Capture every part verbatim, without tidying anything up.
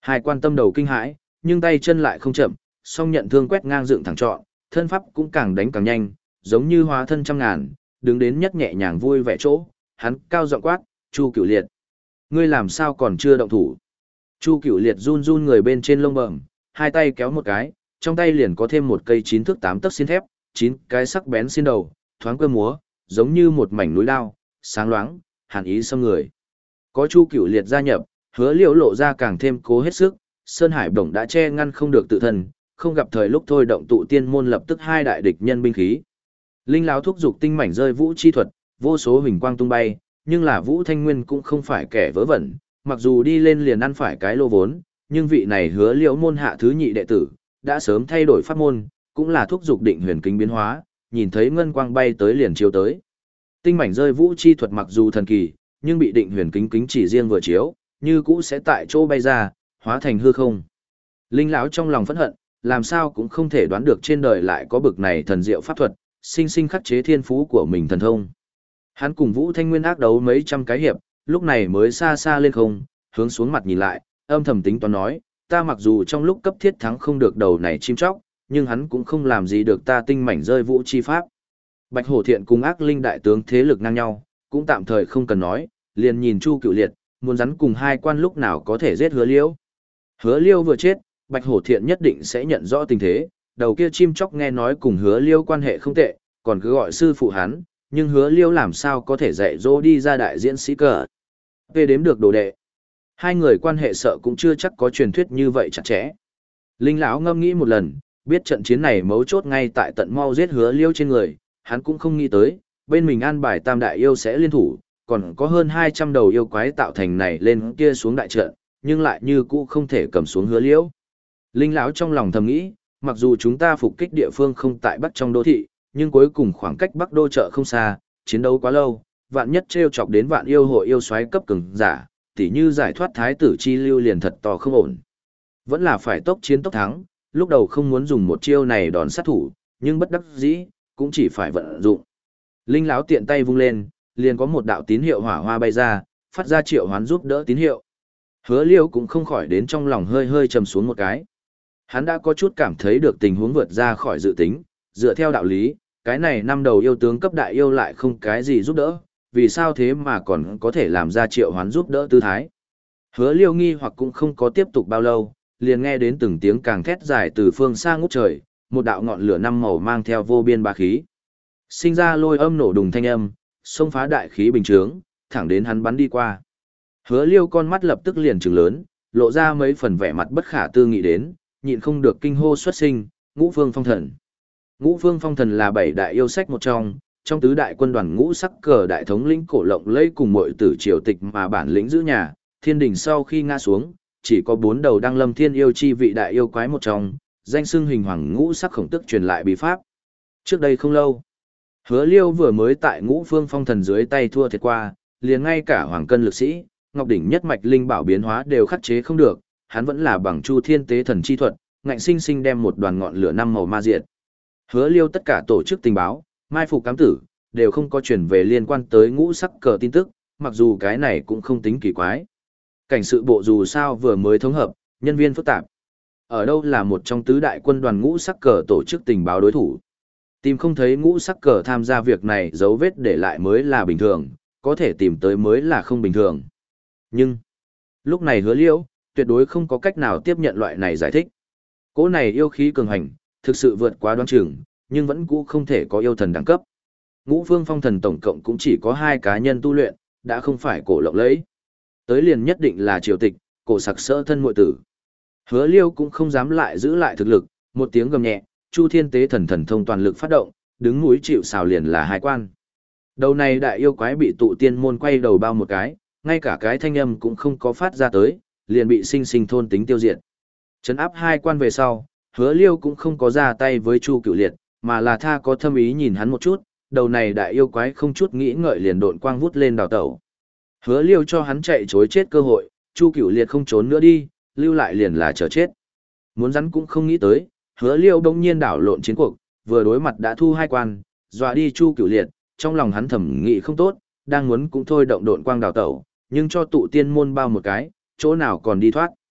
Hai quan tâm đầu kinh hãi, nhưng tay chân lại không chậm, song nhận thương quét ngang dựng thẳng trọn, thân pháp cũng càng đánh càng nhanh, giống như hóa thân trăm ngàn, đứng đến nhất nhẹ nhàng vui vẻ chỗ, hắn cao giọng quát, "Chu Cửu Liệt, ngươi làm sao còn chưa động thủ?" Chu Cửu Liệt run run người bên trên lông bẩm, hai tay kéo một cái, trong tay liền có thêm một cây chín thước tám tấc xiên thép, chín cái sắc bén xiên đầu, thoáng cơ múa, giống như một mảnh núi lao, sáng loáng, hàn ý xâm người. Có Chu Cửu Liệt gia nhập, Hứa Liễu lộ ra càng thêm cố hết sức, Sơn Hải Bổng đã che ngăn không được tự thân, không gặp thời lúc thôi động tụ tiên môn lập tức hai đại địch nhân binh khí. Linh lão thúc dục tinh mảnh rơi vũ chi thuật, vô số huỳnh quang tung bay, nhưng là Vũ Thanh Nguyên cũng không phải kẻ vớ vẩn, mặc dù đi lên liền ăn phải cái lô vốn, nhưng vị này Hứa Liễu môn hạ thứ nhị đệ tử, đã sớm thay đổi pháp môn, cũng là thúc dục định huyền kính biến hóa, nhìn thấy ngân quang bay tới liền chiếu tới. Tinh mảnh rơi vũ chi thuật mặc dù thần kỳ, nhưng bị định huyền kính kính chỉ riêng vừa chiếu, như cũ sẽ tại chỗ bay ra, hóa thành hư không. Linh lão trong lòng phẫn hận, làm sao cũng không thể đoán được trên đời lại có bực này thần diệu pháp thuật, sinh sinh khắc chế thiên phú của mình thần thông. Hắn cùng Vũ Thanh Nguyên ác đấu mấy trăm cái hiệp, lúc này mới xa xa lên không, hướng xuống mặt nhìn lại, âm thầm tính toán nói, ta mặc dù trong lúc cấp thiết thắng không được đầu này chim chóc, nhưng hắn cũng không làm gì được ta tinh mảnh rơi vũ chi pháp. Bạch Hổ Thiện cùng ác linh đại tướng thế lực ngang nhau, cũng tạm thời không cần nói, liền nhìn Chu Cửu Liệt, muốn rắn cùng hai quan lúc nào có thể giết Hứa Liễu. Hứa Liễu vừa chết, Bạch Hổ Thiện nhất định sẽ nhận rõ tình thế, đầu kia chim chóc nghe nói cùng Hứa Liễu quan hệ không tệ, còn cứ gọi sư phụ hắn, nhưng Hứa Liễu làm sao có thể dạy dỗ đi ra đại diễn sĩ cờ. Về đếm được đồ đệ. Hai người quan hệ sợ cũng chưa chắc có truyền thuyết như vậy chặt chẽ. Linh lão ngâm nghĩ một lần, biết trận chiến này mấu chốt ngay tại tận mau giết Hứa Liễu trên người, hắn cũng không nghĩ tới, bên mình an bài tam đại yêu sẽ liên thủ, còn có hơn hai trăm đầu yêu quái tạo thành này lên kia xuống đại trận, nhưng lại như cũ không thể cầm xuống Hứa Liễu. Linh lão trong lòng thầm nghĩ, mặc dù chúng ta phục kích địa phương không tại Bắc trong đô thị, nhưng cuối cùng khoảng cách Bắc đô chợ không xa, chiến đấu quá lâu, vạn nhất trêu chọc đến vạn yêu hội yêu soái cấp cường giả, tỉ như giải thoát thái tử chi lưu liền thật to không ổn. Vẫn là phải tốc chiến tốc thắng, lúc đầu không muốn dùng một chiêu này đòn sát thủ, nhưng bất đắc dĩ, cũng chỉ phải vận dụng. Linh lão tiện tay vung lên, liền có một đạo tín hiệu hỏa hoa bay ra, phát ra triệu hoán giúp đỡ tín hiệu. Hứa Liễu cũng không khỏi đến trong lòng hơi hơi trầm xuống một cái. Hắn đã có chút cảm thấy được tình huống vượt ra khỏi dự tính, dựa theo đạo lý, cái này năm đầu yêu tướng cấp đại yêu lại không cái gì giúp đỡ, vì sao thế mà còn có thể làm ra triệu hoán giúp đỡ tư thái. Hứa Liễu nghi hoặc cũng không có tiếp tục bao lâu, liền nghe đến từng tiếng càng thét dài từ phương xa ngút trời, một đạo ngọn lửa năm màu mang theo vô biên bá khí. Sinh ra lôi âm nổ đùng thanh âm, xông phá đại khí bình chướng, thẳng đến hắn bắn đi qua. Hứa Liêu con mắt lập tức liền trừng lớn, lộ ra mấy phần vẻ mặt bất khả tư nghị đến, nhịn không được kinh hô xuất sinh, Ngũ Phương Phong Thần. Ngũ Phương Phong Thần là bảy đại yêu sách một trong, trong tứ đại quân đoàn ngũ sắc cờ đại thống lĩnh cổ lộng lẫy cùng mọi tử triều tịch mà bản lĩnh giữ nhà, thiên đình sau khi ngã xuống, chỉ có bốn đầu đăng lâm thiên yêu chi vị đại yêu quái một trong, danh xưng hình hoàng ngũ sắc khổng tức truyền lại bí pháp. Trước đây không lâu, Hứa Liêu vừa mới tại Ngũ Phương Phong Thần dưới tay thua thiệt qua, liền ngay cả hoàng cân lực sĩ, ngọc đỉnh nhất mạch linh bảo biến hóa đều khắc chế không được, hắn vẫn là bằng Chu Thiên Tế Thần chi thuật, ngạnh sinh sinh đem một đoàn ngọn lửa năm màu ma diệt. Hứa Liêu tất cả tổ chức tình báo, mai phục cám tử, đều không có truyền về liên quan tới ngũ sắc cờ tin tức, mặc dù cái này cũng không tính kỳ quái. Cảnh sự bộ dù sao vừa mới thống hợp, nhân viên phức tạp. Ở đâu là một trong tứ đại quân đoàn ngũ sắc cờ tổ chức tình báo đối thủ. Tìm không thấy ngũ sắc cờ tham gia việc này dấu vết để lại mới là bình thường, có thể tìm tới mới là không bình thường. Nhưng, lúc này Hứa Liễu, tuyệt đối không có cách nào tiếp nhận loại này giải thích. Cỗ này yêu khí cường hành, thực sự vượt quá đoán chừng, nhưng vẫn cũ không thể có yêu thần đẳng cấp. Ngũ Phương Phong Thần tổng cộng cũng chỉ có hai cá nhân tu luyện, đã không phải cổ lộng lẫy. Tới liền nhất định là triều tịch, cổ sặc sỡ thân muội tử. Hứa Liêu cũng không dám lại giữ lại thực lực, một tiếng gầm nhẹ, Chu Thiên Tế Thần thần thông toàn lực phát động, đứng núi chịu sào liền là hai quan. Đầu này đại yêu quái bị tụ tiên môn quay đầu bao một cái, ngay cả cái thanh âm cũng không có phát ra tới, liền bị sinh sinh thôn tính tiêu diệt. Trấn áp hai quan về sau, Hứa Liêu cũng không có ra tay với Chu Cửu Liệt, mà là tha có thâm ý nhìn hắn một chút, đầu này đại yêu quái không chút nghĩ ngợi liền độn quang vút lên đào tẩu. Hứa Liêu cho hắn chạy chối chết cơ hội, Chu Cửu Liệt không trốn nữa đi, lưu lại liền là chờ chết. Muốn rắn cũng không nghĩ tới, Hứa Liêu bỗng nhiên đảo lộn chiến cuộc, vừa đối mặt đã thu hai quan, dọa đi Chu Cửu Liệt, trong lòng hắn thầm nghĩ không tốt, đang muốn cũng thôi động độn quang đào tẩu, nhưng cho tụ tiên môn bao một cái, chỗ nào còn đi thoát.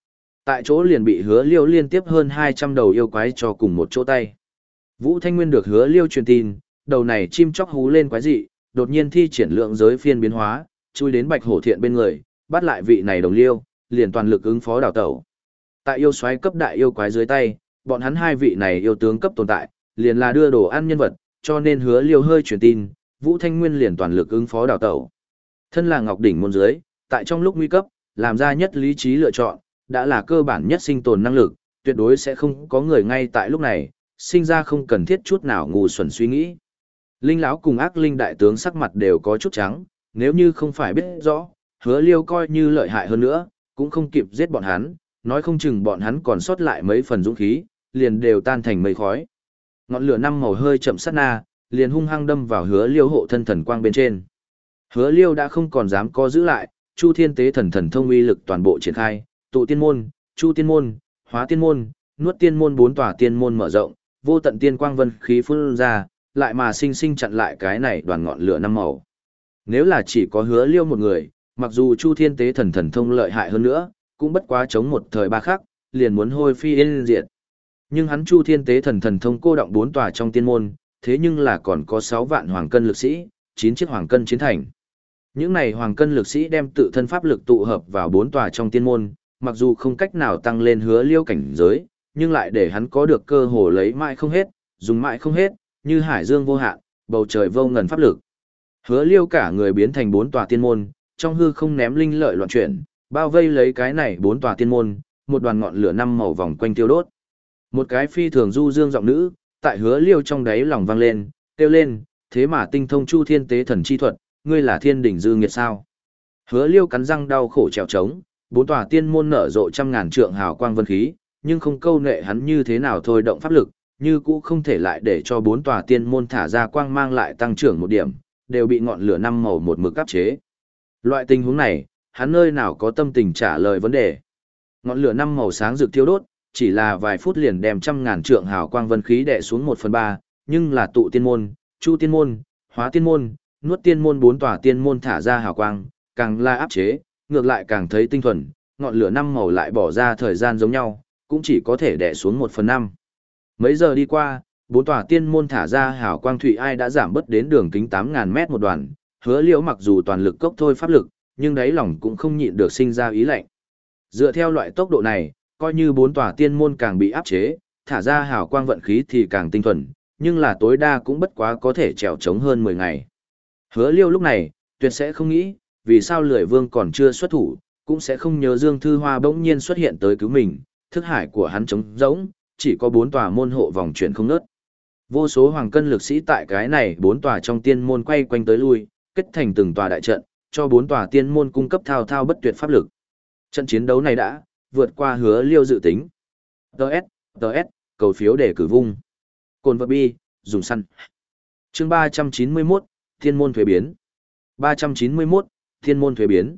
Tại chỗ liền bị Hứa Liêu liên tiếp hơn hai trăm đầu yêu quái cho cùng một chỗ tay. Vũ Thanh Nguyên được Hứa Liêu truyền tin, đầu này chim chóc hú lên quái dị, đột nhiên thi triển lượng giới phiên biến hóa, chui đến Bạch Hổ Thiện bên người, bắt lại vị này đồng liêu, liền toàn lực ứng phó đào tẩu. Tại yêu xoáy cấp đại yêu quái dưới tay, bọn hắn hai vị này yêu tướng cấp tồn tại, liền là đưa đồ ăn nhân vật, cho nên Hứa Liêu hơi truyền tin, Vũ Thanh Nguyên liền toàn lực ứng phó đào tẩu. Thân là Ngọc đỉnh môn dưới, tại trong lúc nguy cấp, làm ra nhất lý trí lựa chọn, đã là cơ bản nhất sinh tồn năng lực, tuyệt đối sẽ không có người ngay tại lúc này sinh ra không cần thiết chút nào ngu xuẩn suy nghĩ. Linh lão cùng Ác Linh đại tướng sắc mặt đều có chút trắng, nếu như không phải biết rõ, Hứa Liêu coi như lợi hại hơn nữa, cũng không kịp giết bọn hắn, nói không chừng bọn hắn còn sót lại mấy phần dũng khí, liền đều tan thành mây khói. Ngọn lửa năm màu hơi chậm sát na, liền hung hăng đâm vào Hứa Liêu hộ thân thần quang bên trên. Hứa Liêu đã không còn dám co giữ lại, Chu Thiên Tế thần thần thông uy lực toàn bộ triển khai, tụ tiên môn, Chu tiên môn, hóa tiên môn, nuốt tiên môn bốn tòa tiên môn mở rộng, vô tận tiên quang vân khí phun ra, lại mà sinh sinh chặn lại cái này đoàn ngọn lửa năm màu. Nếu là chỉ có Hứa Liêu một người, mặc dù Chu Thiên Tế thần thần thông lợi hại hơn nữa, cũng bất quá chống một thời ba khắc, liền muốn hôi phi yên diệt. Nhưng hắn Chu Thiên Tế thần thần thông cô động bốn tòa trong tiên môn, thế nhưng là còn có sáu vạn hoàng cân lực sĩ, chín chiếc hoàng cân chiến thành. Những này hoàng cân lực sĩ đem tự thân pháp lực tụ hợp vào bốn tòa trong tiên môn, mặc dù không cách nào tăng lên Hứa Liêu cảnh giới, nhưng lại để hắn có được cơ hồ lấy mãi không hết, dùng mãi không hết, như hải dương vô hạn, bầu trời vô ngần pháp lực. Hứa Liêu cả người biến thành bốn tòa tiên môn, trong hư không ném linh lợi loạn chuyển, bao vây lấy cái này bốn tòa tiên môn, một đoàn ngọn lửa năm màu vòng quanh tiêu đốt. Một cái phi thường du dương giọng nữ, tại Hứa Liêu trong đáy lòng vang lên, kêu lên, thế mà tinh thông Chu Thiên Tế thần chi thuật, ngươi là thiên đỉnh dư nghiệt sao? Hứa Liêu cắn răng đau khổ trèo trống, bốn tòa tiên môn nở rộ trăm ngàn trượng hào quang vân khí, nhưng không câu nệ hắn như thế nào thôi động pháp lực, như cũ không thể lại để cho bốn tòa tiên môn thả ra quang mang lại tăng trưởng một điểm, đều bị ngọn lửa năm màu một mực áp chế. Loại tình huống này, hắn nơi nào có tâm tình trả lời vấn đề. Ngọn lửa năm màu sáng rực thiêu đốt, chỉ là vài phút liền đem trăm ngàn trượng hào quang vân khí đè xuống một phần ba, nhưng là tụ tiên môn, chu tiên môn, hóa tiên môn, nuốt tiên môn bốn tòa tiên môn thả ra hào quang, càng là áp chế, ngược lại càng thấy tinh thuần, ngọn lửa năm màu lại bỏ ra thời gian giống nhau, cũng chỉ có thể đè xuống một phần năm. Mấy giờ đi qua, bốn tòa tiên môn thả ra hào quang thủy ai đã giảm bớt đến đường kính tám ngàn mét một đoàn, Hứa Liễu mặc dù toàn lực cốc thôi pháp lực, nhưng đáy lòng cũng không nhịn được sinh ra ý lạnh. Dựa theo loại tốc độ này, coi như bốn tòa tiên môn càng bị áp chế, thả ra hào quang vận khí thì càng tinh thuần, nhưng là tối đa cũng bất quá có thể trèo trống hơn mười ngày. Hứa Liêu lúc này, tuyệt sẽ không nghĩ, vì sao Lười Vương còn chưa xuất thủ, cũng sẽ không nhớ Dương Thư Hoa bỗng nhiên xuất hiện tới cứu mình, thức hải của hắn trống rỗng, chỉ có bốn tòa môn hộ vòng chuyển không ngớt. Vô số hoàng cân lực sĩ tại cái này bốn tòa trong tiên môn quay quanh tới lui, kết thành từng tòa đại trận, cho bốn tòa tiên môn cung cấp thao thao bất tuyệt pháp lực. Trận chiến đấu này đã vượt qua Hứa Liêu dự tính. Đê S, Đê S, cầu phiếu để cử vung. Cồn vật bi, dùng săn. Chương ba trăm chín mươi mốt, Thiên môn thuế biến. ba trăm chín mươi mốt, Thiên môn thuế biến.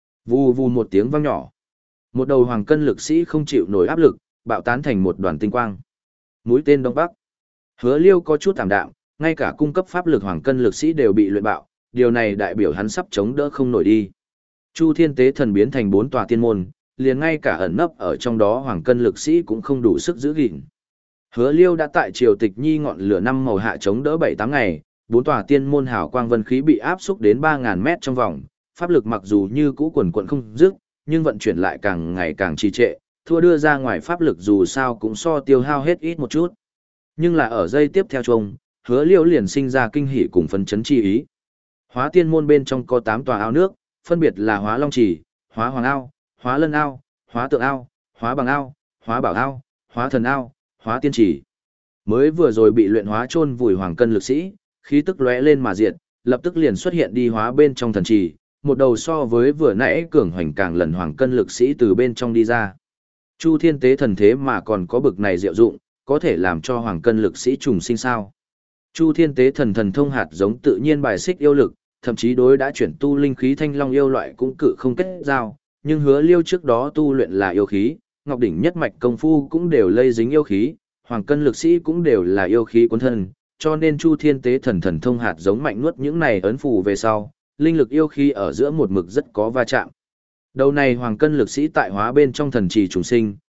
Vù vù một tiếng vang nhỏ. Một đầu hoàng cân lực sĩ không chịu nổi áp lực, bạo tán thành một đoàn tinh quang. Mũi tên Đông Bắc. Hứa Liêu có chút tạm đạm, ngay cả cung cấp pháp lực hoàng cân lực sĩ đều bị luyện bạo, điều này đại biểu hắn sắp chống đỡ không nổi đi. Chu Thiên Tế thần biến thành bốn tòa tiên môn, liền ngay cả ẩn nấp ở trong đó hoàng cân lực sĩ cũng không đủ sức giữ gìn. Hứa Liêu đã tại Triều Tịch Nhi ngọn lửa năm màu hạ chống đỡ bảy tám ngày, bốn tòa tiên môn hào quang vân khí bị áp xúc đến ba ngàn mét trong vòng, pháp lực mặc dù như cũ quần quần không dứt, nhưng vận chuyển lại càng ngày càng trì trệ, thua đưa ra ngoài pháp lực dù sao cũng so tiêu hao hết ít một chút. Nhưng là ở giây tiếp theo chung, Hứa Liêu liền sinh ra kinh hỉ cùng phấn chấn chi ý. Hóa tiên môn bên trong có tám tòa ao nước, phân biệt là Hóa Long Trì, Hóa Hoàng Ao, Hóa Lân Ao, Hóa Tượng Ao, Hóa Bằng Ao, Hóa Bảo Ao, Hóa Thần Ao, Hóa Tiên Trì. Mới vừa rồi bị luyện hóa chôn vùi hoàng cân lực sĩ, khí tức lóe lên mà diệt, lập tức liền xuất hiện đi hóa bên trong thần trì, một đầu so với vừa nãy cường hoành càng lần hoàng cân lực sĩ từ bên trong đi ra. Chu Thiên Tế thần thế mà còn có bực này diệu dụng, có thể làm cho hoàng cân lực sĩ trùng sinh sao? Chu Thiên Tế thần thần thông hạt giống tự nhiên bài xích yêu lực, thậm chí đối đã chuyển tu linh khí thanh long yêu loại cũng cự không kết giao, nhưng Hứa Liêu trước đó tu luyện là yêu khí, Ngọc đỉnh nhất mạch công phu cũng đều lây dính yêu khí, hoàng cân lực sĩ cũng đều là yêu khí cuốn thân, cho nên Chu Thiên Tế thần thần thông hạt giống mạnh nuốt những này ấn phù về sau, linh lực yêu khí ở giữa một mực rất có va chạm. Đầu này hoàng cân lực sĩ tại hóa bên trong thần trì trùng sinh,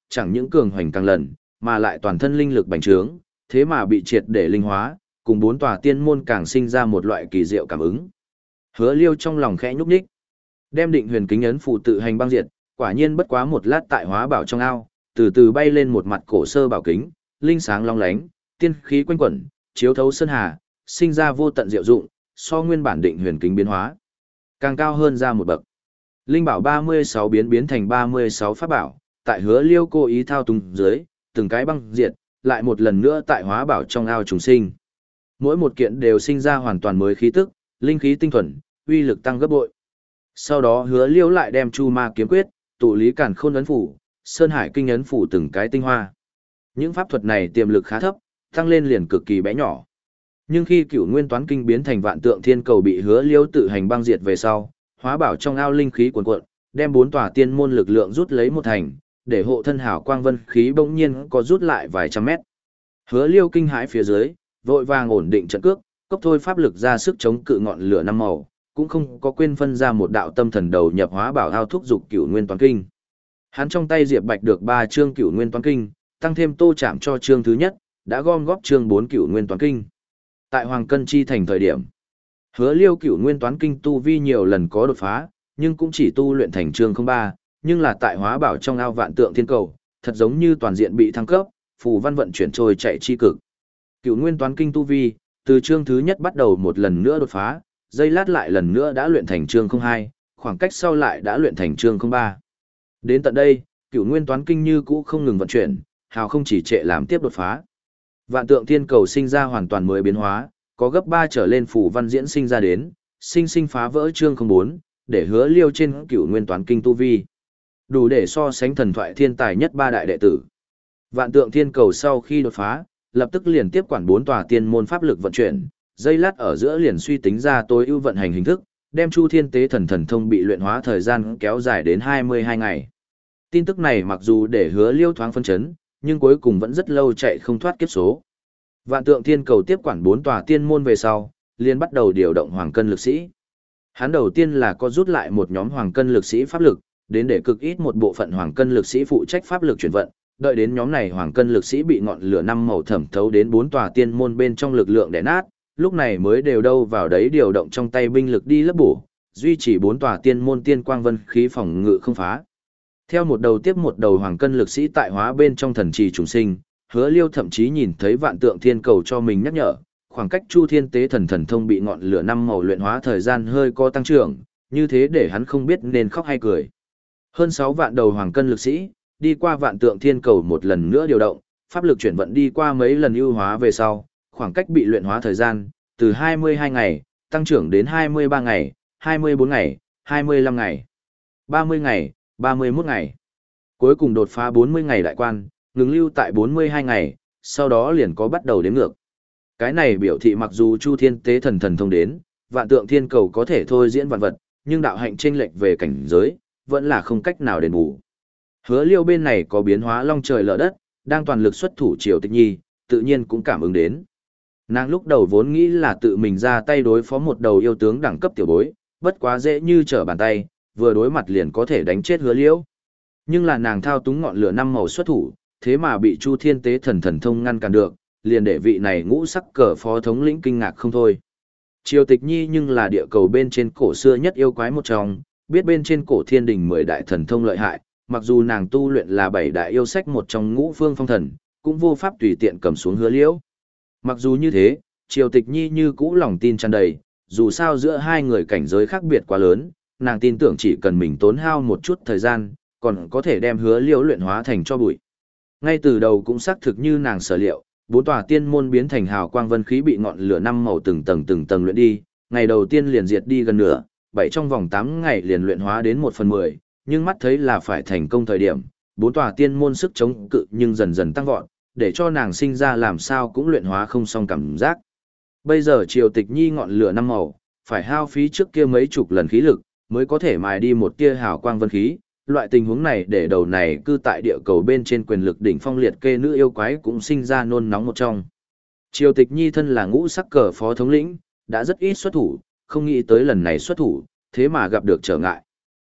chẳng những cường hoành càng lần, mà lại toàn thân linh lực bành trướng, thế mà bị triệt để linh hóa, cùng bốn tòa tiên môn càng sinh ra một loại kỳ diệu cảm ứng. Hứa Liêu trong lòng khẽ nhúc nhích, đem định huyền kính ấn phù tự hành băng diệt, quả nhiên bất quá một lát tại hóa bảo trong ao, từ từ bay lên một mặt cổ sơ bảo kính, linh sáng long lánh, tiên khí quanh quẩn, chiếu thấu sơn hà, sinh ra vô tận diệu dụng, so nguyên bản định huyền kính biến hóa, càng cao hơn ra một bậc. Linh bảo ba mươi sáu biến biến thành ba mươi sáu pháp bảo, tại Hứa Liêu cố ý thao túng dưới, từng cái băng diệt, lại một lần nữa tại hóa bảo trong ao trùng sinh. Mỗi một kiện đều sinh ra hoàn toàn mới khí tức, linh khí tinh thuần, uy lực tăng gấp bội. Sau đó Hứa Liêu lại đem Chu Ma kiếm quyết, tụ lý càn khôn ấn phủ, sơn hải kinh ấn phủ từng cái tinh hoa. Những pháp thuật này tiềm lực khá thấp, tăng lên liền cực kỳ bé nhỏ. Nhưng khi Cửu Nguyên Toán Kinh biến thành Vạn Tượng Thiên Cầu bị Hứa Liêu tự hành băng diệt về sau, hóa bảo trong ao linh khí cuồn cuộn, đem bốn tòa tiên môn lực lượng rút lấy một thành, để hộ thân hảo quang vân khí bỗng nhiên có rút lại vài trăm mét. Hứa Liêu kinh hãi phía dưới, vội vàng ổn định trận cước, cốc thôi pháp lực ra sức chống cự ngọn lửa năm màu, cũng không có quên phân ra một đạo tâm thần đầu nhập hóa bảo ao thúc dục Cửu Nguyên Toán Kinh. Hắn trong tay Diệp Bạch được ba chương Cửu Nguyên Toán Kinh, tăng thêm Tô Trạm cho chương thứ nhất, đã gom góp chương bốn Cửu Nguyên Toán Kinh. Tại Hoàng Cân Chi thành thời điểm, Hứa Liêu Cửu Nguyên Toán Kinh tu vi nhiều lần có đột phá, nhưng cũng chỉ tu luyện thành chương không ba, nhưng là tại hóa bảo trong ao Vạn Tượng Thiên Cầu, thật giống như toàn diện bị thăng cấp, phù văn vận chuyển trôi chạy chi cực. Cửu Nguyên Toán Kinh tu vi, từ chương thứ nhất bắt đầu một lần nữa đột phá, giây lát lại lần nữa đã luyện thành chương không hai, khoảng cách sau lại đã luyện thành chương không ba. Đến tận đây, Cửu Nguyên Toán Kinh như cũ không ngừng vận chuyển, hào không chỉ trệ làm tiếp đột phá. Vạn Tượng Thiên Cầu sinh ra hoàn toàn mới biến hóa, có gấp ba trở lên phù văn diễn sinh ra đến, sinh sinh phá vỡ chương không bốn, để Hứa Liêu trên Cửu Nguyên Toán Kinh tu vi, đủ để so sánh thần thoại thiên tài nhất ba đại đệ tử. Vạn Tượng Thiên Cầu sau khi đột phá, lập tức liền tiếp quản bốn tòa tiên môn pháp lực vận chuyển, giây lát ở giữa liền suy tính ra tối ưu vận hành hình thức, đem Chu Thiên Tế Thần Thần Thông bị luyện hóa thời gian kéo dài đến hai mươi hai ngày. Tin tức này mặc dù để Hứa Liêu thoáng phân chấn, nhưng cuối cùng vẫn rất lâu chạy không thoát kiếp số. Vạn Tượng Thiên Cầu tiếp quản bốn tòa tiên môn về sau, liền bắt đầu điều động Hoàng Cân lực sĩ. Hắn đầu tiên là có rút lại một nhóm Hoàng Cân lực sĩ pháp lực, đến để cực ít một bộ phận Hoàng Cân lực sĩ phụ trách pháp lực chuyển vận, đợi đến nhóm này Hoàng Cân lực sĩ bị ngọn lửa năm màu thẩm thấu đến bốn tòa tiên môn bên trong lực lượng đè nát, lúc này mới đều đâu vào đấy điều động trong tay binh lực đi lấp bổ, duy trì bốn tòa tiên môn tiên quang vân khí phòng ngự không phá. Theo một đầu tiếp một đầu Hoàng Cân lực sĩ tại hóa bên trong thần trì trùng sinh, Hứa Liêu thậm chí nhìn thấy Vạn Tượng Thiên Cầu cho mình nhắc nhở, khoảng cách Chu Thiên Tế Thần Thần Thông bị ngọn lửa năm màu luyện hóa thời gian hơi có tăng trưởng, như thế để hắn không biết nên khóc hay cười. Hơn sáu vạn đầu Hoàng Cân lực sĩ, đi qua Vạn Tượng Thiên Cầu một lần nữa điều động, pháp lực chuyển vận đi qua mấy lần ưu hóa về sau, khoảng cách bị luyện hóa thời gian, từ hai mươi hai ngày, tăng trưởng đến hai mươi ba ngày, hai mươi bốn ngày, hai mươi lăm ngày, ba mươi ngày, ba mươi mốt ngày. Cuối cùng đột phá bốn mươi ngày đại quan, ngừng lưu tại bốn mươi hai ngày, sau đó liền có bắt đầu đếm ngược. Cái này biểu thị mặc dù Chu Thiên Tế Thần Thần Thông đến, Vạn Tượng Thiên Cầu có thể thôi diễn vạn vật, nhưng đạo hạnh chênh lệch về cảnh giới, vẫn là không cách nào đền bù. Hứa Liêu bên này có biến hóa long trời lở đất, đang toàn lực xuất thủ Triều Tịch Nhi, tự nhiên cũng cảm ứng đến. Nàng lúc đầu vốn nghĩ là tự mình ra tay đối phó một đầu yêu tướng đẳng cấp tiểu bối, bất quá dễ như trở bàn tay, vừa đối mặt liền có thể đánh chết Hứa Liêu. Nhưng là nàng thao túng ngọn lửa năm màu xuất thủ, thế mà bị Chu Thiên Tế Thần Thần Thông ngăn cản được, liền để vị này ngũ sắc cờ phó thống lĩnh kinh ngạc không thôi. Triều Tịch Nhi nhưng là địa cầu bên trên cổ xưa nhất yêu quái một trong, biết bên trên cổ thiên đình mười đại thần thông lợi hại, mặc dù nàng tu luyện là bảy đại yêu sách một trong ngũ phương phong thần, cũng vô pháp tùy tiện cầm xuống Hứa Liễu. Mặc dù như thế, Triều Tịch Nhi như cũ lòng tin tràn đầy, dù sao giữa hai người cảnh giới khác biệt quá lớn, nàng tin tưởng chỉ cần mình tốn hao một chút thời gian, còn có thể đem Hứa Liễu luyện hóa thành cho bụi. Ngay từ đầu cũng xác thực như nàng sở liệu, bốn tòa tiên môn biến thành hào quang vân khí bị ngọn lửa năm màu từng tầng từng tầng luyện đi, ngày đầu tiên liền diệt đi gần nửa, bảy trong vòng tám ngày liền luyện hóa đến một phần mười, nhưng mắt thấy là phải thành công thời điểm, bốn tòa tiên môn sức chống cự nhưng dần dần tăng vọt, để cho nàng sinh ra làm sao cũng luyện hóa không xong cảm giác. Bây giờ Triều Tịch Nhi ngọn lửa năm màu, phải hao phí trước kia mấy chục lần khí lực, mới có thể mài đi một tia hào quang vân khí. Loại tình huống này để đầu này cư tại địa cầu bên trên quyền lực đỉnh phong liệt kê nữ yêu quái cũng sinh ra nôn nóng một trong. Triều Tịch Nhi thân là ngũ sắc cờ phó thống lĩnh, đã rất ít xuất thủ, không nghĩ tới lần này xuất thủ, thế mà gặp được trở ngại.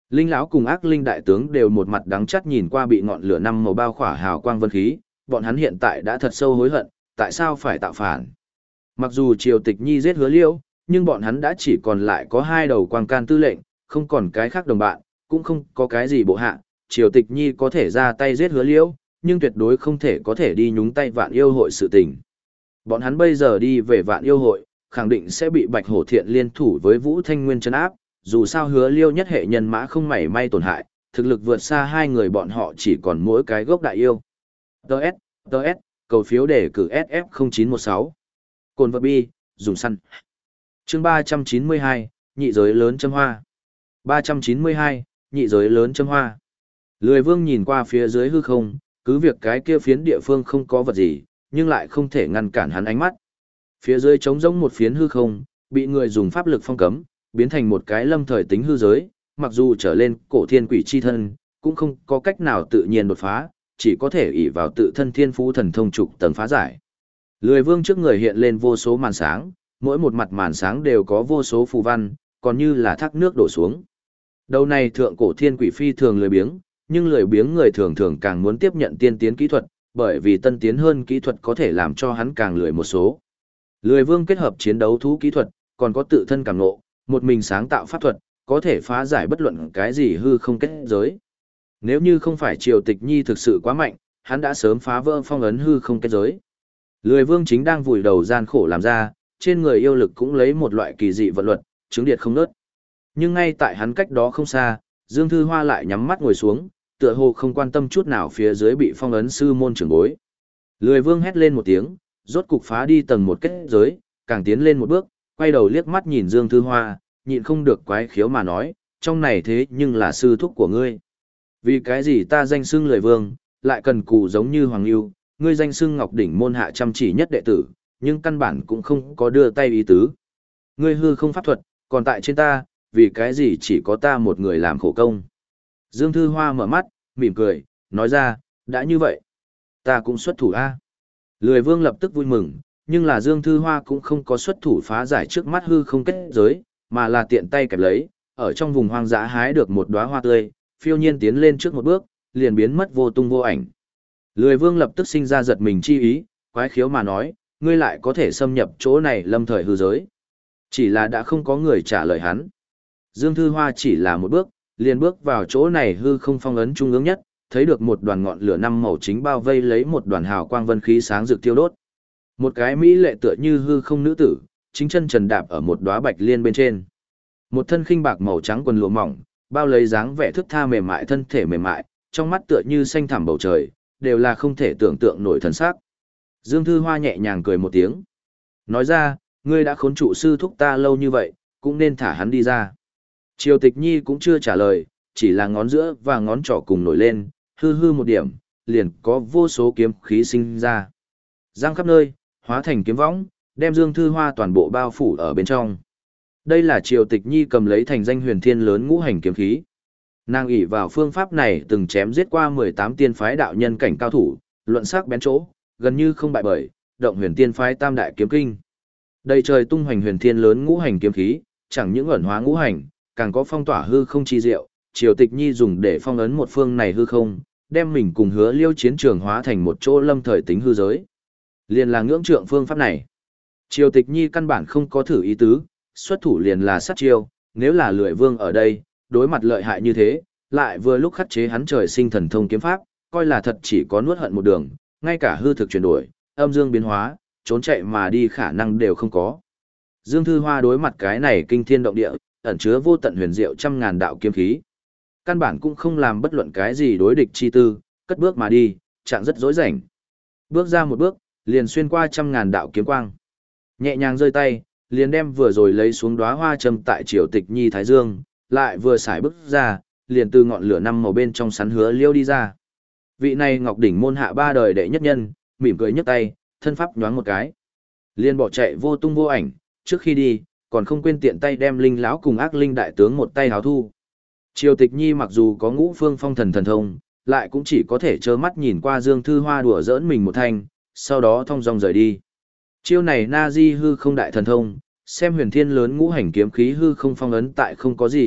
Linh lão cùng ác linh đại tướng đều một mặt đắng chắt nhìn qua bị ngọn lửa năm màu bao khỏa hào quang vân khí, bọn hắn hiện tại đã thật sâu hối hận, tại sao phải tạo phản. Mặc dù Triều Tịch Nhi giết Hứa Liêu, nhưng bọn hắn đã chỉ còn lại có hai đầu quang can tư lệnh, không còn cái khác đồng bạn, cũng không có cái gì bộ hạ. Triều Tịch Nhi có thể ra tay giết Hứa Liêu, nhưng tuyệt đối không thể có thể đi nhúng tay Vạn Yêu hội sự tình. Bọn hắn bây giờ đi về Vạn Yêu hội, khẳng định sẽ bị Bạch Hổ Thiện liên thủ với Vũ Thanh Nguyên trấn áp, dù sao Hứa Liêu nhất hệ nhân mã không mảy may tổn hại, thực lực vượt xa hai người bọn họ chỉ còn mỗi cái gốc đại yêu. Đê S, Đê S, cầu phiếu đề cử S F không chín một sáu. Cồn vật bi, dùng săn. Chương ba trăm chín mươi hai, nhị giới lớn châm hoa. ba trăm chín mươi hai, nhị giới lớn châm hoa. Lười Vương nhìn qua phía dưới hư không, cứ việc cái kia phiến địa phương không có vật gì, nhưng lại không thể ngăn cản hắn ánh mắt. Phía dưới trống rỗng một phiến hư không, bị người dùng pháp lực phong cấm, biến thành một cái lâm thời tính hư giới, mặc dù trở lên cổ thiên quỷ chi thân, cũng không có cách nào tự nhiên đột phá, chỉ có thể ỷ vào tự thân thiên phú thần thông trục tầng phá giải. Lười Vương trước người hiện lên vô số màn sáng, mỗi một mặt màn sáng đều có vô số phù văn, còn như là thác nước đổ xuống. Đầu này thượng cổ thiên quỷ phi thường lười biếng, nhưng lười biếng người thường thường càng muốn tiếp nhận tiên tiến kỹ thuật, bởi vì tân tiến hơn kỹ thuật có thể làm cho hắn càng lười một số. Lười Vương kết hợp chiến đấu thú kỹ thuật, còn có tự thân cảm ngộ, một mình sáng tạo pháp thuật, có thể phá giải bất luận cái gì hư không kết giới. Nếu như không phải Triều Tịch Nhi thực sự quá mạnh, hắn đã sớm phá vỡ phong ấn hư không kết giới. Lười Vương chính đang vùi đầu gian khổ làm ra, trên người yêu lực cũng lấy một loại kỳ dị vận luật, chứng điệt không nớt. Nhưng ngay tại hắn cách đó không xa, Dương Thư Hoa lại nhắm mắt ngồi xuống, tựa hồ không quan tâm chút nào phía dưới bị phong ấn sư môn trưởng bối. Lười Vương hét lên một tiếng, rốt cục phá đi tầng một kết giới, càng tiến lên một bước, quay đầu liếc mắt nhìn Dương Thư Hoa, nhịn không được quái khiếu mà nói, trong này thế nhưng là sư thúc của ngươi. Vì cái gì ta danh xưng Lười Vương, lại cần cù giống như Hoàng Lưu, ngươi danh xưng Ngọc Đỉnh môn hạ chăm chỉ nhất đệ tử, nhưng căn bản cũng không có đưa tay ý tứ. Ngươi hư không pháp thuật, còn tại trên ta, vì cái gì chỉ có ta một người làm khổ công. Dương Thư Hoa mở mắt, mỉm cười, nói ra, đã như vậy, ta cũng xuất thủ a. Lười Vương lập tức vui mừng, nhưng là Dương Thư Hoa cũng không có xuất thủ phá giải trước mắt hư không kết giới, mà là tiện tay kẹp lấy, ở trong vùng hoang dã hái được một đóa hoa tươi, phiêu nhiên tiến lên trước một bước, liền biến mất vô tung vô ảnh. Lười Vương lập tức sinh ra giật mình chi ý, quái khiếu mà nói, ngươi lại có thể xâm nhập chỗ này lâm thời hư giới. Chỉ là đã không có người trả lời hắn. Dương Thư Hoa chỉ là một bước, liền bước vào chỗ này hư không phong ấn trung ương nhất, thấy được một đoàn ngọn lửa năm màu chính bao vây lấy một đoàn hào quang vân khí sáng rực tiêu đốt. Một cái mỹ lệ tựa như hư không nữ tử, chính chân trần đạp ở một đóa bạch liên bên trên. Một thân khinh bạc màu trắng quần lụa mỏng, bao lấy dáng vẻ thướt tha mềm mại thân thể mềm mại, trong mắt tựa như xanh thẳm bầu trời, đều là không thể tưởng tượng nổi thần sắc. Dương Thư Hoa nhẹ nhàng cười một tiếng. Nói ra, ngươi đã khốn trụ sư thúc ta lâu như vậy, cũng nên thả hắn đi ra. Triều Tịch Nhi cũng chưa trả lời, chỉ là ngón giữa và ngón trỏ cùng nổi lên, hư hư một điểm, liền có vô số kiếm khí sinh ra. Giang khắp nơi, hóa thành kiếm võng, đem Dương Thư Hoa toàn bộ bao phủ ở bên trong. Đây là Triều Tịch Nhi cầm lấy thành danh huyền thiên lớn ngũ hành kiếm khí. Nàng ỷ vào phương pháp này từng chém giết qua mười tám tiên phái đạo nhân cảnh cao thủ, luận sắc bén chỗ, gần như không bại bởi, động huyền tiên phái tam đại kiếm kinh. Đầy trời tung hoành huyền thiên lớn ngũ hành kiếm khí, chẳng những ẩn hóa ngũ hành, càng có phong tỏa hư không chi diệu, Triều Tịch Nhi dùng để phong ấn một phương này hư không, đem mình cùng Hứa Liêu chiến trường hóa thành một chỗ lâm thời tính hư giới. Liền là ngưỡng trượng phương pháp này. Triều Tịch Nhi căn bản không có thử ý tứ, xuất thủ liền là sát chiêu, nếu là Lười Vương ở đây, đối mặt lợi hại như thế, lại vừa lúc khắc chế hắn trời sinh thần thông kiếm pháp, coi là thật chỉ có nuốt hận một đường, ngay cả hư thực chuyển đổi, âm dương biến hóa, trốn chạy mà đi khả năng đều không có. Dương Thư Hoa đối mặt cái này kinh thiên động địa, ẩn chứa vô tận huyền diệu trăm ngàn đạo kiếm khí. Căn bản cũng không làm bất luận cái gì đối địch chi tư, cất bước mà đi, trạng rất dối rảnh. Bước ra một bước, liền xuyên qua trăm ngàn đạo kiếm quang. Nhẹ nhàng rơi tay, liền đem vừa rồi lấy xuống đóa hoa châm tại Triều Tịch Nhi thái dương, lại vừa xài bước ra, liền từ ngọn lửa năm màu bên trong sắn Hứa Liêu đi ra. Vị này Ngọc Đỉnh môn hạ ba đời đệ nhất nhân, mỉm cười nhấc tay, thân pháp nhoáng một cái, liền bỏ chạy vô tung vô ảnh, trước khi đi, còn không quên tiện tay đem Linh lão cùng Ác Linh đại tướng một tay háo thu. Triều Tịch Nhi mặc dù có ngũ phương phong thần thần thông, lại cũng chỉ có thể trơ mắt nhìn qua Dương Thư Hoa đùa giỡn mình một thanh, sau đó thong dong rời đi. Chiêu này na di hư không đại thần thông, xem huyền thiên lớn ngũ hành kiếm khí hư không phong ấn tại không có gì,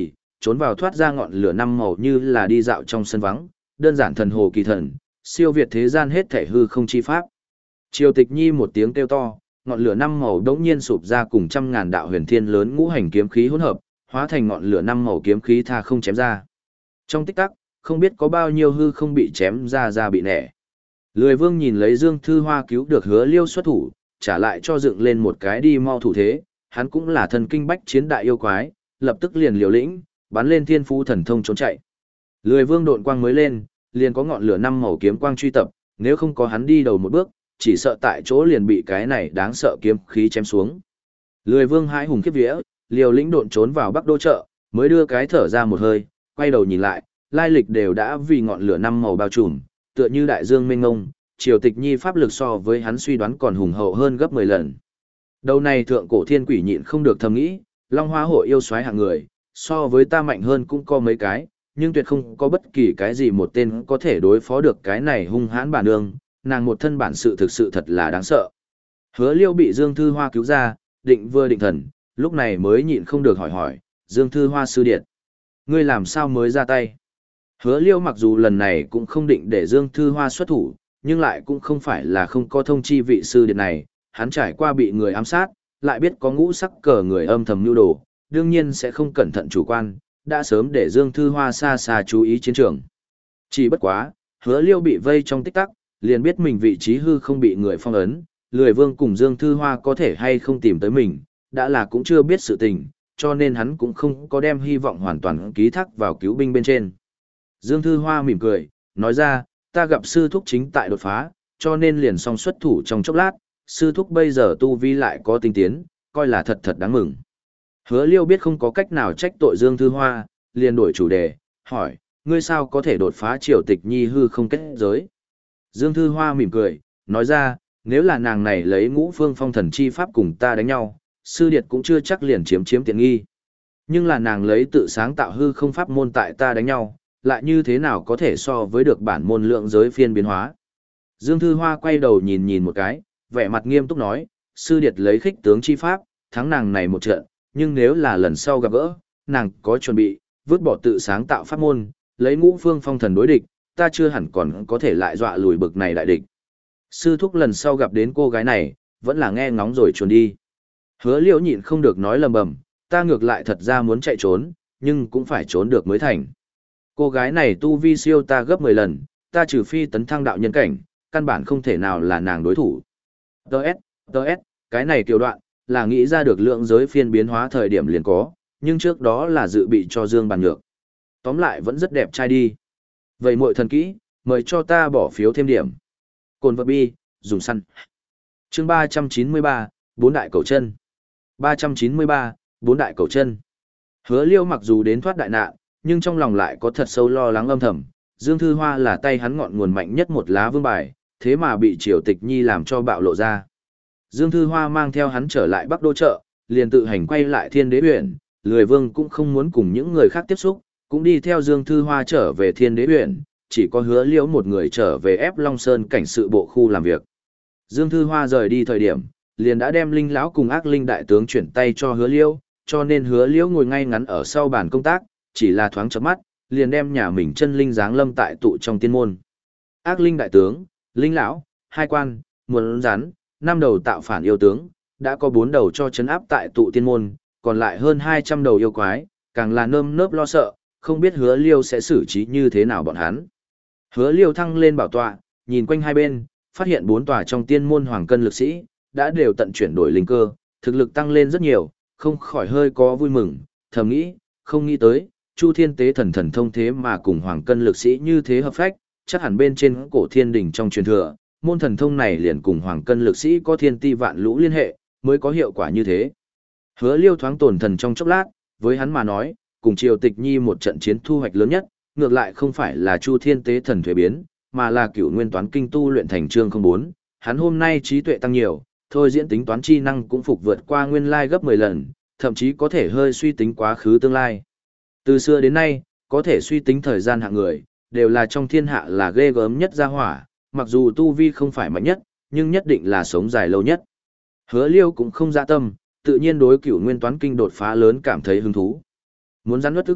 trốn vào thoát ra ngọn lửa năm màu như là đi dạo trong sân vắng, đơn giản thần hồ kỳ thần, siêu việt thế gian hết thể hư không chi pháp. Triều Tịch Nhi một tiếng kêu to, ngọn lửa năm màu đống nhiên sụp ra cùng trăm ngàn đạo huyền thiên lớn ngũ hành kiếm khí hỗn hợp, hóa thành ngọn lửa năm màu kiếm khí tha không chém ra. Trong tích tắc, không biết có bao nhiêu hư không bị chém ra ra bị nẻ. Lười Vương nhìn lấy Dương Thư Hoa cứu được Hứa Liêu xuất thủ, trả lại cho dựng lên một cái đi mau thủ thế, hắn cũng là thần kinh bách chiến đại yêu quái, lập tức liền liều lĩnh, bắn lên thiên phú thần thông trốn chạy. Lười Vương độn quang mới lên, liền có ngọn lửa năm màu kiếm quang truy tập, nếu không có hắn đi đầu một bước, chỉ sợ tại chỗ liền bị cái này đáng sợ kiếm khí chém xuống. Lười Vương hãi hùng khiếp vía, liều lĩnh độn trốn vào Bắc Đô chợ, mới đưa cái thở ra một hơi, quay đầu nhìn lại, lai lịch đều đã vì ngọn lửa năm màu bao trùm, tựa như đại dương mênh mông, Triều Tịch Nhi pháp lực so với hắn suy đoán còn hùng hậu hơn gấp mười lần. Đầu này thượng cổ thiên quỷ nhịn không được thầm nghĩ, Long Hoa hội yêu soái hạng người, so với ta mạnh hơn cũng có mấy cái, nhưng tuyệt không có bất kỳ cái gì một tên có thể đối phó được cái này hung hãn bà nương, nàng một thân bản sự thực sự thật là đáng sợ. Hứa Liêu bị Dương Thư Hoa cứu ra, định vừa định thần, lúc này mới nhịn không được hỏi hỏi, Dương Thư Hoa sư điệt, ngươi làm sao mới ra tay? Hứa Liêu mặc dù lần này cũng không định để Dương Thư Hoa xuất thủ, nhưng lại cũng không phải là không có thông chi vị sư điệt này, hắn trải qua bị người ám sát, lại biết có ngũ sắc cờ người âm thầm nhu đồ, đương nhiên sẽ không cẩn thận chủ quan, đã sớm để Dương Thư Hoa xa xa chú ý chiến trường. Chỉ bất quá, Hứa Liêu bị vây trong tích tắc, liền biết mình vị trí hư không bị người phong ấn, Lười Vương cùng Dương Thư Hoa có thể hay không tìm tới mình, đã là cũng chưa biết sự tình, cho nên hắn cũng không có đem hy vọng hoàn toàn ký thác vào cứu binh bên trên. Dương Thư Hoa mỉm cười, nói ra, ta gặp sư thúc chính tại đột phá, cho nên liền song xuất thủ trong chốc lát, sư thúc bây giờ tu vi lại có tinh tiến, coi là thật thật đáng mừng. Hứa Liêu biết không có cách nào trách tội Dương Thư Hoa, liền đổi chủ đề, hỏi, ngươi sao có thể đột phá Triều Tịch Nhi hư không kết giới? Dương Thư Hoa mỉm cười, nói ra, nếu là nàng này lấy ngũ phương phong thần chi pháp cùng ta đánh nhau, sư điệt cũng chưa chắc liền chiếm chiếm tiện nghi. Nhưng là nàng lấy tự sáng tạo hư không pháp môn tại ta đánh nhau, lại như thế nào có thể so với được bản môn lượng giới phiên biến hóa. Dương Thư Hoa quay đầu nhìn nhìn một cái, vẻ mặt nghiêm túc nói, sư điệt lấy khích tướng chi pháp, thắng nàng này một trận, nhưng nếu là lần sau gặp gỡ, nàng có chuẩn bị, vứt bỏ tự sáng tạo pháp môn, lấy ngũ phương phong thần đối địch, ta chưa hẳn còn có thể lại dọa lùi bực này đại địch. Sư thúc lần sau gặp đến cô gái này, vẫn là nghe ngóng rồi chuồn đi. Hứa Liễu nhịn không được nói lầm bầm, ta ngược lại thật ra muốn chạy trốn, nhưng cũng phải trốn được mới thành. Cô gái này tu vi siêu ta gấp mười lần, ta trừ phi tấn thăng đạo nhân cảnh, căn bản không thể nào là nàng đối thủ. Đợt, đợt, cái này kiểu đoạn, là nghĩ ra được lượng giới phiên biến hóa thời điểm liền có, nhưng trước đó là dự bị cho Dương Bàn Nhược. Tóm lại vẫn rất đẹp trai đi. Vậy muội thần kỹ, mời cho ta bỏ phiếu thêm điểm. Cồn vật bi, dùng săn. Chương ba trăm chín mươi ba, bốn đại cầu chân. ba trăm chín mươi ba, bốn đại cầu chân. Hứa Liêu mặc dù đến thoát đại nạn, nhưng trong lòng lại có thật sâu lo lắng âm thầm. Dương Thư Hoa là tay hắn ngọn nguồn mạnh nhất một lá vương bài, thế mà bị Triều Tịch Nhi làm cho bạo lộ ra. Dương Thư Hoa mang theo hắn trở lại Bắc Đô chợ, liền tự hành quay lại Thiên Đế huyện, Lười Vương cũng không muốn cùng những người khác tiếp xúc, cũng đi theo Dương Thư Hoa trở về Thiên Đế huyện, chỉ có Hứa Liễu một người trở về ép Long Sơn cảnh sự bộ khu làm việc. Dương Thư Hoa rời đi thời điểm, liền đã đem Linh lão cùng Ác Linh đại tướng chuyển tay cho Hứa Liễu, cho nên Hứa Liễu ngồi ngay ngắn ở sau bàn công tác, chỉ là thoáng chớp mắt, liền đem nhà mình chân linh giáng lâm tại tụ trong tiên môn. Ác Linh đại tướng, Linh lão, hai quan, muốn rắn, năm đầu tạo phản yêu tướng, đã có bốn đầu cho chấn áp tại tụ tiên môn, còn lại hơn hai trăm đầu yêu quái, càng là nơm nớp lo sợ, không biết Hứa Liêu sẽ xử trí như thế nào bọn hắn. Hứa Liêu thăng lên bảo tọa, nhìn quanh hai bên, phát hiện bốn tòa trong tiên môn hoàng cân lực sĩ, đã đều tận chuyển đổi linh cơ, thực lực tăng lên rất nhiều, không khỏi hơi có vui mừng, thầm nghĩ, không nghĩ tới, Chu Thiên Tế thần thần thông thế mà cùng hoàng cân lực sĩ như thế hợp phách, chắc hẳn bên trên cổ thiên đỉnh trong truyền thừa, môn thần thông này liền cùng hoàng cân lực sĩ có thiên ti vạn lũ liên hệ, mới có hiệu quả như thế. Hứa Liêu thoáng tổn thần trong chốc lát, với hắn mà nói, cùng Triều Tịch Nhi một trận chiến thu hoạch lớn nhất, ngược lại không phải là Chu Thiên Tế thần thuế biến, mà là cửu nguyên toán kinh tu luyện thành chương không bốn, hắn hôm nay trí tuệ tăng nhiều, thôi diễn tính toán chi năng cũng phục vượt qua nguyên lai gấp mười lần, thậm chí có thể hơi suy tính quá khứ tương lai. Từ xưa đến nay, có thể suy tính thời gian hạng người, đều là trong thiên hạ là ghê gớm nhất gia hỏa, mặc dù tu vi không phải mạnh nhất, nhưng nhất định là sống dài lâu nhất. Hứa Liêu cũng không dạ tâm, tự nhiên đối cửu nguyên toán kinh đột phá lớn cảm thấy hứng thú. Muốn rắn nuốt tức nhất,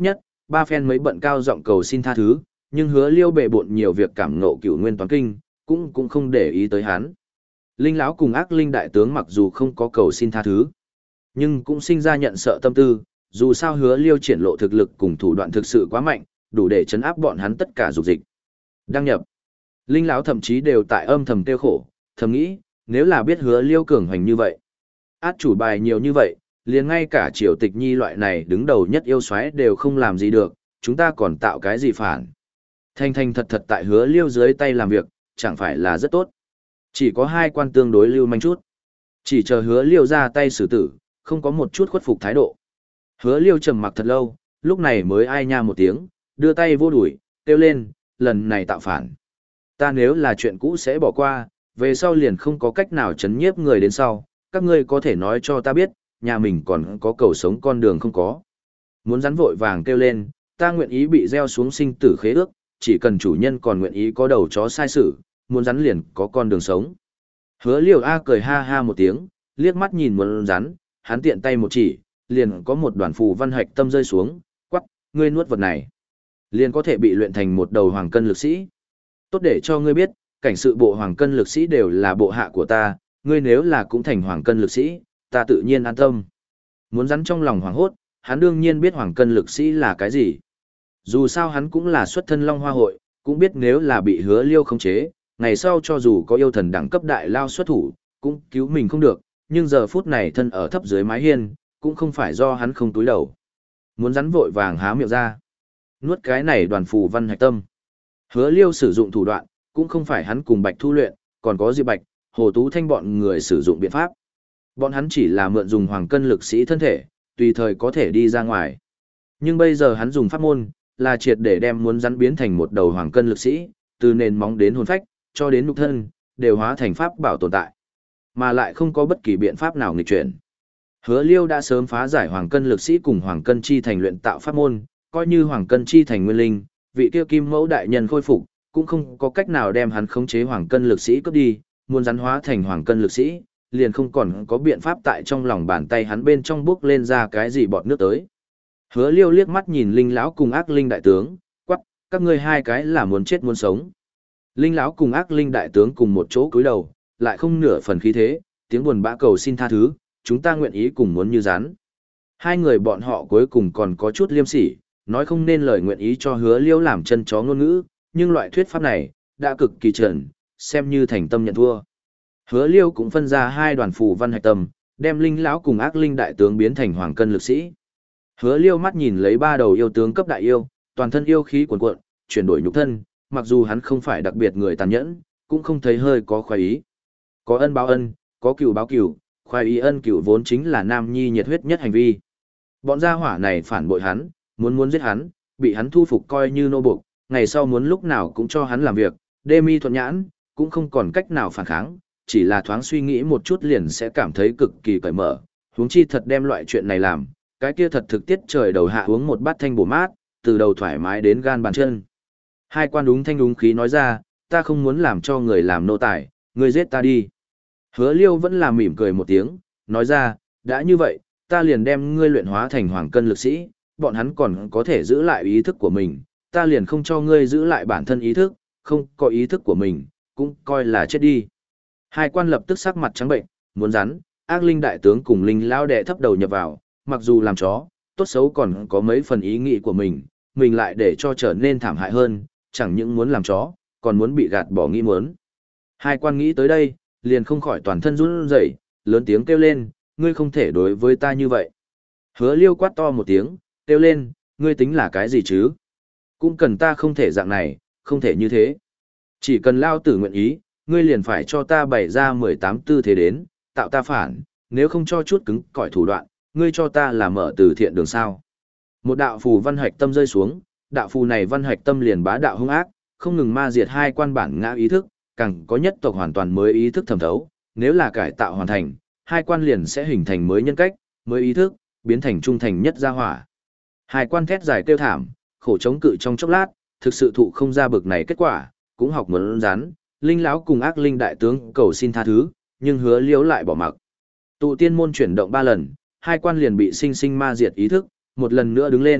ba phen mấy bận cao giọng cầu xin tha thứ, nhưng Hứa Liêu bệ bộn nhiều việc cảm ngộ Cửu Nguyên Toán Kinh, cũng cũng không để ý tới hắn. Linh lão cùng Ác Linh đại tướng mặc dù không có cầu xin tha thứ, nhưng cũng sinh ra nhận sợ tâm tư, dù sao Hứa Liêu triển lộ thực lực cùng thủ đoạn thực sự quá mạnh, đủ để chấn áp bọn hắn tất cả dục dịch. Đăng nhập. Linh lão thậm chí đều tại âm thầm tiêu khổ, thầm nghĩ, nếu là biết Hứa Liêu cường hành như vậy, át chủ bài nhiều như vậy, liền ngay cả Triều Tịch Nhi loại này đứng đầu nhất yêu soái đều không làm gì được, chúng ta còn tạo cái gì phản. Thanh thanh thật thật tại Hứa Liêu dưới tay làm việc, chẳng phải là rất tốt. Chỉ có hai quan tương đối lưu manh chút. Chỉ chờ Hứa Liêu ra tay xử tử, không có một chút khuất phục thái độ. Hứa Liêu trầm mặc thật lâu, lúc này mới ai nha một tiếng, đưa tay vô đuổi, kêu lên, lần này tạo phản. Ta nếu là chuyện cũ sẽ bỏ qua, về sau liền không có cách nào chấn nhiếp người đến sau, các ngươi có thể nói cho ta biết, nhà mình còn có cầu sống con đường không có. Muốn rắn vội vàng kêu lên, ta nguyện ý bị gieo xuống sinh tử khế ước, chỉ cần chủ nhân còn nguyện ý có đầu chó sai sự, muốn rắn liền có con đường sống. Hứa Liêu A cười ha ha một tiếng, liếc mắt nhìn muốn rắn, hắn tiện tay một chỉ, liền có một đoàn phù văn hạch tâm rơi xuống, quắc, ngươi nuốt vật này, liền có thể bị luyện thành một đầu hoàng cân lực sĩ. Tốt để cho ngươi biết, cảnh sự bộ hoàng cân lực sĩ đều là bộ hạ của ta, ngươi nếu là cũng thành hoàng cân lực sĩ, ta tự nhiên an tâm. Muốn rắn trong lòng hoảng hốt, hắn đương nhiên biết hoàng cân lực sĩ là cái gì. Dù sao hắn cũng là xuất thân Long Hoa hội, cũng biết nếu là bị Hứa Liêu khống chế, ngày sau cho dù có yêu thần đẳng cấp đại lao xuất thủ, cũng cứu mình không được, nhưng giờ phút này thân ở thấp dưới mái hiên, cũng không phải do hắn không túi đầu. Muốn rắn vội vàng há miệng ra, nuốt cái này đoàn phù văn hạch tâm. Hứa Liêu sử dụng thủ đoạn, cũng không phải hắn cùng Bạch Thu luyện, còn có Diệp Bạch, Hồ Tú Thanh bọn người sử dụng biện pháp. Bọn hắn chỉ là mượn dùng hoàng cân lực sĩ thân thể, tùy thời có thể đi ra ngoài. Nhưng bây giờ hắn dùng pháp môn, là triệt để đem muốn rắn biến thành một đầu hoàng cân lực sĩ, từ nền móng đến hồn phách, cho đến nhục thân, đều hóa thành pháp bảo tồn tại. Mà lại không có bất kỳ biện pháp nào nghịch chuyển. Hứa Liêu đã sớm phá giải hoàng cân lực sĩ cùng hoàng cân chi thành luyện tạo pháp môn, coi như hoàng cân chi thành nguyên linh, vị kia kim mẫu đại nhân khôi phục, cũng không có cách nào đem hắn khống chế hoàng cân lực sĩ cướp đi, muốn rắn hóa thành hoàng cân lực sĩ, liền không còn có biện pháp tại trong lòng bàn tay hắn bên trong bước lên ra cái gì bọt nước tới. Hứa Liêu liếc mắt nhìn Linh lão cùng Ác Linh đại tướng, quắc, các ngươi hai cái là muốn chết muốn sống. Linh lão cùng Ác Linh đại tướng cùng một chỗ cúi đầu, lại không nửa phần khí thế, tiếng buồn bã cầu xin tha thứ, chúng ta nguyện ý cùng muốn như rắn. Hai người bọn họ cuối cùng còn có chút liêm sỉ, nói không nên lời nguyện ý cho Hứa Liêu làm chân chó ngôn ngữ, nhưng loại thuyết pháp này đã cực kỳ trần, xem như thành tâm nhận thua. Hứa Liêu cũng phân ra hai đoàn phù văn hạch tâm, đem Linh lão cùng Ác Linh đại tướng biến thành hoàng cân lực sĩ. Hứa Liêu mắt nhìn lấy ba đầu yêu tướng cấp đại yêu, toàn thân yêu khí cuồn cuộn, chuyển đổi nhục thân, mặc dù hắn không phải đặc biệt người tàn nhẫn, cũng không thấy hơi có khoái ý. Có ân báo ân, có cừu báo cừu, khoái ý ân cừu vốn chính là nam nhi nhiệt huyết nhất hành vi. Bọn gia hỏa này phản bội hắn, muốn muốn giết hắn, bị hắn thu phục coi như nô buộc, ngày sau muốn lúc nào cũng cho hắn làm việc, đê mi thuận nhãn, cũng không còn cách nào phản kháng, chỉ là thoáng suy nghĩ một chút liền sẽ cảm thấy cực kỳ cởi mở, huống chi thật đem loại chuyện này làm, cái kia thật thực tiết trời đầu hạ uống một bát thanh bổ mát, từ đầu thoải mái đến gan bàn chân. Hai quan đúng thanh đúng khí nói ra, ta không muốn làm cho người làm nô tài, ngươi giết ta đi. Hứa Liêu vẫn là mỉm cười một tiếng, nói ra, đã như vậy, ta liền đem ngươi luyện hóa thành hoàng cân lực sĩ, bọn hắn còn có thể giữ lại ý thức của mình, ta liền không cho ngươi giữ lại bản thân ý thức, không có ý thức của mình, cũng coi là chết đi. Hai quan lập tức sắc mặt trắng bệnh, muốn rắn, Ác Linh đại tướng cùng Linh lão đệ thấp đầu nhập vào, mặc dù làm chó, tốt xấu còn có mấy phần ý nghĩ của mình, mình lại để cho trở nên thảm hại hơn, chẳng những muốn làm chó, còn muốn bị gạt bỏ nghĩ muốn. Hai quan nghĩ tới đây, liền không khỏi toàn thân run rẩy, lớn tiếng kêu lên, ngươi không thể đối với ta như vậy. Hứa Liêu quát to một tiếng, kêu lên, ngươi tính là cái gì chứ? Cũng cần ta không thể dạng này, không thể như thế. Chỉ cần lao tử nguyện ý, ngươi liền phải cho ta bày ra mười tám tư thế đến, tạo ta phản, nếu không cho chút cứng cỏi thủ đoạn, ngươi cho ta là mở từ thiện đường sao. Một đạo phù văn hạch tâm rơi xuống, đạo phù này văn hạch tâm liền bá đạo hung ác, không ngừng ma diệt hai quan bản ngã ý thức, càng có nhất tộc hoàn toàn mới ý thức thẩm thấu, nếu là cải tạo hoàn thành, hai quan liền sẽ hình thành mới nhân cách, mới ý thức, biến thành trung thành nhất gia hỏa. Hai quan thét dài kêu thảm, khổ chống cự trong chốc lát, thực sự thụ không ra bực này kết quả, cũng học muốn rắn, Linh lão cùng Ác Linh đại tướng cầu xin tha thứ, nhưng Hứa Liêu lại bỏ mặc. Tụ tiên môn chuyển động ba lần, hai quan liền bị sinh sinh ma diệt ý thức, một lần nữa đứng lên,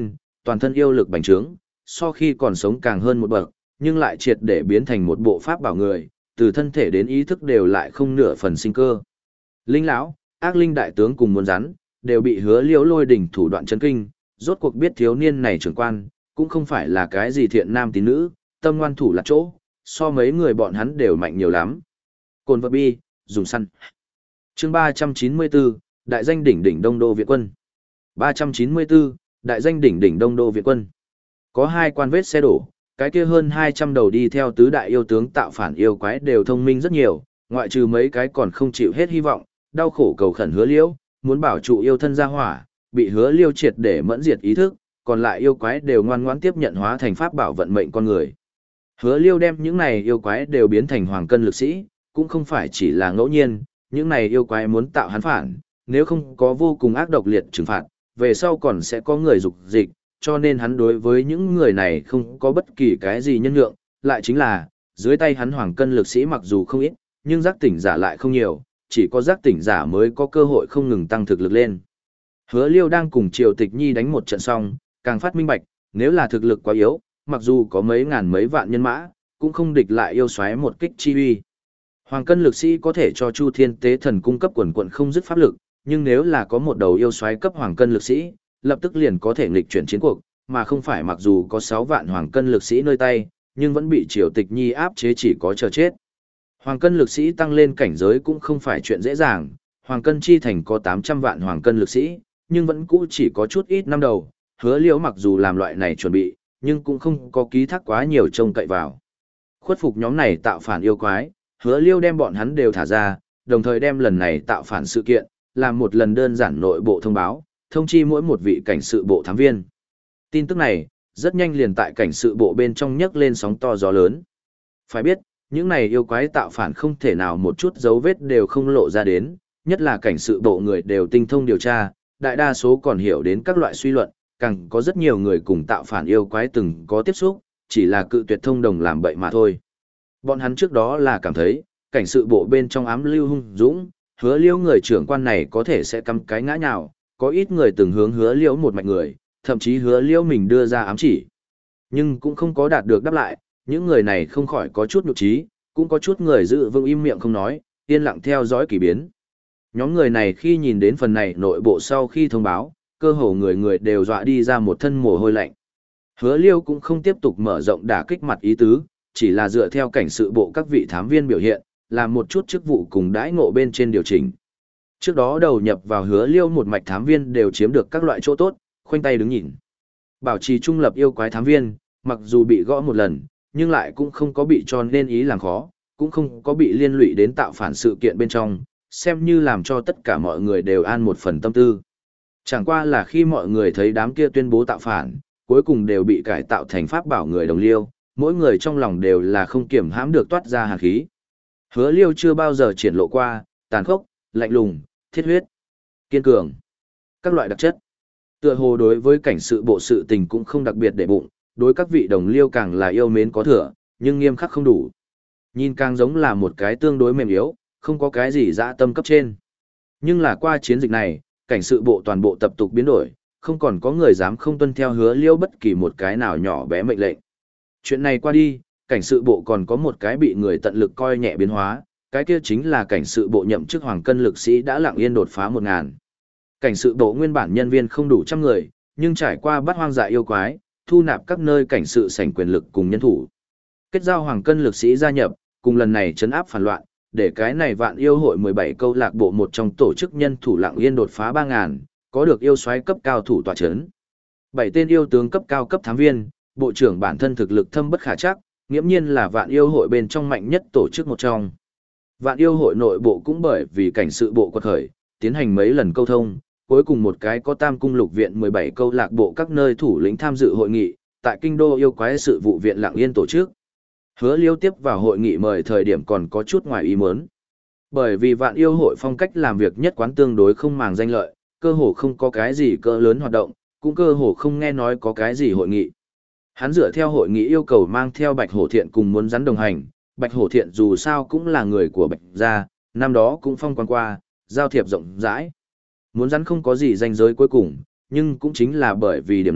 toàn thân yêu lực bành trướng, so khi còn sống càng hơn một bậc, nhưng lại triệt để biến thành một bộ pháp bảo người, từ thân thể đến ý thức đều lại không nửa phần sinh cơ. Linh lão, ác linh đại tướng cùng muốn rắn, đều bị Hứa Liễu lôi đỉnh thủ đoạn chấn kinh, rốt cuộc biết thiếu niên này trưởng quan, cũng không phải là cái gì thiện nam tín nữ, tâm ngoan thủ là chỗ, so mấy người bọn hắn đều mạnh nhiều lắm. Cồn vật bi, dùng săn. Chương ba trăm chín mươi bốn, đại danh đỉnh đỉnh Đông Đô Viện quân. ba trăm chín mươi bốn, đại danh đỉnh đỉnh Đông Đô Viện quân. Có hai quan vết xe đổ, cái kia hơn hai trăm đầu đi theo tứ đại yêu tướng tạo phản yêu quái đều thông minh rất nhiều, ngoại trừ mấy cái còn không chịu hết hy vọng, đau khổ cầu khẩn Hứa Liễu, muốn bảo trụ yêu thân ra hỏa, bị Hứa Liêu triệt để mẫn diệt ý thức, còn lại yêu quái đều ngoan ngoãn tiếp nhận hóa thành pháp bảo vận mệnh con người. Hứa Liêu đem những này yêu quái đều biến thành hoàng cân lực sĩ, cũng không phải chỉ là ngẫu nhiên, những này yêu quái muốn tạo hắn phản, nếu không có vô cùng ác độc liệt trừng phạt, về sau còn sẽ có người dục dịch, cho nên hắn đối với những người này không có bất kỳ cái gì nhân nhượng, lại chính là, dưới tay hắn hoàng cân lực sĩ mặc dù không ít, nhưng giác tỉnh giả lại không nhiều, chỉ có giác tỉnh giả mới có cơ hội không ngừng tăng thực lực lên. Hứa Liêu đang cùng Triều Tịch Nhi đánh một trận xong, càng phát minh bạch, nếu là thực lực quá yếu, mặc dù có mấy ngàn mấy vạn nhân mã, cũng không địch lại yêu xoáy một kích chi uy. Hoàng cân lực sĩ có thể cho Chu Thiên Tế Thần cung cấp quần quần không dứt pháp lực, nhưng nếu là có một đầu yêu xoáy cấp hoàng cân lực sĩ, lập tức liền có thể nghịch chuyển chiến cuộc, mà không phải mặc dù có sáu vạn hoàng cân lực sĩ nơi tay, nhưng vẫn bị Triều Tịch Nhi áp chế chỉ có chờ chết. Hoàng cân lực sĩ tăng lên cảnh giới cũng không phải chuyện dễ dàng, hoàng cân chi thành có tám trăm vạn hoàng cân lực sĩ, nhưng vẫn cũ chỉ có chút ít năm đầu, Hứa Liễu mặc dù làm loại này chuẩn bị, nhưng cũng không có ký thác quá nhiều trông cậy vào. Khuất phục nhóm này tạo phản yêu quái, Hứa Liêu đem bọn hắn đều thả ra, đồng thời đem lần này tạo phản sự kiện, làm một lần đơn giản nội bộ thông báo, thông chi mỗi một vị cảnh sự bộ thám viên. Tin tức này, rất nhanh liền tại cảnh sự bộ bên trong nhấc lên sóng to gió lớn. Phải biết, những này yêu quái tạo phản không thể nào một chút dấu vết đều không lộ ra đến, nhất là cảnh sự bộ người đều tinh thông điều tra, đại đa số còn hiểu đến các loại suy luận, càng có rất nhiều người cùng tạo phản yêu quái từng có tiếp xúc, chỉ là cự tuyệt thông đồng làm bậy mà thôi. Bọn hắn trước đó là cảm thấy, cảnh sự bộ bên trong ám lưu hung dũng, Hứa Liễu người trưởng quan này có thể sẽ cắm cái ngã nhào, có ít người từng hướng Hứa Liễu một mạch người, thậm chí Hứa Liễu mình đưa ra ám chỉ. Nhưng cũng không có đạt được đáp lại, những người này không khỏi có chút nhục trí, cũng có chút người giữ vững im miệng không nói, yên lặng theo dõi kỳ biến. Nhóm người này khi nhìn đến phần này nội bộ sau khi thông báo, cơ hồ người người đều dọa đi ra một thân mồ hôi lạnh. Hứa Liêu cũng không tiếp tục mở rộng đả kích mặt ý tứ, chỉ là dựa theo cảnh sự bộ các vị thám viên biểu hiện, làm một chút chức vụ cùng đãi ngộ bên trên điều chỉnh. Trước đó đầu nhập vào Hứa Liêu một mạch thám viên đều chiếm được các loại chỗ tốt, khoanh tay đứng nhìn. Bảo trì trung lập yêu quái thám viên, mặc dù bị gõ một lần, nhưng lại cũng không có bị cho nên ý làm khó, cũng không có bị liên lụy đến tạo phản sự kiện bên trong, xem như làm cho tất cả mọi người đều an một phần tâm tư. Chẳng qua là khi mọi người thấy đám kia tuyên bố tạo phản, cuối cùng đều bị cải tạo thành pháp bảo người đồng liêu, mỗi người trong lòng đều là không kiểm hãm được toát ra hàn khí. Hứa Liêu chưa bao giờ triển lộ qua, tàn khốc, lạnh lùng, thiết huyết, kiên cường, các loại đặc chất. Tựa hồ đối với cảnh sự bộ sự tình cũng không đặc biệt để bụng, đối các vị đồng liêu càng là yêu mến có thừa, nhưng nghiêm khắc không đủ. Nhìn càng giống là một cái tương đối mềm yếu, không có cái gì dã tâm cấp trên. Nhưng là qua chiến dịch này, cảnh sự bộ toàn bộ tập tục biến đổi, không còn có người dám không tuân theo Hứa Liêu bất kỳ một cái nào nhỏ bé mệnh lệnh. Chuyện này qua đi, cảnh sự bộ còn có một cái bị người tận lực coi nhẹ biến hóa, cái kia chính là cảnh sự bộ nhậm chức hoàng cân lực sĩ đã lặng yên đột phá một ngàn. Cảnh sự bộ nguyên bản nhân viên không đủ trăm người, nhưng trải qua bắt hoang dại yêu quái, thu nạp các nơi cảnh sự sảnh quyền lực cùng nhân thủ. Kết giao hoàng cân lực sĩ gia nhập, cùng lần này trấn áp phản loạn, để cái này vạn yêu hội mười bảy câu lạc bộ một trong tổ chức nhân thủ lặng yên đột phá ba ngàn, có được yêu soái cấp cao thủ tọa chấn. Bảy tên yêu tướng cấp cao cấp thám viên, bộ trưởng bản thân thực lực thâm bất khả trắc, nghiễm nhiên là vạn yêu hội bên trong mạnh nhất tổ chức một trong. Vạn yêu hội nội bộ cũng bởi vì cảnh sự bộ quật khởi, tiến hành mấy lần câu thông, cuối cùng một cái có tam cung lục viện mười bảy câu lạc bộ các nơi thủ lĩnh tham dự hội nghị, tại kinh đô yêu quái sự vụ viện lặng yên tổ chức. Hứa Liêu tiếp vào hội nghị mời thời điểm còn có chút ngoài ý muốn. Bởi vì vạn yêu hội phong cách làm việc nhất quán tương đối không màng danh lợi, cơ hồ không có cái gì cỡ lớn hoạt động, cũng cơ hồ không nghe nói có cái gì hội nghị. Hắn dựa theo hội nghị yêu cầu mang theo Bạch Hổ Thiện cùng muốn rắn đồng hành, Bạch Hổ Thiện dù sao cũng là người của Bạch gia, năm đó cũng phong quan qua, giao thiệp rộng rãi. Muốn rắn không có gì danh giới cuối cùng, nhưng cũng chính là bởi vì điểm này,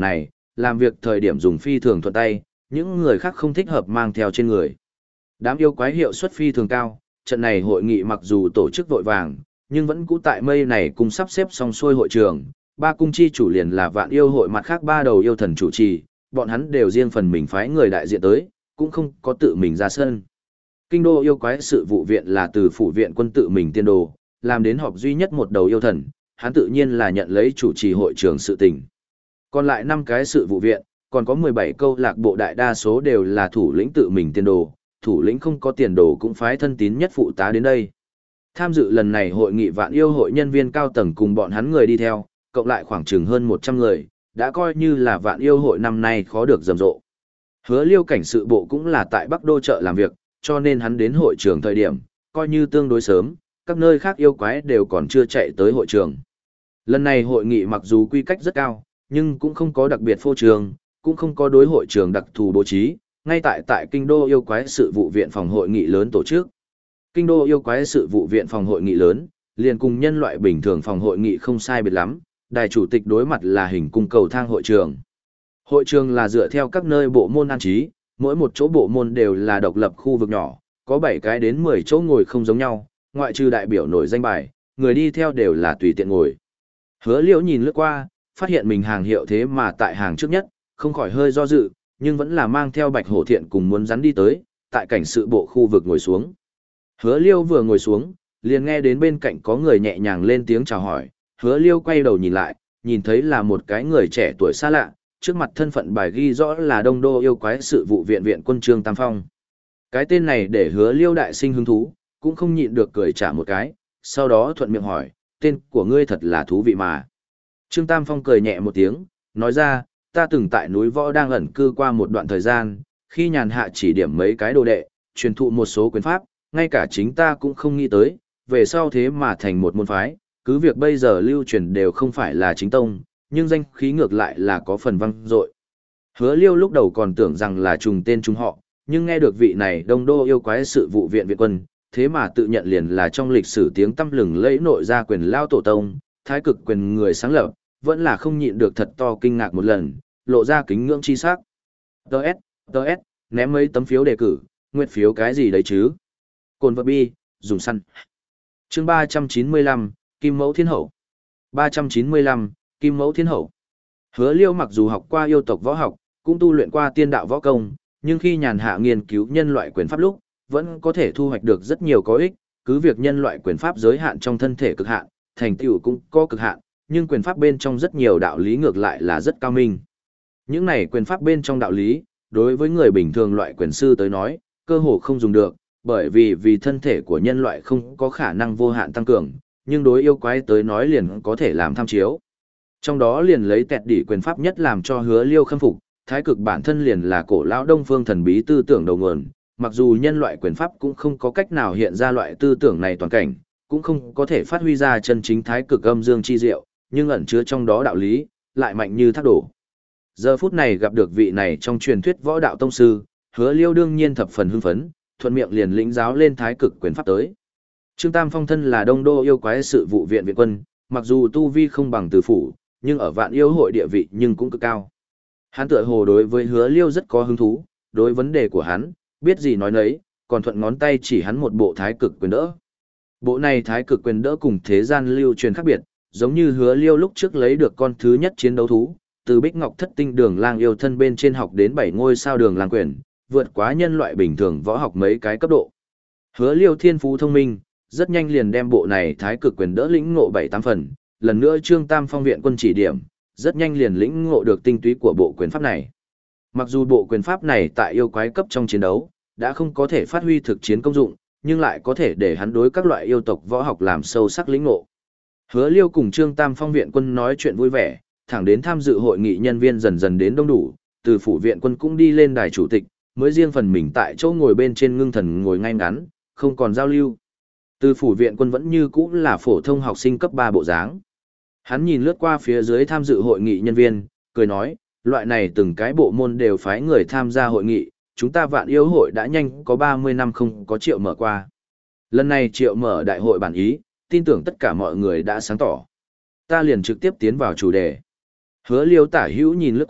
làm việc thời điểm dùng phi thường thuận tay, những người khác không thích hợp mang theo trên người. Đám yêu quái hiệu suất phi thường cao, trận này hội nghị mặc dù tổ chức vội vàng, nhưng vẫn cũ tại mây này cùng sắp xếp xong xuôi hội trường, ba cung chi chủ liền là vạn yêu hội mặt khác ba đầu yêu thần chủ trì, bọn hắn đều riêng phần mình phái người đại diện tới, cũng không có tự mình ra sân. Kinh đô yêu quái sự vụ viện là từ phủ viện quân tự mình tiên đồ, làm đến họp duy nhất một đầu yêu thần, hắn tự nhiên là nhận lấy chủ trì hội trường sự tình. Còn lại năm cái sự vụ viện, còn có mười bảy câu lạc bộ đại đa số đều là thủ lĩnh tự mình tiên đồ, thủ lĩnh không có tiền đồ cũng phái thân tín nhất phụ tá đến đây. Tham dự lần này hội nghị vạn yêu hội nhân viên cao tầng cùng bọn hắn người đi theo, cộng lại khoảng chừng hơn một trăm người, đã coi như là vạn yêu hội năm nay khó được rầm rộ. Hứa Liêu cảnh sự bộ cũng là tại Bắc Đô chợ làm việc, cho nên hắn đến hội trường thời điểm, coi như tương đối sớm, các nơi khác yêu quái đều còn chưa chạy tới hội trường. Lần này hội nghị mặc dù quy cách rất cao, nhưng cũng không có đặc biệt phô trường, cũng không có đối hội trường đặc thù bố trí, ngay tại tại Kinh đô yêu quái sự vụ viện phòng hội nghị lớn tổ chức. Kinh đô yêu quái sự vụ viện phòng hội nghị lớn, liền cùng nhân loại bình thường phòng hội nghị không sai biệt lắm, đài chủ tịch đối mặt là hình cung cầu thang hội trường. Hội trường là dựa theo các nơi bộ môn an trí, mỗi một chỗ bộ môn đều là độc lập khu vực nhỏ, có bảy cái đến mười chỗ ngồi không giống nhau, ngoại trừ đại biểu nổi danh bài, người đi theo đều là tùy tiện ngồi. Hứa Liễu nhìn lướt qua, phát hiện mình hàng hiệu thế mà tại hàng trước nhất, không khỏi hơi do dự, nhưng vẫn là mang theo Bạch Hổ Thiện cùng muốn rắn đi tới, tại cảnh sự bộ khu vực ngồi xuống. Hứa Liêu vừa ngồi xuống, liền nghe đến bên cạnh có người nhẹ nhàng lên tiếng chào hỏi, Hứa Liêu quay đầu nhìn lại, nhìn thấy là một cái người trẻ tuổi xa lạ, trước mặt thân phận bài ghi rõ là Đông Đô yêu quái sự vụ viện viện quân Trương Tam Phong. Cái tên này để Hứa Liêu đại sinh hứng thú, cũng không nhịn được cười trả một cái, sau đó thuận miệng hỏi, tên của ngươi thật là thú vị mà. Trương Tam Phong cười nhẹ một tiếng, nói ra, ta từng tại núi Võ đang ẩn cư qua một đoạn thời gian, khi nhàn hạ chỉ điểm mấy cái đồ đệ, truyền thụ một số quyền pháp, ngay cả chính ta cũng không nghĩ tới, về sau thế mà thành một môn phái, cứ việc bây giờ lưu truyền đều không phải là chính tông, nhưng danh khí ngược lại là có phần vang dội. Hứa Liêu lúc đầu còn tưởng rằng là trùng tên trùng họ, nhưng nghe được vị này Đông Đô yêu quái sự vụ viện viện quân, thế mà tự nhận liền là trong lịch sử tiếng tăm lừng lẫy nội gia quyền lao tổ tông, thái cực quyền người sáng lập, vẫn là không nhịn được thật to kinh ngạc một lần, lộ ra kính ngưỡng chi sắc. Đợt, đợt, ném mấy tấm phiếu đề cử, nguyện phiếu cái gì đấy chứ? Cồn vật bi, dùng săn. Chương ba trăm chín mươi lăm, Kim Mẫu Thiên Hậu. ba trăm chín mươi lăm, Kim Mẫu Thiên Hậu. Hứa Liêu mặc dù học qua yêu tộc võ học, cũng tu luyện qua tiên đạo võ công, nhưng khi nhàn hạ nghiên cứu nhân loại quyền pháp lúc, vẫn có thể thu hoạch được rất nhiều có ích, cứ việc nhân loại quyền pháp giới hạn trong thân thể cực hạn, thành tựu cũng có cực hạn, nhưng quyền pháp bên trong rất nhiều đạo lý ngược lại là rất cao minh. Những này quyền pháp bên trong đạo lý, đối với người bình thường loại quyền sư tới nói, cơ hồ không dùng được, bởi vì vì thân thể của nhân loại không có khả năng vô hạn tăng cường, nhưng đối yêu quái tới nói liền có thể làm tham chiếu. Trong đó liền lấy tẹt đỉ quyền pháp nhất làm cho Hứa Liêu khâm phục, thái cực bản thân liền là cổ lão đông phương thần bí tư tưởng đầu nguồn, mặc dù nhân loại quyền pháp cũng không có cách nào hiện ra loại tư tưởng này toàn cảnh, cũng không có thể phát huy ra chân chính thái cực âm dương chi diệu, nhưng ẩn chứa trong đó đạo lý, lại mạnh như thác đổ. Giờ phút này gặp được vị này trong truyền thuyết võ đạo tông sư, Hứa Liêu đương nhiên thập phần hưng phấn, thuận miệng liền lĩnh giáo lên thái cực quyền pháp tới. Trương Tam Phong thân là Đông Đô yêu quái sự vụ viện viện quân, mặc dù tu vi không bằng Từ phủ, nhưng ở vạn yêu hội địa vị nhưng cũng cực cao. Hắn tựa hồ đối với Hứa Liêu rất có hứng thú, đối vấn đề của hắn, biết gì nói nấy, còn thuận ngón tay chỉ hắn một bộ thái cực quyền đỡ. Bộ này thái cực quyền đỡ cùng thế gian lưu truyền khác biệt, giống như Hứa Liêu lúc trước lấy được con thứ nhất chiến đấu thú, từ Bích Ngọc Thất Tinh Đường Lang yêu thân bên trên học đến bảy ngôi sao Đường Lang quyền, vượt quá nhân loại bình thường võ học mấy cái cấp độ. Hứa Liêu thiên phú thông minh, rất nhanh liền đem bộ này thái cực quyền đỡ lĩnh ngộ bảy tám phần, lần nữa Trương Tam Phong viện quân chỉ điểm, rất nhanh liền lĩnh ngộ được tinh túy của bộ quyền pháp này. Mặc dù bộ quyền pháp này tại yêu quái cấp trong chiến đấu, đã không có thể phát huy thực chiến công dụng, nhưng lại có thể để hắn đối các loại yêu tộc võ học làm sâu sắc lĩnh ngộ. Hứa Liêu cùng Trương Tam Phong viện quân nói chuyện vui vẻ, thẳng đến tham dự hội nghị nhân viên dần dần đến đông đủ, từ phủ viện quân cũng đi lên đài chủ tịch, mới riêng phần mình tại chỗ ngồi bên trên ngưng thần ngồi ngay ngắn, không còn giao lưu. Từ phủ viện quân vẫn như cũ là phổ thông học sinh cấp ba bộ dáng. Hắn nhìn lướt qua phía dưới tham dự hội nghị nhân viên, cười nói, loại này từng cái bộ môn đều phái người tham gia hội nghị, chúng ta vạn yêu hội đã nhanh có ba mươi năm không có triệu mở qua. Lần này triệu mở đại hội bản ý, tin tưởng tất cả mọi người đã sáng tỏ. Ta liền trực tiếp tiến vào chủ đề. Hứa Liêu tả hữu nhìn lướt qua,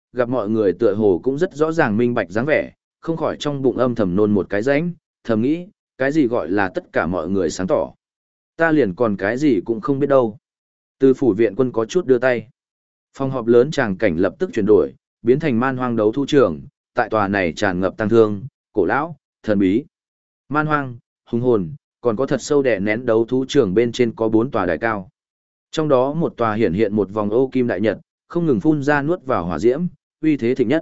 gặp mọi người tựa hồ cũng rất rõ ràng minh bạch dáng vẻ, không khỏi trong bụng âm thầm nôn một cái rãnh, thầm nghĩ, cái gì gọi là tất cả mọi người sáng tỏ. Ta liền còn cái gì cũng không biết đâu. Từ phủ viện quân có chút đưa tay. Phòng họp lớn tràng cảnh lập tức chuyển đổi, biến thành man hoang đấu thu trường, tại tòa này tràn ngập tăng thương, cổ lão, thần bí. Man hoang, hùng hồn, còn có thật sâu đè nén đấu thú trường bên trên có bốn tòa đài cao. Trong đó một tòa hiển hiện một vòng ô kim đại nhật, không ngừng phun ra nuốt vào hỏa diễm, uy thế thịnh nhất.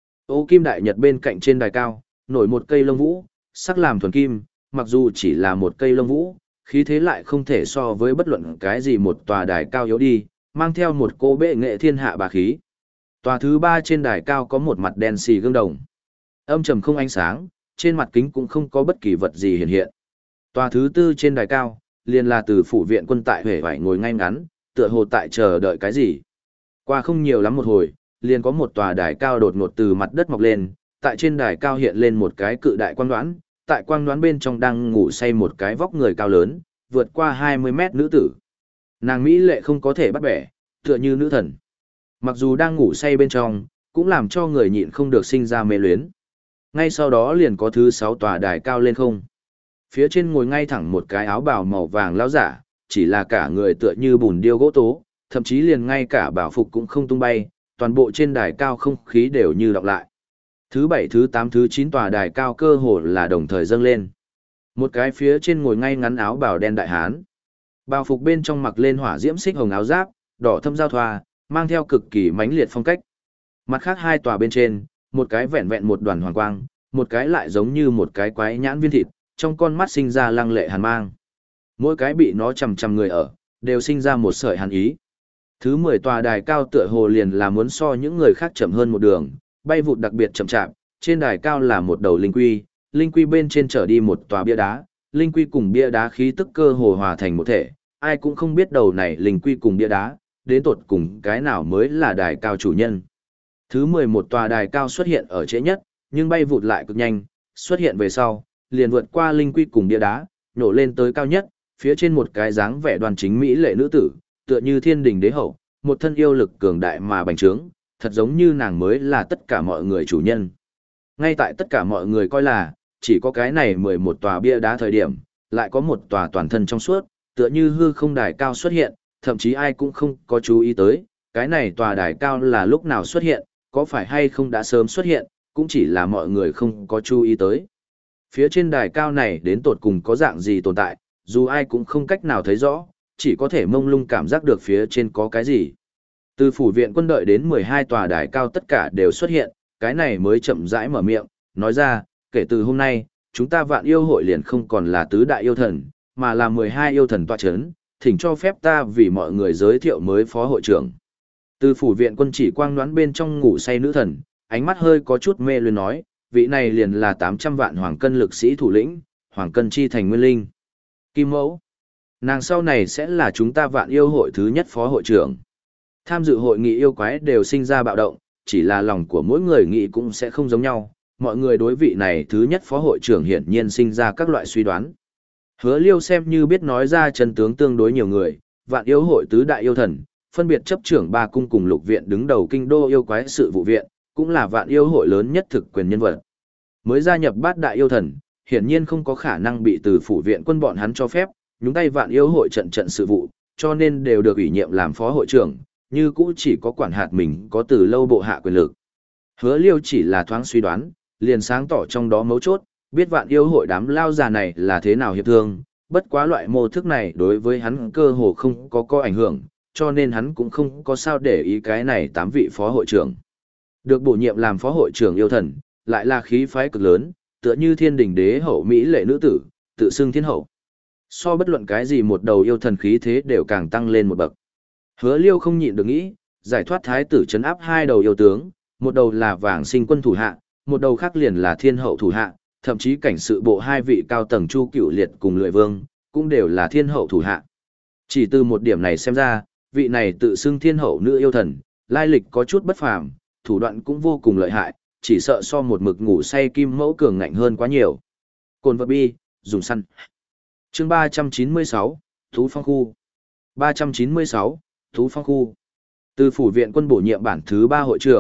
Ô kim đại nhật bên cạnh trên đài cao, nổi một cây lông vũ, sắc làm thuần kim, mặc dù chỉ là một cây lông vũ, khí thế lại không thể so với bất luận cái gì một tòa đài cao yếu đi, mang theo một cô bệ nghệ thiên hạ bà khí. Tòa thứ ba trên đài cao có một mặt đen xì gương đồng. Âm trầm không ánh sáng, trên mặt kính cũng không có bất kỳ vật gì hiện hiện. Tòa thứ tư trên đài cao, liền là từ phủ viện quân tại huệ vải ngồi ngay ngắn, tựa hồ tại chờ đợi cái gì. Qua không nhiều lắm một hồi, liền có một tòa đài cao đột ngột từ mặt đất mọc lên, tại trên đài cao hiện lên một cái cự đại quang đoán, tại quang đoán bên trong đang ngủ say một cái vóc người cao lớn, vượt qua hai mươi mét nữ tử. Nàng mỹ lệ không có thể bắt bẻ, tựa như nữ thần. Mặc dù đang ngủ say bên trong, cũng làm cho người nhịn không được sinh ra mê luyến. Ngay sau đó liền có thứ sáu tòa đài cao lên không. Phía trên ngồi ngay thẳng một cái áo bào màu vàng lão giả, chỉ là cả người tựa như bùn điêu gỗ tố, thậm chí liền ngay cả bảo phục cũng không tung bay, toàn bộ trên đài cao không khí đều như đọng lại. Thứ bảy, thứ tám, thứ chín tòa đài cao cơ hồ là đồng thời dâng lên. Một cái phía trên ngồi ngay ngắn áo bào đen đại hán. Bào phục bên trong mặc lên hỏa diễm xích hồng áo giáp, đỏ thâm giao thoa, mang theo cực kỳ mãnh liệt phong cách. Mặt khác hai tòa bên trên, một cái vẹn vẹn một đoàn hoàng quang, một cái lại giống như một cái quái nhãn viên thịt, trong con mắt sinh ra lăng lệ hàn mang. Mỗi cái bị nó chằm chằm người ở, đều sinh ra một sợi hàn ý. Thứ mười tòa đài cao tựa hồ liền là muốn so những người khác chậm hơn một đường, bay vụt đặc biệt chậm chạp, trên đài cao là một đầu linh quy, linh quy bên trên trở đi một tòa bia đá, linh quy cùng bia đá khí tức cơ hồ hòa thành một thể, ai cũng không biết đầu này linh quy cùng bia đá, đến tột cùng cái nào mới là đài cao chủ nhân. Thứ mười một tòa đài cao xuất hiện ở trễ nhất, nhưng bay vụt lại cực nhanh, xuất hiện về sau, liền vượt qua linh quy cùng bia đá, nhổ lên tới cao nhất, phía trên một cái dáng vẻ đoan chính mỹ lệ nữ tử, tựa như thiên đình đế hậu, một thân yêu lực cường đại mà bành trướng, thật giống như nàng mới là tất cả mọi người chủ nhân. Ngay tại tất cả mọi người coi là, chỉ có cái này mười một tòa bia đá thời điểm, lại có một tòa toàn thân trong suốt, tựa như hư không đài cao xuất hiện, thậm chí ai cũng không có chú ý tới, cái này tòa đài cao là lúc nào xuất hiện, có phải hay không đã sớm xuất hiện, cũng chỉ là mọi người không có chú ý tới. Phía trên đài cao này đến tột cùng có dạng gì tồn tại, dù ai cũng không cách nào thấy rõ, chỉ có thể mông lung cảm giác được phía trên có cái gì. Từ phủ viện quân đợi đến mười hai tòa đài cao tất cả đều xuất hiện, cái này mới chậm rãi mở miệng, nói ra, kể từ hôm nay, chúng ta vạn yêu hội liền không còn là tứ đại yêu thần, mà là mười hai yêu thần tọa chấn, thỉnh cho phép ta vì mọi người giới thiệu mới phó hội trưởng. Từ phủ viện quân chỉ quang đoán bên trong ngủ say nữ thần, ánh mắt hơi có chút mê luyến nói, vị này liền là tám trăm vạn hoàng cân lực sĩ thủ lĩnh, hoàng cân chi thành nguyên linh. Kim mẫu. Nàng sau này sẽ là chúng ta vạn yêu hội thứ nhất phó hội trưởng. Tham dự hội nghị yêu quái đều sinh ra bạo động, chỉ là lòng của mỗi người nghĩ cũng sẽ không giống nhau. Mọi người đối vị này thứ nhất phó hội trưởng hiển nhiên sinh ra các loại suy đoán. Hứa Liêu xem như biết nói ra chân tướng tương đối nhiều người, vạn yêu hội tứ đại yêu thần, phân biệt chấp trưởng ba cung cùng lục viện đứng đầu kinh đô yêu quái sự vụ viện, cũng là vạn yêu hội lớn nhất thực quyền nhân vật. Mới gia nhập bát đại yêu thần, hiển nhiên không có khả năng bị từ phủ viện quân bọn hắn cho phép, nhúng tay vạn yêu hội trận trận sự vụ, cho nên đều được ủy nhiệm làm phó hội trưởng, như cũ chỉ có quản hạt mình có từ lâu bộ hạ quyền lực. Hứa Liêu chỉ là thoáng suy đoán, liền sáng tỏ trong đó mấu chốt, biết vạn yêu hội đám lao già này là thế nào hiệp thương, bất quá loại mô thức này đối với hắn cơ hồ không có có ảnh hưởng, cho nên hắn cũng không có sao để ý cái này tám vị phó hội trưởng. Được bổ nhiệm làm phó hội trưởng yêu thần, lại là khí phái cực lớn, tựa như thiên đình đế hậu mỹ lệ nữ tử, tự xưng thiên hậu. So bất luận cái gì một đầu yêu thần khí thế đều càng tăng lên một bậc. Hứa Liêu không nhịn được nghĩ, giải thoát thái tử trấn áp hai đầu yêu tướng, một đầu là Vàng Sinh quân thủ hạ, một đầu khác liền là thiên hậu thủ hạ, thậm chí cảnh sự bộ hai vị cao tầng Chu Cửu Liệt cùng Lưỡi Vương, cũng đều là thiên hậu thủ hạ. Chỉ từ một điểm này xem ra, vị này tự xưng thiên hậu nữ yêu thần, lai lịch có chút bất phàm, thủ đoạn cũng vô cùng lợi hại, chỉ sợ so một mực ngủ say kim mẫu cường ngạnh hơn quá nhiều. Cồn vật bi, dùng săn. Chương ba trăm chín mươi sáu, Thú Phong Khu. ba trăm chín mươi sáu, Thú Phong Khu. Từ phủ viện quân bổ nhiệm bản thứ ba hội trưởng,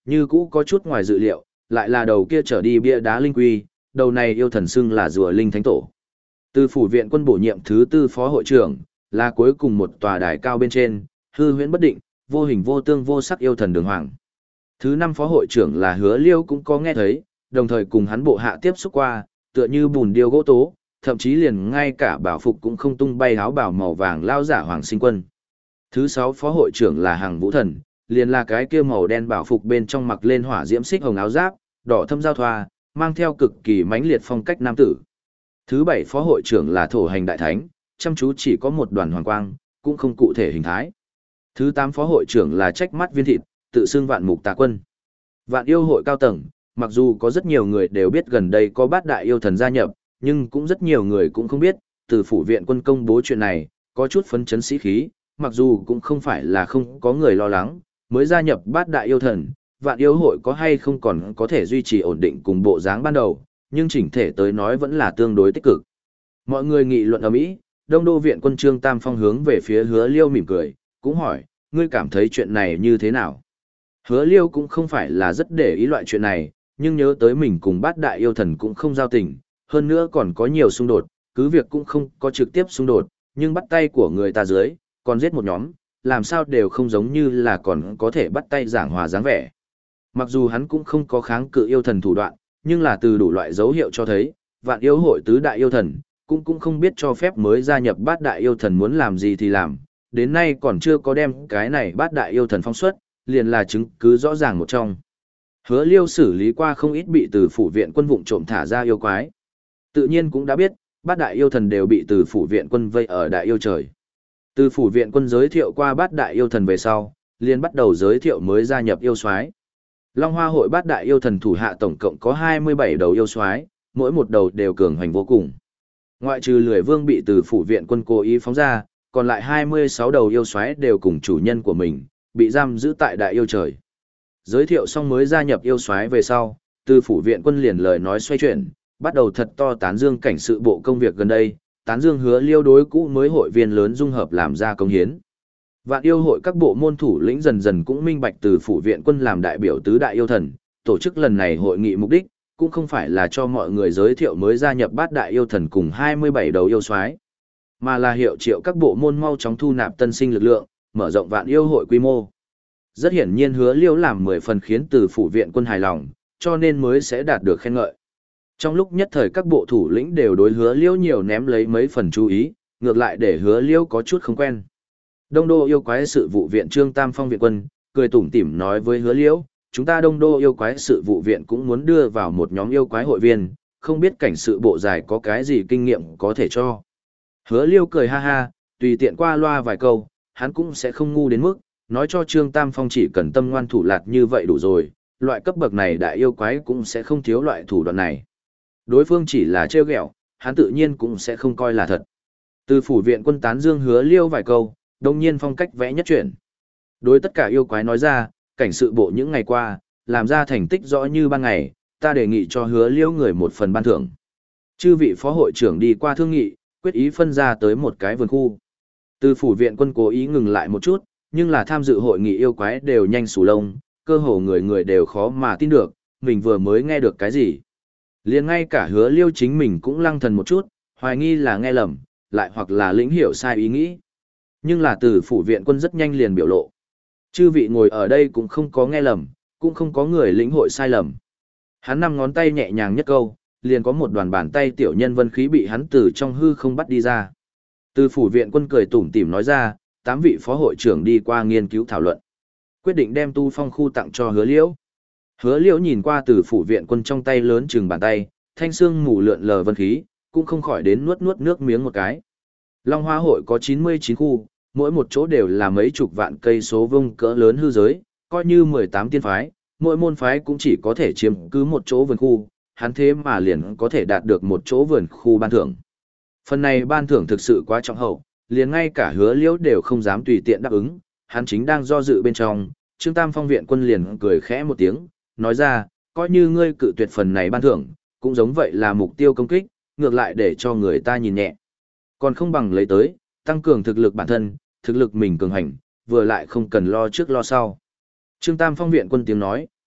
như cũ có chút ngoài dự liệu, lại là đầu kia trở đi bia đá linh quy, đầu này yêu thần xưng là rùa linh thánh tổ. Từ phủ viện quân bổ nhiệm thứ tư phó hội trưởng, là cuối cùng một tòa đài cao bên trên, hư huyễn bất định, vô hình vô tương vô sắc yêu thần đường hoàng. Thứ năm phó hội trưởng là Hứa Liêu cũng có nghe thấy, đồng thời cùng hắn bộ hạ tiếp xúc qua, tựa như bùn điêu gỗ tố, thậm chí liền ngay cả bảo phục cũng không tung bay áo bảo màu vàng lao giả Hoàng Sinh Quân. Thứ sáu phó hội trưởng là Hằng Vũ Thần, liền là cái kia màu đen bảo phục bên trong mặc lên hỏa diễm xích hồng áo giáp, đỏ thâm giao thoa, mang theo cực kỳ mãnh liệt phong cách nam tử. Thứ bảy phó hội trưởng là Thổ Hành Đại Thánh, chăm chú chỉ có một đoàn hoàng quang, cũng không cụ thể hình thái. Thứ tám phó hội trưởng là Trách Mắt Viên Thịt, tự xưng Vạn Mục Tà Quân. Vạn yêu hội cao tầng, mặc dù có rất nhiều người đều biết gần đây có bát đại yêu thần gia nhập, nhưng cũng rất nhiều người cũng không biết, từ phủ viện quân công bố chuyện này, có chút phấn chấn sĩ khí, mặc dù cũng không phải là không có người lo lắng, mới gia nhập bát đại yêu thần, vạn yêu hội có hay không còn có thể duy trì ổn định cùng bộ dáng ban đầu, nhưng chỉnh thể tới nói vẫn là tương đối tích cực. Mọi người nghị luận ở Mỹ, Đông Đô viện quân Trương Tam Phong hướng về phía Hứa Liêu mỉm cười, cũng hỏi, ngươi cảm thấy chuyện này như thế nào? Hứa Liêu cũng không phải là rất để ý loại chuyện này, nhưng nhớ tới mình cùng bát đại yêu thần cũng không giao tình, hơn nữa còn có nhiều xung đột, cứ việc cũng không có trực tiếp xung đột, nhưng bắt tay của người ta dưới, còn giết một nhóm, làm sao đều không giống như là còn có thể bắt tay giảng hòa dáng vẻ. Mặc dù hắn cũng không có kháng cự yêu thần thủ đoạn, nhưng là từ đủ loại dấu hiệu cho thấy, vạn yêu hội tứ đại yêu thần, cũng cũng không biết cho phép mới gia nhập bát đại yêu thần muốn làm gì thì làm, đến nay còn chưa có đem cái này bát đại yêu thần phong xuất, liền là chứng cứ rõ ràng một trong. Hứa Liêu xử lý qua không ít bị từ phủ viện quân vụng trộm thả ra yêu quái. Tự nhiên cũng đã biết, bát đại yêu thần đều bị từ phủ viện quân vây ở đại yêu trời. Từ phủ viện quân giới thiệu qua bát đại yêu thần về sau, liền bắt đầu giới thiệu mới gia nhập yêu soái. Long Hoa hội bát đại yêu thần thủ hạ tổng cộng có hai mươi bảy đầu yêu soái, mỗi một đầu đều cường hoành vô cùng. Ngoại trừ Lười Vương bị từ phủ viện quân cố ý phóng ra, còn lại hai mươi sáu đầu yêu soái đều cùng chủ nhân của mình, bị giam giữ tại đại yêu trời. Giới thiệu xong mới gia nhập yêu soái về sau, từ phủ viện quân liền lời nói xoay chuyển, bắt đầu thật to tán dương cảnh sự bộ công việc gần đây, tán dương Hứa Liêu đối cũ mới hội viên lớn dung hợp làm ra công hiến. Vạn yêu hội các bộ môn thủ lĩnh dần dần cũng minh bạch từ phủ viện quân làm đại biểu tứ đại yêu thần, tổ chức lần này hội nghị mục đích, cũng không phải là cho mọi người giới thiệu mới gia nhập bát đại yêu thần cùng hai mươi bảy đầu yêu soái, mà là hiệu triệu các bộ môn mau chóng thu nạp tân sinh lực lượng, mở rộng vạn yêu hội quy mô. Rất hiển nhiên Hứa Liêu làm mười phần khiến từ phủ viện quân hài lòng, cho nên mới sẽ đạt được khen ngợi. Trong lúc nhất thời các bộ thủ lĩnh đều đối Hứa Liêu nhiều ném lấy mấy phần chú ý, ngược lại để Hứa Liêu có chút không quen. Đông Đô yêu quái sự vụ viện Trương Tam Phong viện quân, cười tủm tỉm nói với Hứa Liêu, chúng ta Đông Đô yêu quái sự vụ viện cũng muốn đưa vào một nhóm yêu quái hội viên, không biết cảnh sự bộ dài có cái gì kinh nghiệm có thể cho. Hứa Liêu cười ha ha, tùy tiện qua loa vài câu, hắn cũng sẽ không ngu đến mức, nói cho Trương Tam Phong chỉ cần tâm ngoan thủ lạt như vậy đủ rồi, loại cấp bậc này đại yêu quái cũng sẽ không thiếu loại thủ đoạn này. Đối phương chỉ là trêu ghẹo, hắn tự nhiên cũng sẽ không coi là thật. Từ phủ viện quân tán dương Hứa Liêu vài câu, đồng nhiên phong cách vẽ nhất chuyển. Đối tất cả yêu quái nói ra, cảnh sự bộ những ngày qua, làm ra thành tích rõ như ban ngày, ta đề nghị cho Hứa Liêu người một phần ban thưởng. Chư vị phó hội trưởng đi qua thương nghị, quyết ý phân ra tới một cái vườn khu. Từ phủ viện quân cố ý ngừng lại một chút, nhưng là tham dự hội nghị yêu quái đều nhanh sù lông, cơ hồ người người đều khó mà tin được, mình vừa mới nghe được cái gì. Liền ngay cả Hứa Liêu chính mình cũng lăng thần một chút, hoài nghi là nghe lầm, lại hoặc là lĩnh hiểu sai ý nghĩ. Nhưng là từ phủ viện quân rất nhanh liền biểu lộ. Chư vị ngồi ở đây cũng không có nghe lầm, cũng không có người lĩnh hội sai lầm. Hắn năm ngón tay nhẹ nhàng nhất câu, liền có một đoàn bàn tay tiểu nhân vân khí bị hắn từ trong hư không bắt đi ra. Từ phủ viện quân cười tủm tỉm nói ra, tám vị phó hội trưởng đi qua nghiên cứu thảo luận, quyết định đem tu phong khu tặng cho Hứa Liễu. Hứa Liễu nhìn qua từ phủ viện quân trong tay lớn chừng bàn tay, thanh xương mù lượn lờ vân khí, cũng không khỏi đến nuốt nuốt nước miếng một cái. Long Hoa hội có chín mươi chín khu, mỗi một chỗ đều là mấy chục vạn cây số vuông cỡ lớn hư giới, coi như mười tám tiên phái, mỗi môn phái cũng chỉ có thể chiếm cứ một chỗ vườn khu, hắn thế mà liền có thể đạt được một chỗ vườn khu ban thưởng. Phần này ban thưởng thực sự quá trọng hậu, liền ngay cả Hứa Liễu đều không dám tùy tiện đáp ứng, hắn chính đang do dự bên trong, Trương Tam Phong viện quân liền cười khẽ một tiếng, nói ra, coi như ngươi cự tuyệt phần này ban thưởng, cũng giống vậy là mục tiêu công kích, ngược lại để cho người ta nhìn nhẹ. Còn không bằng lấy tới, tăng cường thực lực bản thân, thực lực mình cường hành, vừa lại không cần lo trước lo sau. Trương Tam Phong viện quân tiếng nói,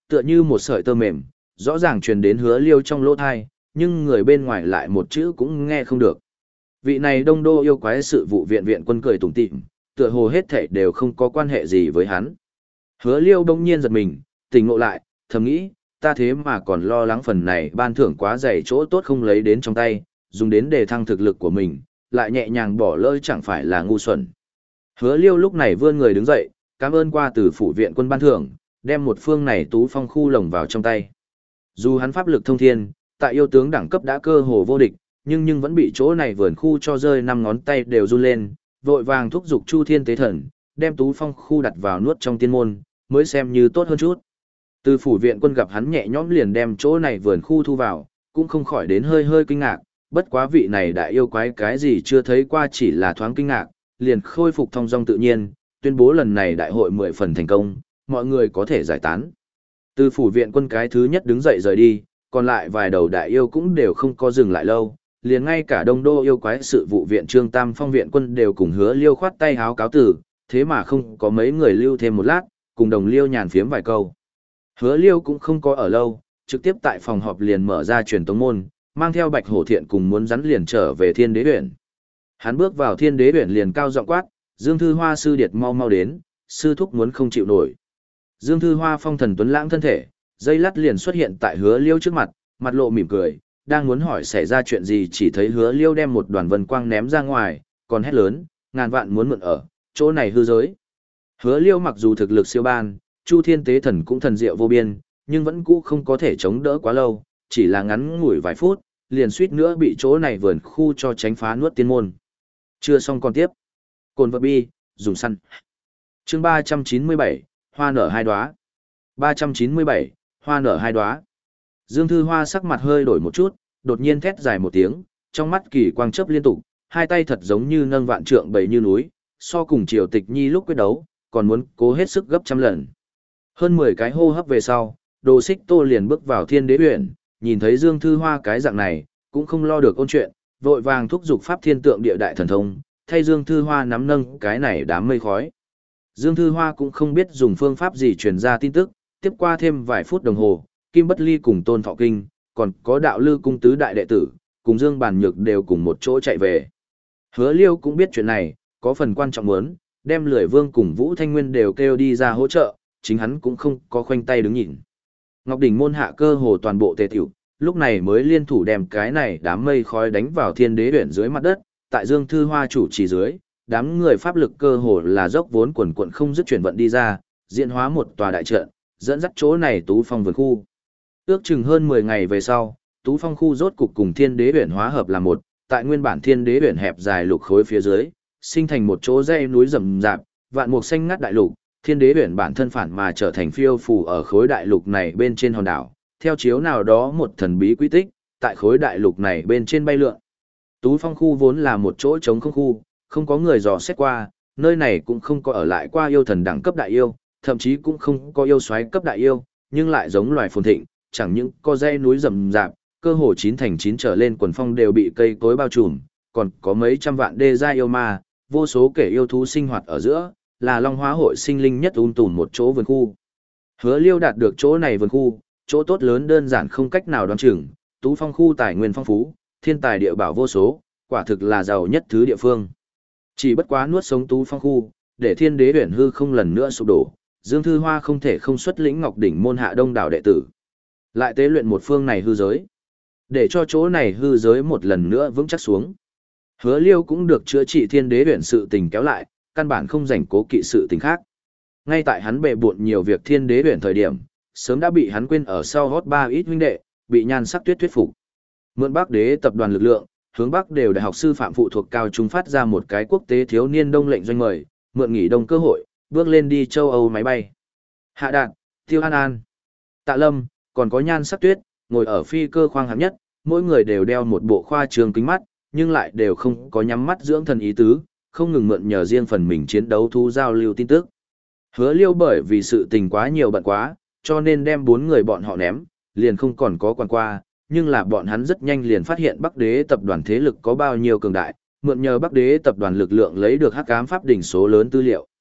tựa như một sợi tơ mềm, rõ ràng truyền đến Hứa Liêu trong lỗ thai, nhưng người bên ngoài lại một chữ cũng nghe không được. Vị này Đông Đô yêu quái sự vụ viện viện quân cười tủm tỉm, tựa hồ hết thảy đều không có quan hệ gì với hắn. Hứa Liêu đông nhiên giật mình, tỉnh ngộ lại, thầm nghĩ, ta thế mà còn lo lắng phần này ban thưởng quá dày chỗ tốt không lấy đến trong tay, dùng đến để thăng thực lực của mình, lại nhẹ nhàng bỏ lỡ chẳng phải là ngu xuẩn. Hứa Liêu lúc này vươn người đứng dậy, cảm ơn qua từ phủ viện quân ban thưởng, đem một phương này tú phong khu lồng vào trong tay. Dù hắn pháp lực thông thiên, tại yêu tướng đẳng cấp đã cơ hồ vô địch, nhưng nhưng vẫn bị chỗ này vườn khu cho rơi năm ngón tay đều run lên, vội vàng thúc giục Chu Thiên Tế Thần, đem tú phong khu đặt vào nuốt trong tiên môn, mới xem như tốt hơn chút. Từ phủ viện quân gặp hắn nhẹ nhõm liền đem chỗ này vườn khu thu vào, cũng không khỏi đến hơi hơi kinh ngạc, bất quá vị này đại yêu quái cái gì chưa thấy qua chỉ là thoáng kinh ngạc, liền khôi phục thong dong tự nhiên, tuyên bố lần này đại hội mười phần thành công, mọi người có thể giải tán. Từ phủ viện quân cái thứ nhất đứng dậy rời đi, còn lại vài đầu đại yêu cũng đều không có dừng lại lâu, liền ngay cả Đông Đô yêu quái sự vụ viện Trương Tam Phong viện quân đều cùng Hứa Liêu khoát tay háo cáo tử, thế mà không có mấy người lưu thêm một lát, cùng đồng Liêu nhàn phiếm vài câu. Hứa Liêu cũng không có ở lâu, trực tiếp tại phòng họp liền mở ra truyền tống môn, mang theo Bạch Hổ Thiện cùng muốn rắn liền trở về Thiên Đế Uyển. Hắn bước vào Thiên Đế Uyển liền cao giọng quát, Dương Thư Hoa sư điệt mau mau đến, sư thúc muốn không chịu nổi. Dương Thư Hoa phong thần tuấn lãng thân thể, dây lát liền xuất hiện tại Hứa Liêu trước mặt, mặt lộ mỉm cười, đang muốn hỏi xảy ra chuyện gì chỉ thấy Hứa Liêu đem một đoàn vân quang ném ra ngoài, còn hét lớn, ngàn vạn muốn mượn ở, chỗ này hư giới. Hứa Liêu mặc dù thực lực siêu ban, Chu Thiên Tế Thần cũng thần diệu vô biên, nhưng vẫn cũ không có thể chống đỡ quá lâu, chỉ là ngắn ngủi vài phút, liền suýt nữa bị chỗ này vườn khu cho tránh phá nuốt tiên môn. Chưa xong còn tiếp. Cồn vật bi, dùng săn. Chương ba trăm chín mươi bảy, hoa nở hai đóa. ba trăm chín mươi bảy, hoa nở hai đóa. Dương Thư Hoa sắc mặt hơi đổi một chút, đột nhiên thét dài một tiếng, trong mắt kỳ quang chớp liên tục, hai tay thật giống như nâng vạn trượng bầy như núi, so cùng Triều Tịch Nhi lúc quyết đấu, còn muốn cố hết sức gấp trăm lần. Hơn mười cái hô hấp về sau, Đồ Xích Tô liền bước vào Thiên Đế Uyển, nhìn thấy Dương Thư Hoa cái dạng này, cũng không lo được ôn chuyện, vội vàng thúc giục pháp thiên tượng địa đại thần thông, thay Dương Thư Hoa nắm nâng cái này đám mây khói. Dương Thư Hoa cũng không biết dùng phương pháp gì truyền ra tin tức, tiếp qua thêm vài phút đồng hồ, Kim Bất Ly cùng Tôn Thọ Kinh, còn có đạo lư cung tứ đại đệ tử, cùng Dương Bàn Nhược đều cùng một chỗ chạy về. Hứa Liêu cũng biết chuyện này, có phần quan trọng muốn, đem Lười Vương cùng Vũ Thanh Nguyên đều kêu đi ra hỗ trợ, chính hắn cũng không có khoanh tay đứng nhìn. Ngọc Đỉnh môn hạ cơ hồ toàn bộ tề tiểu, lúc này mới liên thủ đem cái này đám mây khói đánh vào Thiên Đế Uyển dưới mặt đất, tại Dương Thư Hoa chủ trì dưới, đám người pháp lực cơ hồ là dốc vốn quần quần không dứt chuyển vận đi ra, diễn hóa một tòa đại trận, dẫn dắt chỗ này Tú Phong vườn khu. Ước chừng hơn mười ngày về sau, Tú Phong khu rốt cục cùng Thiên Đế Uyển hóa hợp là một, tại nguyên bản Thiên Đế Uyển hẹp dài lục khối phía dưới, sinh thành một chỗ dãy núi rậm rạp, vạn mục xanh ngắt đại lục, Thiên Đế Uyển bản thân phản mà trở thành phiêu phù ở khối đại lục này bên trên hòn đảo, theo chiếu nào đó một thần bí quy tích, tại khối đại lục này bên trên bay lượn. Tú Phong khu vốn là một chỗ trống không khu, không có người dò xét qua, nơi này cũng không có ở lại qua yêu thần đẳng cấp đại yêu, thậm chí cũng không có yêu soái cấp đại yêu, nhưng lại giống loài phồn thịnh, chẳng những có dãy núi rậm rạp, cơ hồ chín thành chín trở lên quần phong đều bị cây cối bao trùm, còn có mấy trăm vạn đê gia yêu ma, vô số kẻ yêu thú sinh hoạt ở giữa, là Long Hóa hội sinh linh nhất um tùm một chỗ vườn khu. Hứa Liêu đạt được chỗ này vườn khu, chỗ tốt lớn đơn giản không cách nào đoán chừng, Tú Phong khu tài nguyên phong phú, thiên tài địa bảo vô số, quả thực là giàu nhất thứ địa phương. Chỉ bất quá nuốt sống Tú Phong khu, để Thiên Đế Uyển hư không lần nữa sụp đổ, Dương Thư Hoa không thể không xuất lĩnh Ngọc Đỉnh môn hạ đông đảo đệ tử, lại tế luyện một phương này hư giới, để cho chỗ này hư giới một lần nữa vững chắc xuống. Hứa Liêu cũng được chữa trị Thiên Đế Uyển sự tình kéo lại, căn bản không rảnh cố kỵ sự tình khác. Ngay tại hắn bệ bội nhiều việc Thiên Đế Uyển thời điểm, sớm đã bị hắn quên ở sau hót ba ít huynh đệ, bị Nhan Sắc Tuyết thuyết phục. Mượn Bắc Đế tập đoàn lực lượng, hướng Bắc đều đại học sư phạm phụ thuộc cao trung phát ra một cái quốc tế thiếu niên đông lệnh doanh mời, mượn nghỉ đông cơ hội, bước lên đi châu Âu máy bay. Hạ Đạt, Tiêu An An, Tạ Lâm, còn có Nhan Sắc Tuyết, ngồi ở phi cơ khoang hạng nhất, mỗi người đều đeo một bộ khoa trường kính mắt, nhưng lại đều không có nhắm mắt dưỡng thần ý tứ, không ngừng mượn nhờ riêng phần mình chiến đấu thú giao lưu tin tức. Hứa Liêu bởi vì sự tình quá nhiều bận quá, cho nên đem bốn người bọn họ ném, liền không còn có quan qua, nhưng là bọn hắn rất nhanh liền phát hiện Bắc Đế tập đoàn thế lực có bao nhiêu cường đại, mượn nhờ Bắc Đế tập đoàn lực lượng lấy được hắc ám pháp đỉnh số lớn tư liệu.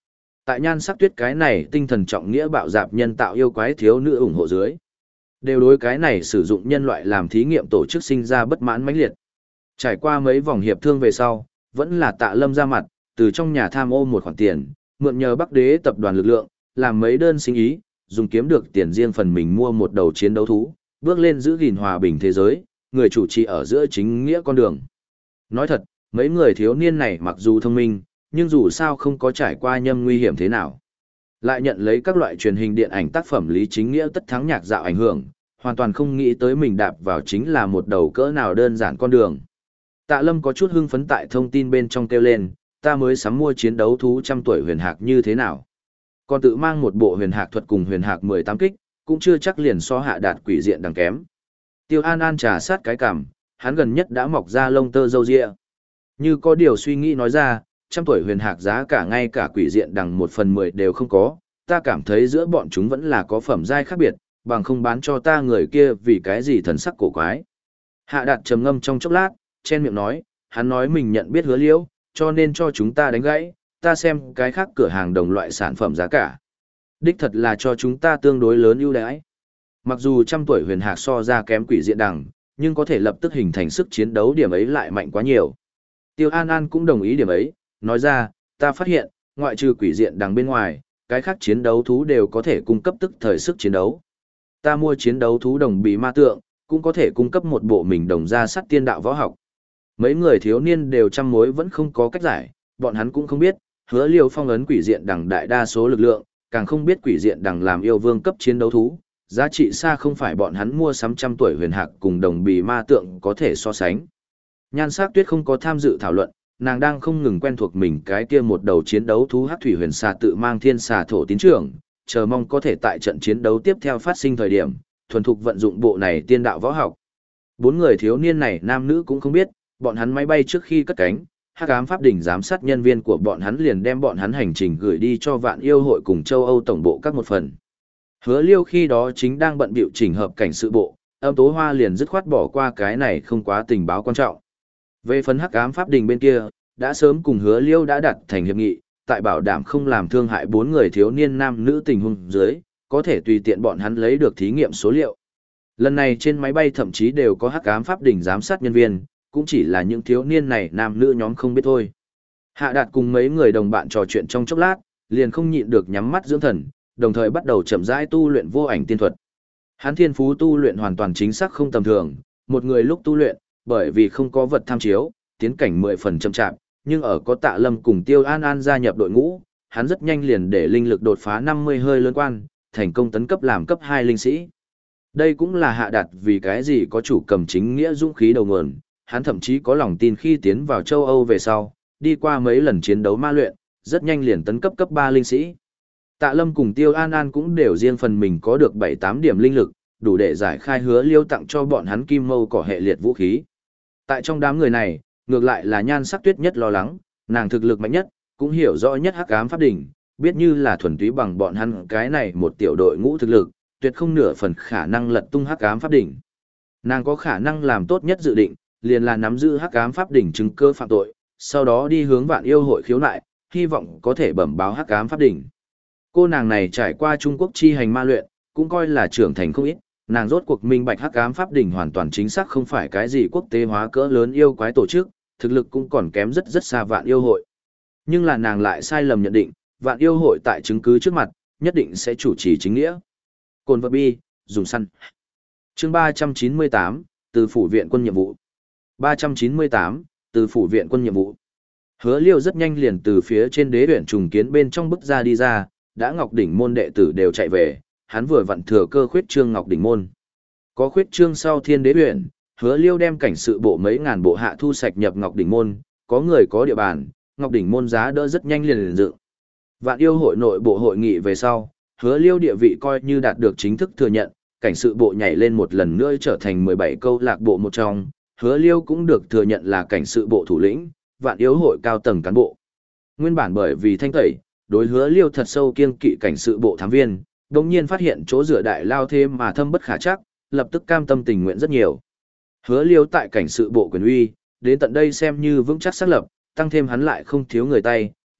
Tại Nhan Sắc Tuyết cái này tinh thần trọng nghĩa bạo dạp nhân tạo yêu quái thiếu nữ ủng hộ dưới, đều đối cái này sử dụng nhân loại làm thí nghiệm tổ chức sinh ra bất mãn mãnh liệt. Trải qua mấy vòng hiệp thương về sau, vẫn là Tạ Lâm ra mặt, từ trong nhà tham ô một khoản tiền, mượn nhờ Bắc Đế tập đoàn lực lượng, làm mấy đơn sinh ý, dùng kiếm được tiền riêng phần mình mua một đầu chiến đấu thú, bước lên giữ gìn hòa bình thế giới, người chủ trì ở giữa chính nghĩa con đường. Nói thật, mấy người thiếu niên này mặc dù thông minh, nhưng dù sao không có trải qua nhâm nguy hiểm thế nào. Lại nhận lấy các loại truyền hình điện ảnh tác phẩm lý chính nghĩa tất thắng nhạc dạo ảnh hưởng, hoàn toàn không nghĩ tới mình đạp vào chính là một đầu cỡ nào đơn giản con đường. Tạ Lâm có chút hưng phấn tại thông tin bên trong kêu lên, ta mới sắm mua chiến đấu thú trăm tuổi huyền hạc như thế nào. Còn tự mang một bộ huyền hạc thuật cùng huyền hạc mười tám kích, cũng chưa chắc liền so hạ đạt quỷ diện đằng kém. Tiêu An An trà sát cái cằm, hắn gần nhất đã mọc ra lông tơ râu ria. Như có điều suy nghĩ nói ra, trăm tuổi huyền hạc giá cả ngay cả quỷ diện đằng một phần mười đều không có, ta cảm thấy giữa bọn chúng vẫn là có phẩm giai khác biệt, bằng không bán cho ta người kia vì cái gì thần sắc cổ quái. Hạ đạt trầm ngâm trong chốc lát, chen miệng nói, hắn nói mình nhận biết Hứa Liễu, cho nên cho chúng ta đánh gãy, ta xem cái khác cửa hàng đồng loại sản phẩm giá cả. Đích thật là cho chúng ta tương đối lớn ưu đãi. Mặc dù trăm tuổi huyền hạc so ra kém quỷ diện đằng, nhưng có thể lập tức hình thành sức chiến đấu điểm ấy lại mạnh quá nhiều. Tiêu An An cũng đồng ý điểm ấy, nói ra, ta phát hiện, ngoại trừ quỷ diện đằng bên ngoài, cái khác chiến đấu thú đều có thể cung cấp tức thời sức chiến đấu. Ta mua chiến đấu thú đồng bị ma tượng, cũng có thể cung cấp một bộ mình đồng ra sắt tiên đạo võ học. Mấy người thiếu niên đều trăm mối vẫn không có cách giải, bọn hắn cũng không biết, Hứa Liêu phong ấn quỷ diện đằng đại đa số lực lượng, càng không biết quỷ diện đằng làm yêu vương cấp chiến đấu thú, giá trị xa không phải bọn hắn mua sắm trăm tuổi huyền hạc cùng đồng bì ma tượng có thể so sánh. Nhan Sắc Tuyết không có tham dự thảo luận, nàng đang không ngừng quen thuộc mình cái kia một đầu chiến đấu thú hắc thủy huyền xà tự mang thiên xà thổ tín trưởng, chờ mong có thể tại trận chiến đấu tiếp theo phát sinh thời điểm, thuần thục vận dụng bộ này tiên đạo võ học. Bốn người thiếu niên này nam nữ cũng không biết, bọn hắn máy bay trước khi cất cánh, Hắc Ám Pháp Đỉnh giám sát nhân viên của bọn hắn liền đem bọn hắn hành trình gửi đi cho Vạn Yêu hội cùng châu Âu tổng bộ các một phần. Hứa Liêu khi đó chính đang bận bịu chỉnh hợp cảnh sự bộ, Âm Tố Hoa liền dứt khoát bỏ qua cái này không quá tình báo quan trọng. Về phần Hắc Ám Pháp Đình bên kia, đã sớm cùng Hứa Liêu đã đặt thành hiệp nghị, tại bảo đảm không làm thương hại bốn người thiếu niên nam nữ tình huống dưới, có thể tùy tiện bọn hắn lấy được thí nghiệm số liệu. Lần này trên máy bay thậm chí đều có Hắc Ám Pháp Đình giám sát nhân viên, cũng chỉ là những thiếu niên này nam nữ nhóm không biết thôi. Hạ Đạt cùng mấy người đồng bạn trò chuyện trong chốc lát, liền không nhịn được nhắm mắt dưỡng thần, đồng thời bắt đầu chậm rãi tu luyện vô ảnh tiên thuật. Hắn thiên phú tu luyện hoàn toàn chính xác không tầm thường, một người lúc tu luyện, bởi vì không có vật tham chiếu, tiến cảnh mười phần chậm chạp, nhưng ở có Tạ Lâm cùng Tiêu An An gia nhập đội ngũ, hắn rất nhanh liền để linh lực đột phá năm mươi hơi lớn quan, thành công tấn cấp làm cấp hai linh sĩ. Đây cũng là Hạ Đạt vì cái gì có chủ cầm chính nghĩa dũng khí đầu nguồn, hắn thậm chí có lòng tin khi tiến vào châu Âu về sau, đi qua mấy lần chiến đấu ma luyện, rất nhanh liền tấn cấp cấp ba linh sĩ. Tạ Lâm cùng Tiêu An An cũng đều riêng phần mình có được bảy tám điểm linh lực, đủ để giải khai Hứa Liêu tặng cho bọn hắn kim mâu cỏ hệ liệt vũ khí. Tại trong đám người này, ngược lại là Nhan Sắc Tuyết nhất lo lắng, nàng thực lực mạnh nhất, cũng hiểu rõ nhất Hắc Ám Pháp Đỉnh, biết như là thuần túy bằng bọn hắn cái này một tiểu đội ngũ thực lực, tuyệt không nửa phần khả năng lật tung Hắc Ám Pháp Đỉnh. Nàng có khả năng làm tốt nhất dự định, liền là nắm giữ Hắc Ám Pháp Đỉnh chứng cơ phạm tội, sau đó đi hướng Vạn Yêu hội khiếu nại, hy vọng có thể bẩm báo Hắc Ám Pháp Đỉnh. Cô nàng này trải qua Trung Quốc chi hành ma luyện, cũng coi là trưởng thành không ít, nàng rốt cuộc minh bạch Hắc Ám Pháp Đỉnh hoàn toàn chính xác không phải cái gì quốc tế hóa cỡ lớn yêu quái tổ chức, thực lực cũng còn kém rất rất xa Vạn Yêu hội. Nhưng là nàng lại sai lầm nhận định, Vạn Yêu hội tại chứng cứ trước mặt, nhất định sẽ chủ trì chính nghĩa. Cồn vật bi, dùng săn. Chương ba trăm chín mươi tám, từ phủ viện quân nhiệm vụ. ba trăm chín mươi tám, từ phủ viện quân nhiệm vụ. Hứa Liêu rất nhanh liền từ phía trên đế huyện trùng kiến bên trong bức ra đi ra, đã Ngọc Đỉnh môn đệ tử đều chạy về, hắn vừa vặn thừa cơ khuyết trương Ngọc Đỉnh môn. Có khuyết trương sau thiên đế huyện, Hứa Liêu đem cảnh sự bộ mấy ngàn bộ hạ thu sạch nhập Ngọc Đỉnh môn, có người có địa bàn, Ngọc Đỉnh môn giá đỡ rất nhanh liền liền dựng. Vạn Yêu hội nội bộ hội nghị về sau, Hứa Liêu địa vị coi như đạt được chính thức thừa nhận, cảnh sự bộ nhảy lên một lần nữa trở thành mười bảy câu lạc bộ một trong, Hứa Liêu cũng được thừa nhận là cảnh sự bộ thủ lĩnh, Vạn Yêu hội cao tầng cán bộ. Nguyên bản bởi vì thanh tẩy, đối Hứa Liêu thật sâu kiêng kỵ cảnh sự bộ thám viên, đồng nhiên phát hiện chỗ rửa đại lao thêm mà thâm bất khả chắc, lập tức cam tâm tình nguyện rất nhiều. Hứa Liêu tại cảnh sự bộ quyền uy, đến tận đây xem như vững chắc xác lập, tăng thêm hắn lại không thiếu người tay,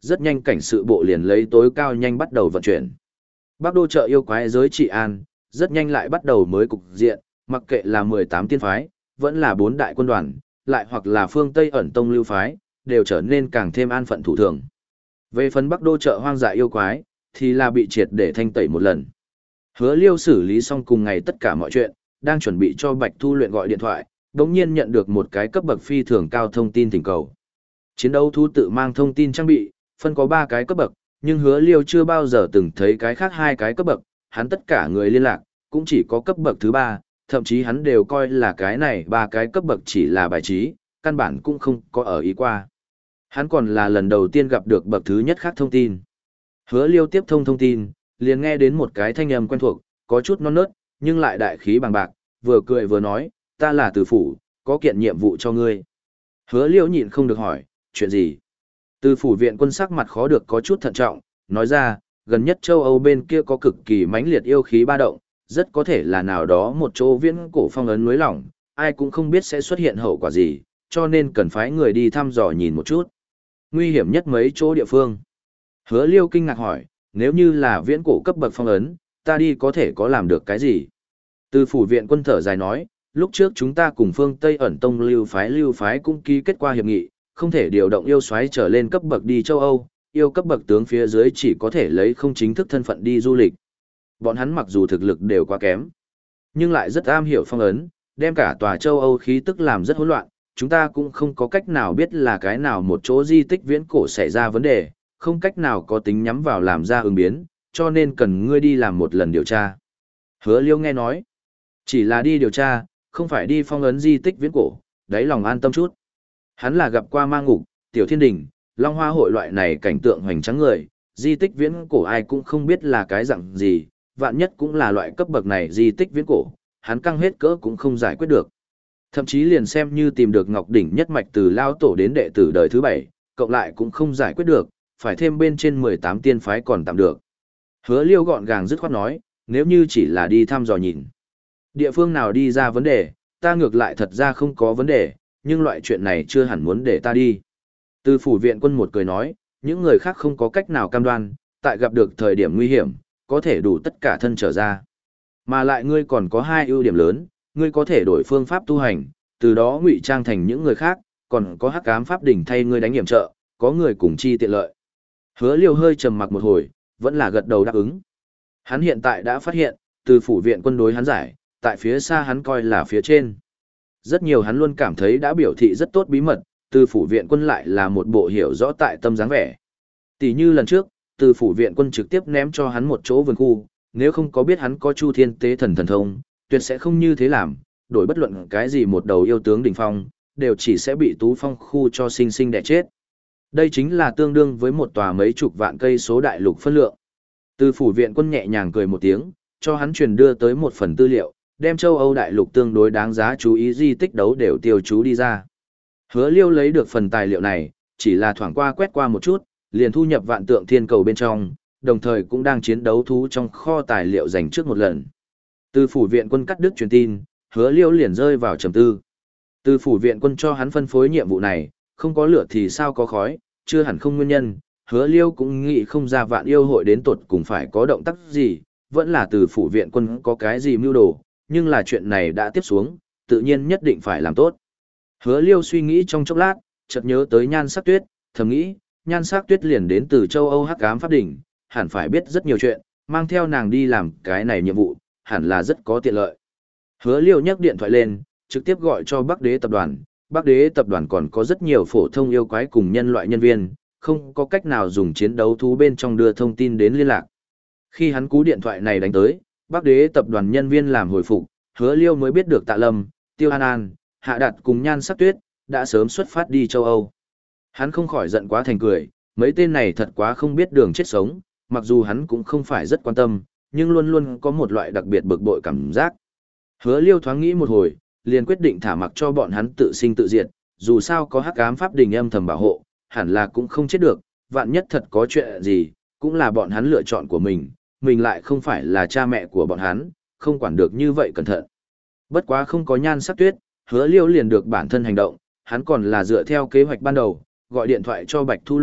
rất nhanh cảnh sự bộ liền lấy tối cao nhanh bắt đầu vận chuyển. Bắc Đô chợ yêu quái giới trị an, rất nhanh lại bắt đầu mới cục diện, mặc kệ là mười tám tiên phái, vẫn là bốn đại quân đoàn, lại hoặc là phương Tây ẩn tông lưu phái, đều trở nên càng thêm an phận thủ thường. Về phần Bắc Đô chợ hoang dại yêu quái, thì là bị triệt để thanh tẩy một lần. Hứa Liêu xử lý xong cùng ngày tất cả mọi chuyện, đang chuẩn bị cho Bạch Thu Luyện gọi điện thoại, đột nhiên nhận được một cái cấp bậc phi thường cao thông tin thỉnh cầu. Chiến đấu thú tự mang thông tin trang bị, phân có ba cái cấp bậc, nhưng Hứa Liêu chưa bao giờ từng thấy cái khác hai cái cấp bậc, hắn tất cả người liên lạc, cũng chỉ có cấp bậc thứ ba, thậm chí hắn đều coi là cái này ba cái cấp bậc chỉ là bài trí, căn bản cũng không có ở ý qua. Hắn còn là lần đầu tiên gặp được bậc thứ nhất khác thông tin. Hứa Liêu tiếp thông thông tin, liền nghe đến một cái thanh âm quen thuộc, có chút non nớt, nhưng lại đại khí bằng bạc, vừa cười vừa nói, ta là Từ Phủ, có kiện nhiệm vụ cho ngươi. Hứa Liêu nhịn không được hỏi, chuyện gì? Từ Phủ viện quân sắc mặt khó được có chút thận trọng, nói ra, gần nhất châu Âu bên kia có cực kỳ mãnh liệt yêu khí ba động, rất có thể là nào đó một chỗ viễn cổ phong ấn núi lỏng, ai cũng không biết sẽ xuất hiện hậu quả gì, cho nên cần phái người đi thăm dò nhìn một chút. Nguy hiểm nhất mấy chỗ địa phương. Hứa Liêu kinh ngạc hỏi, nếu như là viễn cổ cấp bậc phong ấn, ta đi có thể có làm được cái gì? Từ Phủ viện quân thở dài nói, lúc trước chúng ta cùng phương Tây ẩn tông lưu phái lưu phái cũng ký kết qua hiệp nghị, không thể điều động yêu soái trở lên cấp bậc đi châu Âu, yêu cấp bậc tướng phía dưới chỉ có thể lấy không chính thức thân phận đi du lịch. Bọn hắn mặc dù thực lực đều quá kém, nhưng lại rất am hiểu phong ấn, đem cả tòa châu Âu khí tức làm rất hỗn loạn, chúng ta cũng không có cách nào biết là cái nào một chỗ di tích viễn cổ xảy ra vấn đề, không cách nào có tính nhắm vào làm ra ứng biến, cho nên cần ngươi đi làm một lần điều tra. Hứa Liêu nghe nói, chỉ là đi điều tra, không phải đi phong ấn di tích viễn cổ, đáy lòng an tâm chút. Hắn là gặp qua ma ngục, tiểu thiên đình, long hoa hội loại này cảnh tượng hoành tráng người, di tích viễn cổ ai cũng không biết là cái dạng gì, vạn nhất cũng là loại cấp bậc này di tích viễn cổ, hắn căng hết cỡ cũng không giải quyết được. Thậm chí liền xem như tìm được Ngọc Đỉnh nhất mạch từ lao tổ đến đệ tử đời thứ bảy, cộng lại cũng không giải quyết được, phải thêm bên trên mười tám tiên phái còn tạm được. Hứa Liêu gọn gàng dứt khoát nói, nếu như chỉ là đi thăm dò nhìn. Địa phương nào đi ra vấn đề, ta ngược lại thật ra không có vấn đề, nhưng loại chuyện này chưa hẳn muốn để ta đi. Từ Phủ viện quân một cười nói, những người khác không có cách nào cam đoan, tại gặp được thời điểm nguy hiểm, có thể đủ tất cả thân trở ra. Mà lại ngươi còn có hai ưu điểm lớn, ngươi có thể đổi phương pháp tu hành, từ đó ngụy trang thành những người khác, còn có hắc ám pháp đỉnh thay ngươi đánh hiểm trợ, có người cùng chi tiện lợi. Hứa Liêu hơi trầm mặc một hồi, vẫn là gật đầu đáp ứng. Hắn hiện tại đã phát hiện, Từ Phủ viện quân đối hắn giải, tại phía xa hắn coi là phía trên. Rất nhiều hắn luôn cảm thấy đã biểu thị rất tốt bí mật, Từ Phủ viện quân lại là một bộ hiểu rõ tại tâm dáng vẻ. Tỷ như lần trước, Từ Phủ viện quân trực tiếp ném cho hắn một chỗ vườn khu, nếu không có biết hắn có Chu Thiên Tế Thần thần thông, tuyệt sẽ không như thế làm, đổi bất luận cái gì một đầu yêu tướng đỉnh phong, đều chỉ sẽ bị Tú Phong khu cho sinh sinh đẻ chết. Đây chính là tương đương với một tòa mấy chục vạn cây số đại lục phân lượng. Từ Phủ viện quân nhẹ nhàng cười một tiếng, cho hắn truyền đưa tới một phần tư liệu, đem châu Âu đại lục tương đối đáng giá chú ý di tích đấu đều tiêu chú đi ra. Hứa Liêu lấy được phần tài liệu này, chỉ là thoảng qua quét qua một chút, liền thu nhập vạn tượng thiên cầu bên trong, đồng thời cũng đang chiến đấu thú trong kho tài liệu dành trước một lần. Từ Phủ viện quân cắt đứt truyền tin, Hứa Liêu liền rơi vào trầm tư. Từ Phủ viện quân cho hắn phân phối nhiệm vụ này, không có lửa thì sao có khói, chưa hẳn không nguyên nhân, Hứa Liêu cũng nghĩ không ra vạn yêu hội đến tột cùng phải có động tác gì, vẫn là Từ Phủ viện quân có cái gì mưu đồ, nhưng là chuyện này đã tiếp xuống, tự nhiên nhất định phải làm tốt. Hứa Liêu suy nghĩ trong chốc lát, chợt nhớ tới Nhan Sắc Tuyết, thầm nghĩ, Nhan Sắc Tuyết liền đến từ châu Âu Hắc Ám Pháp Đỉnh, hẳn phải biết rất nhiều chuyện, mang theo nàng đi làm cái này nhiệm vụ, hẳn là rất có tiện lợi. Hứa Liêu nhấc điện thoại lên, trực tiếp gọi cho Bắc Đế tập đoàn. Bắc Đế tập đoàn còn có rất nhiều phổ thông yêu quái cùng nhân loại nhân viên, không có cách nào dùng chiến đấu thú bên trong đưa thông tin đến liên lạc. Khi hắn cú điện thoại này đánh tới, Bắc Đế tập đoàn nhân viên làm hồi phục, Hứa Liêu mới biết được Tạ Lâm, Tiêu An An, Hạ Đạt cùng Nhan Sắc Tuyết đã sớm xuất phát đi châu Âu. Hắn không khỏi giận quá thành cười, mấy tên này thật quá không biết đường chết sống, mặc dù hắn cũng không phải rất quan tâm, nhưng luôn luôn có một loại đặc biệt bực bội cảm giác. Hứa Liêu thoáng nghĩ một hồi, liền quyết định thả mặc cho bọn hắn tự sinh tự diệt, dù sao có Hắc Ám Pháp Đình âm thầm bảo hộ, hẳn là cũng không chết được, vạn nhất thật có chuyện gì, cũng là bọn hắn lựa chọn của mình, mình lại không phải là cha mẹ của bọn hắn, không quản được như vậy cẩn thận. Bất quá không có Nhan Sắc Tuyết, Hứa Liêu liền được bản thân hành động, hắn còn là dựa theo kế hoạch ban đầu, gọi điện thoại cho Bạch Thu Luyện,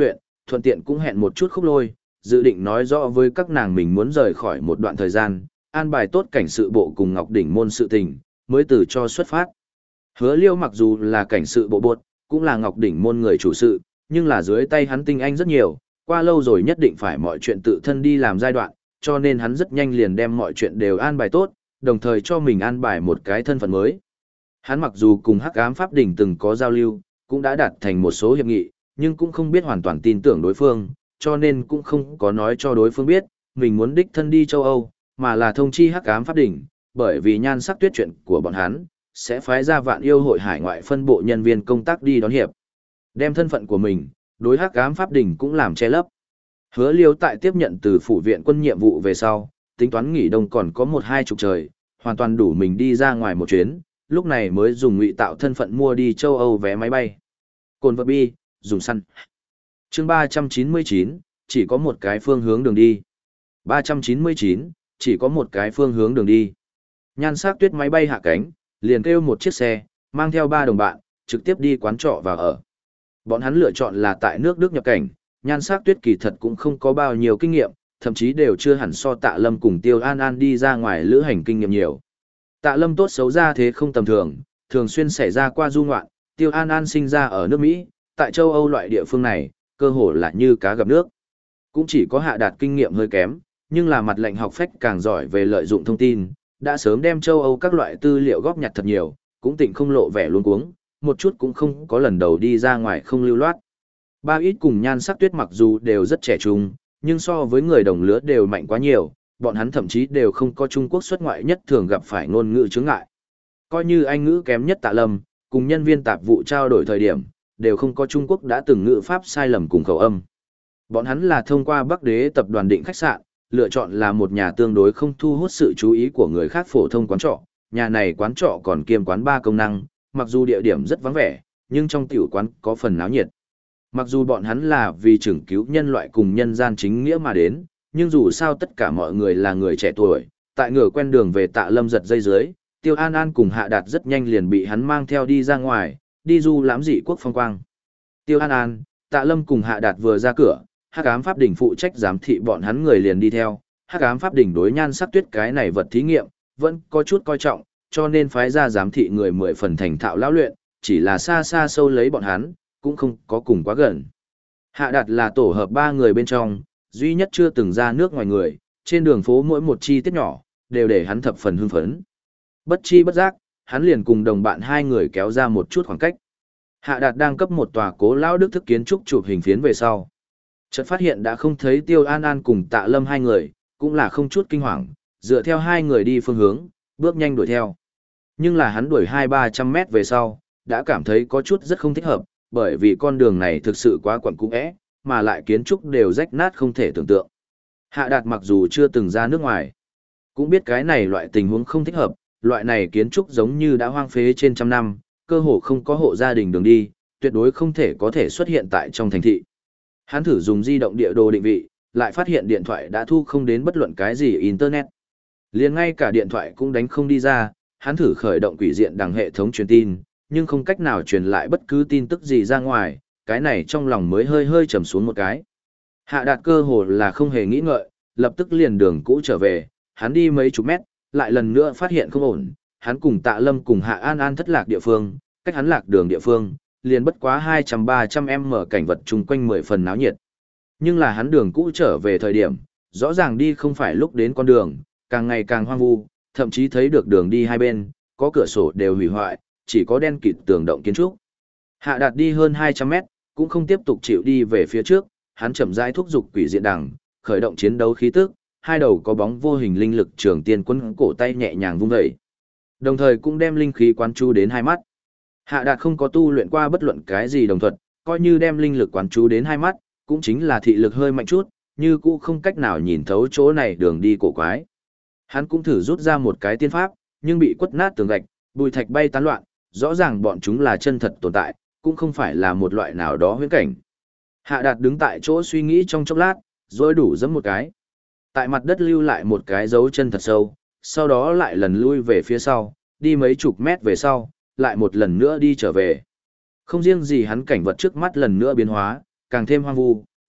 thuận tiện cũng hẹn một chút khúc lôi, dự định nói rõ với các nàng mình muốn rời khỏi một đoạn thời gian, an bài tốt cảnh sự bộ cùng Ngọc Đỉnh môn sự tình, mới từ cho xuất phát. Hứa Liêu mặc dù là cảnh sự bộ buộc, cũng là Ngọc Đỉnh môn người chủ sự, nhưng là dưới tay hắn tinh anh rất nhiều, qua lâu rồi nhất định phải mọi chuyện tự thân đi làm giai đoạn, cho nên hắn rất nhanh liền đem mọi chuyện đều an bài tốt, đồng thời cho mình an bài một cái thân phận mới. Hắn mặc dù cùng Hắc Ám Pháp Đỉnh từng có giao lưu, cũng đã đạt thành một số hiệp nghị, nhưng cũng không biết hoàn toàn tin tưởng đối phương, cho nên cũng không có nói cho đối phương biết, mình muốn đích thân đi châu Âu, mà là thông chi Hắc Ám Pháp Đỉnh, bởi vì Nhan Sắc Tuyết chuyện của bọn hắn, sẽ phái ra Vạn Yêu hội hải ngoại phân bộ nhân viên công tác đi đón hiệp. Đem thân phận của mình, đối Hắc Ám Pháp Đỉnh cũng làm che lấp. Hứa Liêu tại tiếp nhận từ phủ viện quân nhiệm vụ về sau, tính toán nghỉ đông còn có một hai chục trời, hoàn toàn đủ mình đi ra ngoài một chuyến, lúc này mới dùng ngụy tạo thân phận mua đi châu Âu vé máy bay. Cồn vật bi, dùng săn. Chương ba trăm chín mươi chín, chỉ có một cái phương hướng đường đi. ba trăm chín mươi chín, chỉ có một cái phương hướng đường đi. Nhan Sắc Tuyết máy bay hạ cánh, liền kêu một chiếc xe, mang theo ba đồng bạn, trực tiếp đi quán trọ và ở. Bọn hắn lựa chọn là tại nước Đức nhập cảnh, Nhan Sắc Tuyết kỳ thật cũng không có bao nhiêu kinh nghiệm, thậm chí đều chưa hẳn so Tạ Lâm cùng Tiêu An An đi ra ngoài lữ hành kinh nghiệm nhiều. Tạ Lâm tốt xấu ra thế không tầm thường, thường xuyên xảy ra qua du ngoạn, Tiêu An An sinh ra ở nước Mỹ, tại châu Âu loại địa phương này, cơ hồ là như cá gặp nước. Cũng chỉ có Hạ Đạt kinh nghiệm hơi kém, nhưng là mặt lệnh học phách càng giỏi về lợi dụng thông tin, đã sớm đem châu Âu các loại tư liệu góp nhặt thật nhiều, cũng tỉnh không lộ vẻ luống cuống, một chút cũng không có lần đầu đi ra ngoài không lưu loát. Ba ít cùng Nhan Sắc Tuyết mặc dù đều rất trẻ trung, nhưng so với người đồng lứa đều mạnh quá nhiều, bọn hắn thậm chí đều không có Trung Quốc xuất ngoại nhất thường gặp phải ngôn ngữ chướng ngại. Coi như Anh ngữ kém nhất Tạ Lâm, cùng nhân viên tạp vụ trao đổi thời điểm, đều không có Trung Quốc đã từng ngữ pháp sai lầm cùng khẩu âm. Bọn hắn là thông qua Bắc Đế tập đoàn định khách sạn, lựa chọn là một nhà tương đối không thu hút sự chú ý của người khác phổ thông quán trọ. Nhà này quán trọ còn kiêm quán ba công năng, mặc dù địa điểm rất vắng vẻ, nhưng trong tiểu quán có phần náo nhiệt. Mặc dù bọn hắn là vì trưởng cứu nhân loại cùng nhân gian chính nghĩa mà đến, nhưng dù sao tất cả mọi người là người trẻ tuổi, tại ngựa quen đường về Tạ Lâm giật dây dưới, Tiêu An An cùng Hạ Đạt rất nhanh liền bị hắn mang theo đi ra ngoài, đi du lãm dị quốc phong quang. Tiêu An An, Tạ Lâm cùng Hạ Đạt vừa ra cửa, Hắc Ám Pháp Đỉnh phụ trách giám thị bọn hắn người liền đi theo. Hắc Ám Pháp Đỉnh đối Nhan Sắc Tuyết cái này vật thí nghiệm, vẫn có chút coi trọng, cho nên phái ra giám thị người mười phần thành thạo lão luyện, chỉ là xa xa sâu lấy bọn hắn, cũng không có cùng quá gần. Hạ Đạt là tổ hợp ba người bên trong, duy nhất chưa từng ra nước ngoài người, trên đường phố mỗi một chi tiết nhỏ, đều để hắn thập phần hưng phấn. Bất chi bất giác, hắn liền cùng đồng bạn hai người kéo ra một chút khoảng cách. Hạ Đạt đang cấp một tòa cố lão đức thức kiến trúc chụp hình phiến về sau. Chợt phát hiện đã không thấy Tiêu An An cùng Tạ Lâm hai người, cũng là không chút kinh hoàng, dựa theo hai người đi phương hướng, bước nhanh đuổi theo. Nhưng là hắn đuổi hai ba trăm mét về sau, đã cảm thấy có chút rất không thích hợp, bởi vì con đường này thực sự quá quẩn cung ẽ, mà lại kiến trúc đều rách nát không thể tưởng tượng. Hạ Đạt mặc dù chưa từng ra nước ngoài, cũng biết cái này loại tình huống không thích hợp, loại này kiến trúc giống như đã hoang phế trên trăm năm, cơ hồ không có hộ gia đình đường đi, tuyệt đối không thể có thể xuất hiện tại trong thành thị. Hắn thử dùng di động địa đồ định vị, lại phát hiện điện thoại đã thu không đến bất luận cái gì internet. Liền ngay cả điện thoại cũng đánh không đi ra, hắn thử khởi động quỷ diện đằng hệ thống truyền tin, nhưng không cách nào truyền lại bất cứ tin tức gì ra ngoài, cái này trong lòng mới hơi hơi trầm xuống một cái. Hạ Đạt cơ hồ là không hề nghĩ ngợi, lập tức liền đường cũ trở về, hắn đi mấy chục mét, lại lần nữa phát hiện không ổn, hắn cùng Tạ Lâm cùng Hạ An An thất lạc địa phương, cách hắn lạc đường địa phương, liền bất quá hai trăm ba trăm m cảnh vật chung quanh mười phần náo nhiệt. Nhưng là hắn đường cũ trở về thời điểm, rõ ràng đi không phải lúc đến con đường, càng ngày càng hoang vu, thậm chí thấy được đường đi hai bên, có cửa sổ đều hủy hoại, chỉ có đen kịt tường động kiến trúc. Hạ Đạt đi hơn hai trăm mét, cũng không tiếp tục chịu đi về phía trước, hắn chậm rãi thúc giục quỷ diện đằng, khởi động chiến đấu khí tức, hai đầu có bóng vô hình linh lực trường tiên quân cổ tay nhẹ nhàng vung dậy. Đồng thời cũng đem linh khí quán chú đến hai mắt. Hạ Đạt không có tu luyện qua bất luận cái gì đồng thuật, coi như đem linh lực quán chú đến hai mắt, cũng chính là thị lực hơi mạnh chút, như cũ không cách nào nhìn thấu chỗ này đường đi cổ quái. Hắn cũng thử rút ra một cái tiên pháp, nhưng bị quất nát tường gạch, bùi thạch bay tán loạn, rõ ràng bọn chúng là chân thật tồn tại, cũng không phải là một loại nào đó huyễn cảnh. Hạ Đạt đứng tại chỗ suy nghĩ trong chốc lát, rồi đủ giẫm một cái. Tại mặt đất lưu lại một cái dấu chân thật sâu, sau đó lại lần lui về phía sau, đi mấy chục mét về sau, lại một lần nữa đi trở về. Không riêng gì hắn cảnh vật trước mắt lần nữa biến hóa, càng thêm hoang vu,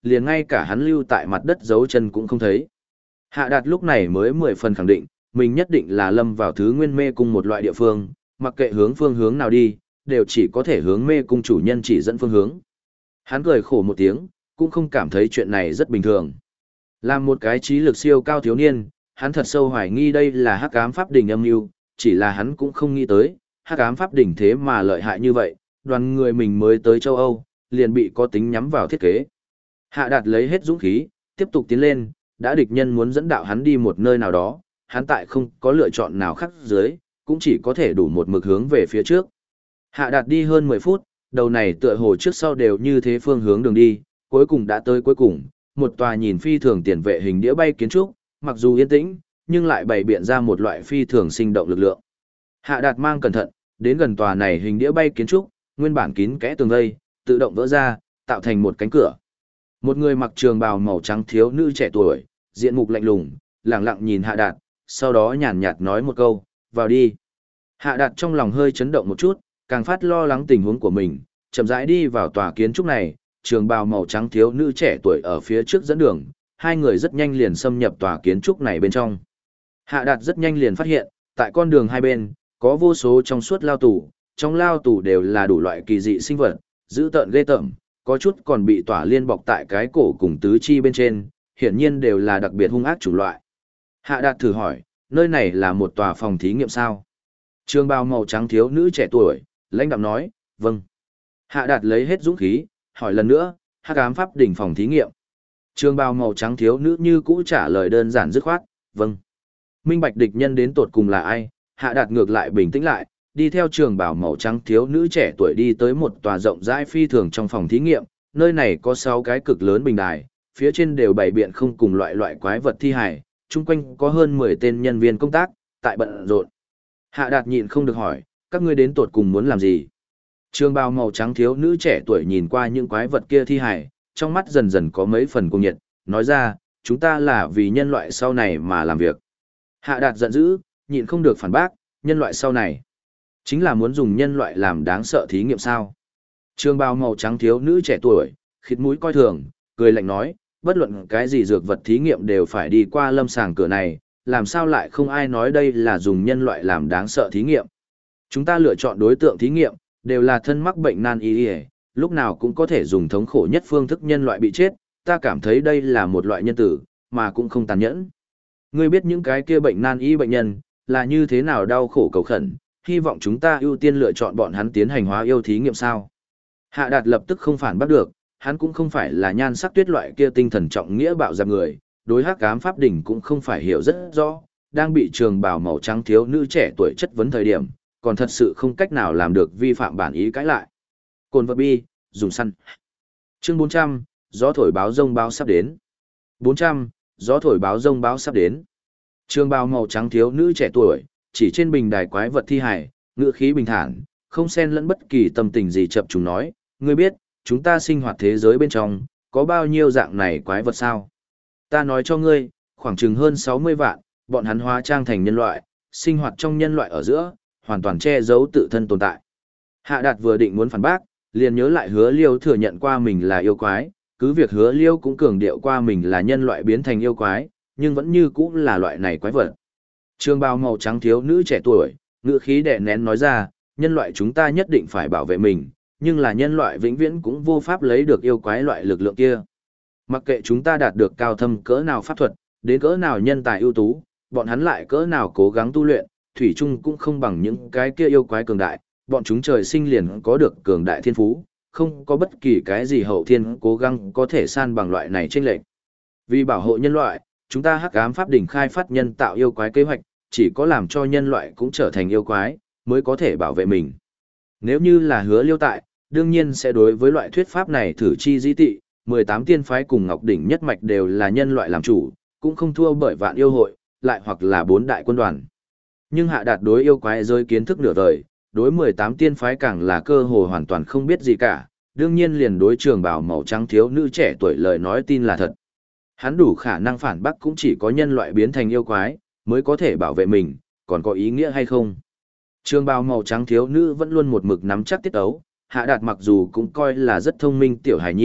liền ngay cả hắn lưu tại mặt đất dấu chân cũng không thấy. Hạ Đạt lúc này mới mười phần khẳng định, mình nhất định là lâm vào thứ nguyên mê cung một loại địa phương, mặc kệ hướng phương hướng nào đi, đều chỉ có thể hướng mê cung chủ nhân chỉ dẫn phương hướng. Hắn cười khổ một tiếng, cũng không cảm thấy chuyện này rất bình thường. Làm một cái trí lực siêu cao thiếu niên, hắn thật sâu hoài nghi đây là hắc ám pháp đỉnh âm mưu, chỉ là hắn cũng không nghĩ tới, hắc ám pháp đỉnh thế mà lợi hại như vậy, đoàn người mình mới tới châu Âu, liền bị có tính nhắm vào thiết kế. Hạ Đạt lấy hết dũng khí, tiếp tục tiến lên, đã địch nhân muốn dẫn đạo hắn đi một nơi nào đó, hắn tại không có lựa chọn nào khác dưới, cũng chỉ có thể đủ một mực hướng về phía trước. Hạ Đạt đi hơn mười phút, đầu này tựa hồ trước sau đều như thế phương hướng đường đi, cuối cùng đã tới cuối cùng, một tòa nhìn phi thường tiền vệ hình đĩa bay kiến trúc, mặc dù yên tĩnh, nhưng lại bày biện ra một loại phi thường sinh động lực lượng. Hạ Đạt mang cẩn thận, đến gần tòa này hình đĩa bay kiến trúc, nguyên bản kín kẽ tường vây, tự động vỡ ra, tạo thành một cánh cửa. Một người mặc trường bào màu trắng thiếu nữ trẻ tuổi, diện mục lạnh lùng, lẳng lặng nhìn Hạ Đạt, sau đó nhàn nhạt nói một câu, vào đi. Hạ Đạt trong lòng hơi chấn động một chút, càng phát lo lắng tình huống của mình, chậm rãi đi vào tòa kiến trúc này, trường bào màu trắng thiếu nữ trẻ tuổi ở phía trước dẫn đường, hai người rất nhanh liền xâm nhập tòa kiến trúc này bên trong. Hạ Đạt rất nhanh liền phát hiện, tại con đường hai bên, có vô số trong suốt lao tù, trong lao tù đều là đủ loại kỳ dị sinh vật, dữ tợn ghê tởm, có chút còn bị tỏa liên bọc tại cái cổ cùng tứ chi bên trên, hiển nhiên đều là đặc biệt hung ác chủng loại. Hạ Đạt thử hỏi, nơi này là một tòa phòng thí nghiệm sao? Trường bào màu trắng thiếu nữ trẻ tuổi, lãnh đạm nói, vâng. Hạ Đạt lấy hết dũng khí, hỏi lần nữa, hắc ám pháp đỉnh phòng thí nghiệm. Trường bào màu trắng thiếu nữ như cũ trả lời đơn giản dứt khoát, vâng. Minh bạch địch nhân đến tột cùng là ai? Hạ Đạt ngược lại bình tĩnh lại, đi theo trường bào màu trắng thiếu nữ trẻ tuổi đi tới một tòa rộng rãi phi thường trong phòng thí nghiệm, nơi này có sáu cái cực lớn bình đài, phía trên đều bày biện không cùng loại loại quái vật thi hài, chung quanh có hơn mười tên nhân viên công tác, tại bận rộn. Hạ Đạt nhịn không được hỏi, các ngươi đến tột cùng muốn làm gì? Trường bào màu trắng thiếu nữ trẻ tuổi nhìn qua những quái vật kia thi hài, trong mắt dần dần có mấy phần cuồng nhiệt, nói ra, chúng ta là vì nhân loại sau này mà làm việc. Hạ Đạt giận dữ, nhịn không được phản bác, nhân loại sau này. Chính là muốn dùng nhân loại làm đáng sợ thí nghiệm sao. Trường bào màu trắng thiếu nữ trẻ tuổi, khịt mũi coi thường, cười lạnh nói, bất luận cái gì dược vật thí nghiệm đều phải đi qua lâm sàng cửa này, làm sao lại không ai nói đây là dùng nhân loại làm đáng sợ thí nghiệm. Chúng ta lựa chọn đối tượng thí nghiệm, đều là thân mắc bệnh nan y y, lúc nào cũng có thể dùng thống khổ nhất phương thức nhân loại bị chết, ta cảm thấy đây là một loại nhân tử, mà cũng không tàn nhẫn. Ngươi biết những cái kia bệnh nan y bệnh nhân, là như thế nào đau khổ cầu khẩn, hy vọng chúng ta ưu tiên lựa chọn bọn hắn tiến hành hóa yêu thí nghiệm sao. Hạ Đạt lập tức không phản bác được, hắn cũng không phải là nhan sắc tuyết loại kia tinh thần trọng nghĩa bạo dạn người, đối hắc ám pháp đỉnh cũng không phải hiểu rất rõ, đang bị trường bào màu trắng thiếu nữ trẻ tuổi chất vấn thời điểm, còn thật sự không cách nào làm được vi phạm bản ý cãi lại. Cồn vật bi, dùng săn. Chương bốn trăm, gió thổi báo rông báo sắp đến. bốn trăm, gió thổi báo rông báo sắp đến. Trường bào màu trắng thiếu nữ trẻ tuổi, chỉ trên bình đài quái vật thi hài, ngữ khí bình thản, không xen lẫn bất kỳ tâm tình gì chập chúng nói, ngươi biết, chúng ta sinh hoạt thế giới bên trong, có bao nhiêu dạng này quái vật sao? Ta nói cho ngươi, khoảng chừng hơn sáu mươi vạn, bọn hắn hóa trang thành nhân loại, sinh hoạt trong nhân loại ở giữa, hoàn toàn che giấu tự thân tồn tại. Hạ Đạt vừa định muốn phản bác, liền nhớ lại Hứa Liêu thừa nhận qua mình là yêu quái, cứ việc Hứa Liêu cũng cường điệu qua mình là nhân loại biến thành yêu quái, nhưng vẫn như cũ là loại này quái vật. Trường bào màu trắng thiếu nữ trẻ tuổi, ngữ khí đè nén nói ra, nhân loại chúng ta nhất định phải bảo vệ mình, nhưng là nhân loại vĩnh viễn cũng vô pháp lấy được yêu quái loại lực lượng kia. Mặc kệ chúng ta đạt được cao thâm cỡ nào pháp thuật, đến cỡ nào nhân tài ưu tú, bọn hắn lại cỡ nào cố gắng tu luyện, thủy chung cũng không bằng những cái kia yêu quái cường đại, bọn chúng trời sinh liền có được cường đại thiên phú, không có bất kỳ cái gì hậu thiên cố gắng có thể san bằng loại này chênh lệch. Vì bảo hộ nhân loại, chúng ta hắc ám pháp đỉnh khai phát nhân tạo yêu quái kế hoạch, chỉ có làm cho nhân loại cũng trở thành yêu quái, mới có thể bảo vệ mình. Nếu như là Hứa Liêu tại, đương nhiên sẽ đối với loại thuyết pháp này thử chi dĩ tị, mười tám tiên phái cùng Ngọc Đỉnh nhất mạch đều là nhân loại làm chủ, cũng không thua bởi vạn yêu hội, lại hoặc là bốn đại quân đoàn. Nhưng Hạ Đạt đối yêu quái rơi kiến thức nửa đời, đối mười tám tiên phái càng là cơ hồ hoàn toàn không biết gì cả, đương nhiên liền đối trường bào màu trắng thiếu nữ trẻ tuổi lời nói tin là thật. Hắn đủ khả năng phản bác cũng chỉ có nhân loại biến thành yêu quái, mới có thể bảo vệ mình, còn có ý nghĩa hay không? Trường bào màu trắng thiếu nữ vẫn luôn một mực nắm chắc tiết ấu, Hạ Đạt mặc dù cũng coi là rất thông minh tiểu hài nhi,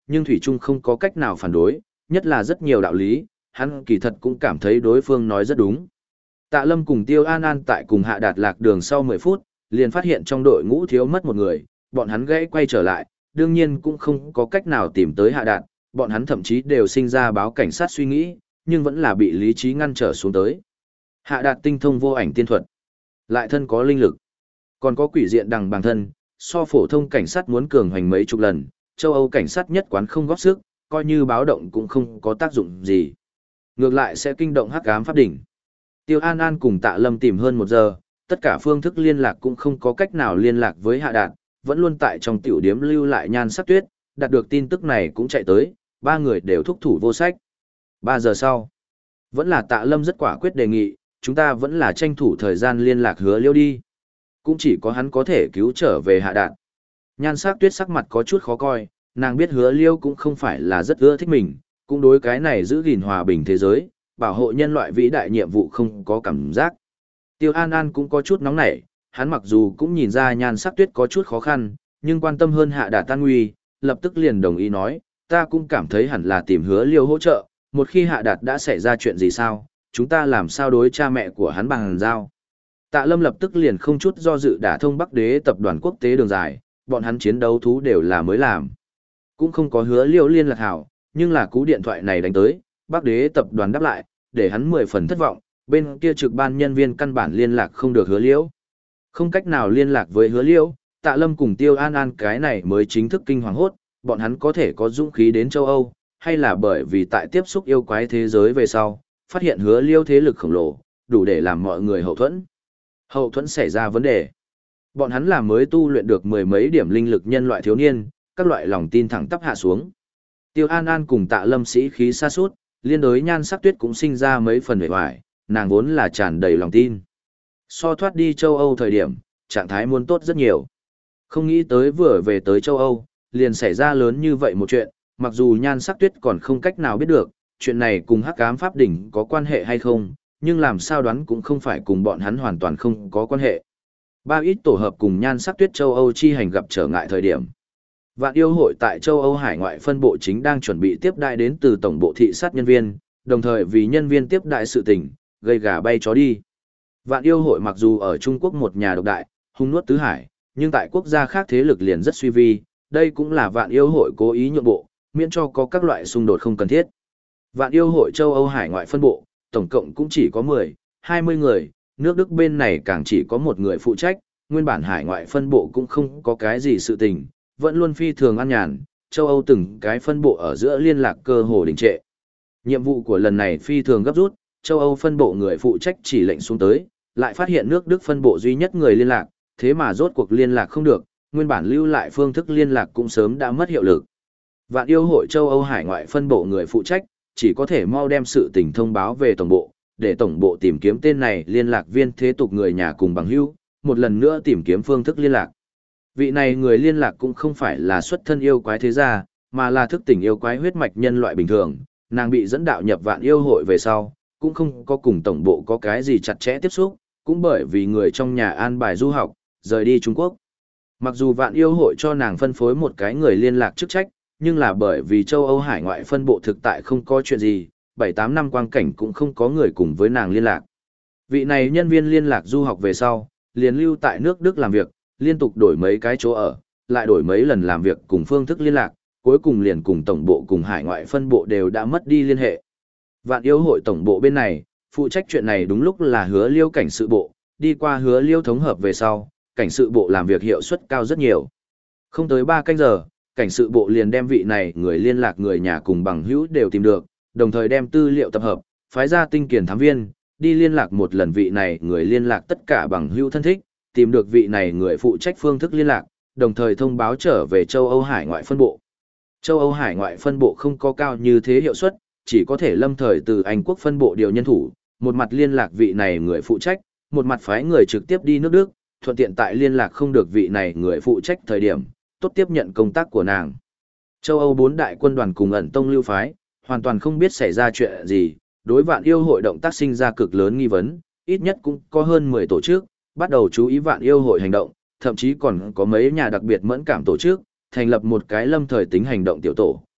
nhưng Thủy Trung không có cách nào phản đối, nhất là rất nhiều đạo lý, hắn kỳ thật cũng cảm thấy đối phương nói rất đúng. Tạ Lâm cùng Tiêu An An tại cùng Hạ Đạt lạc đường sau mười phút, liền phát hiện trong đội ngũ thiếu mất một người, bọn hắn gãy quay trở lại, đương nhiên cũng không có cách nào tìm tới Hạ Đạt, bọn hắn thậm chí đều sinh ra báo cảnh sát suy nghĩ, nhưng vẫn là bị lý trí ngăn trở xuống tới. Hạ Đạt tinh thông vô ảnh tiên thuật, lại thân có linh lực, còn có quỷ diện đằng bằng thân, so phổ thông cảnh sát muốn cường hoành mấy chục lần, châu Âu cảnh sát nhất quán không góp sức, coi như báo động cũng không có tác dụng gì. Ngược lại sẽ kinh động hắc ám pháp đỉnh. Tiêu An An cùng Tạ Lâm tìm hơn một giờ, tất cả phương thức liên lạc cũng không có cách nào liên lạc với Hạ Đạt, vẫn luôn tại trong tiểu điếm lưu lại Nhan Sắc Tuyết, đạt được tin tức này cũng chạy tới, ba người đều thúc thủ vô sách. Ba giờ sau, vẫn là Tạ Lâm rất quả quyết đề nghị, chúng ta vẫn là tranh thủ thời gian liên lạc Hứa Liêu đi. Cũng chỉ có hắn có thể cứu trở về Hạ Đạt. Nhan Sắc Tuyết sắc mặt có chút khó coi, nàng biết Hứa Liêu cũng không phải là rất ưa thích mình, cũng đối cái này giữ gìn hòa bình thế giới, bảo hộ nhân loại vĩ đại nhiệm vụ không có cảm giác. Tiêu An An cũng có chút nóng nảy, hắn mặc dù cũng nhìn ra Nhan Sắc Tuyết có chút khó khăn, nhưng quan tâm hơn Hạ Đạt tan nguy, lập tức liền đồng ý nói, ta cũng cảm thấy hẳn là tìm Hứa Liêu hỗ trợ, một khi Hạ Đạt đã xảy ra chuyện gì sao, chúng ta làm sao đối cha mẹ của hắn bằng giao. Tạ Lâm lập tức liền không chút do dự đả thông Bắc Đế tập đoàn quốc tế đường dài, bọn hắn chiến đấu thú đều là mới làm. Cũng không có Hứa Liêu liên lạc hảo, nhưng là cú điện thoại này đánh tới, Bắc Đế tập đoàn đáp lại, để hắn mười phần thất vọng, bên kia trực ban nhân viên căn bản liên lạc không được Hứa Liêu. Không cách nào liên lạc với Hứa Liêu, Tạ Lâm cùng Tiêu An An cái này mới chính thức kinh hoàng hốt, bọn hắn có thể có dũng khí đến châu Âu, hay là bởi vì tại tiếp xúc yêu quái thế giới về sau, phát hiện Hứa Liêu thế lực khổng lồ, đủ để làm mọi người hậu thuẫn. Hậu thuẫn xảy ra vấn đề. Bọn hắn là mới tu luyện được mười mấy điểm linh lực nhân loại thiếu niên, các loại lòng tin thẳng tắp hạ xuống. Tiêu An An cùng Tạ Lâm sĩ khí sa sút, liên đối Nhan Sắc Tuyết cũng sinh ra mấy phần vẻ vải, nàng vốn là tràn đầy lòng tin. So thoát đi châu Âu thời điểm, trạng thái muốn tốt rất nhiều. Không nghĩ tới vừa về tới châu Âu, liền xảy ra lớn như vậy một chuyện, mặc dù Nhan Sắc Tuyết còn không cách nào biết được, chuyện này cùng hắc ám pháp đỉnh có quan hệ hay không, nhưng làm sao đoán cũng không phải cùng bọn hắn hoàn toàn không có quan hệ. Ba ít tổ hợp cùng Nhan Sắc Tuyết châu Âu chi hành gặp trở ngại thời điểm. Vạn yêu hội tại châu Âu hải ngoại phân bộ chính đang chuẩn bị tiếp đại đến từ tổng bộ thị sát nhân viên, đồng thời vì nhân viên tiếp đại sự tình, gây gà bay chó đi. Vạn yêu hội mặc dù ở Trung Quốc một nhà độc đại, hung nuốt tứ hải, nhưng tại quốc gia khác thế lực liền rất suy vi, đây cũng là vạn yêu hội cố ý nhượng bộ, miễn cho có các loại xung đột không cần thiết. Vạn yêu hội châu Âu hải ngoại phân bộ, tổng cộng cũng chỉ có mười, hai mươi người, nước Đức bên này càng chỉ có một người phụ trách, nguyên bản hải ngoại phân bộ cũng không có cái gì sự tình, vẫn luôn phi thường an nhàn, châu Âu từng cái phân bộ ở giữa liên lạc cơ hồ đình trệ. Nhiệm vụ của lần này phi thường gấp rút, châu Âu phân bộ người phụ trách chỉ lệnh xuống tới, lại phát hiện nước Đức phân bộ duy nhất người liên lạc, thế mà rốt cuộc liên lạc không được, nguyên bản lưu lại phương thức liên lạc cũng sớm đã mất hiệu lực. Vạn yêu hội châu Âu hải ngoại phân bộ người phụ trách, chỉ có thể mau đem sự tình thông báo về tổng bộ, để tổng bộ tìm kiếm tên này liên lạc viên thế tục người nhà cùng bằng hữu, một lần nữa tìm kiếm phương thức liên lạc. Vị này người liên lạc cũng không phải là xuất thân yêu quái thế gia, mà là thức tỉnh yêu quái huyết mạch nhân loại bình thường, nàng bị dẫn đạo nhập vạn yêu hội về sau, cũng không có cùng tổng bộ có cái gì chặt chẽ tiếp xúc, cũng bởi vì người trong nhà an bài du học, rời đi Trung Quốc. Mặc dù vạn yêu hội cho nàng phân phối một cái người liên lạc chức trách, nhưng là bởi vì châu Âu hải ngoại phân bộ thực tại không có chuyện gì, bảy tám năm quang cảnh cũng không có người cùng với nàng liên lạc. Vị này nhân viên liên lạc du học về sau, liền lưu tại nước Đức làm việc, liên tục đổi mấy cái chỗ ở, lại đổi mấy lần làm việc cùng phương thức liên lạc, cuối cùng liền cùng tổng bộ cùng hải ngoại phân bộ đều đã mất đi liên hệ. Vạn yêu hội tổng bộ bên này, phụ trách chuyện này đúng lúc là Hứa Liêu cảnh sự bộ, đi qua Hứa Liêu thống hợp về sau, cảnh sự bộ làm việc hiệu suất cao rất nhiều. Không tới ba canh giờ, cảnh sự bộ liền đem vị này người liên lạc người nhà cùng bằng hữu đều tìm được, đồng thời đem tư liệu tập hợp, phái ra tinh kiền thám viên, đi liên lạc một lần vị này người liên lạc tất cả bằng hữu thân thích, tìm được vị này người phụ trách phương thức liên lạc, đồng thời thông báo trở về châu Âu hải ngoại phân bộ. Châu Âu hải ngoại phân bộ không có cao như thế hiệu suất, chỉ có thể lâm thời từ Anh quốc phân bộ điều nhân thủ, một mặt liên lạc vị này người phụ trách, một mặt phái người trực tiếp đi nước Đức, thuận tiện tại liên lạc không được vị này người phụ trách thời điểm, tốt tiếp nhận công tác của nàng. Châu Âu bốn đại quân đoàn cùng ẩn tông lưu phái, hoàn toàn không biết xảy ra chuyện gì, đối vạn yêu hội động tác sinh ra cực lớn nghi vấn, ít nhất cũng có hơn mười tổ chức, bắt đầu chú ý vạn yêu hội hành động, thậm chí còn có mấy nhà đặc biệt mẫn cảm tổ chức, thành lập một cái lâm thời tính hành động tiểu tổ,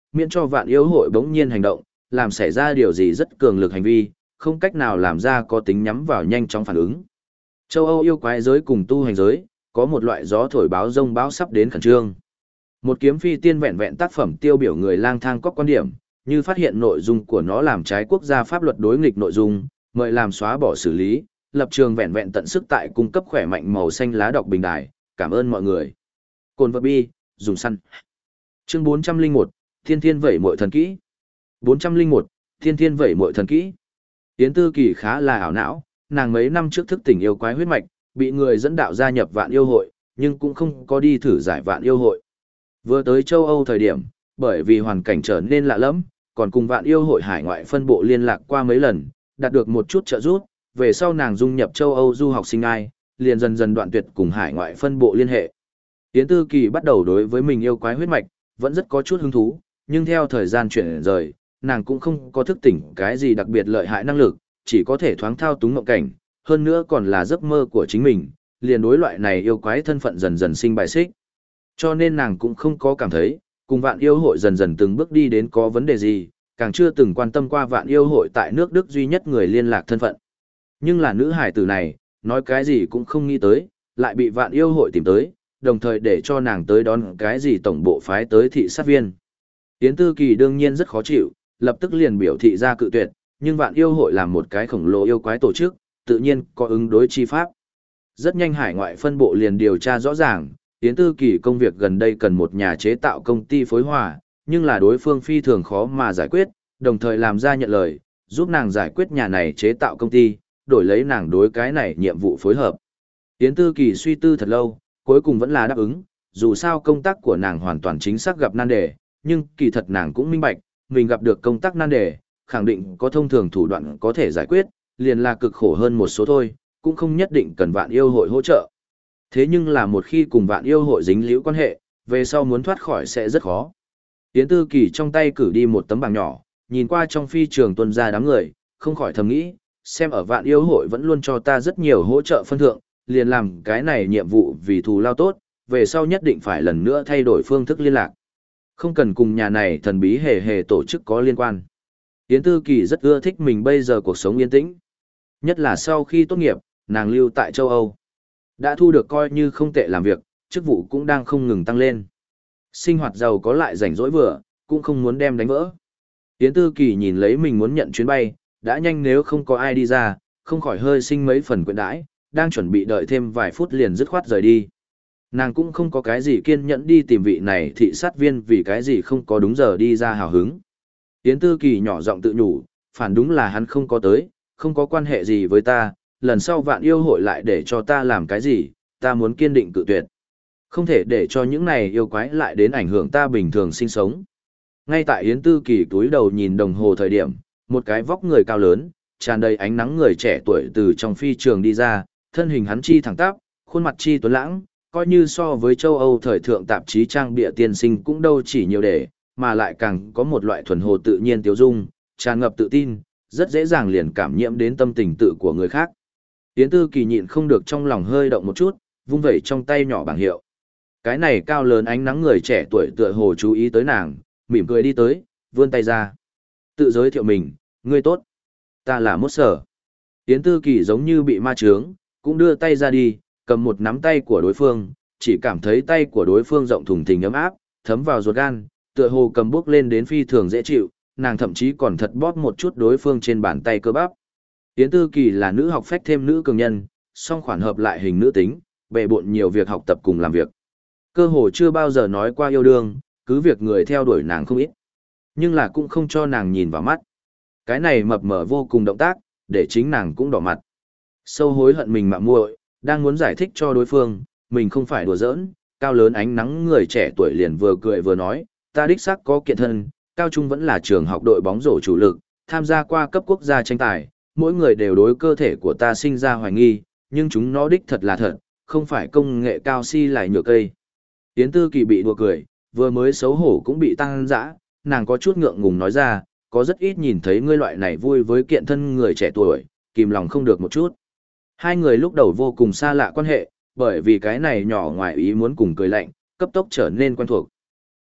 miễn cho vạn yêu hội bỗng nhiên hành động, làm xảy ra điều gì rất cường lực hành vi, không cách nào làm ra có tính nhắm vào nhanh chóng phản ứng. Châu Âu yêu quái giới cùng tu hành giới, có một loại gió thổi báo rông báo sắp đến khẩn trương. Một kiếm phi tiên vẹn vẹn tác phẩm tiêu biểu người lang thang có quan điểm, như phát hiện nội dung của nó làm trái quốc gia pháp luật đối nghịch nội dung, mời làm xóa bỏ xử lý, lập trường vẹn vẹn tận sức tại cung cấp khỏe mạnh màu xanh lá đọc bình đài, cảm ơn mọi người. Cồn vật bi, dùng săn. Chương bốn trăm lẻ một, Thiên Thiên Vẩy Muội Thần Kỹ. bốn trăm lẻ một, Thiên Thiên Vẩy Muội Thần Kỹ. Yến Tư Kỳ khá là ảo não, nàng mấy năm trước thức tỉnh yêu quái huyết mạch, bị người dẫn đạo gia nhập vạn yêu hội, nhưng cũng không có đi thử giải vạn yêu hội. Vừa tới châu Âu thời điểm, bởi vì hoàn cảnh trở nên lạ lẫm, còn cùng vạn yêu hội hải ngoại phân bộ liên lạc qua mấy lần, đạt được một chút trợ giúp, về sau nàng dung nhập châu Âu du học sinh ai, liền dần dần đoạn tuyệt cùng hải ngoại phân bộ liên hệ. Yến Tư Kỳ bắt đầu đối với mình yêu quái huyết mạch, vẫn rất có chút hứng thú, nhưng theo thời gian chuyển rời, nàng cũng không có thức tỉnh cái gì đặc biệt lợi hại năng lực, chỉ có thể thoáng thao túng mộng cảnh, hơn nữa còn là giấc mơ của chính mình, liền đối loại này yêu quái thân phận dần dần sinh bài xích. Cho nên nàng cũng không có cảm thấy, cùng vạn yêu hội dần dần từng bước đi đến có vấn đề gì, càng chưa từng quan tâm qua vạn yêu hội tại nước Đức duy nhất người liên lạc thân phận. Nhưng là nữ hải tử này, nói cái gì cũng không nghĩ tới, lại bị vạn yêu hội tìm tới, đồng thời để cho nàng tới đón cái gì tổng bộ phái tới thị sát viên. Yến Tư Kỳ đương nhiên rất khó chịu, lập tức liền biểu thị ra cự tuyệt, nhưng vạn yêu hội làm một cái khổng lồ yêu quái tổ chức, tự nhiên có ứng đối chi pháp. Rất nhanh hải ngoại phân bộ liền điều tra rõ ràng, Yến Tư Kỳ công việc gần đây cần một nhà chế tạo công ty phối hòa, nhưng là đối phương phi thường khó mà giải quyết, đồng thời làm ra nhận lời, giúp nàng giải quyết nhà này chế tạo công ty, đổi lấy nàng đối cái này nhiệm vụ phối hợp. Yến Tư Kỳ suy tư thật lâu, cuối cùng vẫn là đáp ứng, dù sao công tác của nàng hoàn toàn chính xác gặp nan đề, nhưng kỳ thật nàng cũng minh bạch, mình gặp được công tác nan đề, khẳng định có thông thường thủ đoạn có thể giải quyết, liền là cực khổ hơn một số thôi, cũng không nhất định cần vạn yêu hội hỗ trợ. Thế nhưng là một khi cùng vạn yêu hội dính liễu quan hệ, về sau muốn thoát khỏi sẽ rất khó. Yến Tư Kỳ trong tay cử đi một tấm bảng nhỏ, nhìn qua trong phi trường tuân ra đám người, không khỏi thầm nghĩ, xem ở vạn yêu hội vẫn luôn cho ta rất nhiều hỗ trợ phân thượng, liền làm cái này nhiệm vụ vì thù lao tốt, về sau nhất định phải lần nữa thay đổi phương thức liên lạc. Không cần cùng nhà này thần bí hề hề tổ chức có liên quan. Yến Tư Kỳ rất ưa thích mình bây giờ cuộc sống yên tĩnh. Nhất là sau khi tốt nghiệp, nàng lưu tại châu Âu. Đã thu được coi như không tệ làm việc, chức vụ cũng đang không ngừng tăng lên. Sinh hoạt giàu có lại rảnh rỗi vừa, cũng không muốn đem đánh vỡ. Yến Tư Kỳ nhìn lấy mình muốn nhận chuyến bay, đã nhanh nếu không có ai đi ra, không khỏi hơi sinh mấy phần quyện đãi, đang chuẩn bị đợi thêm vài phút liền dứt khoát rời đi. Nàng cũng không có cái gì kiên nhẫn đi tìm vị này thị sát viên vì cái gì không có đúng giờ đi ra hào hứng. Yến Tư Kỳ nhỏ giọng tự nhủ, phản đúng là hắn không có tới, không có quan hệ gì với ta, lần sau vạn yêu hội lại để cho ta làm cái gì, ta muốn kiên định cự tuyệt. Không thể để cho những này yêu quái lại đến ảnh hưởng ta bình thường sinh sống. Ngay tại Yến Tư Kỳ túi đầu nhìn đồng hồ thời điểm, một cái vóc người cao lớn, tràn đầy ánh nắng người trẻ tuổi từ trong phi trường đi ra, thân hình hắn chi thẳng tắp, khuôn mặt chi tuấn lãng, coi như so với châu Âu thời thượng tạp chí trang bìa tiên sinh cũng đâu chỉ nhiều để, mà lại càng có một loại thuần hồ tự nhiên tiêu dung, tràn ngập tự tin, rất dễ dàng liền cảm nhiễm đến tâm tình tự của người khác. Yến Tư Kỳ nhịn không được trong lòng hơi động một chút, vung vẩy trong tay nhỏ bảng hiệu. Cái này cao lớn ánh nắng người trẻ tuổi tựa hồ chú ý tới nàng, mỉm cười đi tới, vươn tay ra. Tự giới thiệu mình, ngươi tốt. Ta là Mốt Sở. Yến Tư Kỳ giống như bị ma chướng, cũng đưa tay ra đi, cầm một nắm tay của đối phương, chỉ cảm thấy tay của đối phương rộng thùng thình ấm áp, thấm vào ruột gan, tựa hồ cầm bước lên đến phi thường dễ chịu, nàng thậm chí còn thật bóp một chút đối phương trên bàn tay cơ bắp. Yến Tư Kỳ là nữ học phách thêm nữ cường nhân, song khoản hợp lại hình nữ tính, bệ bộn nhiều việc học tập cùng làm việc. Cơ hồ chưa bao giờ nói qua yêu đương, cứ việc người theo đuổi nàng không ít, nhưng là cũng không cho nàng nhìn vào mắt. Cái này mập mờ vô cùng động tác, để chính nàng cũng đỏ mặt. Sâu hối hận mình mạo muội, đang muốn giải thích cho đối phương, mình không phải đùa giỡn, cao lớn ánh nắng người trẻ tuổi liền vừa cười vừa nói, ta đích xác có kiện thân, cao trung vẫn là trường học đội bóng rổ chủ lực, tham gia qua cấp quốc gia tranh tài, mỗi người đều đối cơ thể của ta sinh ra hoài nghi, nhưng chúng nó đích thật là thật, không phải công nghệ cao si lại nhựa cây. Yến Tư Kỳ bị đùa cười, vừa mới xấu hổ cũng bị tăng dã, nàng có chút ngượng ngùng nói ra, có rất ít nhìn thấy ngươi loại này vui với kiện thân người trẻ tuổi, kìm lòng không được một chút. Hai người lúc đầu vô cùng xa lạ quan hệ, bởi vì cái này nhỏ ngoài ý muốn cùng cười lạnh, cấp tốc trở nên quen thuộc.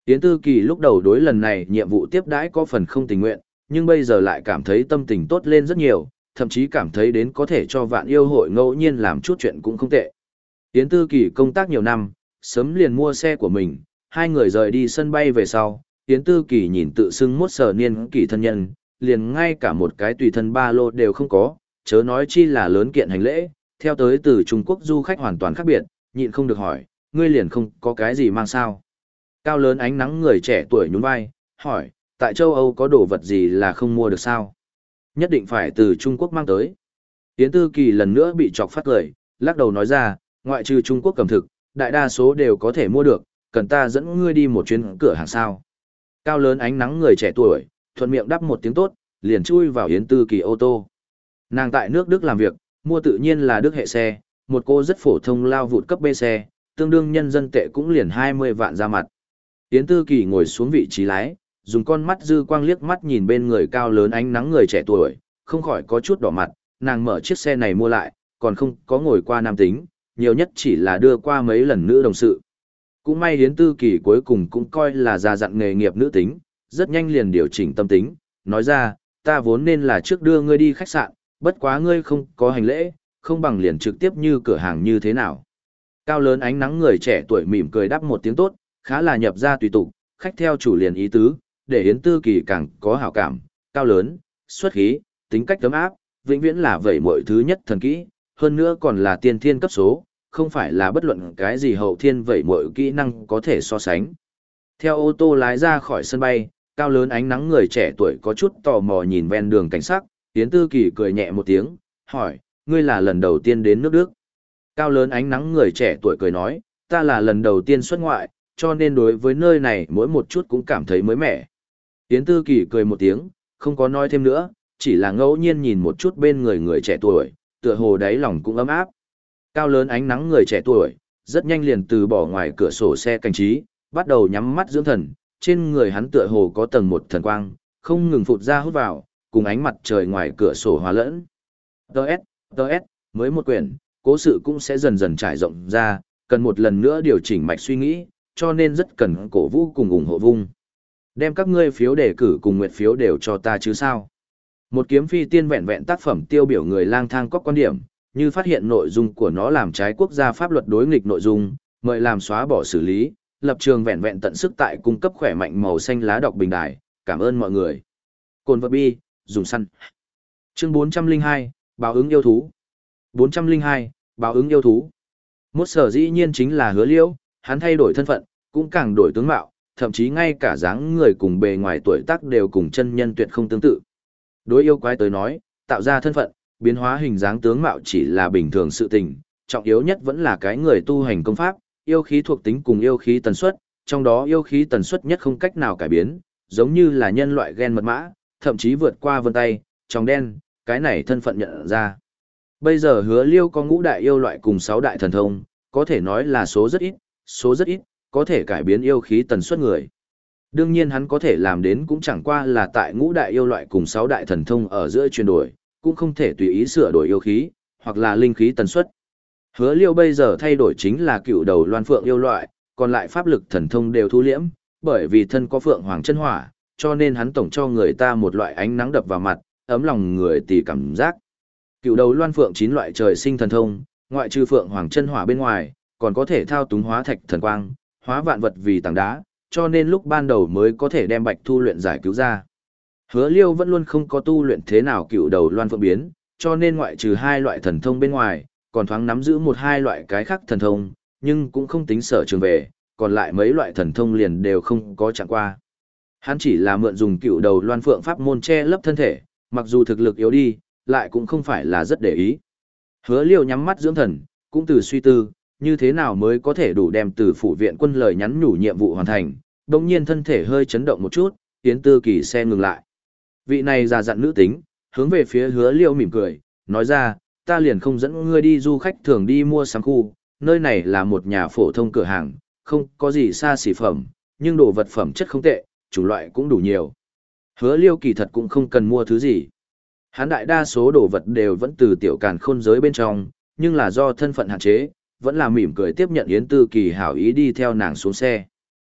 Yến Tư Kỳ lúc đầu đối lần này nhiệm vụ tiếp đãi có phần không tình nguyện, nhưng bây giờ lại cảm thấy tâm tình tốt lên rất nhiều, thậm chí cảm thấy đến có thể cho vạn yêu hội ngẫu nhiên làm chút chuyện cũng không tệ. Yến Tư Kỳ công tác nhiều năm, sớm liền mua xe của mình, hai người rời đi sân bay về sau, Yến Tư Kỳ nhìn tự xưng mốt sở niên kỳ thân nhân, liền ngay cả một cái tùy thân ba lô đều không có, chớ nói chi là lớn kiện hành lễ, theo tới từ Trung Quốc du khách hoàn toàn khác biệt, nhịn không được hỏi, ngươi liền không có cái gì mang sao. Cao lớn ánh nắng người trẻ tuổi nhún vai, hỏi, tại châu Âu có đồ vật gì là không mua được sao? Nhất định phải từ Trung Quốc mang tới. Yến Tư Kỳ lần nữa bị chọc phát cười, lắc đầu nói ra, ngoại trừ Trung Quốc cầm thực, đại đa số đều có thể mua được, cần ta dẫn ngươi đi một chuyến cửa hàng sao. Cao lớn ánh nắng người trẻ tuổi, thuận miệng đáp một tiếng tốt, liền chui vào Yến Tư Kỳ ô tô. Nàng tại nước Đức làm việc, mua tự nhiên là Đức hệ xe, một cô rất phổ thông lao vụt cấp B xe, tương đương nhân dân tệ cũng liền hai mươi vạn ra mặt. Yến Tư Kỳ ngồi xuống vị trí lái, dùng con mắt dư quang liếc mắt nhìn bên người cao lớn ánh nắng người trẻ tuổi, không khỏi có chút đỏ mặt, nàng mở chiếc xe này mua lại, còn không có ngồi qua nam tính, nhiều nhất chỉ là đưa qua mấy lần nữ đồng sự. Cũng may Yến Tư Kỳ cuối cùng cũng coi là già dặn nghề nghiệp nữ tính, rất nhanh liền điều chỉnh tâm tính, nói ra, ta vốn nên là trước đưa ngươi đi khách sạn, bất quá ngươi không có hành lễ, không bằng liền trực tiếp như cửa hàng như thế nào. Cao lớn ánh nắng người trẻ tuổi mỉm cười đáp một tiếng tốt, khá là nhập ra tùy tục, khách theo chủ liền ý tứ, để Yến Tư Kỳ càng có hảo cảm, cao lớn, xuất khí, tính cách tấm áp, vĩnh viễn là vậy mọi thứ nhất thần kỹ, hơn nữa còn là tiên thiên cấp số, không phải là bất luận cái gì hậu thiên vậy mọi kỹ năng có thể so sánh. Theo ô tô lái ra khỏi sân bay, cao lớn ánh nắng người trẻ tuổi có chút tò mò nhìn ven đường cảnh sắc, Yến Tư Kỳ cười nhẹ một tiếng, hỏi, ngươi là lần đầu tiên đến nước Đức. Cao lớn ánh nắng người trẻ tuổi cười nói, ta là lần đầu tiên xuất ngoại, cho nên đối với nơi này mỗi một chút cũng cảm thấy mới mẻ. Yến Tư Kỳ cười một tiếng, không có nói thêm nữa, chỉ là ngẫu nhiên nhìn một chút bên người người trẻ tuổi, tựa hồ đáy lòng cũng ấm áp. Cao lớn ánh nắng người trẻ tuổi, rất nhanh liền từ bỏ ngoài cửa sổ xe cảnh trí, bắt đầu nhắm mắt dưỡng thần, trên người hắn tựa hồ có tầng một thần quang, không ngừng phụt ra hút vào, cùng ánh mặt trời ngoài cửa sổ hòa lẫn. Đợt, đợt, mới một quyển, cố sự cũng sẽ dần dần trải rộng ra, cần một lần nữa điều chỉnh mạch suy nghĩ, cho nên rất cần cổ vũ cùng ủng hộ vung. Đem các ngươi phiếu đề cử cùng nguyện phiếu đều cho ta chứ sao. Một kiếm phi tiên vẹn vẹn tác phẩm tiêu biểu người lang thang có quan điểm, như phát hiện nội dung của nó làm trái quốc gia pháp luật đối nghịch nội dung, mời làm xóa bỏ xử lý, lập trường vẹn vẹn tận sức tại cung cấp khỏe mạnh màu xanh lá đọc bình đài, cảm ơn mọi người. Cồn vật bi, dùng săn. Chương bốn trăm lẻ hai, báo ứng yêu thú. bốn trăm lẻ hai, báo ứng yêu thú. Một sở dĩ nhiên chính là Hứa Liễu, hắn thay đổi thân phận, cũng càng đổi tướng mạo, thậm chí ngay cả dáng người cùng bề ngoài tuổi tác đều cùng chân nhân tuyệt không tương tự. Đối yêu quái tới nói, tạo ra thân phận, biến hóa hình dáng tướng mạo chỉ là bình thường sự tình, trọng yếu nhất vẫn là cái người tu hành công pháp, yêu khí thuộc tính cùng yêu khí tần suất, trong đó yêu khí tần suất nhất không cách nào cải biến, giống như là nhân loại gen mật mã, thậm chí vượt qua vân tay, trong đen, cái này thân phận nhận ra. Bây giờ Hứa Liêu có ngũ đại yêu loại cùng sáu đại thần thông, có thể nói là số rất ít, số rất ít, có thể cải biến yêu khí tần suất người. Đương nhiên hắn có thể làm đến cũng chẳng qua là tại ngũ đại yêu loại cùng sáu đại thần thông ở giữa chuyển đổi, cũng không thể tùy ý sửa đổi yêu khí, hoặc là linh khí tần suất. Hứa Liêu bây giờ thay đổi chính là cựu đầu loan phượng yêu loại, còn lại pháp lực thần thông đều thu liễm, bởi vì thân có phượng hoàng chân hỏa, cho nên hắn tổng cho người ta một loại ánh nắng đập vào mặt, ấm lòng người tỉ cảm giác. Cựu đầu loan phượng chín loại trời sinh thần thông, ngoại trừ phượng hoàng chân hỏa bên ngoài, còn có thể thao túng hóa thạch thần quang, hóa vạn vật vì tảng đá, cho nên lúc ban đầu mới có thể đem Bạch Thu luyện giải cứu ra. Hứa Liêu vẫn luôn không có tu luyện thế nào cựu đầu loan phượng biến, cho nên ngoại trừ hai loại thần thông bên ngoài, còn thoáng nắm giữ một hai loại cái khác thần thông, nhưng cũng không tính sở trường về, còn lại mấy loại thần thông liền đều không có chẳng qua. Hắn chỉ là mượn dùng cựu đầu loan phượng pháp môn che lấp thân thể, mặc dù thực lực yếu đi, lại cũng không phải là rất để ý. Hứa Liêu nhắm mắt dưỡng thần, cũng từ suy tư, như thế nào mới có thể đủ đem từ phủ viện quân lời nhắn nhủ nhiệm vụ hoàn thành. Đồng nhiên thân thể hơi chấn động một chút, Yến Tư Kỳ xe ngừng lại. Vị này già dặn nữ tính, hướng về phía Hứa Liêu mỉm cười, nói ra, ta liền không dẫn ngươi đi du khách thường đi mua sắm khu, nơi này là một nhà phổ thông cửa hàng, không có gì xa xỉ phẩm, nhưng đồ vật phẩm chất không tệ, chủng loại cũng đủ nhiều. Hứa Liêu kỳ thật cũng không cần mua thứ gì. Hắn đại đa số đồ vật đều vẫn từ tiểu càn khôn giới bên trong, nhưng là do thân phận hạn chế, vẫn là mỉm cười tiếp nhận Yến Tư Kỳ hảo ý đi theo nàng xuống xe.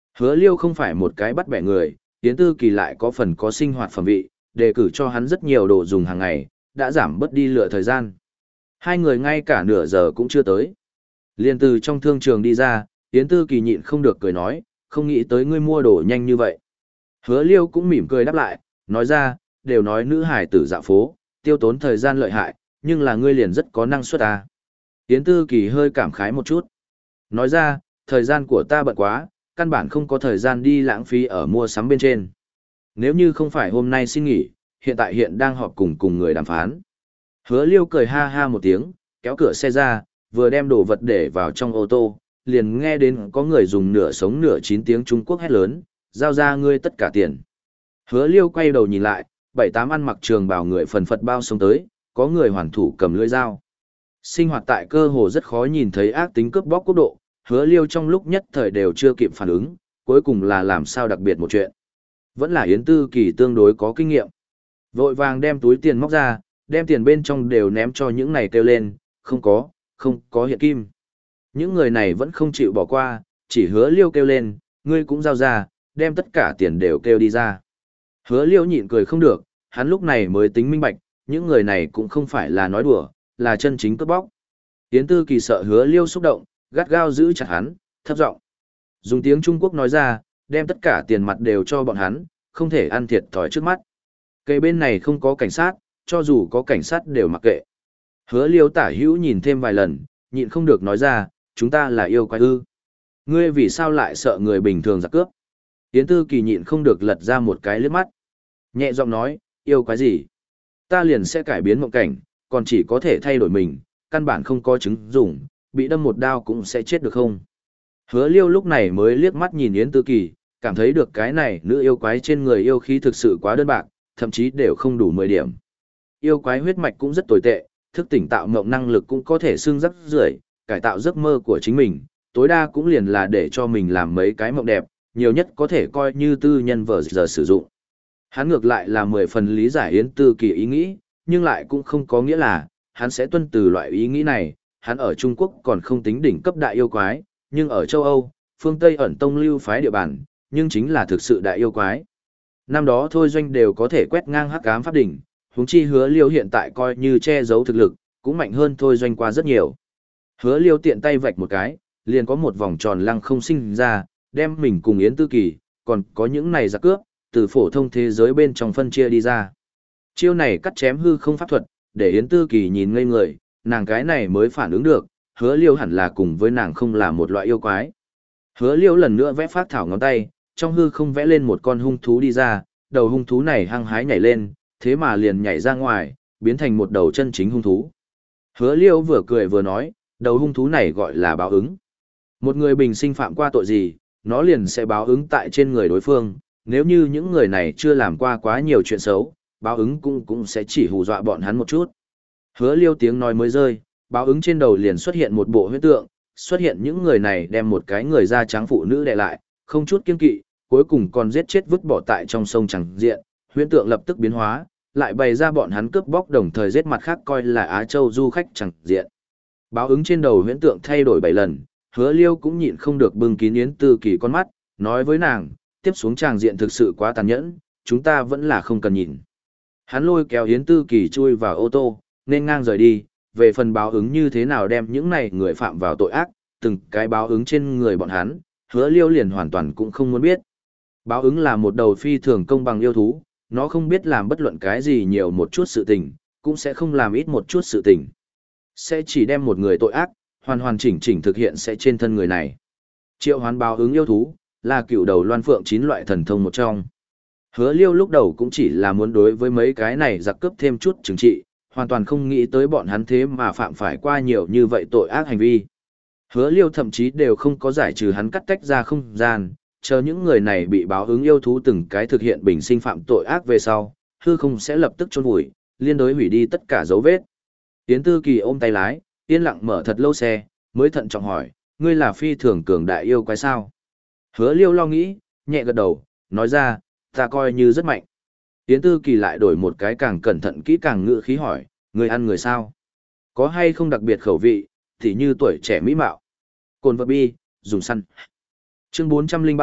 Hứa Liêu không phải một cái bắt bẻ người, Yến Tư Kỳ lại có phần có sinh hoạt phẩm vị, đề cử cho hắn rất nhiều đồ dùng hàng ngày, đã giảm bớt đi lựa thời gian. Hai người ngay cả nửa giờ cũng chưa tới. Liên từ trong thương trường đi ra, Yến Tư Kỳ nhịn không được cười nói, không nghĩ tới ngươi mua đồ nhanh như vậy. Hứa Liêu cũng mỉm cười đáp lại, nói ra, đều nói nữ hải tử dạo phố, tiêu tốn thời gian lợi hại, nhưng là ngươi liền rất có năng suất à. Yến Tư Kỳ hơi cảm khái một chút. Nói ra, thời gian của ta bận quá, căn bản không có thời gian đi lãng phí ở mua sắm bên trên. Nếu như không phải hôm nay xin nghỉ, hiện tại hiện đang họp cùng cùng người đàm phán. Hứa Liêu cười ha ha một tiếng, kéo cửa xe ra, vừa đem đồ vật để vào trong ô tô, liền nghe đến có người dùng nửa sống nửa chín tiếng Trung Quốc hét lớn, giao ra ngươi tất cả tiền. Hứa Liêu quay đầu nhìn lại, bảy tám ăn mặc trường bào người phần phật bao sống tới, có người hoàn thủ cầm lưỡi dao. Sinh hoạt tại cơ hồ rất khó nhìn thấy ác tính cướp bóc quốc độ, Hứa Liêu trong lúc nhất thời đều chưa kịp phản ứng, cuối cùng là làm sao đặc biệt một chuyện. Vẫn là Yến Tư Kỳ tương đối có kinh nghiệm. Vội vàng đem túi tiền móc ra, đem tiền bên trong đều ném cho những này kêu lên, không có, không có hiện kim. Những người này vẫn không chịu bỏ qua, chỉ Hứa Liêu kêu lên, ngươi cũng giao ra, đem tất cả tiền đều kêu đi ra. Hứa Liêu nhịn cười không được, hắn lúc này mới tính minh bạch, những người này cũng không phải là nói đùa, là chân chính cướp bóc. Yến Tư Kỳ sợ Hứa Liêu xúc động, gắt gao giữ chặt hắn, thấp giọng dùng tiếng Trung Quốc nói ra, đem tất cả tiền mặt đều cho bọn hắn, không thể ăn thiệt thòi trước mắt. Cây bên này không có cảnh sát, cho dù có cảnh sát đều mặc kệ. Hứa Liêu tả hữu nhìn thêm vài lần, nhịn không được nói ra, chúng ta là yêu quái ư. Ngươi vì sao lại sợ người bình thường giặc cướp? Yến Tư Kỳ nhịn không được lật ra một cái liếc mắt. Nhẹ giọng nói, yêu quái gì? Ta liền sẽ cải biến mộng cảnh, còn chỉ có thể thay đổi mình, căn bản không có chứng dùng, bị đâm một đao cũng sẽ chết được không? Hứa Liêu lúc này mới liếc mắt nhìn Yến Tư Kỳ, cảm thấy được cái này nữ yêu quái trên người yêu khí thực sự quá đơn bạc, thậm chí đều không đủ mười điểm. Yêu quái huyết mạch cũng rất tồi tệ, thức tỉnh tạo mộng năng lực cũng có thể xưng rất rưởi, cải tạo giấc mơ của chính mình, tối đa cũng liền là để cho mình làm mấy cái mộng đẹp, nhiều nhất có thể coi như tư nhân vờ giờ sử dụng. Hắn ngược lại là mười phần lý giải Yến Tư Kỳ ý nghĩ, nhưng lại cũng không có nghĩa là hắn sẽ tuân từ loại ý nghĩ này. Hắn ở Trung Quốc còn không tính đỉnh cấp đại yêu quái, nhưng ở châu Âu, phương Tây ẩn tông lưu phái địa bàn, nhưng chính là thực sự đại yêu quái. Năm đó Thôi Doanh đều có thể quét ngang hắc ám pháp đỉnh, huống chi Hứa Liêu hiện tại coi như che giấu thực lực, cũng mạnh hơn Thôi Doanh qua rất nhiều. Hứa Liêu tiện tay vạch một cái, liền có một vòng tròn lăng không sinh ra, đem mình cùng Yến Tư Kỳ, còn có những này giặc cướp, từ phổ thông thế giới bên trong phân chia đi ra. Chiêu này cắt chém hư không pháp thuật, để Yến Tư Kỳ nhìn ngây người, nàng cái này mới phản ứng được, Hứa Liêu hẳn là cùng với nàng không là một loại yêu quái. Hứa Liêu lần nữa vẽ phác thảo ngón tay, trong hư không vẽ lên một con hung thú đi ra, đầu hung thú này hăng hái nhảy lên, thế mà liền nhảy ra ngoài, biến thành một đầu chân chính hung thú. Hứa Liêu vừa cười vừa nói, đầu hung thú này gọi là báo ứng. Một người bình sinh phạm qua tội gì, nó liền sẽ báo ứng tại trên người đối phương, nếu như những người này chưa làm qua quá nhiều chuyện xấu, báo ứng cũng cũng sẽ chỉ hù dọa bọn hắn một chút. Hứa Liêu tiếng nói mới rơi, báo ứng trên đầu liền xuất hiện một bộ huyết tượng, xuất hiện những người này đem một cái người da trắng phụ nữ đè lại, không chút kiêng kỵ, cuối cùng còn giết chết vứt bỏ tại trong sông chẳng diện, huyễn tượng lập tức biến hóa, lại bày ra bọn hắn cướp bóc đồng thời giết mặt khác coi là Á Châu du khách chẳng diện. Báo ứng trên đầu huyễn tượng thay đổi bảy lần, Hứa Liêu cũng nhịn không được bưng kín Yến Tư Kỳ con mắt, nói với nàng, tiếp xuống tràng diện thực sự quá tàn nhẫn, chúng ta vẫn là không cần nhìn. Hắn lôi kéo Yến Tư Kỳ chui vào ô tô, nên ngang rời đi, về phần báo ứng như thế nào đem những này người phạm vào tội ác, từng cái báo ứng trên người bọn hắn, Hứa Liêu liền hoàn toàn cũng không muốn biết. Báo ứng là một đầu phi thường công bằng yêu thú, nó không biết làm bất luận cái gì nhiều một chút sự tình, cũng sẽ không làm ít một chút sự tình. Sẽ chỉ đem một người tội ác, hoàn hoàn chỉnh chỉnh thực hiện sẽ trên thân người này. Triệu hoán báo ứng yêu thú, là cựu đầu loan phượng chín loại thần thông một trong. Hứa Liêu lúc đầu cũng chỉ là muốn đối với mấy cái này giặc cướp thêm chút trừng trị, hoàn toàn không nghĩ tới bọn hắn thế mà phạm phải qua nhiều như vậy tội ác hành vi. Hứa Liêu thậm chí đều không có giải trừ hắn cắt tách ra không gian, chờ những người này bị báo ứng yêu thú từng cái thực hiện bình sinh phạm tội ác về sau, hư không sẽ lập tức chôn vùi, liên đối hủy đi tất cả dấu vết. Yến Tư Kỳ ôm tay lái, yên lặng mở thật lâu xe, mới thận trọng hỏi, ngươi là phi thường cường đại yêu quái sao? Hứa Liêu lo nghĩ, nhẹ gật đầu, nói ra, ta coi như rất mạnh. Yến Tư Kỳ lại đổi một cái càng cẩn thận kỹ càng ngữ khí hỏi, ngươi ăn người sao? Có hay không đặc biệt khẩu vị, thì như tuổi trẻ mỹ mạo. Cồn vật bi, dùng săn. Chương bốn trăm lẻ ba,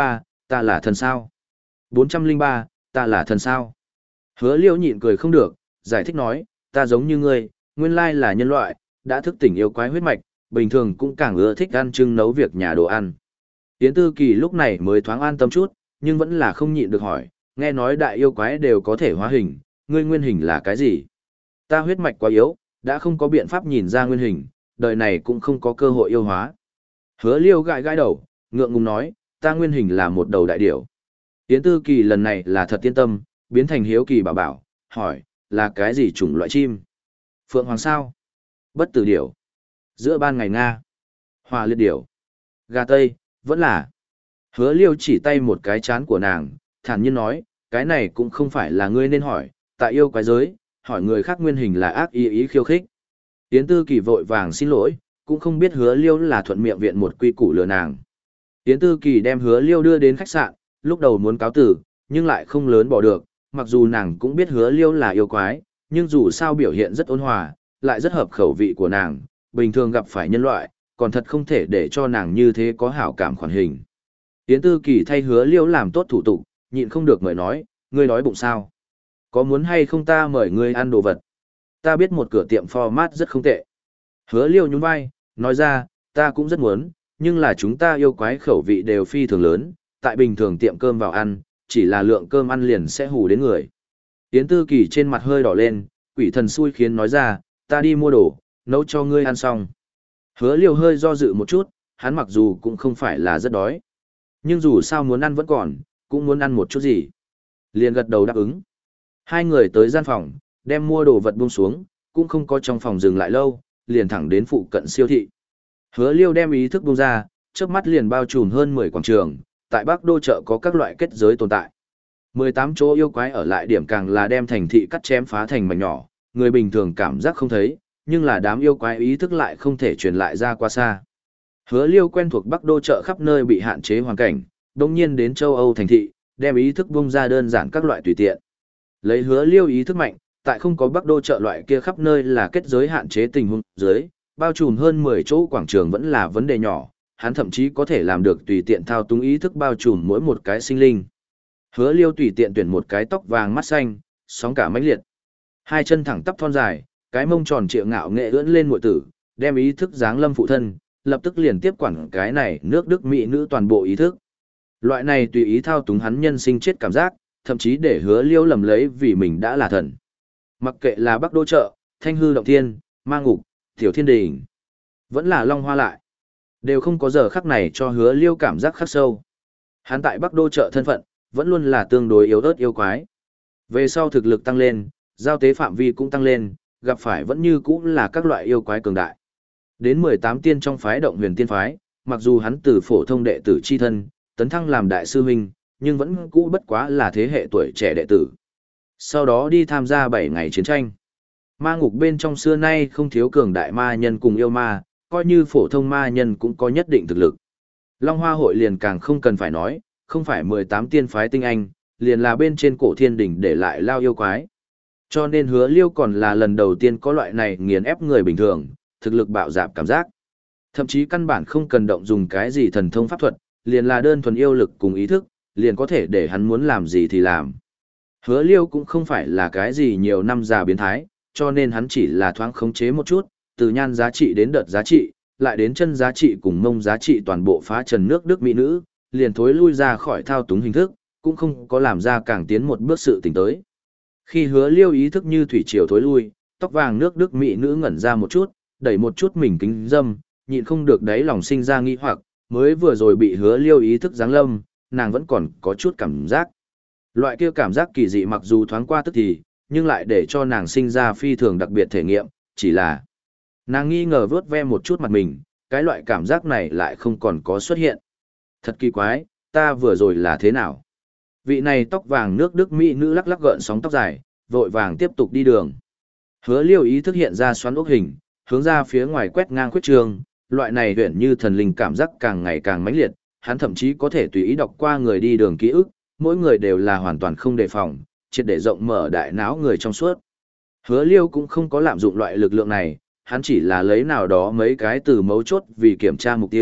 Ta là thần sao? bốn trăm linh ba, ta là thần sao? Hứa liêu nhịn cười không được, giải thích nói, ta giống như ngươi, nguyên lai là nhân loại, đã thức tỉnh yêu quái huyết mạch, bình thường cũng càng ưa thích ăn trưng nấu việc nhà đồ ăn. Yến Tư Kỳ lúc này mới thoáng an tâm chút, nhưng vẫn là không nhịn được hỏi, nghe nói đại yêu quái đều có thể hóa hình, ngươi nguyên hình là cái gì? Ta huyết mạch quá yếu, đã không có biện pháp nhìn ra nguyên hình, đời này cũng không có cơ hội yêu hóa. Hứa liêu gãi gãi đầu, ngượng ngùng nói, ta nguyên hình là một đầu đại điểu. Yến Tư Kỳ lần này là thật tiên tâm, biến thành hiếu kỳ bảo bảo, hỏi, là cái gì chủng loại chim? Phượng hoàng sao? Bất tử điểu. Giữa ban ngày Nga. Hòa liệt điểu. Gà Tây, vẫn là. Hứa liêu chỉ tay một cái chán của nàng, thản nhiên nói, cái này cũng không phải là ngươi nên hỏi, tại yêu quái giới, hỏi người khác nguyên hình là ác ý ý khiêu khích. Yến Tư Kỳ vội vàng xin lỗi, cũng không biết hứa liêu là thuận miệng viện một quy củ lừa nàng. Yến Tư Kỳ đem hứa liêu đưa đến khách sạn, lúc đầu muốn cáo tử, nhưng lại không lớn bỏ được, mặc dù nàng cũng biết hứa liêu là yêu quái, nhưng dù sao biểu hiện rất ôn hòa, lại rất hợp khẩu vị của nàng, bình thường gặp phải nhân loại, còn thật không thể để cho nàng như thế có hảo cảm khoản hình. Yến Tư Kỳ thay hứa liêu làm tốt thủ tục, nhịn không được mời nói, ngươi đói bụng sao? Có muốn hay không ta mời ngươi ăn đồ vật? Ta biết một cửa tiệm format rất không tệ. Hứa liêu nhún vai, nói ra, ta cũng rất muốn, nhưng là chúng ta yêu quái khẩu vị đều phi thường lớn, tại bình thường tiệm cơm vào ăn, chỉ là lượng cơm ăn liền sẽ hù đến người. Yến Tư Kỳ trên mặt hơi đỏ lên, quỷ thần xui khiến nói ra, ta đi mua đồ, nấu cho ngươi ăn xong. Hứa liêu hơi do dự một chút, hắn mặc dù cũng không phải là rất đói. Nhưng dù sao muốn ăn vẫn còn, cũng muốn ăn một chút gì. Liền gật đầu đáp ứng. Hai người tới gian phòng, đem mua đồ vật buông xuống, cũng không có trong phòng dừng lại lâu, liền thẳng đến phụ cận siêu thị. Hứa liêu đem ý thức buông ra, trước mắt liền bao trùm hơn mười quảng trường, tại Bắc Đô chợ có các loại kết giới tồn tại. mười tám chỗ yêu quái ở lại điểm càng là đem thành thị cắt chém phá thành mảnh nhỏ, người bình thường cảm giác không thấy, nhưng là đám yêu quái ý thức lại không thể truyền lại ra qua xa. Hứa liêu quen thuộc Bắc Đô chợ khắp nơi bị hạn chế hoàn cảnh, đồng nhiên đến châu Âu thành thị, đem ý thức buông ra đơn giản các loại tùy tiện. Lấy hứa liêu ý thức mạnh, tại không có Bắc Đô chợ loại kia khắp nơi là kết giới hạn chế tình huống dưới, bao trùm hơn mười chỗ quảng trường vẫn là vấn đề nhỏ, hắn thậm chí có thể làm được tùy tiện thao túng ý thức bao trùm mỗi một cái sinh linh. Hứa liêu tùy tiện tuyển một cái tóc vàng mắt xanh, sóng cả mãnh liệt. Hai chân thẳng tắp thon dài, cái mông tròn trịa ngạo nghệ ưỡn lên muội tử, đem ý thức dáng lâm phụ thân, lập tức liền tiếp quản cái này nước Đức mỹ nữ toàn bộ ý thức. Loại này tùy ý thao túng hắn nhân sinh chết cảm giác, thậm chí để hứa liêu lầm lấy vì mình đã là thần. Mặc kệ là Bắc Đô chợ, Thanh Hư động thiên, Ma ngục, Tiểu Thiên Đình, vẫn là Long Hoa lại, đều không có giờ khắc này cho hứa liêu cảm giác khắc sâu. Hắn tại Bắc Đô chợ thân phận, vẫn luôn là tương đối yếu ớt yêu quái. Về sau thực lực tăng lên, giao tế phạm vi cũng tăng lên, gặp phải vẫn như cũ là các loại yêu quái cường đại. Đến mười tám tiên trong phái Động Huyền Tiên phái, mặc dù hắn từ phổ thông đệ tử chi thân, tấn thăng làm đại sư huynh, nhưng vẫn cũ bất quá là thế hệ tuổi trẻ đệ tử. Sau đó đi tham gia bảy ngày chiến tranh. Ma ngục bên trong xưa nay không thiếu cường đại ma nhân cùng yêu ma, coi như phổ thông ma nhân cũng có nhất định thực lực. Long Hoa hội liền càng không cần phải nói, không phải mười tám tiên phái tinh anh, liền là bên trên cổ thiên đỉnh để lại lao yêu quái. Cho nên hứa liêu còn là lần đầu tiên có loại này nghiền ép người bình thường, thực lực bạo dạp cảm giác. Thậm chí căn bản không cần động dùng cái gì thần thông pháp thuật, liền là đơn thuần yêu lực cùng ý thức, liền có thể để hắn muốn làm gì thì làm. Hứa liêu cũng không phải là cái gì nhiều năm già biến thái, cho nên hắn chỉ là thoáng khống chế một chút, từ nhan giá trị đến đợt giá trị, lại đến chân giá trị cùng mông giá trị toàn bộ phá trần nước Đức mỹ nữ, liền thối lui ra khỏi thao túng hình thức, cũng không có làm ra càng tiến một bước sự tình tới. Khi hứa liêu ý thức như thủy triều thối lui, tóc vàng nước Đức mỹ nữ ngẩn ra một chút, đẩy một chút mình kính dâm, nhịn không được đáy lòng sinh ra nghi hoặc, mới vừa rồi bị hứa liêu ý thức giáng lâm, nàng vẫn còn có chút cảm giác. Loại kia cảm giác kỳ dị mặc dù thoáng qua tức thì, nhưng lại để cho nàng sinh ra phi thường đặc biệt thể nghiệm, chỉ là nàng nghi ngờ vớt ve một chút mặt mình, cái loại cảm giác này lại không còn có xuất hiện. Thật kỳ quái, ta vừa rồi là thế nào? Vị này tóc vàng nước Đức mỹ nữ lắc lắc gợn sóng tóc dài, vội vàng tiếp tục đi đường. Hứa liêu ý thức hiện ra xoắn ốc hình, hướng ra phía ngoài quét ngang khuyết trường, loại này huyển như thần linh cảm giác càng ngày càng mãnh liệt, hắn thậm chí có thể tùy ý đọc qua người đi đường ký ức, mỗi người đều là hoàn toàn không đề phòng, triệt để rộng mở đại não người trong suốt. Hứa liêu cũng không có lạm dụng loại lực lượng này, hắn chỉ là lấy nào đó mấy cái từ mấu chốt vì kiểm tra mục tiêu,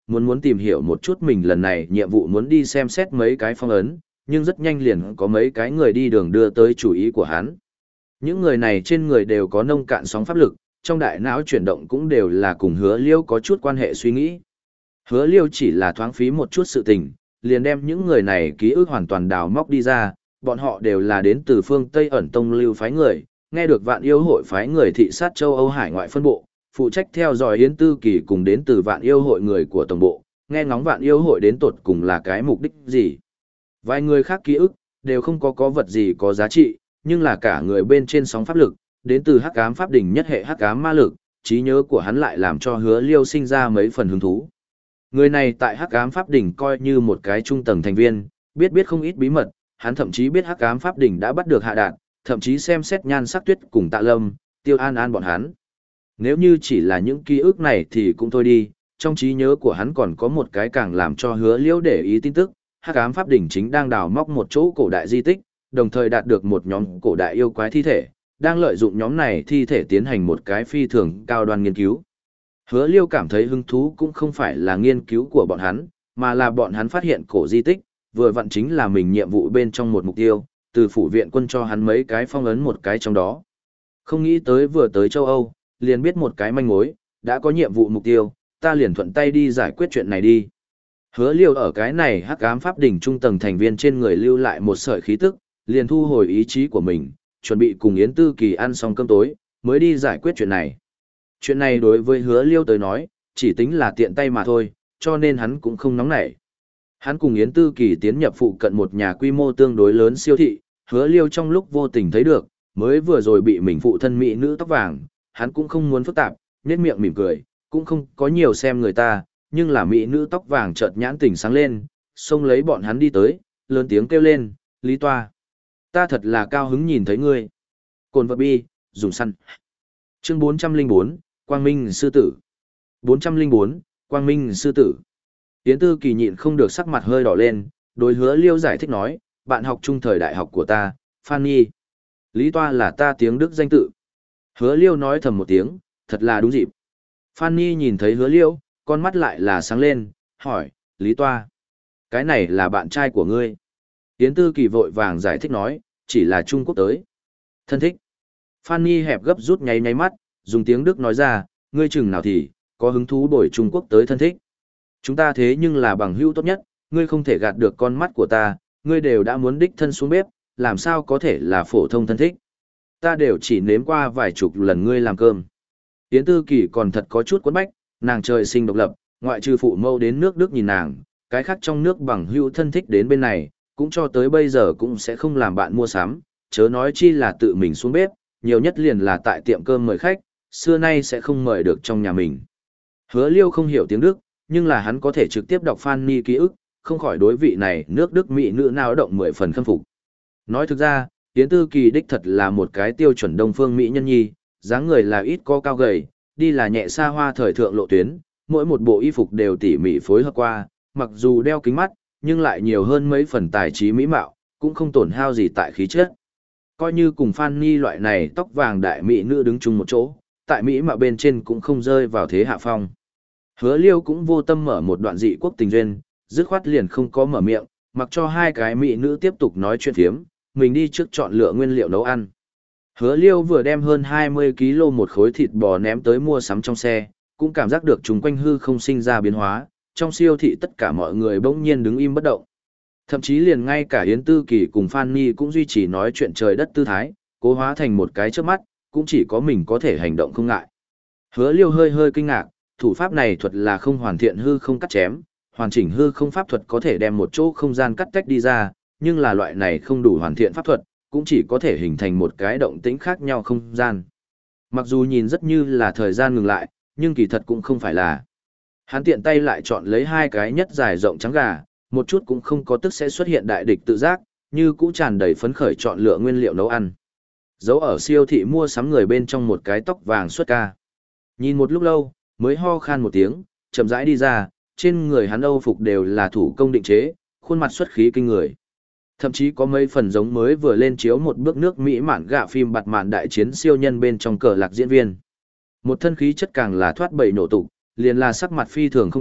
muốn muốn tìm hiểu một chút mình lần này nhiệm vụ muốn đi xem xét mấy cái phong ấn, nhưng rất nhanh liền có mấy cái người đi đường đưa tới chủ ý của hắn. Những người này trên người đều có nông cạn sóng pháp lực, trong đại não chuyển động cũng đều là cùng Hứa Liêu có chút quan hệ suy nghĩ. Hứa Liêu chỉ là thoáng phí một chút sự tình, liền đem những người này ký ức hoàn toàn đào móc đi ra, bọn họ đều là đến từ phương Tây ẩn tông lưu phái người, nghe được Vạn Yêu hội phái người thị sát châu Âu hải ngoại phân bộ, phụ trách theo dõi Yến Tư Kỳ cùng đến từ Vạn Yêu hội người của tổng bộ, nghe ngóng Vạn Yêu hội đến tột cùng là cái mục đích gì. Vài người khác ký ức đều không có có vật gì có giá trị, nhưng là cả người bên trên sóng pháp lực, đến từ Hắc Ám Pháp Đỉnh nhất hệ Hắc Ám ma lực, trí nhớ của hắn lại làm cho Hứa Liêu sinh ra mấy phần hứng thú. Người này tại Hắc Ám Pháp Đỉnh coi như một cái trung tầng thành viên, biết biết không ít bí mật, hắn thậm chí biết Hắc Ám Pháp Đỉnh đã bắt được Hạ Đạt, thậm chí xem xét Nhan Sắc Tuyết cùng Tạ Lâm, Tiêu An An bọn hắn. Nếu như chỉ là những ký ức này thì cũng thôi đi, trong trí nhớ của hắn còn có một cái càng làm cho Hứa Liêu để ý tin tức, Hắc Ám Pháp Đỉnh chính đang đào móc một chỗ cổ đại di tích, đồng thời đạt được một nhóm cổ đại yêu quái thi thể, đang lợi dụng nhóm này thi thể tiến hành một cái phi thường cao đoan nghiên cứu. Hứa Liêu cảm thấy hứng thú cũng không phải là nghiên cứu của bọn hắn, mà là bọn hắn phát hiện cổ di tích, vừa vặn chính là mình nhiệm vụ bên trong một mục tiêu, từ phủ viện quân cho hắn mấy cái phong ấn một cái trong đó. Không nghĩ tới vừa tới châu Âu, liền biết một cái manh mối, đã có nhiệm vụ mục tiêu, ta liền thuận tay đi giải quyết chuyện này đi. Hứa Liêu ở cái này Hắc Ám Pháp Đỉnh trung tầng thành viên trên người lưu lại một sợi khí tức, liền thu hồi ý chí của mình, chuẩn bị cùng Yến Tư Kỳ ăn xong cơm tối, mới đi giải quyết chuyện này. Chuyện này đối với Hứa Liêu tới nói, chỉ tính là tiện tay mà thôi, cho nên hắn cũng không nóng nảy. Hắn cùng Yến Tư Kỳ tiến nhập phụ cận một nhà quy mô tương đối lớn siêu thị, Hứa Liêu trong lúc vô tình thấy được, mới vừa rồi bị mình phụ thân mỹ nữ tóc vàng, hắn cũng không muốn phức tạp, nhếch miệng mỉm cười, cũng không có nhiều xem người ta, nhưng là mỹ nữ tóc vàng chợt nhãn tỉnh sáng lên, xông lấy bọn hắn đi tới, lớn tiếng kêu lên, Lý Toa. Ta thật là cao hứng nhìn thấy ngươi. Cồn vật bi, dùng săn. Chương bốn trăm linh bốn, Quang Minh Sư Tử. bốn trăm linh bốn, Quang Minh Sư Tử. Yến Tư Kỳ nhịn không được sắc mặt hơi đỏ lên, đối Hứa Liêu giải thích nói, bạn học chung thời đại học của ta, Fanny. Lý Toa là ta tiếng Đức danh tự. Hứa Liêu nói thầm một tiếng, thật là đúng dịp. Fanny nhìn thấy Hứa Liêu, con mắt lại là sáng lên, hỏi, Lý Toa. Cái này là bạn trai của ngươi. Yến Tư Kỳ vội vàng giải thích nói, chỉ là Trung Quốc tới. Thân thích. Fanny hẹp gấp rút nháy nháy mắt, dùng tiếng Đức nói ra, ngươi chừng nào thì, có hứng thú đổi Trung Quốc tới thân thích. Chúng ta thế nhưng là bằng hữu tốt nhất, ngươi không thể gạt được con mắt của ta, ngươi đều đã muốn đích thân xuống bếp, làm sao có thể là phổ thông thân thích. Ta đều chỉ nếm qua vài chục lần ngươi làm cơm. Yến Tư Kỳ còn thật có chút quấn bách, nàng trời sinh độc lập, ngoại trừ phụ mâu đến nước Đức nhìn nàng, cái khác trong nước bằng hữu thân thích đến bên này, cũng cho tới bây giờ cũng sẽ không làm bạn mua sắm, chớ nói chi là tự mình xuống bếp, nhiều nhất liền là tại tiệm cơm mời khách, xưa nay sẽ không mời được trong nhà mình. Hứa Liêu không hiểu tiếng Đức, nhưng là hắn có thể trực tiếp đọc Fanny ký ức, không khỏi đối vị này nước Đức mỹ nữ nào động mười phần khâm phục. Nói thực ra, Yến Tư Kỳ đích thật là một cái tiêu chuẩn đông phương mỹ nhân nhi, dáng người là ít có cao gầy, đi là nhẹ xa hoa thời thượng lộ tuyến, mỗi một bộ y phục đều tỉ mỉ phối hợp qua, mặc dù đeo kính mắt, nhưng lại nhiều hơn mấy phần tài trí mỹ mạo, cũng không tổn hao gì tại khí chất. Coi như cùng Fanny loại này tóc vàng đại mỹ nữ đứng chung một chỗ, tại mỹ mạo bên trên cũng không rơi vào thế hạ phong. Hứa Liêu cũng vô tâm mở một đoạn dị quốc tình duyên, dứt khoát liền không có mở miệng, mặc cho hai cái mỹ nữ tiếp tục nói chuyện phiếm, mình đi trước chọn lựa nguyên liệu nấu ăn. Hứa Liêu vừa đem hơn hai mươi ki lô một khối thịt bò ném tới mua sắm trong xe, cũng cảm giác được chúng quanh hư không sinh ra biến hóa, trong siêu thị tất cả mọi người bỗng nhiên đứng im bất động. Thậm chí liền ngay cả Yến Tư Kỳ cùng Fanny cũng duy trì nói chuyện trời đất tư thái, cố hóa thành một cái trước mắt, cũng chỉ có mình có thể hành động không ngại. Hứa Liêu hơi hơi kinh ngạc, thủ pháp này thuật là không hoàn thiện hư không cắt chém, hoàn chỉnh hư không pháp thuật có thể đem một chỗ không gian cắt tách đi ra, nhưng là loại này không đủ hoàn thiện pháp thuật, cũng chỉ có thể hình thành một cái động tĩnh khác nhau không gian. Mặc dù nhìn rất như là thời gian ngừng lại, nhưng kỳ thật cũng không phải là. Hắn tiện tay lại chọn lấy hai cái nhất dài rộng trắng gà, một chút cũng không có tức sẽ xuất hiện đại địch tự giác, như cũ tràn đầy phấn khởi chọn lựa nguyên liệu nấu ăn. Giấu ở siêu thị mua sắm người bên trong một cái tóc vàng xuất ca. Nhìn một lúc lâu, mới ho khan một tiếng, chậm rãi đi ra, trên người hắn âu phục đều là thủ công định chế, khuôn mặt xuất khí kinh người. Thậm chí có mấy phần giống mới vừa lên chiếu một bước nước Mỹ mạn gạ phim bạt mạn đại chiến siêu nhân bên trong cờ lạc diễn viên. Một thân khí chất càng là thoát bầy nổ tục, liền là sắc mặt phi thường không tốt,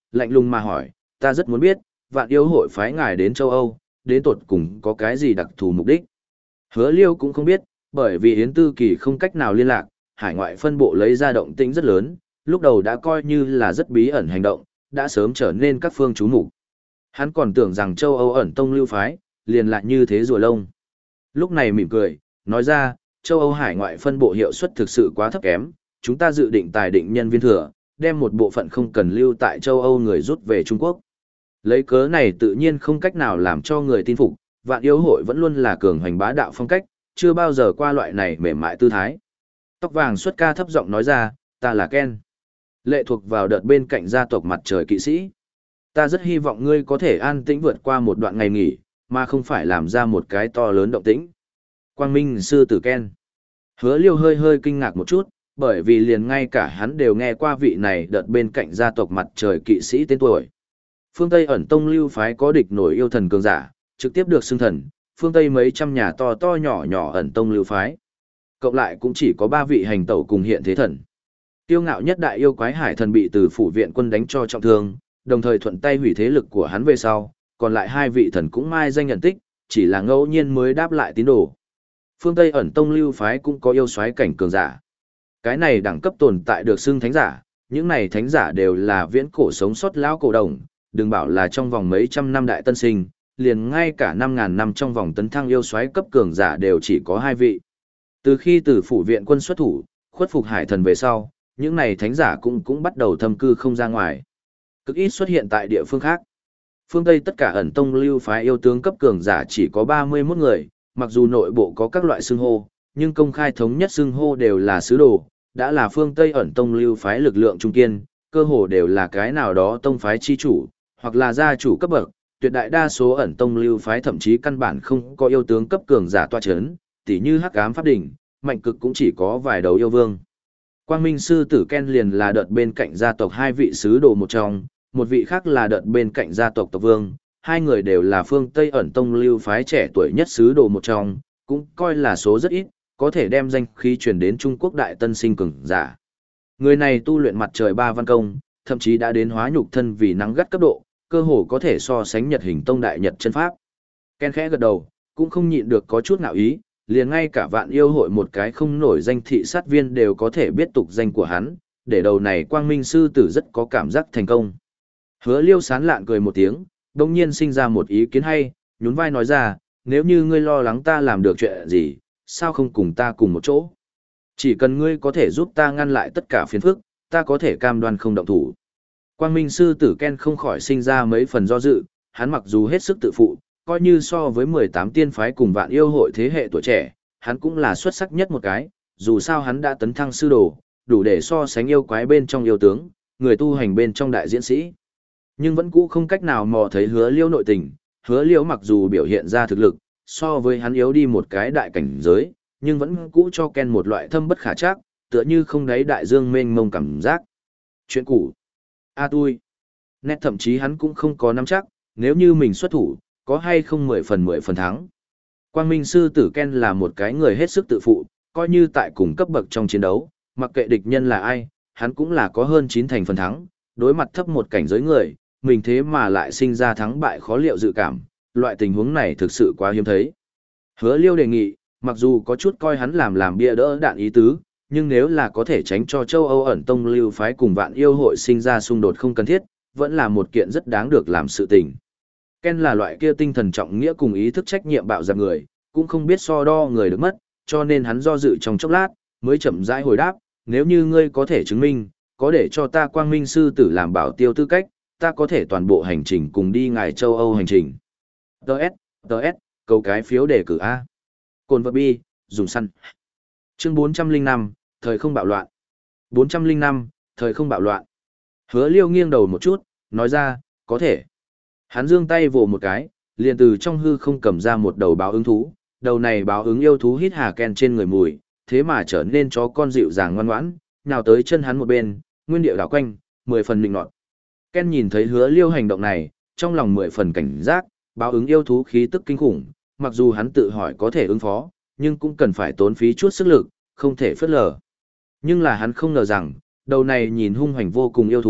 lạnh lùng mà hỏi, ta rất muốn biết, vạn yêu hội phái ngài đến châu Âu, đến tột cùng có cái gì đặc thù mục đích. Hứa Liêu cũng không biết, bởi vì Yến Tư Kỳ không cách nào liên lạc, hải ngoại phân bộ lấy ra động tĩnh rất lớn, lúc đầu đã coi như là rất bí ẩn hành động, đã sớm trở nên các phương chú mục. Hắn còn tưởng rằng châu Âu ẩn tông lưu phái, liền lại như thế rùa lông. Lúc này mỉm cười, nói ra, châu Âu hải ngoại phân bộ hiệu suất thực sự quá thấp kém, chúng ta dự định tài định nhân viên thừa, đem một bộ phận không cần lưu tại châu Âu người rút về Trung Quốc. Lấy cớ này tự nhiên không cách nào làm cho người tin phục, vạn yêu hội vẫn luôn là cường hoành bá đạo phong cách, chưa bao giờ qua loại này mềm mại tư thái. Tóc vàng xuất ca thấp giọng nói ra, ta là Ken. Lệ thuộc vào đợt bên cạnh gia tộc mặt trời kỵ sĩ. Ta rất hy vọng ngươi có thể an tĩnh vượt qua một đoạn ngày nghỉ, mà không phải làm ra một cái to lớn động tĩnh. Quang Minh sư tử Ken. Hứa Liêu hơi hơi kinh ngạc một chút, bởi vì liền ngay cả hắn đều nghe qua vị này đợt bên cạnh gia tộc mặt trời kỵ sĩ tên tuổi. Phương Tây ẩn tông lưu phái có địch nổi yêu thần cường giả, trực tiếp được xưng thần, phương Tây mấy trăm nhà to to nhỏ nhỏ ẩn tông lưu phái. Cộng lại cũng chỉ có ba vị hành tẩu cùng hiện thế thần. Tiêu ngạo nhất đại yêu quái hải thần bị từ phủ viện quân đánh cho trọng thương, đồng thời thuận tay hủy thế lực của hắn về sau, còn lại hai vị thần cũng mai danh nhận tích, chỉ là ngẫu nhiên mới đáp lại tín đồ. Phương Tây ẩn tông lưu phái cũng có yêu soái cảnh cường giả. Cái này đẳng cấp tồn tại được xưng thánh giả, những này thánh giả đều là viễn cổ sống sót lão cổ đồng, đừng bảo là trong vòng mấy trăm năm đại tân sinh, liền ngay cả năm ngàn năm trong vòng tấn thăng yêu soái cấp cường giả đều chỉ có hai vị. Từ khi từ phủ viện quân xuất thủ, khuất phục hải thần về sau, những này thánh giả cũng cũng bắt đầu thâm cư không ra ngoài. Cực ít xuất hiện tại địa phương khác. Phương Tây tất cả ẩn tông lưu phái yêu tướng cấp cường giả chỉ có ba mươi mốt người, mặc dù nội bộ có các loại xưng hô, nhưng công khai thống nhất xưng hô đều là sứ đồ, đã là phương Tây ẩn tông lưu phái lực lượng trung kiên, cơ hồ đều là cái nào đó tông phái chi chủ, hoặc là gia chủ cấp bậc, tuyệt đại đa số ẩn tông lưu phái thậm chí căn bản không có yêu tướng cấp cường giả tọa chấn, tỉ như Hắc Ám Pháp Đỉnh, mạnh cực cũng chỉ có vài đầu yêu vương. Quang Minh sư tử Ken liền là đợt bên cạnh gia tộc hai vị sứ đồ một trong, một vị khác là đợt bên cạnh gia tộc tộc vương, hai người đều là phương Tây ẩn tông lưu phái trẻ tuổi nhất sứ đồ một trong, cũng coi là số rất ít, có thể đem danh khí truyền đến Trung Quốc đại tân sinh cường giả. Người này tu luyện mặt trời ba văn công, thậm chí đã đến hóa nhục thân vì nắng gắt cấp độ, cơ hồ có thể so sánh Nhật hình tông đại Nhật chân pháp. Ken khẽ gật đầu, cũng không nhịn được có chút nào ý, liền ngay cả vạn yêu hội một cái không nổi danh thị sát viên đều có thể biết tục danh của hắn, để đầu này Quang Minh sư tử rất có cảm giác thành công. Hứa Liêu sán lạn cười một tiếng, đồng nhiên sinh ra một ý kiến hay, nhún vai nói ra, nếu như ngươi lo lắng ta làm được chuyện gì, sao không cùng ta cùng một chỗ? Chỉ cần ngươi có thể giúp ta ngăn lại tất cả phiền phức, ta có thể cam đoan không động thủ. Quang Minh sư tử Ken không khỏi sinh ra mấy phần do dự, hắn mặc dù hết sức tự phụ, coi như so với mười tám tiên phái cùng vạn yêu hội thế hệ tuổi trẻ, hắn cũng là xuất sắc nhất một cái, dù sao hắn đã tấn thăng sư đồ, đủ để so sánh yêu quái bên trong yêu tướng, người tu hành bên trong đại diễn sĩ. Nhưng vẫn cũ không cách nào mò thấy Hứa Liêu nội tình, Hứa Liêu mặc dù biểu hiện ra thực lực, so với hắn yếu đi một cái đại cảnh giới, nhưng vẫn cũ cho Ken một loại thâm bất khả trắc, tựa như không đáy đại dương mênh mông cảm giác. Chuyện cũ. A tui. Nét thậm chí hắn cũng không có nắm chắc, nếu như mình xuất thủ, có hay không mười phần mười phần thắng. Quang Minh sư tử Ken là một cái người hết sức tự phụ, coi như tại cùng cấp bậc trong chiến đấu, mặc kệ địch nhân là ai, hắn cũng là có hơn chín thành phần thắng, đối mặt thấp một cảnh giới người, mình thế mà lại sinh ra thắng bại khó liệu dự cảm, loại tình huống này thực sự quá hiếm thấy. Hứa Liêu đề nghị, mặc dù có chút coi hắn làm làm bia đỡ đạn ý tứ, nhưng nếu là có thể tránh cho châu Âu ẩn tông lưu phái cùng vạn yêu hội sinh ra xung đột không cần thiết, vẫn là một kiện rất đáng được làm sự tình. Ken là loại kia tinh thần trọng nghĩa cùng ý thức trách nhiệm bạo dạn người, cũng không biết so đo người được mất, cho nên hắn do dự trong chốc lát, mới chậm rãi hồi đáp, nếu như ngươi có thể chứng minh, có để cho ta Quang Minh sư tử làm bảo tiêu tư cách, ta có thể toàn bộ hành trình cùng đi ngài châu Âu hành trình. Đợt, đợt, câu cái phiếu đề cử A. Cồn vật bi, dùng săn. Chương bốn trăm linh năm, thời không bạo loạn. bốn trăm linh năm, thời không bạo loạn. Hứa Liêu nghiêng đầu một chút, nói ra, có thể. Hắn giương tay vồ một cái, liền từ trong hư không cầm ra một đầu báo ứng thú. Đầu này báo ứng yêu thú hít hà Ken trên người mùi, thế mà trở nên chó con dịu dàng ngoan ngoãn, nhào tới chân hắn một bên, nguyên điệu đảo quanh, mười phần nịnh nọt. Ken nhìn thấy Hứa Liêu hành động này, trong lòng mười phần cảnh giác, báo ứng yêu thú khí tức kinh khủng, mặc dù hắn tự hỏi có thể ứng phó, nhưng cũng cần phải tốn phí chút sức lực, không thể phớt lờ. Nhưng là hắn không ngờ rằng, đầu này nhìn hung hành vô cùng yêu thú,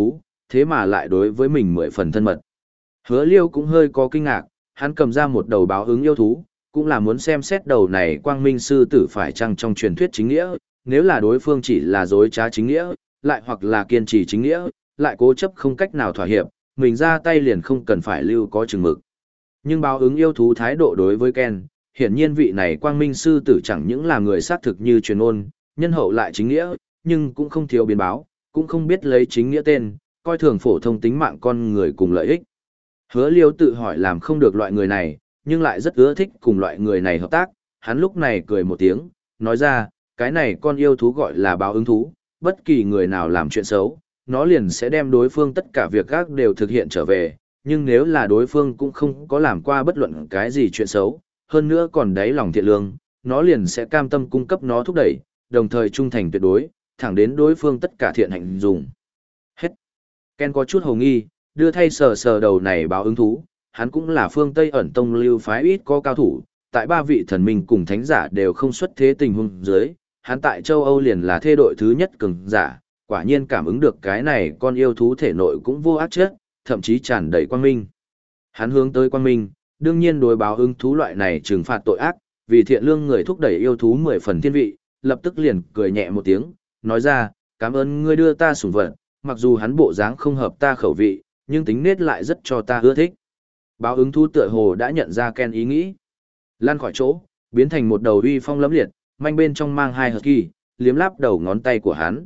thế mà lại đối với mình mười phần thân mật. Hứa Liêu cũng hơi có kinh ngạc, hắn cầm ra một đầu báo ứng yêu thú, cũng là muốn xem xét đầu này quang minh sư tử phải chăng trong truyền thuyết chính nghĩa, nếu là đối phương chỉ là dối trá chính nghĩa, lại hoặc là kiên trì chính nghĩa, lại cố chấp không cách nào thỏa hiệp, mình ra tay liền không cần phải lưu có chừng mực. Nhưng báo ứng yêu thú thái độ đối với Ken, hiển nhiên vị này quang minh sư tử chẳng những là người xác thực như truyền ôn, nhân hậu lại chính nghĩa, nhưng cũng không thiếu biến báo, cũng không biết lấy chính nghĩa tên, coi thường phổ thông tính mạng con người cùng lợi ích. Hứa Liêu tự hỏi làm không được loại người này, nhưng lại rất ưa thích cùng loại người này hợp tác, hắn lúc này cười một tiếng, nói ra, cái này con yêu thú gọi là báo ứng thú, bất kỳ người nào làm chuyện xấu, nó liền sẽ đem đối phương tất cả việc các đều thực hiện trở về, nhưng nếu là đối phương cũng không có làm qua bất luận cái gì chuyện xấu, hơn nữa còn đáy lòng thiện lương, nó liền sẽ cam tâm cung cấp nó thúc đẩy, đồng thời trung thành tuyệt đối, thẳng đến đối phương tất cả thiện hạnh dùng. Hết. Ken có chút hồ nghi, đưa thay sờ sờ đầu này báo ứng thú, hắn cũng là phương Tây ẩn tông lưu phái ít có cao thủ, tại ba vị thần minh cùng thánh giả đều không xuất thế tình huống dưới, hắn tại châu Âu liền là thê đội thứ nhất cường giả, quả nhiên cảm ứng được cái này con yêu thú thể nội cũng vô ác chất, thậm chí tràn đầy quang minh. Hắn hướng tới quang minh, đương nhiên đối báo ứng thú loại này trừng phạt tội ác, vì thiện lương người thúc đẩy yêu thú mười phần thiên vị, lập tức liền cười nhẹ một tiếng, nói ra, cảm ơn ngươi đưa ta sủng vật, mặc dù hắn bộ dáng không hợp ta khẩu vị, nhưng tính nết lại rất cho ta ưa thích. Báo ứng thú tựa hồ đã nhận ra Ken ý nghĩ. Lăn khỏi chỗ, biến thành một đầu uy phong lẫm liệt, manh bên trong mang hai hờ kỳ, liếm láp đầu ngón tay của hắn.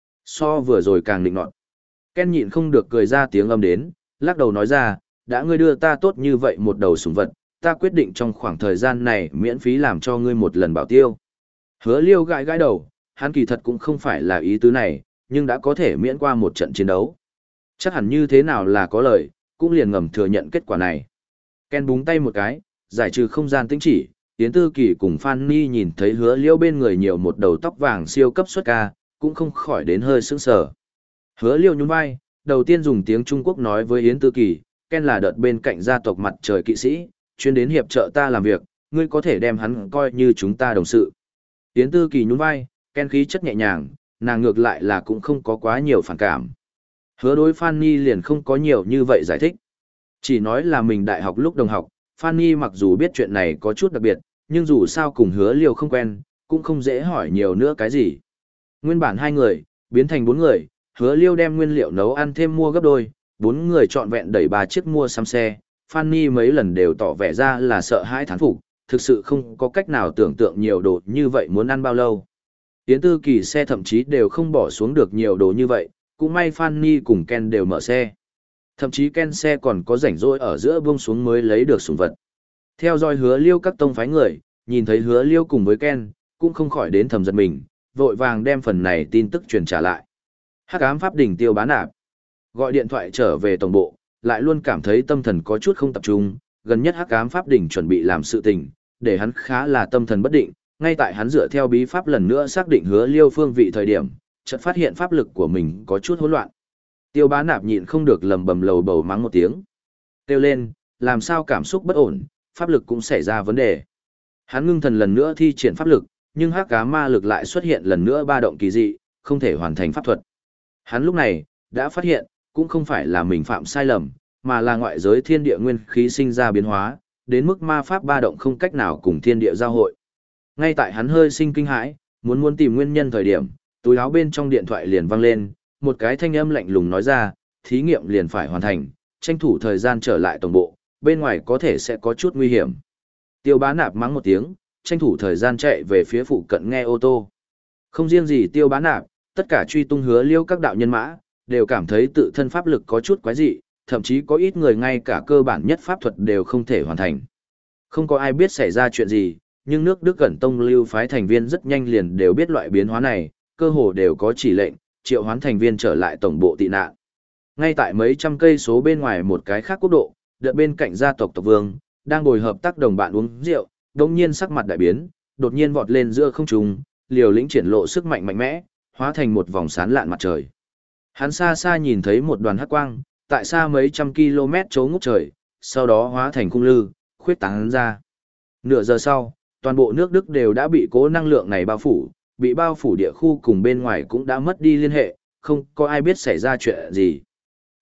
So vừa rồi càng định nọt. Ken nhịn không được cười ra tiếng âm đến, lắc đầu nói ra, đã ngươi đưa ta tốt như vậy một đầu sủng vật, ta quyết định trong khoảng thời gian này miễn phí làm cho ngươi một lần bảo tiêu. Hứa Liêu gãi gãi đầu, hắn kỳ thật cũng không phải là ý tứ này, nhưng đã có thể miễn qua một trận chiến đấu. Chắc hẳn như thế nào là có lời, cũng liền ngầm thừa nhận kết quả này. Ken búng tay một cái, giải trừ không gian tĩnh chỉ, Yến Tư Kỳ cùng Fanny nhìn thấy Hứa Liêu bên người nhiều một đầu tóc vàng siêu cấp xuất ca, cũng không khỏi đến hơi sững sờ. Hứa Liêu nhún vai, đầu tiên dùng tiếng Trung Quốc nói với Yến Tư Kỳ, Ken là đợt bên cạnh gia tộc mặt trời kỵ sĩ, chuyên đến hiệp trợ ta làm việc, ngươi có thể đem hắn coi như chúng ta đồng sự. Yến Tư Kỳ nhún vai, Ken khí chất nhẹ nhàng, nàng ngược lại là cũng không có quá nhiều phản cảm. Hứa đối Fanny liền không có nhiều như vậy giải thích. Chỉ nói là mình đại học lúc đồng học, Fanny mặc dù biết chuyện này có chút đặc biệt, nhưng dù sao cùng Hứa Liêu không quen, cũng không dễ hỏi nhiều nữa cái gì. Nguyên bản hai người, biến thành bốn người, Hứa Liêu đem nguyên liệu nấu ăn thêm mua gấp đôi, bốn người trọn vẹn đẩy ba chiếc mua xăm xe. Fanny mấy lần đều tỏ vẻ ra là sợ hãi thán phục, thực sự không có cách nào tưởng tượng nhiều đồ như vậy muốn ăn bao lâu. Yến Tư Kỳ xe thậm chí đều không bỏ xuống được nhiều đồ như vậy, cũng may Fanny cùng Ken đều mở xe. Thậm chí Ken xe còn có rảnh rỗi ở giữa buông xuống mới lấy được sủng vật. Theo dõi Hứa Liêu các tông phái người, nhìn thấy Hứa Liêu cùng với Ken, cũng không khỏi đến thầm giật mình, vội vàng đem phần này tin tức truyền trả lại. Hắc ám pháp đỉnh Tiêu Bá Nạp gọi điện thoại trở về tổng bộ, lại luôn cảm thấy tâm thần có chút không tập trung, gần nhất Hắc ám pháp đỉnh chuẩn bị làm sự tình, để hắn khá là tâm thần bất định, ngay tại hắn dựa theo bí pháp lần nữa xác định Hứa Liêu phương vị thời điểm, chợt phát hiện pháp lực của mình có chút hỗn loạn. Tiêu Bá Nạp nhịn không được lầm bầm lầu bầu mắng một tiếng. Kêu lên, làm sao cảm xúc bất ổn, pháp lực cũng xảy ra vấn đề. Hắn ngưng thần lần nữa thi triển pháp lực, nhưng hắc ám ma lực lại xuất hiện lần nữa ba động kỳ dị, không thể hoàn thành pháp thuật. Hắn lúc này đã phát hiện, cũng không phải là mình phạm sai lầm, mà là ngoại giới thiên địa nguyên khí sinh ra biến hóa, đến mức ma pháp ba động không cách nào cùng thiên địa giao hội. Ngay tại hắn hơi sinh kinh hãi, muốn muốn tìm nguyên nhân thời điểm, túi áo bên trong điện thoại liền vang lên, một cái thanh âm lạnh lùng nói ra, thí nghiệm liền phải hoàn thành, tranh thủ thời gian trở lại tổng bộ, bên ngoài có thể sẽ có chút nguy hiểm. Tiêu Bá Nạp mắng một tiếng, tranh thủ thời gian chạy về phía phụ cận nghe ô tô. Không riêng gì Tiêu Bá Nạp, tất cả truy tung Hứa Liêu các đạo nhân mã, đều cảm thấy tự thân pháp lực có chút quái dị, thậm chí có ít người ngay cả cơ bản nhất pháp thuật đều không thể hoàn thành. Không có ai biết xảy ra chuyện gì, nhưng nước Đức Cẩn Tông lưu phái thành viên rất nhanh liền đều biết loại biến hóa này, cơ hồ đều có chỉ lệnh, triệu hoán thành viên trở lại tổng bộ tị nạn. Ngay tại mấy trăm cây số bên ngoài một cái khác quốc độ, đợt bên cạnh gia tộc tộc vương, đang ngồi hợp tác đồng bạn uống rượu, đồng nhiên sắc mặt đại biến, đột nhiên vọt lên giữa không trung, liều lĩnh triển lộ sức mạnh mạnh mẽ, hóa thành một vòng sáng lạn mặt trời. Hắn xa xa nhìn thấy một đoàn hắc quang, tại xa mấy trăm km chỗ ngút trời, sau đó hóa thành cung lư, khuyết tán ra. Nửa giờ sau, toàn bộ nước Đức đều đã bị cố năng lượng này bao phủ, bị bao phủ địa khu cùng bên ngoài cũng đã mất đi liên hệ, không có ai biết xảy ra chuyện gì.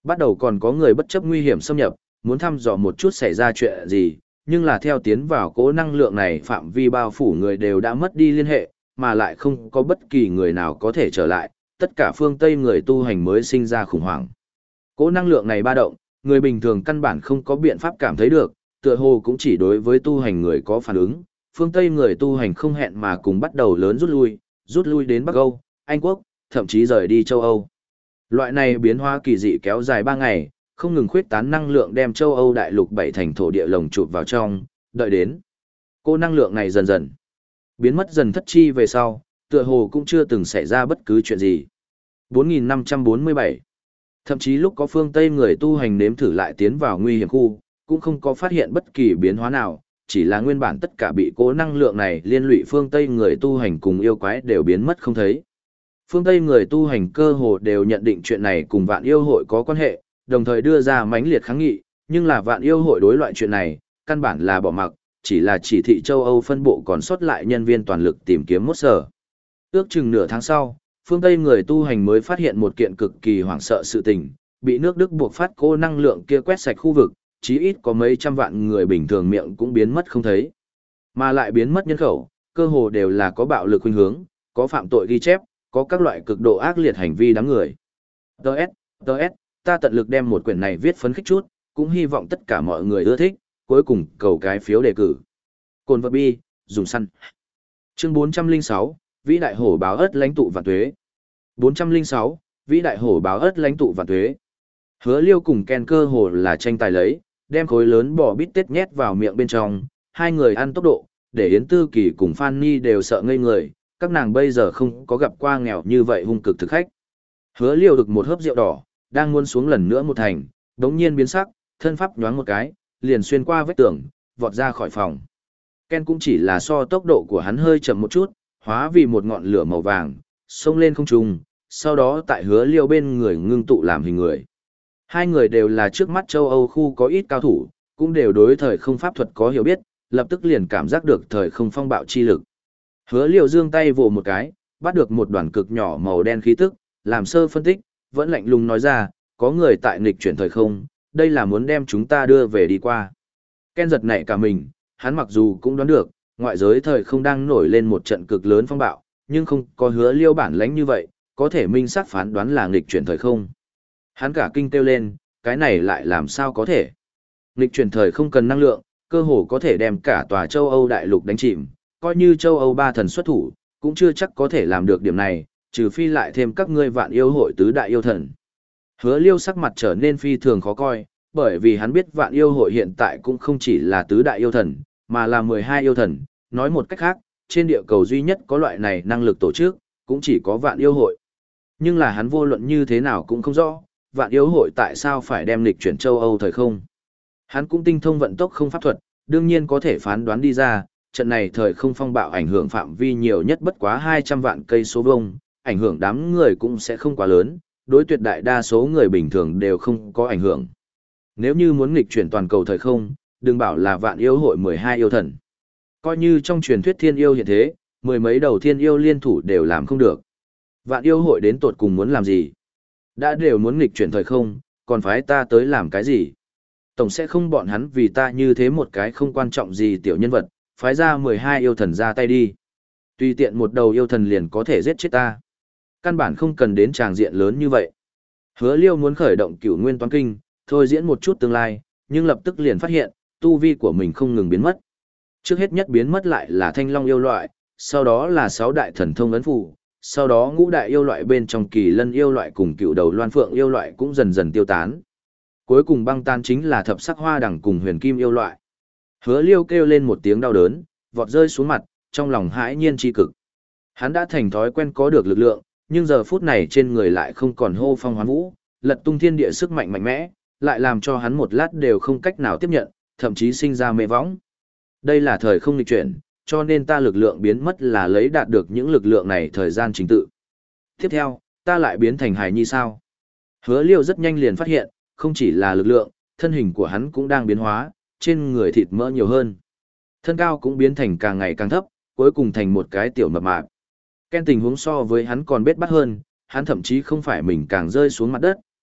Bắt đầu còn có người bất chấp nguy hiểm xâm nhập, muốn thăm dò một chút xảy ra chuyện gì, nhưng là theo tiến vào cỗ năng lượng này phạm vi bao phủ người đều đã mất đi liên hệ, mà lại không có bất kỳ người nào có thể trở lại, tất cả phương Tây người tu hành mới sinh ra khủng hoảng. Cỗ năng lượng này ba động, người bình thường căn bản không có biện pháp cảm thấy được, tựa hồ cũng chỉ đối với tu hành người có phản ứng, phương Tây người tu hành không hẹn mà cùng bắt đầu lớn rút lui, rút lui đến Bắc Âu, Anh Quốc, thậm chí rời đi châu Âu. Loại này biến hóa kỳ dị kéo dài ba ngày, không ngừng khuyết tán năng lượng đem châu Âu đại lục bảy thành thổ địa lồng chụp vào trong, đợi đến. Cô năng lượng này dần dần biến mất dần thất chi về sau, tựa hồ cũng chưa từng xảy ra bất cứ chuyện gì. bốn nghìn năm trăm bốn mươi bảy Thậm chí lúc có phương Tây người tu hành nếm thử lại tiến vào nguy hiểm khu, cũng không có phát hiện bất kỳ biến hóa nào, chỉ là nguyên bản tất cả bị cố năng lượng này liên lụy phương Tây người tu hành cùng yêu quái đều biến mất không thấy. Phương Tây người tu hành cơ hồ đều nhận định chuyện này cùng vạn yêu hội có quan hệ, đồng thời đưa ra mãnh liệt kháng nghị, nhưng là vạn yêu hội đối loại chuyện này, căn bản là bỏ mặc, chỉ là chỉ thị châu Âu phân bộ còn sót lại nhân viên toàn lực tìm kiếm mốt sở. Ước chừng nửa tháng sau, phương Tây người tu hành mới phát hiện một kiện cực kỳ hoảng sợ sự tình, bị nước Đức buộc phát cô năng lượng kia quét sạch khu vực, chí ít có mấy trăm vạn người bình thường miệng cũng biến mất không thấy. Mà lại biến mất nhân khẩu, cơ hồ đều là có bạo lực khuynh hướng, có phạm tội ghi chép, có các loại cực độ ác liệt hành vi đám người. Đợt, đợt, ta tận lực đem một quyển này viết phấn khích chút, cũng hy vọng tất cả mọi người ưa thích, cuối cùng cầu cái phiếu đề cử. Cồn vật bi, dùng săn. Chương bốn trăm lẻ sáu, Vĩ đại hổ báo ớt lãnh tụ vạn tuế. bốn trăm lẻ sáu, Vĩ đại hổ báo ớt lãnh tụ vạn tuế. Hứa Liêu cùng Ken cơ hồ là tranh tài lấy, đem khối lớn bò bít tết nhét vào miệng bên trong, hai người ăn tốc độ, để Yến Tư Kỳ cùng Fanny đều sợ ngây người, các nàng bây giờ không có gặp qua nghèo như vậy hung cực thực khách. Hứa Liêu được một hớp rượu đỏ, đang muốn xuống lần nữa một thành, đống nhiên biến sắc, thân pháp nhoáng một cái, liền xuyên qua vách tường, vọt ra khỏi phòng. Ken cũng chỉ là so tốc độ của hắn hơi chậm một chút, hóa vì một ngọn lửa màu vàng, xông lên không trung, sau đó tại Hứa Liêu bên người ngưng tụ làm hình người. Hai người đều là trước mắt châu Âu khu có ít cao thủ, cũng đều đối thời không pháp thuật có hiểu biết, lập tức liền cảm giác được thời không phong bạo chi lực. Hứa Liêu giương tay vồ một cái, bắt được một đoàn cực nhỏ màu đen khí tức, làm sơ phân tích, vẫn lạnh lùng nói ra, có người tại nghịch chuyển thời không, đây là muốn đem chúng ta đưa về đi qua. Ken giật nảy cả mình, hắn mặc dù cũng đoán được, ngoại giới thời không đang nổi lên một trận cực lớn phong bạo, nhưng không có Hứa Liêu bản lãnh như vậy, có thể minh xác phán đoán là nghịch chuyển thời không. Hắn cả kinh kêu lên, cái này lại làm sao có thể? Nghịch chuyển thời không cần năng lượng, cơ hồ có thể đem cả tòa châu Âu đại lục đánh chìm, coi như châu Âu ba thần xuất thủ, cũng chưa chắc có thể làm được điểm này, trừ phi lại thêm các ngươi vạn yêu hội tứ đại yêu thần. Hứa Liêu sắc mặt trở nên phi thường khó coi, bởi vì hắn biết vạn yêu hội hiện tại cũng không chỉ là tứ đại yêu thần, mà là mười hai yêu thần, nói một cách khác, trên địa cầu duy nhất có loại này năng lực tổ chức, cũng chỉ có vạn yêu hội. Nhưng là hắn vô luận như thế nào cũng không rõ, vạn yêu hội tại sao phải đem lịch chuyển châu Âu thời không. Hắn cũng tinh thông vận tốc không pháp thuật, đương nhiên có thể phán đoán đi ra, trận này thời không phong bạo ảnh hưởng phạm vi nhiều nhất bất quá hai trăm vạn cây số vuông, ảnh hưởng đám người cũng sẽ không quá lớn, đối tuyệt đại đa số người bình thường đều không có ảnh hưởng. Nếu như muốn nghịch chuyển toàn cầu thời không, đừng bảo là vạn yêu hội mười hai yêu thần. Coi như trong truyền thuyết thiên yêu hiện thế, mười mấy đầu thiên yêu liên thủ đều làm không được. Vạn yêu hội đến tột cùng muốn làm gì? Đã đều muốn nghịch chuyển thời không, còn phái ta tới làm cái gì? Tổng sẽ không bọn hắn vì ta như thế một cái không quan trọng gì tiểu nhân vật, phái ra mười hai yêu thần ra tay đi. Tùy tiện một đầu yêu thần liền có thể giết chết ta. Căn bản không cần đến tràng diện lớn như vậy. Hứa Liêu muốn khởi động cửu nguyên toán kinh, thôi diễn một chút tương lai, nhưng lập tức liền phát hiện, tu vi của mình không ngừng biến mất. Trước hết nhất biến mất lại là thanh long yêu loại, sau đó là sáu đại thần thông ấn phù, sau đó ngũ đại yêu loại bên trong kỳ lân yêu loại cùng cựu đầu loan phượng yêu loại cũng dần dần tiêu tán. Cuối cùng băng tan chính là thập sắc hoa đằng cùng huyền kim yêu loại. Hứa Liêu kêu lên một tiếng đau đớn, vọt rơi xuống mặt, trong lòng hãi nhiên chi cực. Hắn đã thành thói quen có được lực lượng, nhưng giờ phút này trên người lại không còn hô phong hoán vũ, lật tung thiên địa sức mạnh mạnh mẽ, lại làm cho hắn một lát đều không cách nào tiếp nhận, thậm chí sinh ra mê võng. Đây là thời không nghịch chuyển, cho nên ta lực lượng biến mất là lấy đạt được những lực lượng này thời gian trình tự. Tiếp theo, ta lại biến thành hài nhi sao? Hứa Liêu rất nhanh liền phát hiện, không chỉ là lực lượng, thân hình của hắn cũng đang biến hóa, trên người thịt mỡ nhiều hơn. Thân cao cũng biến thành càng ngày càng thấp, cuối cùng thành một cái tiểu mập mạp. Ken tình huống so với hắn còn bết bát hơn, hắn thậm chí không phải mình càng rơi xuống mặt đất,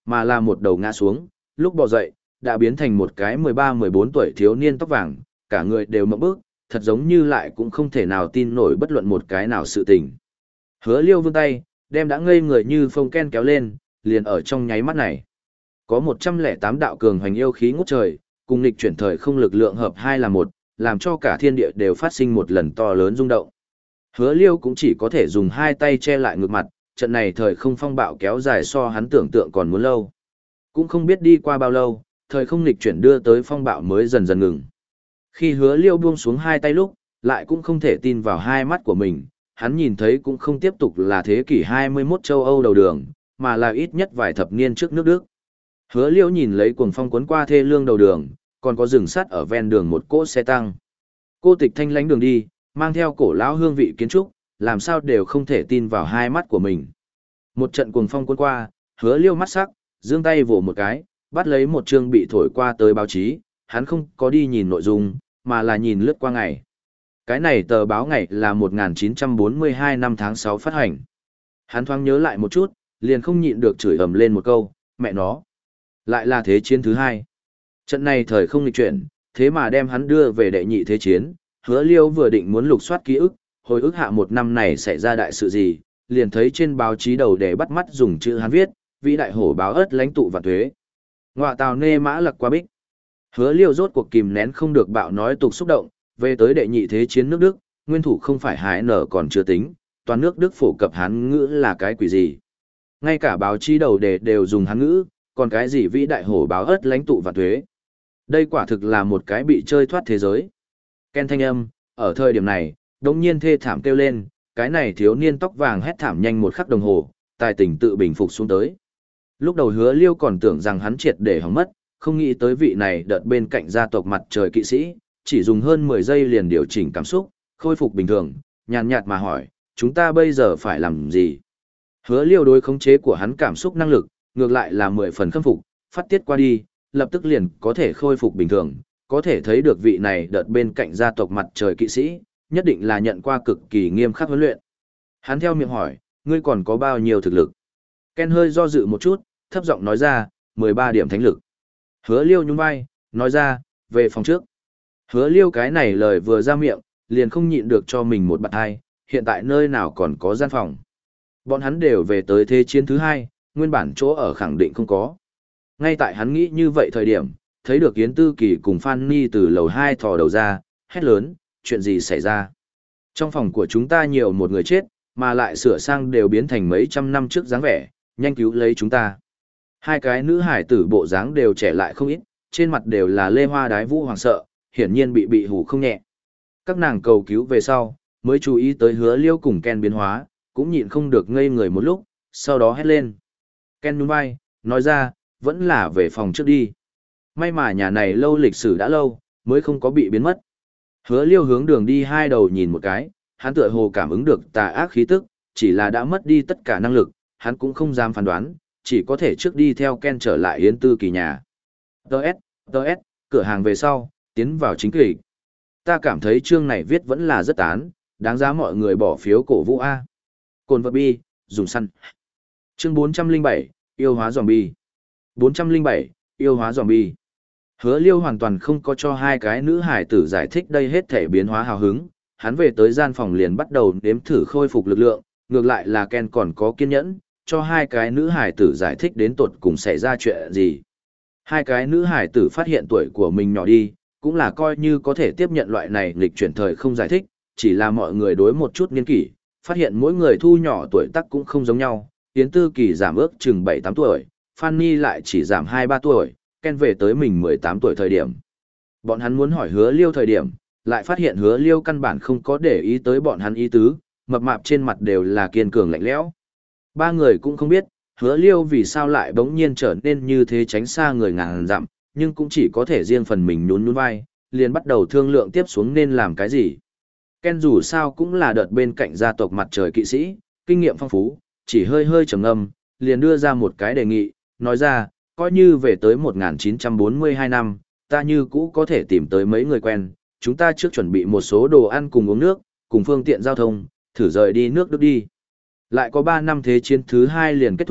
mà là một đầu ngã xuống, lúc bò dậy, đã biến thành một cái mười ba mười bốn tuổi thiếu niên tóc vàng, cả người đều mộng bức, thật giống như lại cũng không thể nào tin nổi bất luận một cái nào sự tình. Hứa Liêu vươn tay, đem đã ngây người như phông ken kéo lên, liền ở trong nháy mắt này. Có một trăm lẻ tám đạo cường hoành yêu khí ngút trời, cùng nghịch chuyển thời không lực lượng hợp hai là một, làm cho cả thiên địa đều phát sinh một lần to lớn rung động. Hứa Liêu cũng chỉ có thể dùng hai tay che lại ngực mặt, trận này thời không phong bạo kéo dài so hắn tưởng tượng còn muốn lâu. Cũng không biết đi qua bao lâu, thời không nghịch chuyển đưa tới phong bạo mới dần dần ngừng. Khi Hứa Liêu buông xuống hai tay lúc, lại cũng không thể tin vào hai mắt của mình, hắn nhìn thấy cũng không tiếp tục là thế kỷ hai mươi mốt châu Âu đầu đường, mà là ít nhất vài thập niên trước nước Đức. Hứa Liêu nhìn lấy cuồng phong cuốn qua thê lương đầu đường, còn có rừng sắt ở ven đường một cỗ xe tăng. Cô tịch thanh lánh đường đi, mang theo cổ lão hương vị kiến trúc, làm sao đều không thể tin vào hai mắt của mình. Một trận cuồng phong cuốn qua, Hứa Liêu mắt sắc, giương tay vỗ một cái, bắt lấy một chương bị thổi qua tới báo chí, hắn không có đi nhìn nội dung, mà là nhìn lướt qua ngày. Cái này tờ báo ngày là một nghìn chín trăm bốn mươi hai năm tháng sáu phát hành. Hắn thoáng nhớ lại một chút, liền không nhịn được chửi ầm lên một câu, mẹ nó. Lại là thế chiến thứ hai. Trận này thời không nghịch chuyển, thế mà đem hắn đưa về đệ nhị thế chiến. Hứa Liêu vừa định muốn lục soát ký ức, hồi ức hạ một năm này xảy ra đại sự gì, liền thấy trên báo chí đầu để bắt mắt dùng chữ hắn viết, vĩ đại hổ báo ớt lãnh tụ và thuế. Ngoạ tào nê mã lặc qua bích. Hứa Liêu rốt cuộc kìm nén không được bạo nói tục xúc động, về tới đệ nhị thế chiến nước Đức, nguyên thủ không phải Hải nở còn chưa tính, toàn nước Đức phổ cập Hán ngữ là cái quỷ gì. Ngay cả báo chí đầu đề đều dùng Hán ngữ, còn cái gì vĩ đại hổ báo ớt lãnh tụ và thuế. Đây quả thực là một cái bị chơi thoát thế giới. Ken thanh âm, ở thời điểm này, đống nhiên thê thảm kêu lên, cái này thiếu niên tóc vàng hét thảm nhanh một khắc đồng hồ, tài tình tự bình phục xuống tới. Lúc đầu Hứa Liêu còn tưởng rằng hắn triệt để hỏng mất, không nghĩ tới vị này đợt bên cạnh gia tộc mặt trời kỵ sĩ, chỉ dùng hơn mười giây liền điều chỉnh cảm xúc, khôi phục bình thường, nhàn nhạt mà hỏi, chúng ta bây giờ phải làm gì? Hứa Liêu đối khống chế của hắn cảm xúc năng lực, ngược lại là mười phần khâm phục, phát tiết qua đi, lập tức liền có thể khôi phục bình thường, có thể thấy được vị này đợt bên cạnh gia tộc mặt trời kỵ sĩ, nhất định là nhận qua cực kỳ nghiêm khắc huấn luyện. Hắn theo miệng hỏi, ngươi còn có bao nhiêu thực lực? Ken hơi do dự một chút, thấp giọng nói ra, mười ba điểm thánh lực. Hứa Liêu nhún vai, nói ra, về phòng trước. Hứa Liêu cái này lời vừa ra miệng, liền không nhịn được cho mình một bạt hai, hiện tại nơi nào còn có gian phòng. Bọn hắn đều về tới thế chiến thứ hai, nguyên bản chỗ ở khẳng định không có. Ngay tại hắn nghĩ như vậy thời điểm, thấy được Yến Tư Kỳ cùng Phan Ni từ lầu hai thò đầu ra, hét lớn, chuyện gì xảy ra? Trong phòng của chúng ta nhiều một người chết, mà lại sửa sang đều biến thành mấy trăm năm trước dáng vẻ, nhanh cứu lấy chúng ta. Hai cái nữ hải tử bộ dáng đều trẻ lại không ít, trên mặt đều là lê hoa đái vũ hoàng sợ, hiển nhiên bị bị hù không nhẹ. Các nàng cầu cứu về sau, mới chú ý tới Hứa Liêu cùng Ken biến hóa, cũng nhịn không được ngây người một lúc, sau đó hét lên. Ken nhún vai, nói ra, vẫn là về phòng trước đi. May mà nhà này lâu lịch sử đã lâu, mới không có bị biến mất. Hứa Liêu hướng đường đi hai đầu nhìn một cái, hắn tựa hồ cảm ứng được tà ác khí tức, chỉ là đã mất đi tất cả năng lực, hắn cũng không dám phán đoán, chỉ có thể trước đi theo Ken trở lại Yến Tư Kỳ nhà. Đợt, đợt, cửa hàng về sau, tiến vào chính kịch. Ta cảm thấy chương này viết vẫn là rất tán, đáng giá mọi người bỏ phiếu cổ vũ A. Cồn vật bi, dùng săn. Chương bốn trăm lẻ bảy, yêu hóa zombie. bốn trăm lẻ bảy, yêu hóa zombie. Hứa Liêu hoàn toàn không có cho hai cái nữ hải tử giải thích đây hết thể biến hóa hào hứng, hắn về tới gian phòng liền bắt đầu đếm thử khôi phục lực lượng, ngược lại là Ken còn có kiên nhẫn, cho hai cái nữ hải tử giải thích đến tột cùng xảy ra chuyện gì. Hai cái nữ hải tử phát hiện tuổi của mình nhỏ đi, cũng là coi như có thể tiếp nhận loại này lịch chuyển thời không giải thích, chỉ là mọi người đối một chút niên kỷ, phát hiện mỗi người thu nhỏ tuổi tác cũng không giống nhau, Yến Tư Kỳ giảm ước chừng bảy tám tuổi, Fanny lại chỉ giảm hai ba tuổi, Ken về tới mình mười tám tuổi thời điểm. Bọn hắn muốn hỏi Hứa Liêu thời điểm, lại phát hiện Hứa Liêu căn bản không có để ý tới bọn hắn ý tứ, mập mạp trên mặt đều là kiên cường lạnh lẽo. Ba người cũng không biết, Hứa Liêu vì sao lại bỗng nhiên trở nên như thế tránh xa người ngàn dặm, nhưng cũng chỉ có thể riêng phần mình nhún nhún vai, liền bắt đầu thương lượng tiếp xuống nên làm cái gì. Ken dù sao cũng là đợt bên cạnh gia tộc mặt trời kỵ sĩ, kinh nghiệm phong phú, chỉ hơi hơi trầm ngâm, liền đưa ra một cái đề nghị, nói ra, coi như về tới một nghìn chín trăm bốn mươi hai năm, ta như cũ có thể tìm tới mấy người quen, chúng ta trước chuẩn bị một số đồ ăn cùng uống nước, cùng phương tiện giao thông, thử rời đi nước Đức đi. Lại có ba năm thế chiến thứ hai liền kết thúc,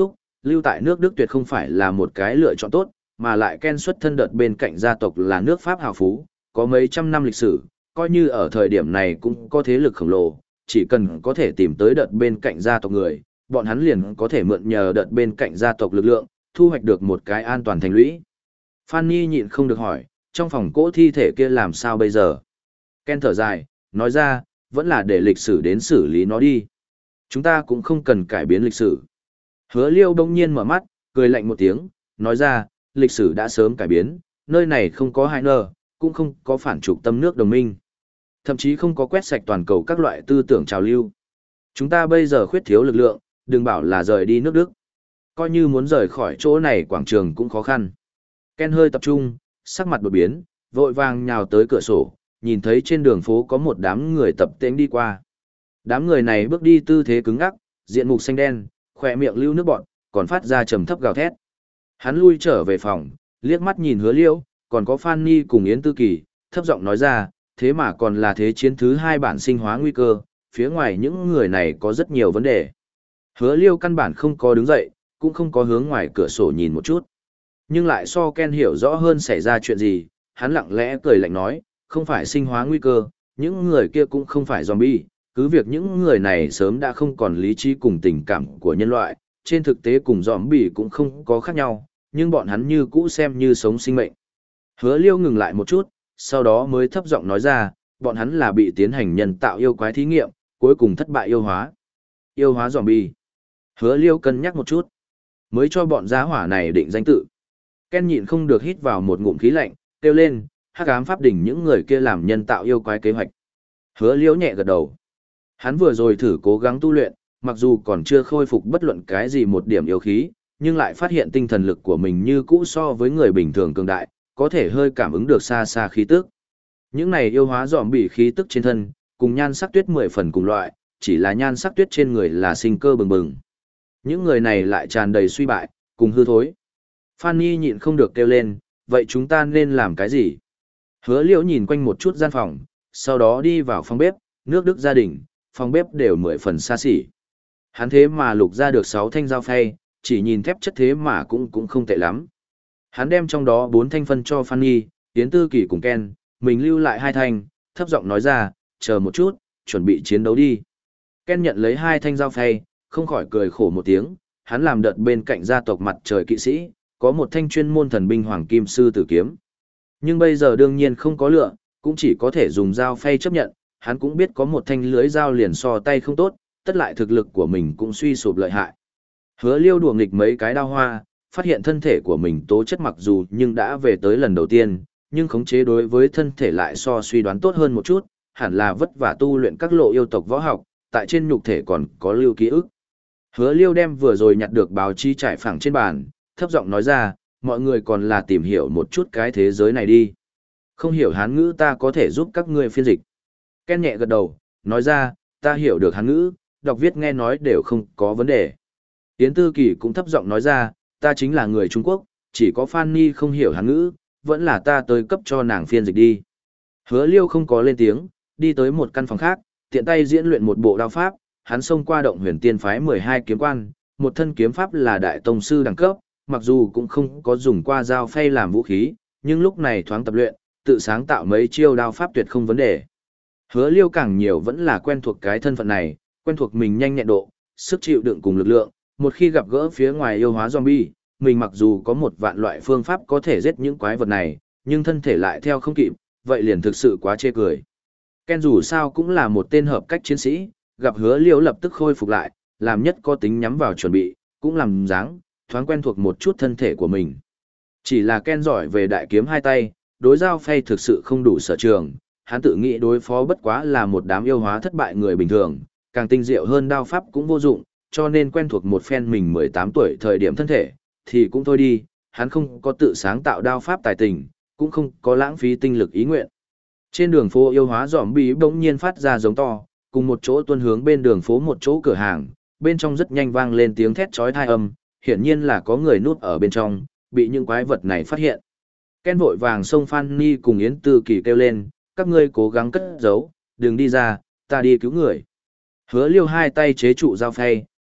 lưu tại nước Đức tuyệt không phải là một cái lựa chọn tốt, mà lại Ken xuất thân đợt bên cạnh gia tộc là nước Pháp hào phú, có mấy trăm năm lịch sử, coi như ở thời điểm này cũng có thế lực khổng lồ, chỉ cần có thể tìm tới đợt bên cạnh gia tộc người, bọn hắn liền có thể mượn nhờ đợt bên cạnh gia tộc lực lượng, thu hoạch được một cái an toàn thành lũy. Fanny nhịn không được hỏi, trong phòng cỗ thi thể kia làm sao bây giờ? Ken thở dài, nói ra, vẫn là để lịch sử đến xử lý nó đi. Chúng ta cũng không cần cải biến lịch sử. Hứa Liêu đông nhiên mở mắt, cười lạnh một tiếng, nói ra, lịch sử đã sớm cải biến, nơi này không có hai nơ, cũng không có phản trục tâm nước đồng minh. Thậm chí không có quét sạch toàn cầu các loại tư tưởng trào lưu. Chúng ta bây giờ khuyết thiếu lực lượng, đừng bảo là rời đi nước Đức. Coi như muốn rời khỏi chỗ này quảng trường cũng khó khăn. Ken hơi tập trung, sắc mặt đột biến, vội vàng nhào tới cửa sổ, nhìn thấy trên đường phố có một đám người tập tễnh đi qua. Đám người này bước đi tư thế cứng ngắc, diện mục xanh đen, khỏe miệng lưu nước bọt, còn phát ra trầm thấp gào thét. Hắn lui trở về phòng, liếc mắt nhìn Hứa Liêu, còn có Fanny cùng Yến Tư Kỳ, thấp giọng nói ra, thế mà còn là thế chiến thứ hai bản sinh hóa nguy cơ, phía ngoài những người này có rất nhiều vấn đề. Hứa Liêu căn bản không có đứng dậy, cũng không có hướng ngoài cửa sổ nhìn một chút. Nhưng lại so Ken hiểu rõ hơn xảy ra chuyện gì, hắn lặng lẽ cười lạnh nói, không phải sinh hóa nguy cơ, những người kia cũng không phải zombie, cứ việc những người này sớm đã không còn lý trí cùng tình cảm của nhân loại, trên thực tế cùng zombie cũng không có khác nhau, nhưng bọn hắn như cũ xem như sống sinh mệnh. Hứa Liêu ngừng lại một chút, sau đó mới thấp giọng nói ra, bọn hắn là bị tiến hành nhân tạo yêu quái thí nghiệm, cuối cùng thất bại yêu hóa. Yêu hóa zombie. Hứa Liêu cân nhắc một chút, mới cho bọn giá hỏa này định danh tự. Ken nhịn không được hít vào một ngụm khí lạnh, kêu lên, hắc ám pháp đỉnh những người kia làm nhân tạo yêu quái kế hoạch. Hứa Liêu nhẹ gật đầu. Hắn vừa rồi thử cố gắng tu luyện, mặc dù còn chưa khôi phục bất luận cái gì một điểm yêu khí, nhưng lại phát hiện tinh thần lực của mình như cũ so với người bình thường cường đại, có thể hơi cảm ứng được xa xa khí tức. Những này yêu hóa dòm bị khí tức trên thân, cùng nhan sắc tuyết mười phần cùng loại, chỉ là nhan sắc tuyết trên người là sinh cơ bừng bừng. Những người này lại tràn đầy suy bại, cùng hư thối. Fanny nhịn không được kêu lên, vậy chúng ta nên làm cái gì? Hứa Liễu nhìn quanh một chút gian phòng, sau đó đi vào phòng bếp, nước Đức gia đình, phòng bếp đều mười phần xa xỉ. Hắn thế mà lục ra được sáu thanh dao phay, chỉ nhìn thép chất thế mà cũng cũng không tệ lắm. Hắn đem trong đó bốn thanh phân cho Fanny, Yến Tư Kỳ cùng Ken, mình lưu lại hai thanh, thấp giọng nói ra, chờ một chút, chuẩn bị chiến đấu đi. Ken nhận lấy hai thanh dao phay, không khỏi cười khổ một tiếng, hắn làm đợt bên cạnh gia tộc mặt trời kỵ sĩ, có một thanh chuyên môn thần binh hoàng kim sư tử kiếm. Nhưng bây giờ đương nhiên không có lựa, cũng chỉ có thể dùng dao phay chấp nhận, hắn cũng biết có một thanh lưới dao liền so tay không tốt, tất lại thực lực của mình cũng suy sụp lợi hại. Hứa Liêu đùa nghịch mấy cái đao hoa, phát hiện thân thể của mình tố chất mặc dù nhưng đã về tới lần đầu tiên, nhưng khống chế đối với thân thể lại so suy đoán tốt hơn một chút, hẳn là vất vả tu luyện các lộ yêu tộc võ học, tại trên nhục thể còn có lưu ký ức. Hứa Liêu đem vừa rồi nhặt được báo chí trải phẳng trên bàn, thấp giọng nói ra, mọi người còn là tìm hiểu một chút cái thế giới này đi. Không hiểu Hán ngữ ta có thể giúp các ngươi phiên dịch. Ken nhẹ gật đầu, nói ra, ta hiểu được Hán ngữ, đọc viết nghe nói đều không có vấn đề. Yến Tư Kỳ cũng thấp giọng nói ra, ta chính là người Trung Quốc, chỉ có Fanny không hiểu Hán ngữ, vẫn là ta tới cấp cho nàng phiên dịch đi. Hứa Liêu không có lên tiếng, đi tới một căn phòng khác, tiện tay diễn luyện một bộ đao pháp, hắn xông qua động huyền tiên phái mười hai kiếm quan, một thân kiếm pháp là đại tông sư đẳng cấp, mặc dù cũng không có dùng qua dao phay làm vũ khí, nhưng lúc này thoáng tập luyện, tự sáng tạo mấy chiêu đao pháp tuyệt không vấn đề. Hứa Liêu càng nhiều vẫn là quen thuộc cái thân phận này, quen thuộc mình nhanh nhẹn độ, sức chịu đựng cùng lực lượng, một khi gặp gỡ phía ngoài yêu hóa zombie, mình mặc dù có một vạn loại phương pháp có thể giết những quái vật này, nhưng thân thể lại theo không kịp, vậy liền thực sự quá chê cười. Ken dù sao cũng là một tên hợp cách chiến sĩ, gặp Hứa Liêu lập tức khôi phục lại, làm nhất có tính nhắm vào chuẩn bị, cũng làm dáng, thoáng quen thuộc một chút thân thể của mình. Chỉ là Ken giỏi về đại kiếm hai tay, đối dao phay thực sự không đủ sở trường, hắn tự nghĩ đối phó bất quá là một đám yêu hóa thất bại người bình thường, càng tinh diệu hơn đao pháp cũng vô dụng, cho nên quen thuộc một phen mình mười tám tuổi thời điểm thân thể, thì cũng thôi đi, hắn không có tự sáng tạo đao pháp tài tình, cũng không có lãng phí tinh lực ý nguyện. Trên đường phố yêu hóa zombie bỗng nhiên phát ra giống to, cùng một chỗ tuôn hướng bên đường phố một chỗ cửa hàng, bên trong rất nhanh vang lên tiếng thét chói tai âm, hiển nhiên là có người núp ở bên trong, bị những quái vật này phát hiện. Ken vội vàng xông Fanny cùng Yến Tư Kỳ kêu lên, các ngươi cố gắng cất giấu, đừng đi ra, ta đi cứu người. Hứa Liêu hai tay chế trụ dao phay,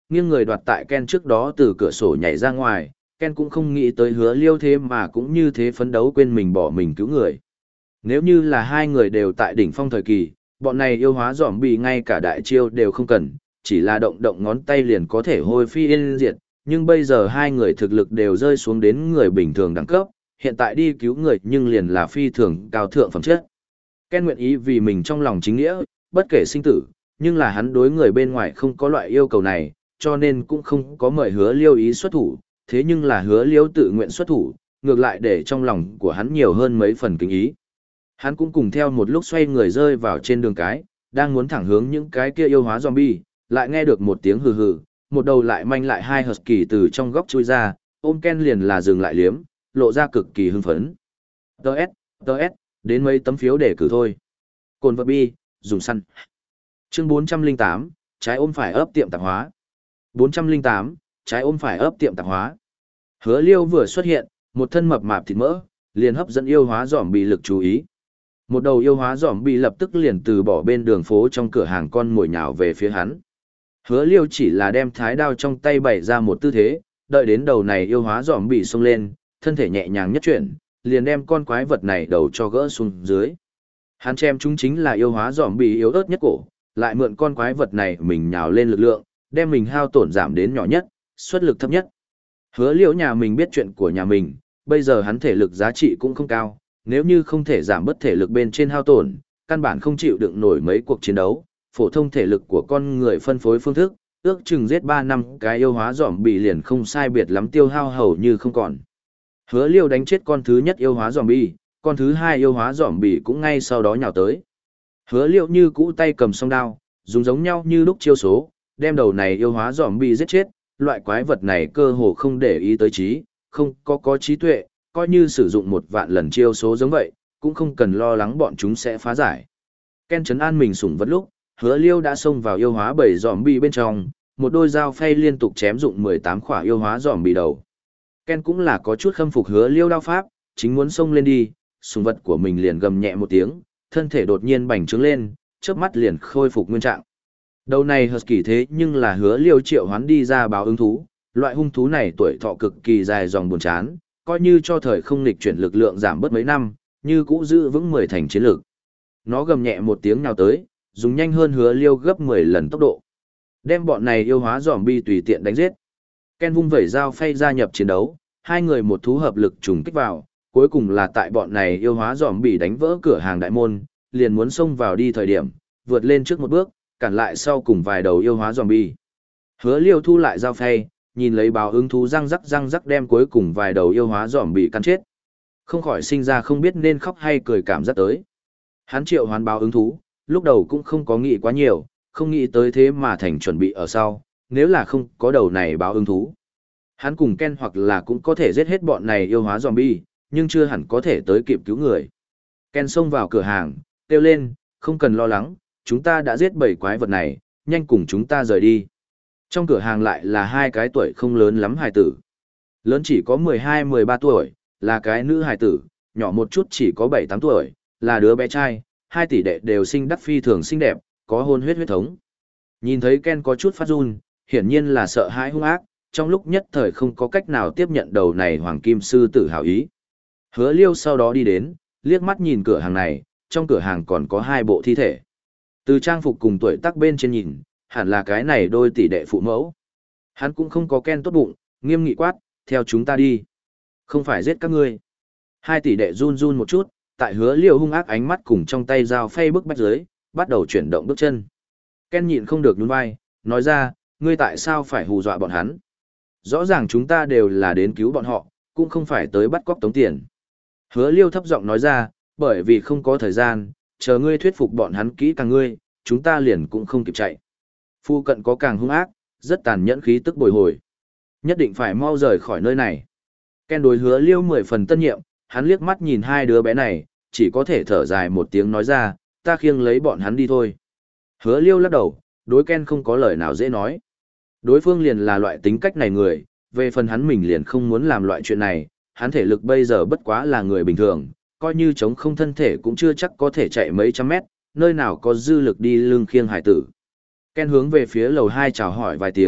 nghiêng người đoạt tại Ken trước đó từ cửa sổ nhảy ra ngoài, Ken cũng không nghĩ tới hứa liêu thế mà cũng như thế phấn đấu quên mình bỏ mình cứu người. Nếu như là hai người đều tại đỉnh phong thời kỳ, bọn này yêu hóa zombie ngay cả đại chiêu đều không cần, chỉ là động động ngón tay liền có thể hôi phi yên diệt, nhưng bây giờ hai người thực lực đều rơi xuống đến người bình thường đẳng cấp, hiện tại đi cứu người nhưng liền là phi thường cao thượng phẩm chất. Ken nguyện ý vì mình trong lòng chính nghĩa, bất kể sinh tử, nhưng là hắn đối người bên ngoài không có loại yêu cầu này, cho nên cũng không có mời hứa liêu ý xuất thủ, thế nhưng là hứa liêu tự nguyện xuất thủ, ngược lại để trong lòng của hắn nhiều hơn mấy phần kính ý. Hắn cũng cùng theo một lúc xoay người rơi vào trên đường cái, đang muốn thẳng hướng những cái kia yêu hóa zombie, lại nghe được một tiếng hừ hừ, một đầu lại manh lại hai husky từ trong góc chui ra, ôm Ken liền là dừng lại liếm, lộ ra cực kỳ hưng phấn. Đợt, đợt, đến mấy tấm phiếu để cử thôi. Cồn vật bi, dùng săn. Chương bốn trăm lẻ tám, trái ôm phải ấp tiệm tạp hóa. bốn trăm lẻ tám, trái ôm phải ấp tiệm tạp hóa. Hứa Liêu vừa xuất hiện, một thân mập mạp thịt mỡ, liền hấp dẫn yêu hóa zombie lực chú ý. Một đầu yêu hóa zombie lập tức liền từ bỏ bên đường phố trong cửa hàng con mồi nhào về phía hắn. Hứa Liêu chỉ là đem thái đao trong tay bày ra một tư thế, đợi đến đầu này yêu hóa zombie xông lên, thân thể nhẹ nhàng nhất chuyển, liền đem con quái vật này đầu cho gỡ xuống dưới. Hắn chém chúng chính là yêu hóa zombie yếu ớt nhất cổ, lại mượn con quái vật này mình nhào lên lực lượng, đem mình hao tổn giảm đến nhỏ nhất, suất lực thấp nhất. Hứa Liễu nhà mình biết chuyện của nhà mình, bây giờ hắn thể lực giá trị cũng không cao, nếu như không thể giảm bớt thể lực bên trên hao tổn, căn bản không chịu đựng nổi mấy cuộc chiến đấu. Phổ thông thể lực của con người phân phối phương thức, ước chừng giết ba năm cái yêu hóa zombie liền không sai biệt lắm tiêu hao hầu như không còn. Hứa Liêu đánh chết con thứ nhất yêu hóa zombie, con thứ hai yêu hóa zombie cũng ngay sau đó nhào tới. Hứa Liêu như cũ tay cầm song đao, dùng giống nhau như lúc chiêu số, đem đầu này yêu hóa zombie giết chết, loại quái vật này cơ hồ không để ý tới trí, không có có trí tuệ, coi như sử dụng một vạn lần chiêu số giống vậy, cũng không cần lo lắng bọn chúng sẽ phá giải. Ken trấn an mình sủng vật lúc, Hứa Liêu đã xông vào yêu hóa bầy zombie bên trong, một đôi dao phay liên tục chém dụng mười tám khỏa yêu hóa zombie đầu. Ken cũng là có chút khâm phục Hứa Liêu đao pháp, chính muốn xông lên đi, sủng vật của mình liền gầm nhẹ một tiếng, thân thể đột nhiên bành trướng lên, chớp mắt liền khôi phục nguyên trạng. Đầu này husky thế nhưng là Hứa Liêu triệu hoán đi ra báo ứng thú, loại hung thú này tuổi thọ cực kỳ dài dòng buồn chán, coi như cho thời không nghịch chuyển lực lượng giảm bớt mấy năm, như cũ giữ vững mười thành chiến lực. Nó gầm nhẹ một tiếng nào tới, dùng nhanh hơn Hứa Liêu gấp mười lần tốc độ. Đem bọn này yêu hóa zombie tùy tiện đánh giết. Ken vung vẩy dao phay gia nhập chiến đấu, hai người một thú hợp lực trùng kích vào, cuối cùng là tại bọn này yêu hóa zombie đánh vỡ cửa hàng đại môn, liền muốn xông vào đi thời điểm, vượt lên trước một bước, cản lại sau cùng vài đầu yêu hóa zombie. Hứa Liêu thu lại dao phay, nhìn lấy báo ứng thú răng rắc răng rắc đem cuối cùng vài đầu yêu hóa zombie cắn chết. Không khỏi sinh ra không biết nên khóc hay cười cảm giác tới. Hắn triệu hoán báo ứng thú, lúc đầu cũng không có nghĩ quá nhiều, không nghĩ tới thế mà thành chuẩn bị ở sau, nếu là không có đầu này báo ứng thú. Hắn cùng Ken hoặc là cũng có thể giết hết bọn này yêu hóa zombie, nhưng chưa hẳn có thể tới kịp cứu người. Ken xông vào cửa hàng, kêu lên, không cần lo lắng, chúng ta đã giết bảy quái vật này, nhanh cùng chúng ta rời đi. Trong cửa hàng lại là hai cái tuổi không lớn lắm hài tử. Lớn chỉ có mười hai mười ba tuổi, là cái nữ hài tử, nhỏ một chút chỉ có bảy tám tuổi, là đứa bé trai, hai tỷ đệ đều sinh đắc phi thường xinh đẹp, có hôn huyết huyết thống. Nhìn thấy Ken có chút phát run, hiển nhiên là sợ hãi hung ác, trong lúc nhất thời không có cách nào tiếp nhận đầu này hoàng kim sư tử hảo ý. Hứa Liêu sau đó đi đến, liếc mắt nhìn cửa hàng này, trong cửa hàng còn có hai bộ thi thể. Từ trang phục cùng tuổi tác bên trên nhìn, hẳn là cái này đôi tỷ đệ phụ mẫu. Hắn cũng không có Ken tốt bụng, nghiêm nghị quát, theo chúng ta đi. Không phải giết các ngươi. Hai tỷ đệ run run một chút, tại Hứa Liêu hung ác ánh mắt cùng trong tay dao phay bức bách dưới, bắt đầu chuyển động bước chân. Ken nhịn không được nhún vai, nói ra, ngươi tại sao phải hù dọa bọn hắn? Rõ ràng chúng ta đều là đến cứu bọn họ, cũng không phải tới bắt cóc tống tiền. Hứa Liêu thấp giọng nói ra, bởi vì không có thời gian, chờ ngươi thuyết phục bọn hắn kỹ càng ngươi, chúng ta liền cũng không kịp chạy. Phu cận có càng hung ác, rất tàn nhẫn khí tức bồi hồi. Nhất định phải mau rời khỏi nơi này. Ken đối Hứa Liêu mười phần tân nhiệm, hắn liếc mắt nhìn hai đứa bé này, chỉ có thể thở dài một tiếng nói ra, ta khiêng lấy bọn hắn đi thôi. Hứa Liêu lắc đầu, đối Ken không có lời nào dễ nói. Đối phương liền là loại tính cách này người, về phần hắn mình liền không muốn làm loại chuyện này, hắn thể lực bây giờ bất quá là người bình thường, coi như chống không thân thể cũng chưa chắc có thể chạy mấy trăm mét, nơi nào có dư lực đi lưng khiêng hải tử. Ken hướng về phía lầu hai chào hỏi vài tiếng,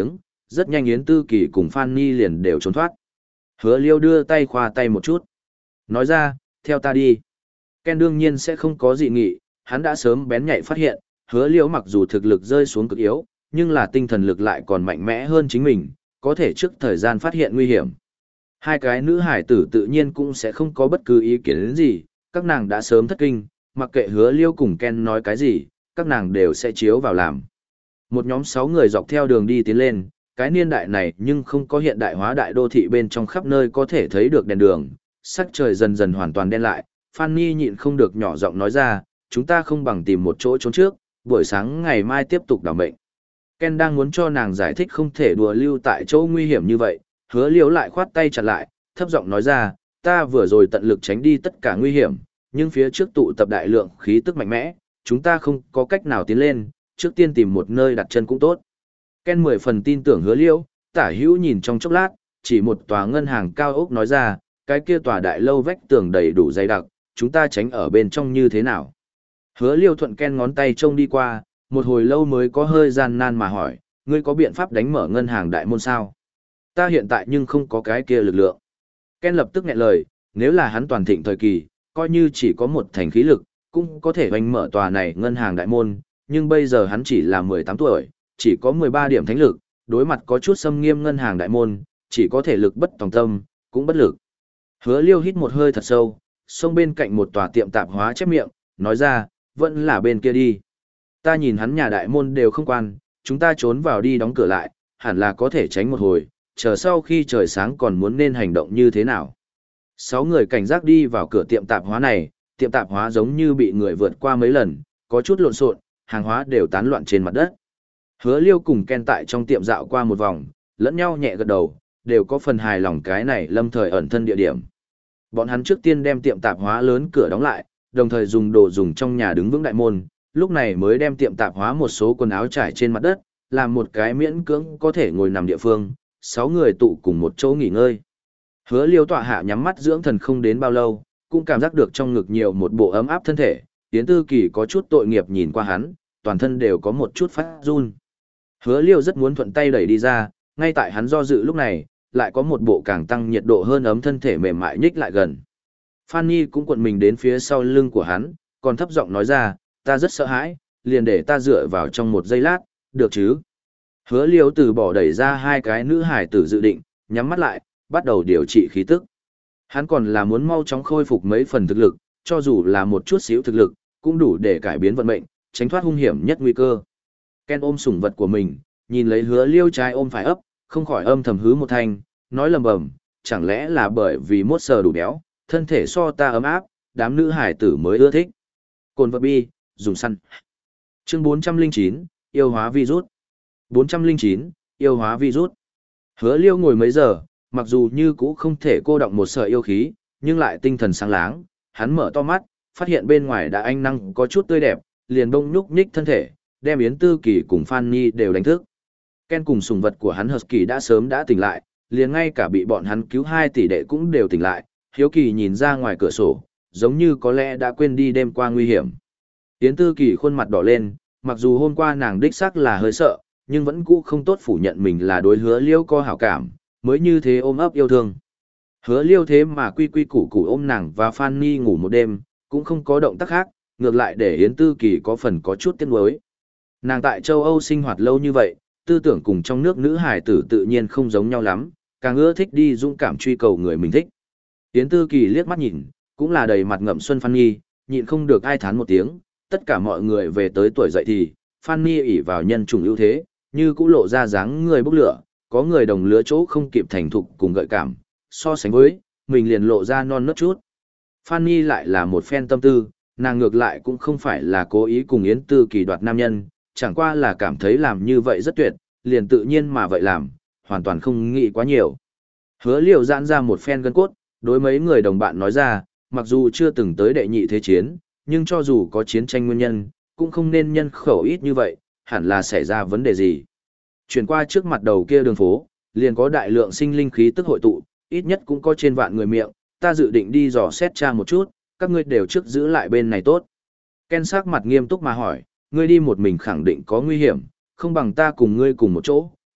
rất nhanh Yến Tư Kỳ cùng Fanny liền đều trốn thoát. Hứa Liêu đưa tay khoa tay một chút. Nói ra, theo ta đi. Ken đương nhiên sẽ không có dị nghị, hắn đã sớm bén nhạy phát hiện, Hứa Liêu mặc dù thực lực rơi xuống cực yếu, nhưng là tinh thần lực lại còn mạnh mẽ hơn chính mình, có thể trước thời gian phát hiện nguy hiểm. Hai cái nữ hải tử tự nhiên cũng sẽ không có bất cứ ý kiến gì, các nàng đã sớm thất kinh, mặc kệ Hứa Liêu cùng Ken nói cái gì, các nàng đều sẽ chiếu vào làm. Một nhóm sáu người dọc theo đường đi tiến lên, cái niên đại này nhưng không có hiện đại hóa đại đô thị bên trong khắp nơi có thể thấy được đèn đường, sắc trời dần dần hoàn toàn đen lại, Fanny nhịn không được nhỏ giọng nói ra, chúng ta không bằng tìm một chỗ trốn trước, buổi sáng ngày mai tiếp tục đảm mệnh. Ken đang muốn cho nàng giải thích không thể đùa lưu tại chỗ nguy hiểm như vậy, Hứa Liêu lại khoát tay chặt lại, thấp giọng nói ra, ta vừa rồi tận lực tránh đi tất cả nguy hiểm, nhưng phía trước tụ tập đại lượng khí tức mạnh mẽ, chúng ta không có cách nào tiến lên, trước tiên tìm một nơi đặt chân cũng tốt. Ken mười phần tin tưởng Hứa Liêu, tả hữu nhìn trong chốc lát, chỉ một tòa ngân hàng cao ốc nói ra, cái kia tòa đại lâu vách tường đầy đủ dày đặc, chúng ta tránh ở bên trong như thế nào. Hứa Liêu thuận Ken ngón tay trông đi qua, một hồi lâu mới có hơi gian nan mà hỏi, ngươi có biện pháp đánh mở ngân hàng đại môn sao? Ta hiện tại nhưng không có cái kia lực lượng. Ken lập tức nghẹn lời, nếu là hắn toàn thịnh thời kỳ, coi như chỉ có một thành khí lực, cũng có thể hoành mở tòa này ngân hàng đại môn, nhưng bây giờ hắn chỉ là mười tám tuổi, chỉ có mười ba điểm thánh lực, đối mặt có chút xâm nghiêm ngân hàng đại môn, chỉ có thể lực bất tòng tâm, cũng bất lực. Hứa Liêu hít một hơi thật sâu, xông bên cạnh một tòa tiệm tạp hóa chép miệng, nói ra, vẫn là bên kia đi. Ta nhìn hắn nhà đại môn đều không quan, chúng ta trốn vào đi đóng cửa lại, hẳn là có thể tránh một hồi, chờ sau khi trời sáng còn muốn nên hành động như thế nào. Sáu người cảnh giác đi vào cửa tiệm tạp hóa này, tiệm tạp hóa giống như bị người vượt qua mấy lần, có chút lộn xộn, hàng hóa đều tán loạn trên mặt đất. Hứa Liêu cùng Ken tại trong tiệm dạo qua một vòng, lẫn nhau nhẹ gật đầu, đều có phần hài lòng cái này lâm thời ẩn thân địa điểm. Bọn hắn trước tiên đem tiệm tạp hóa lớn cửa đóng lại, đồng thời dùng đồ dùng trong nhà đứng vững đại môn, lúc này mới đem tiệm tạp hóa một số quần áo trải trên mặt đất, làm một cái miễn cưỡng có thể ngồi nằm địa phương, sáu người tụ cùng một chỗ nghỉ ngơi. Hứa Liêu tọa hạ nhắm mắt dưỡng thần không đến bao lâu, cũng cảm giác được trong ngực nhiều một bộ ấm áp thân thể, Yến Tư Kỳ có chút tội nghiệp nhìn qua hắn, toàn thân đều có một chút phát run. Hứa Liêu rất muốn thuận tay đẩy đi ra, ngay tại hắn do dự lúc này, lại có một bộ càng tăng nhiệt độ hơn ấm thân thể mềm mại nhích lại gần. Fanny cũng cuộn mình đến phía sau lưng của hắn, còn thấp giọng nói ra, ta rất sợ hãi, liền để ta dựa vào trong một giây lát, được chứ? Hứa Liêu từ bỏ đẩy ra hai cái nữ hải tử dự định, nhắm mắt lại, bắt đầu điều trị khí tức. Hắn còn là muốn mau chóng khôi phục mấy phần thực lực, cho dù là một chút xíu thực lực, cũng đủ để cải biến vận mệnh, tránh thoát hung hiểm nhất nguy cơ. Ken ôm sủng vật của mình, nhìn lấy Hứa Liêu trái ôm phải ấp, không khỏi âm thầm hứ một thanh, nói lầm bầm, chẳng lẽ là bởi vì mốt sờ đủ béo, thân thể so ta ấm áp, đám nữ hải tử mới ưa thích. Cồn vật bi, dùng săn. Chương bốn trăm lẻ chín, yêu hóa virus. bốn trăm lẻ chín, yêu hóa virus. Hứa Liêu ngồi mấy giờ, mặc dù như cũ không thể cô động một sợi yêu khí, nhưng lại tinh thần sáng láng, hắn mở to mắt, phát hiện bên ngoài đã ánh năng có chút tươi đẹp, liền bông nhúc nhích thân thể, đem Yến Tư Kỳ cùng Fanny đều đánh thức. Ken cùng sủng vật của hắn Husky đã sớm đã tỉnh lại, liền ngay cả bị bọn hắn cứu hai tỷ đệ cũng đều tỉnh lại, hiếu kỳ nhìn ra ngoài cửa sổ, giống như có lẽ đã quên đi đêm qua nguy hiểm. Yến Tư Kỳ khuôn mặt đỏ lên, mặc dù hôm qua nàng đích xác là hơi sợ, nhưng vẫn cũ không tốt phủ nhận mình là đối Hứa Liêu có hảo cảm, mới như thế ôm ấp yêu thương. Hứa Liêu thế mà quy quy củ củ ôm nàng và Fanny ngủ một đêm, cũng không có động tác khác, ngược lại để Yến Tư Kỳ có phần có chút tiếc nuối. Nàng tại châu Âu sinh hoạt lâu như vậy, tư tưởng cùng trong nước nữ hải tử tự nhiên không giống nhau lắm, càng ưa thích đi dũng cảm truy cầu người mình thích. Yến Tư Kỳ liếc mắt nhìn, cũng là đầy mặt ngậm xuân Fanny, nhịn không được ai thán một tiếng, tất cả mọi người về tới tuổi dậy thì, Fanny ỷ vào nhân chủng ưu thế, như cũ lộ ra dáng người bốc lửa, có người đồng lứa chỗ không kịp thành thục cùng gợi cảm, so sánh với, mình liền lộ ra non nớt chút. Fanny lại là một phen tâm tư, nàng ngược lại cũng không phải là cố ý cùng Yến Tư Kỳ đoạt nam nhân, chẳng qua là cảm thấy làm như vậy rất tuyệt, liền tự nhiên mà vậy làm, hoàn toàn không nghĩ quá nhiều. Hứa Liêu giãn ra một phen gân cốt, đối mấy người đồng bạn nói ra, mặc dù chưa từng tới đệ nhị thế chiến, nhưng cho dù có chiến tranh nguyên nhân, cũng không nên nhân khẩu ít như vậy, hẳn là xảy ra vấn đề gì. Chuyển qua trước mặt đầu kia đường phố, liền có đại lượng sinh linh khí tức hội tụ, ít nhất cũng có trên vạn người miệng, ta dự định đi dò xét tra một chút, các ngươi đều trước giữ lại bên này tốt. Ken sắc mặt nghiêm túc mà hỏi, ngươi đi một mình khẳng định có nguy hiểm, không bằng ta cùng ngươi cùng một chỗ,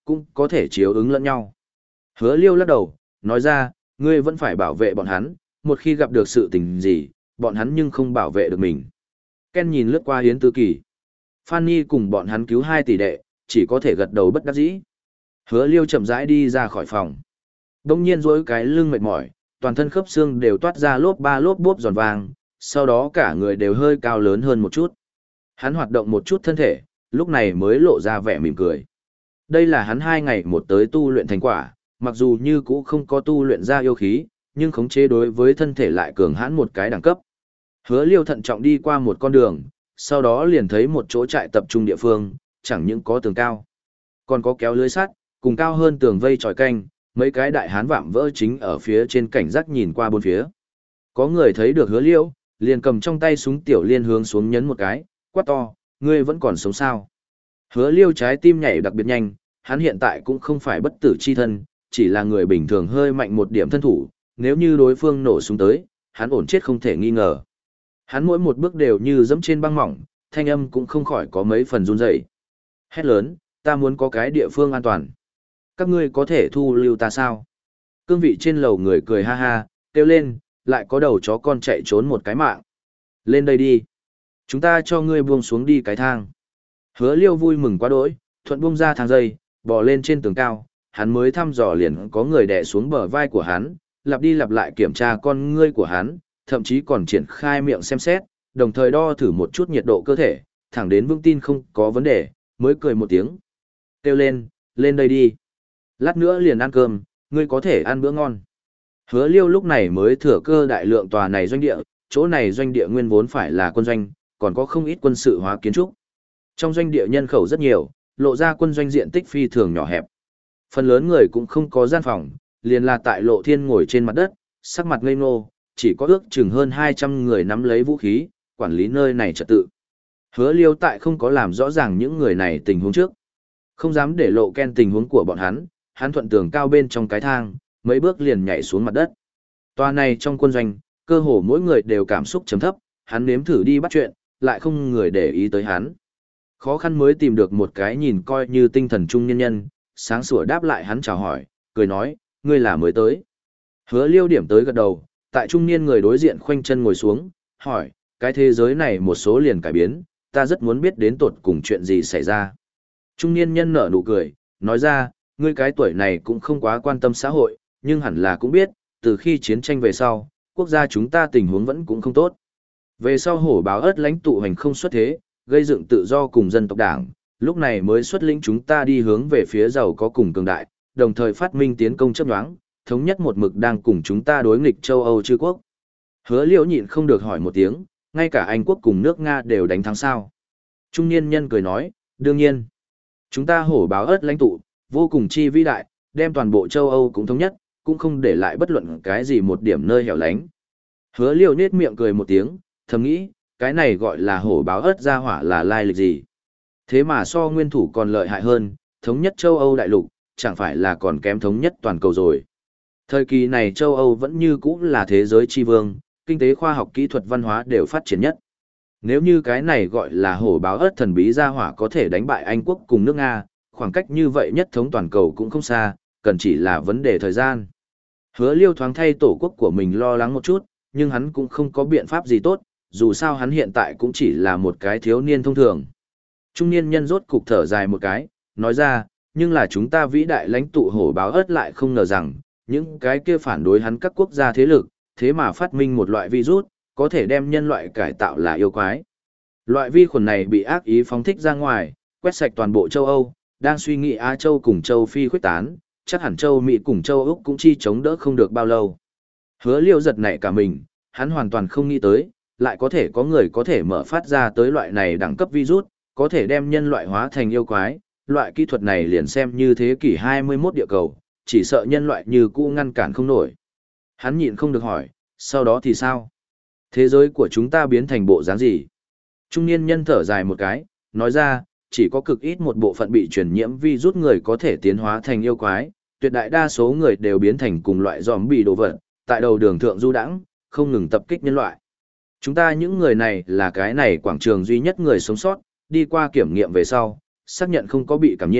cũng có thể chiếu ứng lẫn nhau. Hứa Liêu lắc đầu, nói ra, ngươi vẫn phải bảo vệ bọn hắn, một khi gặp được sự tình gì, bọn hắn nhưng không bảo vệ được mình. Ken nhìn lướt qua Yến Tư Kỳ. Fanny cùng bọn hắn cứu hai tỷ đệ, chỉ có thể gật đầu bất đắc dĩ. Hứa Liêu chậm rãi đi ra khỏi phòng. Đông nhiên dối cái lưng mệt mỏi, toàn thân khớp xương đều toát ra lốp ba lốp bốp giòn vàng, sau đó cả người đều hơi cao lớn hơn một chút. Hắn hoạt động một chút thân thể, lúc này mới lộ ra vẻ mỉm cười. Đây là hắn hai ngày một tới tu luyện thành quả, mặc dù như cũ không có tu luyện ra yêu khí, nhưng khống chế đối với thân thể lại cường hãn một cái đẳng cấp. Hứa Liêu thận trọng đi qua một con đường, sau đó liền thấy một chỗ trại tập trung địa phương, chẳng những có tường cao, còn có kéo lưới sắt, cùng cao hơn tường vây tròi canh, mấy cái đại hán vạm vỡ chính ở phía trên cảnh giác nhìn qua bốn phía. Có người thấy được Hứa Liêu, liền cầm trong tay súng tiểu liên hướng xuống nhấn một cái, quát to, ngươi vẫn còn sống sao? Hứa Liêu trái tim nhảy đặc biệt nhanh, hắn hiện tại cũng không phải bất tử chi thân, chỉ là người bình thường hơi mạnh một điểm thân thủ, nếu như đối phương nổ súng tới, hắn ổn chết không thể nghi ngờ. Hắn mỗi một bước đều như dẫm trên băng mỏng, thanh âm cũng không khỏi có mấy phần run rẩy. Hét lớn, ta muốn có cái địa phương an toàn. Các ngươi có thể thu lưu ta sao? Cương vị trên lầu người cười ha ha, kêu lên, lại có đầu chó con chạy trốn một cái mạng. Lên đây đi. Chúng ta cho ngươi buông xuống đi cái thang. Hứa Liêu vui mừng quá đỗi, thuận buông ra thang dây, bò lên trên tường cao, hắn mới thăm dò liền có người đè xuống bờ vai của hắn, lặp đi lặp lại kiểm tra con ngươi của hắn, thậm chí còn triển khai miệng xem xét, đồng thời đo thử một chút nhiệt độ cơ thể, thẳng đến vững tin không có vấn đề, mới cười một tiếng. Kêu lên, lên đây đi. Lát nữa liền ăn cơm, ngươi có thể ăn bữa ngon. Hứa Liêu lúc này mới thừa cơ đại lượng tòa này doanh địa, chỗ này doanh địa nguyên vốn phải là quân doanh, còn có không ít quân sự hóa kiến trúc. Trong doanh địa nhân khẩu rất nhiều, lộ ra quân doanh diện tích phi thường nhỏ hẹp. Phần lớn người cũng không có gian phòng, liền là tại Lộ Thiên ngồi trên mặt đất, sắc mặt ngây ngô, chỉ có ước chừng hơn hai trăm người nắm lấy vũ khí, quản lý nơi này trật tự. Hứa Liêu tại không có làm rõ ràng những người này tình huống trước. Không dám để lộ Ken tình huống của bọn hắn, hắn thuận tường cao bên trong cái thang, mấy bước liền nhảy xuống mặt đất. Tòa này trong quân doanh, cơ hồ mỗi người đều cảm xúc chấm thấp, hắn nếm thử đi bắt chuyện, lại không người để ý tới hắn. Khó khăn mới tìm được một cái nhìn coi như tinh thần trung nhân nhân, sáng sủa đáp lại hắn chào hỏi, cười nói, ngươi là mới tới. Hứa Liêu điểm tới gật đầu, tại trung niên người đối diện khoanh chân ngồi xuống, hỏi, cái thế giới này một số liền cải biến, ta rất muốn biết đến tột cùng chuyện gì xảy ra. Trung niên nhân nở nụ cười, nói ra, ngươi cái tuổi này cũng không quá quan tâm xã hội, nhưng hẳn là cũng biết, từ khi chiến tranh về sau, quốc gia chúng ta tình huống vẫn cũng không tốt. Về sau hổ báo ớt lãnh tụ hành không xuất thế, gây dựng tự do cùng dân tộc đảng, lúc này mới xuất lĩnh chúng ta đi hướng về phía giàu có cùng cường đại, đồng thời phát minh tiến công chấp nhoáng, thống nhất một mực đang cùng chúng ta đối nghịch châu Âu chư quốc. Hứa Liễu nhịn không được hỏi một tiếng, ngay cả Anh quốc cùng nước Nga đều đánh thắng sao. Trung niên nhân cười nói, đương nhiên. Chúng ta hổ báo ớt lãnh tụ, vô cùng chi vĩ đại, đem toàn bộ châu Âu cũng thống nhất, cũng không để lại bất luận cái gì một điểm nơi hẻo lánh. Hứa Liễu nết miệng cười một tiếng, thầm nghĩ, cái này gọi là hổ báo ớt gia hỏa là lai lịch gì. Thế mà so nguyên thủ còn lợi hại hơn, thống nhất châu Âu đại lục, chẳng phải là còn kém thống nhất toàn cầu rồi. Thời kỳ này châu Âu vẫn như cũ là thế giới chi vương, kinh tế khoa học kỹ thuật văn hóa đều phát triển nhất. Nếu như cái này gọi là hổ báo ớt thần bí gia hỏa có thể đánh bại Anh quốc cùng nước Nga, khoảng cách như vậy nhất thống toàn cầu cũng không xa, cần chỉ là vấn đề thời gian. Hứa Liêu thoáng thay tổ quốc của mình lo lắng một chút, nhưng hắn cũng không có biện pháp gì tốt, dù sao hắn hiện tại cũng chỉ là một cái thiếu niên thông thường. Trung niên nhân rốt cục thở dài một cái, nói ra, nhưng là chúng ta vĩ đại lãnh tụ hổ báo ớt lại không ngờ rằng, những cái kia phản đối hắn các quốc gia thế lực, thế mà phát minh một loại virus, có thể đem nhân loại cải tạo là yêu quái. Loại vi khuẩn này bị ác ý phóng thích ra ngoài, quét sạch toàn bộ châu Âu, đang suy nghĩ Á Châu cùng châu Phi khuếch tán, chắc hẳn châu Mỹ cùng châu Úc cũng chi chống đỡ không được bao lâu. Hứa Liêu giật nảy cả mình, hắn hoàn toàn không nghĩ tới, lại có thể có người có thể mở phát ra tới loại này đẳng cấp virus, có thể đem nhân loại hóa thành yêu quái, loại kỹ thuật này liền xem như thế kỷ hai mươi mốt địa cầu, chỉ sợ nhân loại như cũ ngăn cản không nổi. Hắn nhịn không được hỏi, sau đó thì sao? Thế giới của chúng ta biến thành bộ dáng gì? Trung niên nhân thở dài một cái, nói ra, chỉ có cực ít một bộ phận bị truyền nhiễm virus người có thể tiến hóa thành yêu quái, tuyệt đại đa số người đều biến thành cùng loại zombie đồ vật, tại đầu đường thượng du đãng, không ngừng tập kích nhân loại. Chúng ta những người này là cái này quảng trường duy nhất người sống sót, đi qua kiểm nghiệm về sau, xác nhận không có bị cảm nhiễm,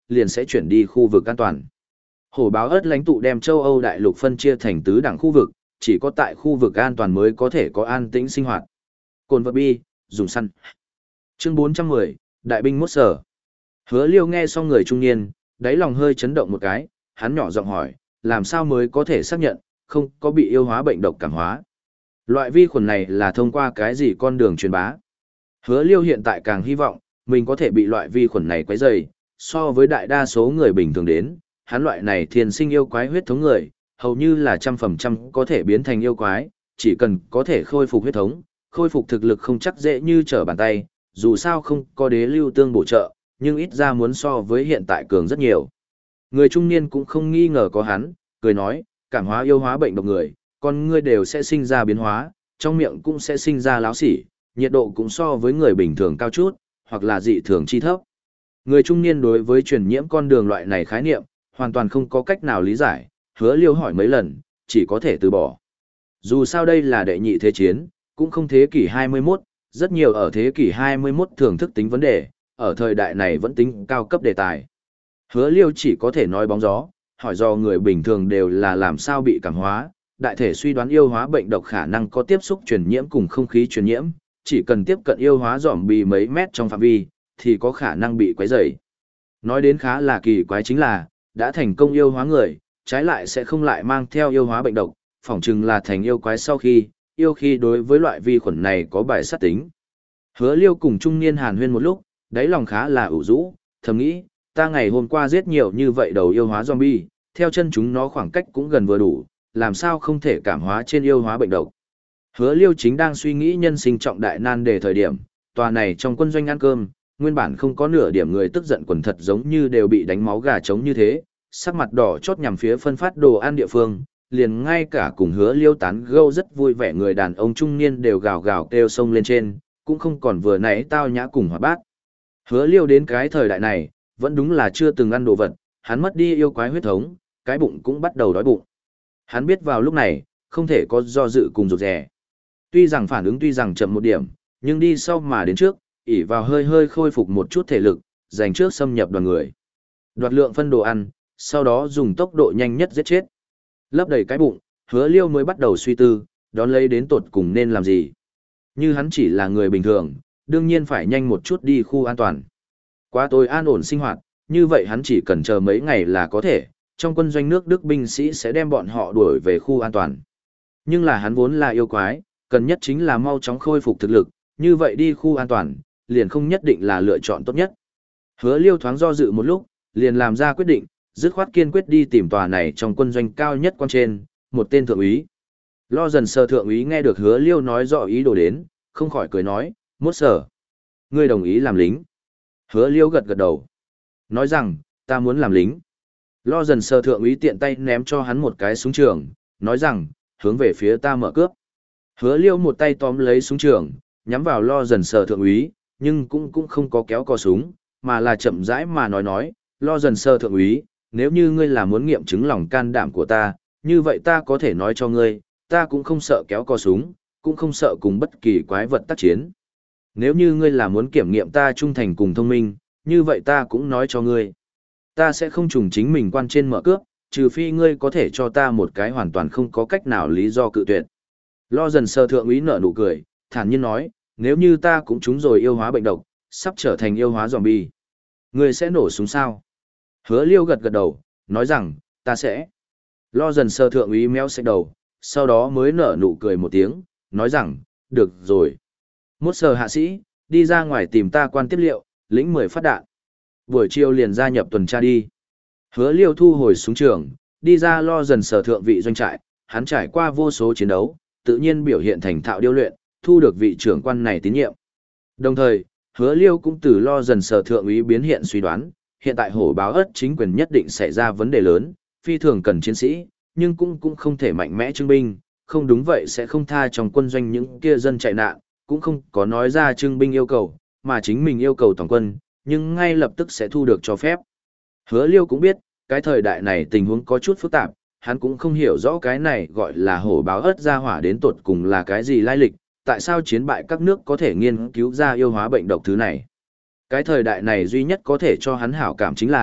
liền sẽ chuyển đi khu vực an toàn. Hổ báo ớt lãnh tụ đem châu Âu đại lục phân chia thành tứ đẳng khu vực, chỉ có tại khu vực an toàn mới có thể có an tĩnh sinh hoạt. Cồn vật bi, dùng săn. Chương bốn trăm mười, Đại binh mốt sở. Hứa Liêu nghe xong người trung niên, đáy lòng hơi chấn động một cái, hắn nhỏ giọng hỏi, làm sao mới có thể xác nhận, không có bị yêu hóa bệnh độc cảm hóa. Loại vi khuẩn này là thông qua cái gì con đường truyền bá. Hứa Liêu hiện tại càng hy vọng, mình có thể bị loại vi khuẩn này quấy rầy, so với đại đa số người bình thường đến, hắn loại này thiên sinh yêu quái huyết thống người, hầu như là trăm phần trăm có thể biến thành yêu quái, chỉ cần có thể khôi phục huyết thống, khôi phục thực lực không chắc dễ như trở bàn tay, dù sao không có đế lưu tương bổ trợ, nhưng ít ra muốn so với hiện tại cường rất nhiều. Người trung niên cũng không nghi ngờ có hắn, cười nói, cảm hóa yêu hóa bệnh độc người, con ngươi đều sẽ sinh ra biến hóa, trong miệng cũng sẽ sinh ra láo xỉ, nhiệt độ cũng so với người bình thường cao chút, hoặc là dị thường chi thấp. Người trung niên đối với truyền nhiễm con đường loại này khái niệm, hoàn toàn không có cách nào lý giải, Hứa Liêu hỏi mấy lần, chỉ có thể từ bỏ. Dù sao đây là đệ nhị thế chiến, cũng không thế kỷ hai mươi mốt, rất nhiều ở thế kỷ hai mươi mốt thường thức tính vấn đề, ở thời đại này vẫn tính cao cấp đề tài. Hứa Liêu chỉ có thể nói bóng gió, hỏi do người bình thường đều là làm sao bị cảm hóa, đại thể suy đoán yêu hóa bệnh độc khả năng có tiếp xúc truyền nhiễm cùng không khí truyền nhiễm, chỉ cần tiếp cận yêu hóa dòm bì mấy mét trong phạm vi, thì có khả năng bị quấy rầy. Nói đến khá là kỳ quái chính là, đã thành công yêu hóa người, trái lại sẽ không lại mang theo yêu hóa bệnh độc, phỏng chừng là thành yêu quái sau khi, yêu khi đối với loại vi khuẩn này có bài sát tính. Hứa Liêu cùng trung niên hàn huyên một lúc, đáy lòng khá là ủ rũ, thầm nghĩ, ta ngày hôm qua giết nhiều như vậy đầu yêu hóa zombie, theo chân chúng nó khoảng cách cũng gần vừa đủ, làm sao không thể cảm hóa trên yêu hóa bệnh độc. Hứa Liêu chính đang suy nghĩ nhân sinh trọng đại nan đề thời điểm, tòa này trong quân doanh ăn cơm, nguyên bản không có nửa điểm người tức giận quần thật giống như đều bị đánh máu gà trống như thế, sắc mặt đỏ chót nhằm phía phân phát đồ ăn địa phương, liền ngay cả cùng Hứa Liêu tán gẫu rất vui vẻ người đàn ông trung niên đều gào gào kêu sông lên trên, cũng không còn vừa nãy tao nhã cùng hoạt bát. Hứa Liêu đến cái thời đại này, vẫn đúng là chưa từng ăn đồ vật, hắn mất đi yêu quái huyết thống, cái bụng cũng bắt đầu đói bụng. Hắn biết vào lúc này, không thể có do dự cùng rụt rè. Tuy rằng phản ứng tuy rằng chậm một điểm, nhưng đi sau mà đến trước, ỉ vào hơi hơi khôi phục một chút thể lực, giành trước xâm nhập đoàn người. Đoạt lượng phân đồ ăn, sau đó dùng tốc độ nhanh nhất giết chết. Lấp đầy cái bụng, Hứa Liêu mới bắt đầu suy tư, đón lấy đến tột cùng nên làm gì. Như hắn chỉ là người bình thường, đương nhiên phải nhanh một chút đi khu an toàn. Quá tôi an ổn sinh hoạt, như vậy hắn chỉ cần chờ mấy ngày là có thể, trong quân doanh nước Đức binh sĩ sẽ đem bọn họ đuổi về khu an toàn. Nhưng là hắn vốn là yêu quái, cần nhất chính là mau chóng khôi phục thực lực, như vậy đi khu an toàn, liền không nhất định là lựa chọn tốt nhất. Hứa Liêu thoáng do dự một lúc, liền làm ra quyết định, dứt khoát kiên quyết đi tìm tòa này trong quân doanh cao nhất quan trên, một tên thượng úy. Lo dần sơ thượng úy nghe được Hứa Liêu nói rõ ý đồ đến, không khỏi cười nói, mốt sở. Ngươi đồng ý làm lính. Hứa Liêu gật gật đầu. Nói rằng, ta muốn làm lính. Lo dần sơ thượng úy tiện tay ném cho hắn một cái súng trường, nói rằng, hướng về phía ta mở cướp. Hứa Liêu một tay tóm lấy súng trường, nhắm vào lo dần sơ thượng úy, nhưng cũng cũng không có kéo cò súng, mà là chậm rãi mà nói nói, lo dần sơ thượng úy, nếu như ngươi là muốn nghiệm chứng lòng can đảm của ta, như vậy ta có thể nói cho ngươi, ta cũng không sợ kéo cò súng, cũng không sợ cùng bất kỳ quái vật tác chiến. Nếu như ngươi là muốn kiểm nghiệm ta trung thành cùng thông minh, như vậy ta cũng nói cho ngươi. Ta sẽ không trùng chính mình quan trên mở cướp, trừ phi ngươi có thể cho ta một cái hoàn toàn không có cách nào lý do cự tuyệt. Lo dần sơ thượng úy nở nụ cười, thản nhiên nói, nếu như ta cũng trúng rồi yêu hóa bệnh độc, sắp trở thành yêu hóa zombie, ngươi sẽ nổ súng sao? Hứa Liêu gật gật đầu, nói rằng, ta sẽ. Lo dần sơ thượng úy méo xách đầu, sau đó mới nở nụ cười một tiếng, nói rằng, được rồi. Mốt sờ hạ sĩ, đi ra ngoài tìm ta quan tiếp liệu, lĩnh mười phát đạn. Buổi chiều liền gia nhập tuần tra đi. Hứa Liêu thu hồi súng trường, đi ra lo dần sở thượng vị doanh trại, hắn trải qua vô số chiến đấu, tự nhiên biểu hiện thành thạo điêu luyện, thu được vị trưởng quan này tín nhiệm. Đồng thời, Hứa Liêu cũng từ lo dần sở thượng úy biến hiện suy đoán, hiện tại hổ báo ất chính quyền nhất định xảy ra vấn đề lớn, phi thường cần chiến sĩ, nhưng cũng cũng không thể mạnh mẽ trưng binh, không đúng vậy sẽ không tha trong quân doanh những kia dân chạy nạn, cũng không có nói ra trưng binh yêu cầu, mà chính mình yêu cầu toàn quân, nhưng ngay lập tức sẽ thu được cho phép. Hứa Liêu cũng biết, cái thời đại này tình huống có chút phức tạp, hắn cũng không hiểu rõ cái này gọi là hổ báo ất ra hỏa đến tột cùng là cái gì lai lịch, tại sao chiến bại các nước có thể nghiên cứu ra yêu hóa bệnh độc thứ này. Cái thời đại này duy nhất có thể cho hắn hảo cảm chính là,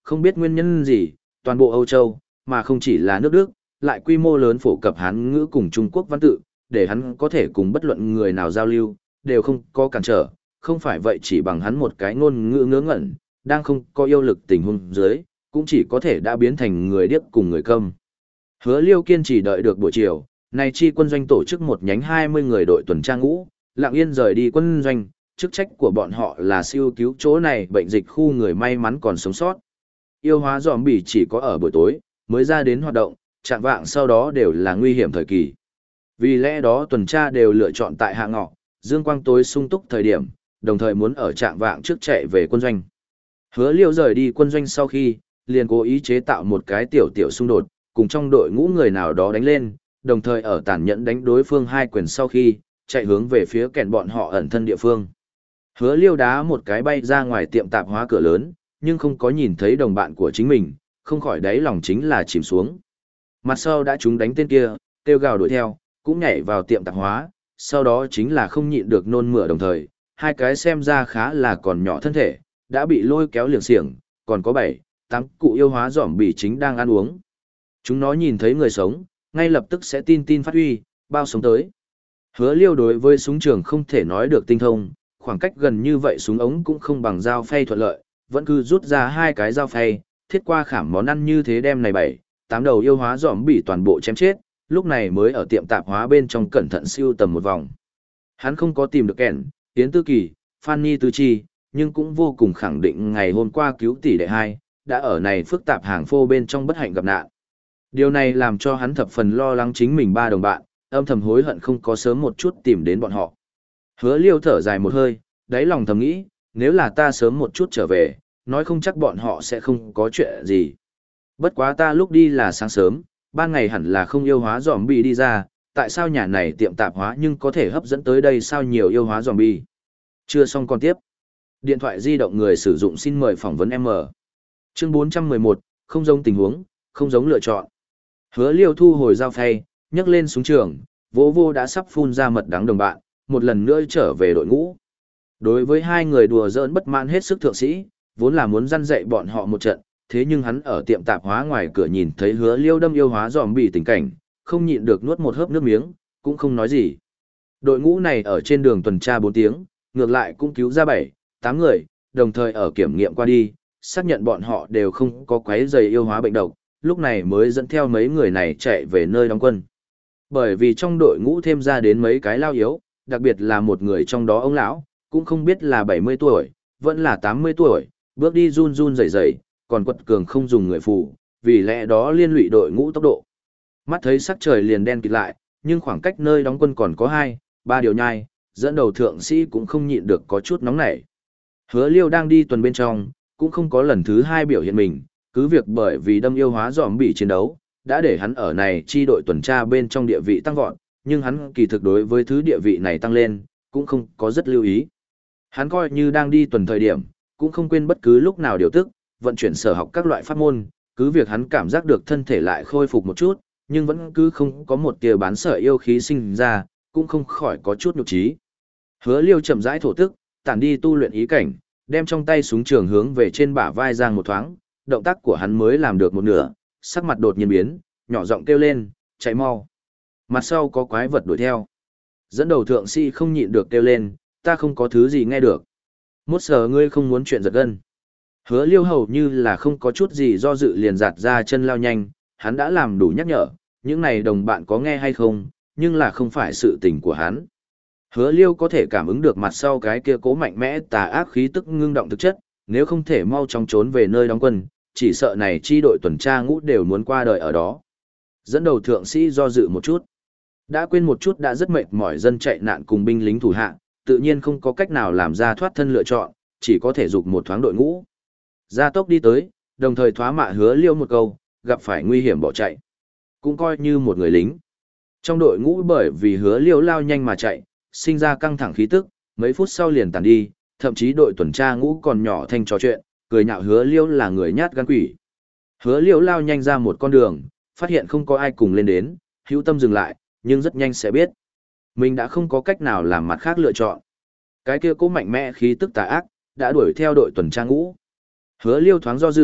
không biết nguyên nhân gì, toàn bộ Âu Châu, mà không chỉ là nước Đức, lại quy mô lớn phổ cập Hán ngữ cùng Trung Quốc văn tự, để hắn có thể cùng bất luận người nào giao lưu, đều không có cản trở, không phải vậy chỉ bằng hắn một cái ngôn ngữ ngớ ngẩn, đang không có yêu lực tình huống dưới, cũng chỉ có thể đã biến thành người điếc cùng người câm. Hứa Liêu kiên trì đợi được buổi chiều, này chi quân doanh tổ chức một nhánh hai mươi người đội tuần tra ngũ, lặng yên rời đi quân doanh, chức trách của bọn họ là siêu cứu chỗ này bệnh dịch khu người may mắn còn sống sót. Yêu hóa zombie chỉ có ở buổi tối mới ra đến hoạt động, chạng vạng sau đó đều là nguy hiểm thời kỳ. Vì lẽ đó tuần tra đều lựa chọn tại hạ ngọ, dương quang tối sung túc thời điểm, đồng thời muốn ở chạng vạng trước chạy về quân doanh. Hứa Liêu rời đi quân doanh sau khi, liền cố ý chế tạo một cái tiểu tiểu xung đột, cùng trong đội ngũ người nào đó đánh lên, đồng thời ở tàn nhẫn đánh đối phương hai quyền sau khi, chạy hướng về phía kèn bọn họ ẩn thân địa phương. Hứa Liêu đá một cái bay ra ngoài tiệm tạp hóa cửa lớn, nhưng không có nhìn thấy đồng bạn của chính mình, không khỏi đáy lòng chính là chìm xuống. Mặt sau đã chúng đánh tên kia, kêu gào đuổi theo, cũng nhảy vào tiệm tạp hóa, sau đó chính là không nhịn được nôn mửa đồng thời, hai cái xem ra khá là còn nhỏ thân thể, đã bị lôi kéo liệng xiềng, còn có bảy, tám cụ yêu hóa zombie chính đang ăn uống. Chúng nó nhìn thấy người sống, ngay lập tức sẽ tin tin phát huy, bao sống tới. Hứa Liêu đối với súng trường không thể nói được tinh thông, khoảng cách gần như vậy súng ống cũng không bằng dao phay thuận lợi, vẫn cứ rút ra hai cái dao phay, thiết qua khảm món ăn như thế đem này bảy, tám đầu yêu hóa zombie toàn bộ chém chết, lúc này mới ở tiệm tạp hóa bên trong cẩn thận siêu tầm một vòng. Hắn không có tìm được kẻn, Yến Tư Kỳ, Fanny Tư Chi, nhưng cũng vô cùng khẳng định ngày hôm qua cứu tỷ đệ hai, đã ở này phức tạp hàng phô bên trong bất hạnh gặp nạn. Điều này làm cho hắn thập phần lo lắng chính mình ba đồng bạn, âm thầm hối hận không có sớm một chút tìm đến bọn họ. Hứa Liêu thở dài một hơi, đáy lòng thầm nghĩ, nếu là ta sớm một chút trở về, nói không chắc bọn họ sẽ không có chuyện gì. Bất quá ta lúc đi là sáng sớm, ban ngày hẳn là không yêu hóa zombie đi ra, tại sao nhà này tiệm tạp hóa nhưng có thể hấp dẫn tới đây sao nhiều yêu hóa zombie. Chưa xong còn tiếp. Điện thoại di động người sử dụng xin mời phỏng vấn M. Chương bốn trăm mười một, không giống tình huống, không giống lựa chọn. Hứa Liêu thu hồi dao phay, nhấc lên súng trường, vô vô đã sắp phun ra mật đắng đồng bạn, một lần nữa trở về đội ngũ. Đối với hai người đùa giỡn bất mãn hết sức thượng sĩ, vốn là muốn răn dạy bọn họ một trận, thế nhưng hắn ở tiệm tạp hóa ngoài cửa nhìn thấy Hứa Liêu đâm yêu hóa zombie tình cảnh, không nhịn được nuốt một hớp nước miếng, cũng không nói gì. Đội ngũ này ở trên đường tuần tra bốn tiếng, ngược lại cũng cứu ra bảy, tám người, đồng thời ở kiểm nghiệm qua đi, xác nhận bọn họ đều không có quấy rầy yêu hóa bệnh độc, lúc này mới dẫn theo mấy người này chạy về nơi đóng quân. Bởi vì trong đội ngũ thêm ra đến mấy cái lao yếu, đặc biệt là một người trong đó ông lão, cũng không biết là bảy mươi tuổi, vẫn là tám mươi tuổi, bước đi run run rẩy rẩy, còn quật cường không dùng người phù, vì lẽ đó liên lụy đội ngũ tốc độ. Mắt thấy sắc trời liền đen kịt lại, nhưng khoảng cách nơi đóng quân còn có hai, ba điều nhai, dẫn đầu thượng sĩ cũng không nhịn được có chút nóng nảy. Hứa Liêu đang đi tuần bên trong, cũng không có lần thứ hai biểu hiện mình, cứ việc bởi vì đâm yêu hóa zombie chiến đấu, đã để hắn ở này chi đội tuần tra bên trong địa vị tăng vọt, nhưng hắn kỳ thực đối với thứ địa vị này tăng lên, cũng không có rất lưu ý. Hắn coi như đang đi tuần thời điểm, cũng không quên bất cứ lúc nào điều tức, vận chuyển sở học các loại pháp môn, cứ việc hắn cảm giác được thân thể lại khôi phục một chút, nhưng vẫn cứ không có một tia bán sở yêu khí sinh ra, cũng không khỏi có chút nhục trí. Hứa Liêu chậm rãi thổ tức, tản đi tu luyện ý cảnh, đem trong tay súng trường hướng về trên bả vai giang một thoáng, động tác của hắn mới làm được một nửa, sắc mặt đột nhiên biến, nhỏ giọng kêu lên, chạy mau. Mặt sau có quái vật đuổi theo. Dẫn đầu thượng sĩ không nhịn được kêu lên, ta không có thứ gì nghe được. Mốt sờ ngươi không muốn chuyện giật gân. Hứa Liêu hầu như là không có chút gì do dự liền giạt ra chân lao nhanh, hắn đã làm đủ nhắc nhở, những này đồng bạn có nghe hay không, nhưng là không phải sự tình của hắn. Hứa Liêu có thể cảm ứng được mặt sau cái kia cố mạnh mẽ tà ác khí tức ngưng động thực chất, nếu không thể mau chóng trốn về nơi đóng quân, chỉ sợ này chi đội tuần tra ngũ đều muốn qua đời ở đó. Dẫn đầu thượng sĩ do dự một chút. Đã quên một chút đã rất mệt mỏi dân chạy nạn cùng binh lính thủ hạ, tự nhiên không có cách nào làm ra thoát thân lựa chọn, chỉ có thể dục một thoáng đội ngũ. Gia tốc đi tới, đồng thời thoá mạ Hứa Liêu một câu, gặp phải nguy hiểm bỏ chạy. Cũng coi như một người lính. Trong đội ngũ bởi vì Hứa Liêu lao nhanh mà chạy, sinh ra căng thẳng khí tức, mấy phút sau liền tàn đi, thậm chí đội tuần tra ngũ còn nhỏ thanh trò chuyện, cười nhạo Hứa Liêu là người nhát gan quỷ. Hứa Liêu lao nhanh ra một con đường, phát hiện không có ai cùng lên đến, hữu tâm dừng lại, nhưng rất nhanh sẽ biết. Mình đã không có cách nào làm mặt khác lựa chọn. Cái kia cố mạnh mẽ khí tức tà ác, đã đuổi theo đội tuần tra ngũ. Hứa Liêu thoáng do dự,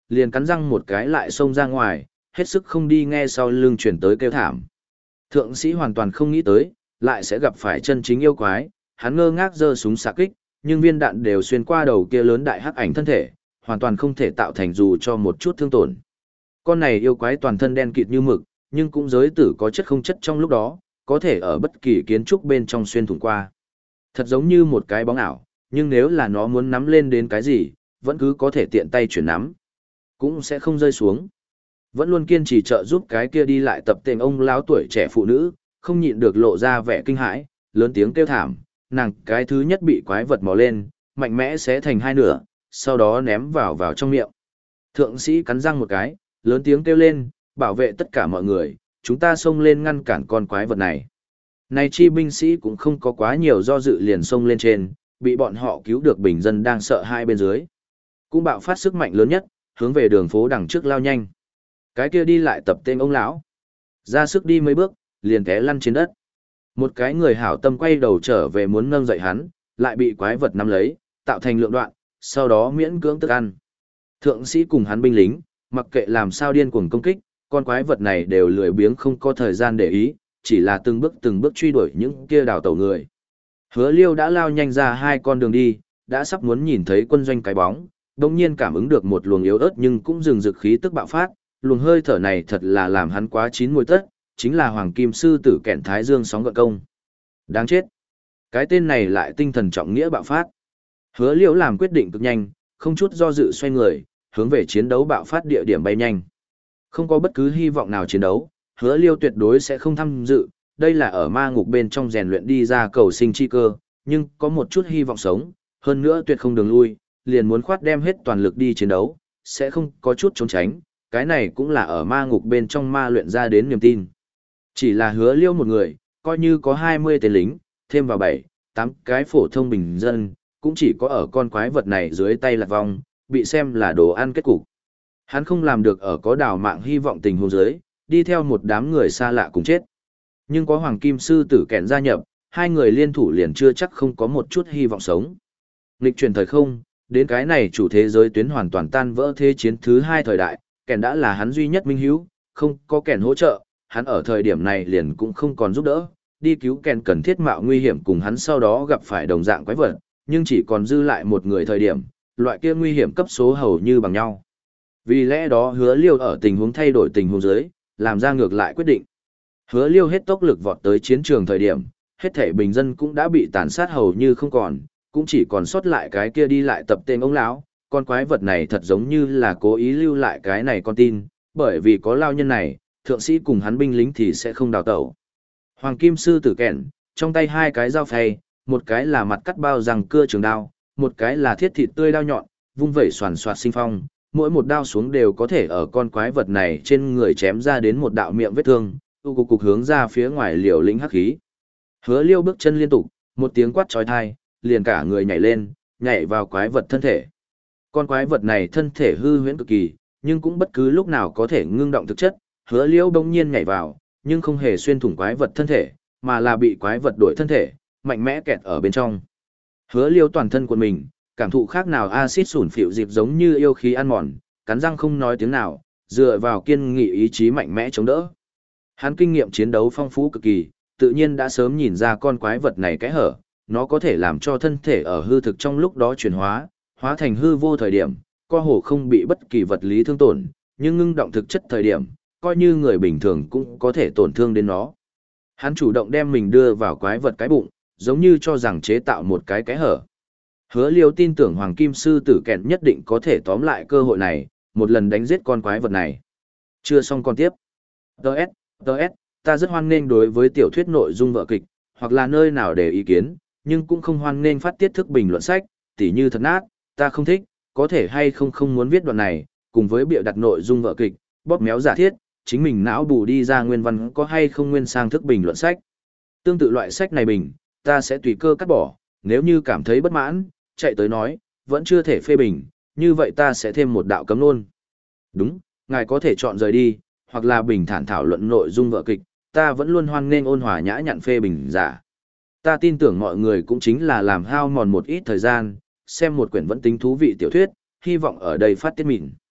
liền cắn răng một cái lại xông ra ngoài, hết sức không đi nghe sau lưng chuyển tới kêu thảm. Thượng sĩ hoàn toàn không nghĩ tới, lại sẽ gặp phải chân chính yêu quái, hắn ngơ ngác giơ súng xạ kích, nhưng viên đạn đều xuyên qua đầu kia lớn đại hắc ảnh thân thể, hoàn toàn không thể tạo thành dù cho một chút thương tổn. Con này yêu quái toàn thân đen kịt như mực, nhưng cũng giới tử có chất không chất trong lúc đó, có thể ở bất kỳ kiến trúc bên trong xuyên thủng qua. Thật giống như một cái bóng ảo, nhưng nếu là nó muốn nắm lên đến cái gì, vẫn cứ có thể tiện tay chuyển nắm, cũng sẽ không rơi xuống. Vẫn luôn kiên trì trợ giúp cái kia đi lại tập tên ông lão tuổi trẻ phụ nữ, không nhịn được lộ ra vẻ kinh hãi, lớn tiếng kêu thảm, nàng cái thứ nhất bị quái vật mò lên, mạnh mẽ xé thành hai nửa, sau đó ném vào vào trong miệng. Thượng sĩ cắn răng một cái, lớn tiếng kêu lên, bảo vệ tất cả mọi người, chúng ta xông lên ngăn cản con quái vật này. Này chi binh sĩ cũng không có quá nhiều do dự liền xông lên trên, bị bọn họ cứu được bình dân đang sợ hai bên dưới. Cũng bạo phát sức mạnh lớn nhất, hướng về đường phố đằng trước lao nhanh. Cái kia đi lại tập tên ông lão, ra sức đi mấy bước, liền té lăn trên đất. Một cái người hảo tâm quay đầu trở về muốn nâng dậy hắn, lại bị quái vật nắm lấy, tạo thành lượng đoạn, sau đó miễn cưỡng tức ăn. Thượng sĩ cùng hắn binh lính, mặc kệ làm sao điên cuồng công kích, con quái vật này đều lười biếng không có thời gian để ý, chỉ là từng bước từng bước truy đuổi những kia đào tẩu người. Hứa Liêu đã lao nhanh ra hai con đường đi, đã sắp muốn nhìn thấy quân doanh cái bóng, đồng nhiên cảm ứng được một luồng yếu ớt nhưng cũng rừng rực khí tức bạo phát, luồng hơi thở này thật là làm hắn quá chín mùi tất, chính là Hoàng Kim Sư tử kẹn Thái Dương sóng gợn công. Đáng chết. Cái tên này lại tinh thần trọng nghĩa bạo phát. Hứa Liêu làm quyết định cực nhanh, không chút do dự xoay người, hướng về chiến đấu bạo phát địa điểm bay nhanh. Không có bất cứ hy vọng nào chiến đấu, Hứa Liêu tuyệt đối sẽ không tham dự, đây là ở ma ngục bên trong rèn luyện đi ra cầu sinh chi cơ, nhưng có một chút hy vọng sống, hơn nữa tuyệt không đường lui, liền muốn khoát đem hết toàn lực đi chiến đấu, sẽ không có chút trốn tránh, cái này cũng là ở ma ngục bên trong ma luyện ra đến niềm tin. Chỉ là Hứa Liêu một người, coi như có hai mươi tên lính, thêm vào bảy, tám cái phổ thông bình dân, cũng chỉ có ở con quái vật này dưới tay lạc vong, bị xem là đồ ăn kết cục. Hắn không làm được ở có đào mạng hy vọng tình huống dưới, đi theo một đám người xa lạ cùng chết. Nhưng có Hoàng Kim Sư tử kẹn gia nhập, hai người liên thủ liền chưa chắc không có một chút hy vọng sống. Nghịch chuyển thời không, đến cái này chủ thế giới tuyến hoàn toàn tan vỡ thế chiến thứ hai thời đại, kẹn đã là hắn duy nhất minh hiếu, không có kẹn hỗ trợ, hắn ở thời điểm này liền cũng không còn giúp đỡ, đi cứu kẹn cần thiết mạo nguy hiểm cùng hắn sau đó gặp phải đồng dạng quái vật, nhưng chỉ còn dư lại một người thời điểm, loại kia nguy hiểm cấp số hầu như bằng nhau. Vì lẽ đó Hứa Liêu ở tình huống thay đổi tình huống dưới, làm ra ngược lại quyết định. Hứa Liêu hết tốc lực vọt tới chiến trường thời điểm, hết thể bình dân cũng đã bị tàn sát hầu như không còn, cũng chỉ còn sót lại cái kia đi lại tập tên ông lão. Con quái vật này thật giống như là cố ý lưu lại cái này con tin, bởi vì có lao nhân này, thượng sĩ cùng hắn binh lính thì sẽ không đào tẩu. Hoàng Kim Sư tử kẹn, trong tay hai cái dao phay, một cái là mặt cắt bao răng cưa trường đao, một cái là thiết thịt tươi đao nhọn, vung vẩy xoàn xoạt sinh phong, mỗi một đao xuống đều có thể ở con quái vật này trên người chém ra đến một đạo miệng vết thương, tu cục cục hướng ra phía ngoài liều lĩnh hắc khí. Hứa Liêu bước chân liên tục, một tiếng quát chói tai, liền cả người nhảy lên, nhảy vào quái vật thân thể. Con quái vật này thân thể hư huyễn cực kỳ, nhưng cũng bất cứ lúc nào có thể ngưng động thực chất, Hứa Liêu bỗng nhiên nhảy vào, nhưng không hề xuyên thủng quái vật thân thể, mà là bị quái vật đổi thân thể, mạnh mẽ kẹt ở bên trong. Hứa Liêu toàn thân của mình, cảm thụ khác nào axit sủn phịu dịp giống như yêu khí ăn mòn, cắn răng không nói tiếng nào, dựa vào kiên nghị ý chí mạnh mẽ chống đỡ. Hắn kinh nghiệm chiến đấu phong phú cực kỳ, tự nhiên đã sớm nhìn ra con quái vật này cái hở, nó có thể làm cho thân thể ở hư thực trong lúc đó chuyển hóa, hóa thành hư vô thời điểm, co hồ không bị bất kỳ vật lý thương tổn, nhưng ngưng động thực chất thời điểm, coi như người bình thường cũng có thể tổn thương đến nó. Hắn chủ động đem mình đưa vào quái vật cái bụng, giống như cho rằng chế tạo một cái cái hở. Hứa Liêu tin tưởng Hoàng Kim Sư tử kẹn nhất định có thể tóm lại cơ hội này, một lần đánh giết con quái vật này. Chưa xong còn tiếp. Đợt, đợt, ta rất hoan nghênh đối với tiểu thuyết nội dung vở kịch, hoặc là nơi nào để ý kiến, nhưng cũng không hoan nghênh phát tiết thức bình luận sách, tỉ như thật nát, ta không thích, có thể hay không không muốn viết đoạn này, cùng với bịa đặt nội dung vở kịch, bóp méo giả thiết, chính mình não bù đi ra nguyên văn có hay không nguyên sang thức bình luận sách. Tương tự loại sách này bình, ta sẽ tùy cơ cắt bỏ, nếu như cảm thấy bất mãn, chạy tới nói, vẫn chưa thể phê bình, như vậy ta sẽ thêm một đạo cấm luôn. Đúng, ngài có thể chọn rời đi, hoặc là bình thản thảo luận nội dung vở kịch, ta vẫn luôn hoan nghênh ôn hòa nhã nhặn phê bình giả. Ta tin tưởng mọi người cũng chính là làm hao mòn một ít thời gian, xem một quyển vẫn tính thú vị tiểu thuyết, hy vọng ở đây phát tiết mịn.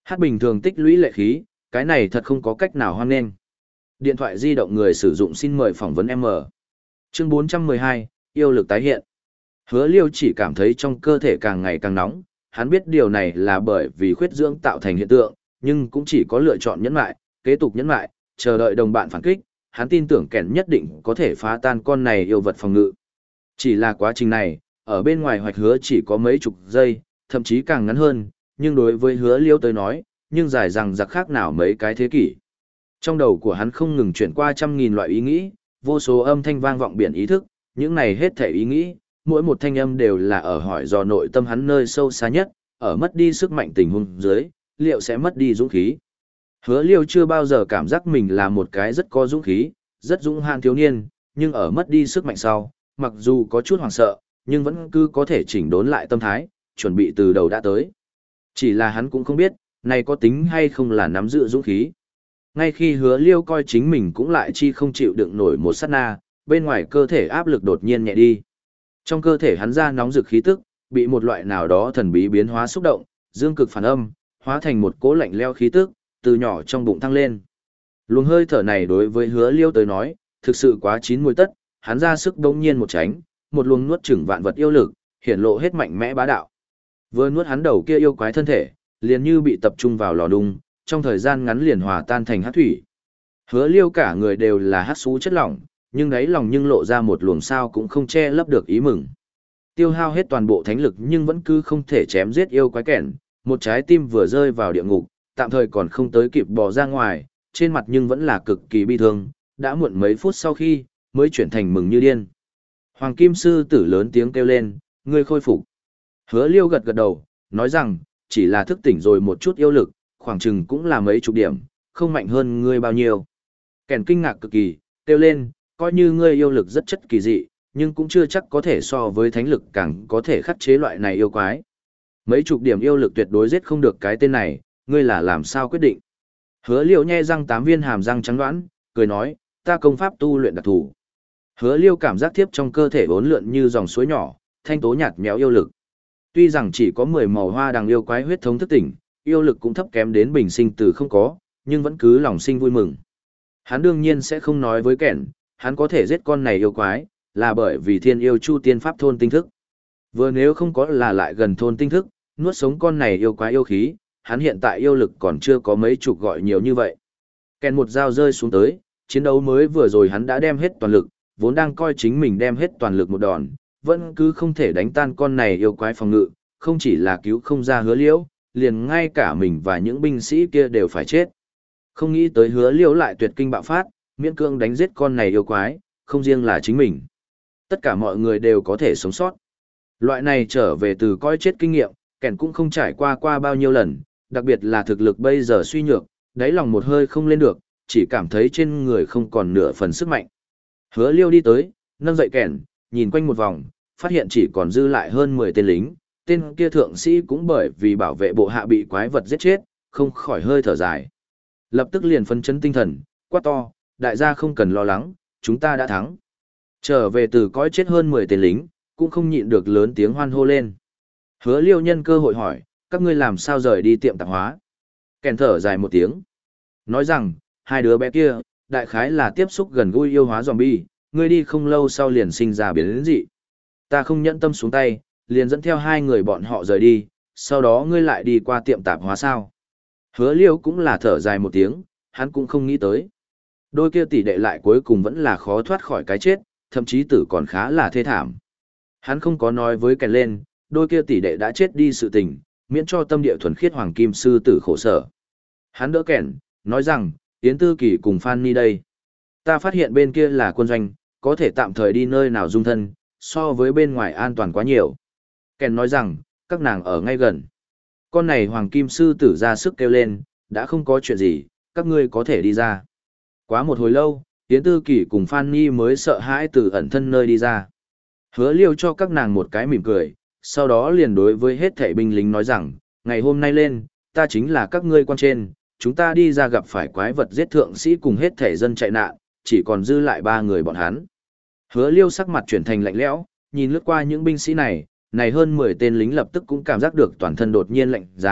Hát bình thường tích lũy lệ khí, cái này thật không có cách nào hoan nghênh. Điện thoại di động người sử dụng xin mời phỏng vấn M. Chương bốn trăm mười hai, yêu lực tái hiện. Hứa Liêu chỉ cảm thấy trong cơ thể càng ngày càng nóng, hắn biết điều này là bởi vì khuyết dưỡng tạo thành hiện tượng, nhưng cũng chỉ có lựa chọn nhẫn lại, kế tục nhẫn lại, chờ đợi đồng bạn phản kích, hắn tin tưởng kẻn nhất định có thể phá tan con này yêu vật phòng ngự. Chỉ là quá trình này, ở bên ngoài hoạch hứa chỉ có mấy chục giây, thậm chí càng ngắn hơn, nhưng đối với Hứa Liêu tới nói, nhưng dài rằng giặc khác nào mấy cái thế kỷ. Trong đầu của hắn không ngừng chuyển qua trăm nghìn loại ý nghĩ, vô số âm thanh vang vọng biển ý thức, những này hết thể ý nghĩ, mỗi một thanh âm đều là ở hỏi dò nội tâm hắn nơi sâu xa nhất, ở mất đi sức mạnh tình huống dưới, liệu sẽ mất đi dũng khí. Hứa Liêu chưa bao giờ cảm giác mình là một cái rất có dũng khí, rất dũng hãn thiếu niên, nhưng ở mất đi sức mạnh sau, mặc dù có chút hoảng sợ, nhưng vẫn cứ có thể chỉnh đốn lại tâm thái, chuẩn bị từ đầu đã tới. Chỉ là hắn cũng không biết, này có tính hay không là nắm giữ dũng khí. Ngay khi Hứa Liêu coi chính mình cũng lại chi không chịu đựng nổi một sát na, bên ngoài cơ thể áp lực đột nhiên nhẹ đi. Trong cơ thể hắn ra nóng rực khí tức, bị một loại nào đó thần bí biến hóa xúc động, dương cực phản âm, hóa thành một cỗ lạnh leo khí tức, từ nhỏ trong bụng thăng lên. Luồng hơi thở này đối với Hứa Liêu tới nói, thực sự quá chín muồi tất, hắn ra sức đống nhiên một tránh, một luồng nuốt chửng vạn vật yêu lực, hiển lộ hết mạnh mẽ bá đạo. Vừa nuốt hắn đầu kia yêu quái thân thể, liền như bị tập trung vào lò đun, trong thời gian ngắn liền hòa tan thành hắc thủy. Hứa Liêu cả người đều là hắc xú chất lỏng, nhưng đáy lòng nhưng lộ ra một luồng sao cũng không che lấp được ý mừng. Tiêu hao hết toàn bộ thánh lực nhưng vẫn cứ không thể chém giết yêu quái kẻn, một trái tim vừa rơi vào địa ngục, tạm thời còn không tới kịp bò ra ngoài, trên mặt nhưng vẫn là cực kỳ bi thương, đã muộn mấy phút sau khi, mới chuyển thành mừng như điên. Hoàng Kim Sư Tử lớn tiếng kêu lên, ngươi khôi phục. Hứa Liêu gật gật đầu, nói rằng, chỉ là thức tỉnh rồi một chút yêu lực, khoảng chừng cũng là mấy chục điểm, không mạnh hơn ngươi bao nhiêu. Kẻn kinh ngạc cực kỳ, kêu lên, coi như ngươi yêu lực rất chất kỳ dị, nhưng cũng chưa chắc có thể so với thánh lực càng có thể khắc chế loại này yêu quái. Mấy chục điểm yêu lực tuyệt đối giết không được cái tên này, ngươi là làm sao quyết định? Hứa Liêu nhe răng tám viên hàm răng trắng đoán, cười nói, ta công pháp tu luyện đặc thù. Hứa Liêu cảm giác thiếp trong cơ thể vốn lượn như dòng suối nhỏ, thanh tố nhạt méo yêu lực. Tuy rằng chỉ có mười màu hoa đằng yêu quái huyết thống thức tỉnh, yêu lực cũng thấp kém đến bình sinh từ không có, nhưng vẫn cứ lòng sinh vui mừng. Hắn đương nhiên sẽ không nói với kẻn, hắn có thể giết con này yêu quái, là bởi vì thiên yêu chu tiên pháp thôn tinh thức. Vừa nếu không có là lại gần thôn tinh thức, nuốt sống con này yêu quái yêu khí, hắn hiện tại yêu lực còn chưa có mấy chục gọi nhiều như vậy. Kèn một dao rơi xuống tới, chiến đấu mới vừa rồi hắn đã đem hết toàn lực, vốn đang coi chính mình đem hết toàn lực một đòn, vẫn cứ không thể đánh tan con này yêu quái phòng ngự, không chỉ là cứu không ra Hứa Liễu, liền ngay cả mình và những binh sĩ kia đều phải chết. Không nghĩ tới Hứa Liễu lại tuyệt kinh bạo phát, miễn cương đánh giết con này yêu quái, không riêng là chính mình. Tất cả mọi người đều có thể sống sót. Loại này trở về từ coi chết kinh nghiệm, kẻn cũng không trải qua qua bao nhiêu lần, đặc biệt là thực lực bây giờ suy nhược, đáy lòng một hơi không lên được, chỉ cảm thấy trên người không còn nửa phần sức mạnh. Hứa Liêu đi tới, nâng dậy kẻn, nhìn quanh một vòng, phát hiện chỉ còn dư lại hơn mười tên lính, tên kia thượng sĩ cũng bởi vì bảo vệ bộ hạ bị quái vật giết chết, không khỏi hơi thở dài. Lập tức liền phấn chấn tinh thần, quát to, đại gia không cần lo lắng, chúng ta đã thắng. Trở về từ cõi chết hơn mười tên lính, cũng không nhịn được lớn tiếng hoan hô lên. Hứa Liêu nhân cơ hội hỏi, các ngươi làm sao rời đi tiệm tạp hóa? Kèn thở dài một tiếng. Nói rằng, hai đứa bé kia, đại khái là tiếp xúc gần gũi yêu hóa zombie, ngươi đi không lâu sau liền sinh ra biến dị. Ta không nhẫn tâm xuống tay, liền dẫn theo hai người bọn họ rời đi, sau đó ngươi lại đi qua tiệm tạp hóa sao? Hứa Liêu cũng là thở dài một tiếng, hắn cũng không nghĩ tới. Đôi kia tỷ đệ lại cuối cùng vẫn là khó thoát khỏi cái chết, thậm chí tử còn khá là thê thảm. Hắn không có nói với kèn lên, đôi kia tỷ đệ đã chết đi sự tình, miễn cho tâm địa thuần khiết hoàng kim sư tử khổ sở. Hắn đỡ kèn, nói rằng, Yến Tư Kỳ cùng Fanny đây. Ta phát hiện bên kia là quân doanh, có thể tạm thời đi nơi nào dung thân, so với bên ngoài an toàn quá nhiều. Kèn nói rằng, các nàng ở ngay gần. Con này hoàng kim sư tử ra sức kêu lên, đã không có chuyện gì, các ngươi có thể đi ra. Quá một hồi lâu, Yến Tư Kỳ cùng Fanny mới sợ hãi từ ẩn thân nơi đi ra. Hứa Liêu cho các nàng một cái mỉm cười, sau đó liền đối với hết thảy binh lính nói rằng, ngày hôm nay lên, ta chính là các ngươi quan trên, chúng ta đi ra gặp phải quái vật giết thượng sĩ cùng hết thảy dân chạy nạn, chỉ còn dư lại ba người bọn hắn. Hứa Liêu sắc mặt chuyển thành lạnh lẽo, nhìn lướt qua những binh sĩ này, này hơn mười tên lính lập tức cũng cảm giác được toàn thân đột nhiên lạnh giá,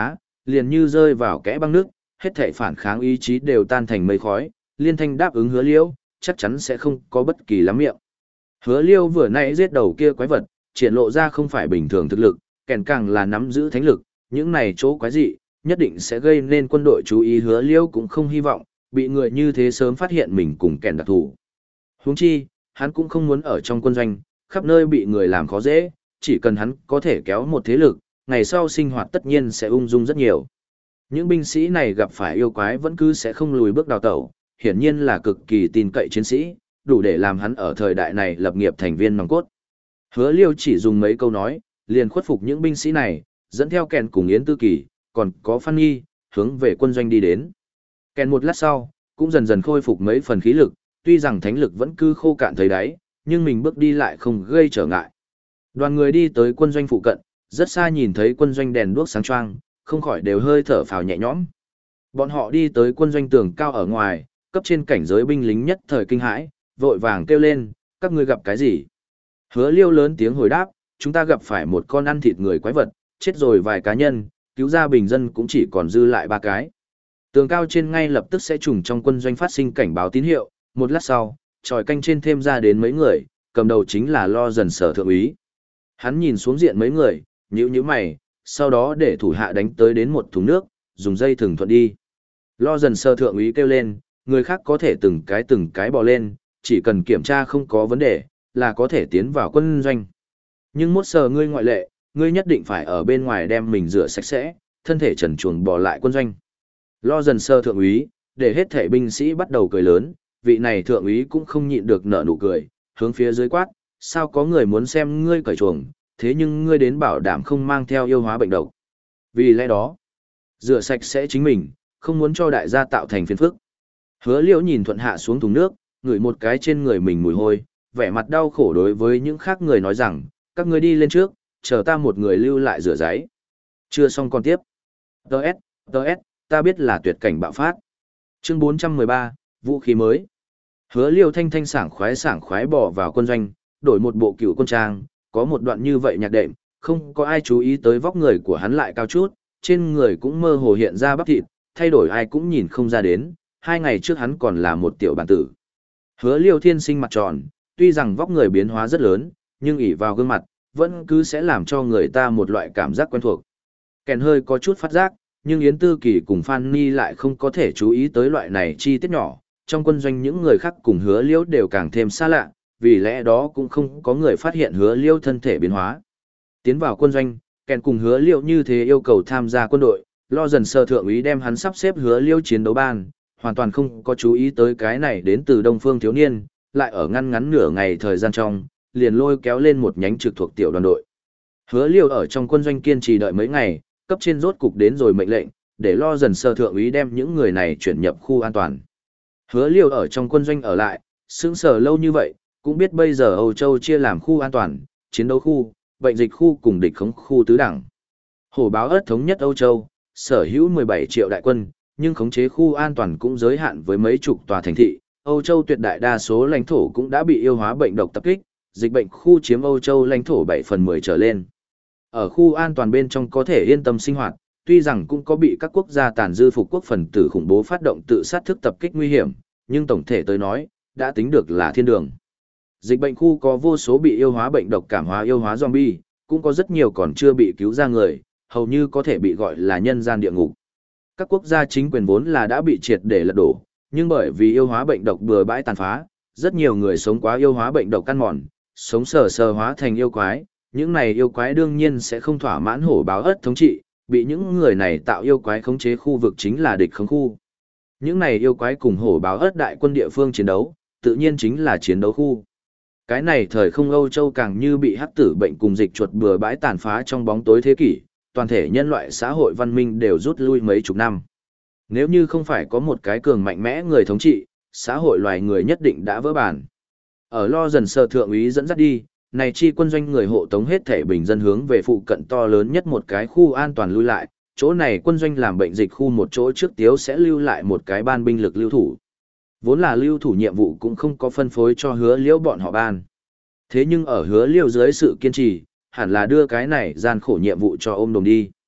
liền như rơi vào kẽ băng nước, hết thảy phản kháng ý chí đều tan thành mây khói, liên thanh đáp ứng hứa liêu, chắc chắn sẽ không có bất kỳ lắm miệng. Hứa liêu vừa nãy giết đầu kia quái vật, triển lộ ra không phải bình thường thực lực, kèn càng là nắm giữ thánh lực, những này chỗ quái dị, nhất định sẽ gây nên quân đội chú ý. Hứa liêu cũng không hy vọng, bị người như thế sớm phát hiện mình cùng kèn đặc thủ. Huống chi, hắn cũng không muốn ở trong quân doanh, khắp nơi bị người làm khó dễ, chỉ cần hắn có thể kéo một thế lực, ngày sau sinh hoạt tất nhiên sẽ ung dung rất nhiều. Những binh sĩ này gặp phải yêu quái vẫn cứ sẽ không lùi bước đào tẩu, hiển nhiên là cực kỳ tin cậy chiến sĩ, đủ để làm hắn ở thời đại này lập nghiệp thành viên nòng cốt. Hứa Liêu chỉ dùng mấy câu nói, liền khuất phục những binh sĩ này, dẫn theo kèn cùng Yến Tư Kỳ, còn có Phan Nhi, hướng về quân doanh đi đến. Kèn một lát sau, cũng dần dần khôi phục mấy phần khí lực, tuy rằng thánh lực vẫn cứ khô cạn thấy đáy, nhưng mình bước đi lại không gây trở ngại. Đoàn người đi tới quân doanh phụ cận, rất xa nhìn thấy quân doanh đèn đuốc sáng choang, không khỏi đều hơi thở phào nhẹ nhõm. Bọn họ đi tới quân doanh tường cao ở ngoài, cấp trên cảnh giới binh lính nhất thời kinh hãi, vội vàng kêu lên, các ngươi gặp cái gì? Hứa Liêu lớn tiếng hồi đáp, chúng ta gặp phải một con ăn thịt người quái vật, chết rồi vài cá nhân, cứu ra bình dân cũng chỉ còn dư lại ba cái. Tường cao trên ngay lập tức sẽ trùng trong quân doanh phát sinh cảnh báo tín hiệu, một lát sau, tròi canh trên thêm ra đến mấy người, cầm đầu chính là Lo Dần Sở thượng úy. Hắn nhìn xuống diện mấy người, nhíu nhíu mày, sau đó để thủ hạ đánh tới đến một thùng nước, dùng dây thừng thuận đi. Lo Dần Sở thượng úy kêu lên, người khác có thể từng cái từng cái bò lên, chỉ cần kiểm tra không có vấn đề, là có thể tiến vào quân doanh. Nhưng mốt sờ ngươi ngoại lệ, ngươi nhất định phải ở bên ngoài đem mình rửa sạch sẽ, thân thể trần truồng bỏ lại quân doanh. Lo Dần Sơ thượng úy, để hết thể binh sĩ bắt đầu cười lớn, vị này thượng úy cũng không nhịn được nở nụ cười, hướng phía dưới quát, sao có người muốn xem ngươi cởi chuồng, thế nhưng ngươi đến bảo đảm không mang theo yêu hóa bệnh độc. Vì lẽ đó, rửa sạch sẽ chính mình, không muốn cho đại gia tạo thành phiền phức. Hứa Liễu nhìn thuận hạ xuống thùng nước, ngửi một cái trên người mình mùi hôi, vẻ mặt đau khổ đối với những khác người nói rằng, các ngươi đi lên trước, chờ ta một người lưu lại rửa giấy. Chưa xong còn tiếp. Đợt, đợt, ta biết là tuyệt cảnh bạo phát. Chương bốn trăm mười ba, vũ khí mới. Hứa Liêu thanh thanh sảng khoái sảng khoái bỏ vào quân doanh, đổi một bộ cựu quân trang, có một đoạn như vậy nhạc đệm, không có ai chú ý tới vóc người của hắn lại cao chút, trên người cũng mơ hồ hiện ra bắp thịt, thay đổi ai cũng nhìn không ra đến, hai ngày trước hắn còn là một tiểu bản tử. Hứa Liêu thiên sinh mặt tròn, tuy rằng vóc người biến hóa rất lớn, nhưng ỷ vào gương mặt, vẫn cứ sẽ làm cho người ta một loại cảm giác quen thuộc. Kèn hơi có chút phát giác, nhưng Yến Tư Kỳ cùng Phan Ni lại không có thể chú ý tới loại này chi tiết nhỏ, trong quân doanh những người khác cùng Hứa Liêu đều càng thêm xa lạ, vì lẽ đó cũng không có người phát hiện Hứa Liêu thân thể biến hóa. Tiến vào quân doanh, Kèn cùng Hứa Liêu như thế yêu cầu tham gia quân đội, Lo Dần Sơ thượng úy đem hắn sắp xếp Hứa Liêu chiến đấu ban, hoàn toàn không có chú ý tới cái này đến từ Đông Phương thiếu niên, lại ở ngăn ngắn nửa ngày thời gian trong, liền lôi kéo lên một nhánh trực thuộc tiểu đoàn đội. Hứa Liêu ở trong quân doanh kiên trì đợi mấy ngày, cấp trên rốt cục đến rồi mệnh lệnh, để Lo Dần Sơ thượng úy đem những người này chuyển nhập khu an toàn. Hứa Liêu ở trong quân doanh ở lại, sững sờ lâu như vậy, cũng biết bây giờ Âu Châu chia làm khu an toàn, chiến đấu khu, bệnh dịch khu cùng địch khống khu tứ đẳng. Hổ báo ớt thống nhất Âu Châu, sở hữu mười bảy triệu đại quân, nhưng khống chế khu an toàn cũng giới hạn với mấy chục tòa thành thị. Âu Châu tuyệt đại đa số lãnh thổ cũng đã bị yêu hóa bệnh độc tập kích, dịch bệnh khu chiếm Âu Châu lãnh thổ bảy phần mười trở lên. Ở khu an toàn bên trong có thể yên tâm sinh hoạt, tuy rằng cũng có bị các quốc gia tàn dư phục quốc phần tử khủng bố phát động tự sát thức tập kích nguy hiểm, nhưng tổng thể tới nói, đã tính được là thiên đường. Dịch bệnh khu có vô số bị yêu hóa bệnh độc cảm hóa yêu hóa zombie, cũng có rất nhiều còn chưa bị cứu ra người, hầu như có thể bị gọi là nhân gian địa ngục. Các quốc gia chính quyền vốn là đã bị triệt để lật đổ, nhưng bởi vì yêu hóa bệnh độc bừa bãi tàn phá, rất nhiều người sống quá yêu hóa bệnh độc căn mòn, sống sờ sờ hóa thành yêu quái, những này yêu quái đương nhiên sẽ không thỏa mãn hổ báo ớt thống trị, bị những người này tạo yêu quái khống chế khu vực chính là địch khống khu. Những này yêu quái cùng hổ báo ớt đại quân địa phương chiến đấu, tự nhiên chính là chiến đấu khu. Cái này thời không Âu Châu càng như bị hắc tử bệnh cùng dịch chuột bừa bãi tàn phá trong bóng tối thế kỷ, toàn thể nhân loại xã hội văn minh đều rút lui mấy chục năm. Nếu như không phải có một cái cường mạnh mẽ người thống trị, xã hội loài người nhất định đã vỡ bản. Ở Lo Dần Sơ thượng úy dẫn dắt đi, này chi quân doanh người hộ tống hết thể bình dân hướng về phụ cận to lớn nhất một cái khu an toàn lui lại, chỗ này quân doanh làm bệnh dịch khu một chỗ trước tiếu sẽ lưu lại một cái ban binh lực lưu thủ. Vốn là lưu thủ nhiệm vụ cũng không có phân phối cho Hứa Liễu bọn họ ban. Thế nhưng ở Hứa Liễu dưới sự kiên trì, hẳn là đưa cái này gian khổ nhiệm vụ cho ôm đồm đi.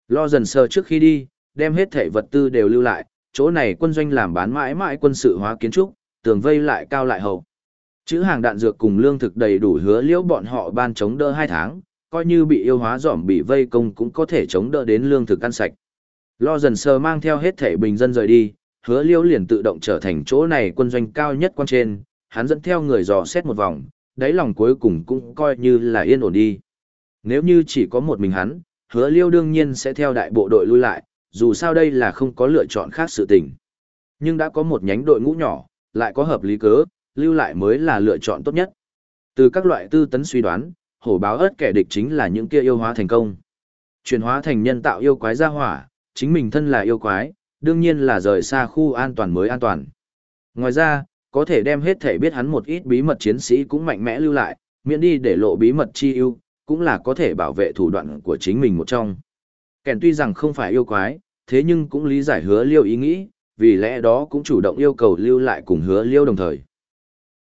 Lo dần sờ trước khi đi, đem hết thể vật tư đều lưu lại, chỗ này quân doanh làm bán mãi mãi quân sự hóa kiến trúc, tường vây lại cao lại hậu. Chữ hàng đạn dược cùng lương thực đầy đủ hứa liễu bọn họ ban chống đỡ hai tháng, coi như bị yêu hóa giỏm bị vây công cũng có thể chống đỡ đến lương thực ăn sạch. Lo dần sờ mang theo hết thể bình dân rời đi, hứa liễu liền tự động trở thành chỗ này quân doanh cao nhất quan trên, hắn dẫn theo người dò xét một vòng, đáy lòng cuối cùng cũng coi như là yên ổn đi. Nếu như chỉ có một mình hắn, hứa liễu đương nhiên sẽ theo đại bộ đội lui lại, dù sao đây là không có lựa chọn khác sự tình. Nhưng đã có một nhánh đội ngũ nhỏ, lại có hợp lý cớ, lưu lại mới là lựa chọn tốt nhất. Từ các loại tư tấn suy đoán, hổ báo ớt kẻ địch chính là những kia yêu hóa thành công. Chuyển hóa thành nhân tạo yêu quái ra hỏa, chính mình thân là yêu quái, đương nhiên là rời xa khu an toàn mới an toàn. Ngoài ra, có thể đem hết thể biết hắn một ít bí mật chiến sĩ cũng mạnh mẽ lưu lại, miễn đi để lộ bí mật chi ưu, cũng là có thể bảo vệ thủ đoạn của chính mình một trong. Kèn tuy rằng không phải yêu quái, thế nhưng cũng lý giải hứa liêu ý nghĩ, vì lẽ đó cũng chủ động yêu cầu lưu lại cùng hứa liêu đồng thời.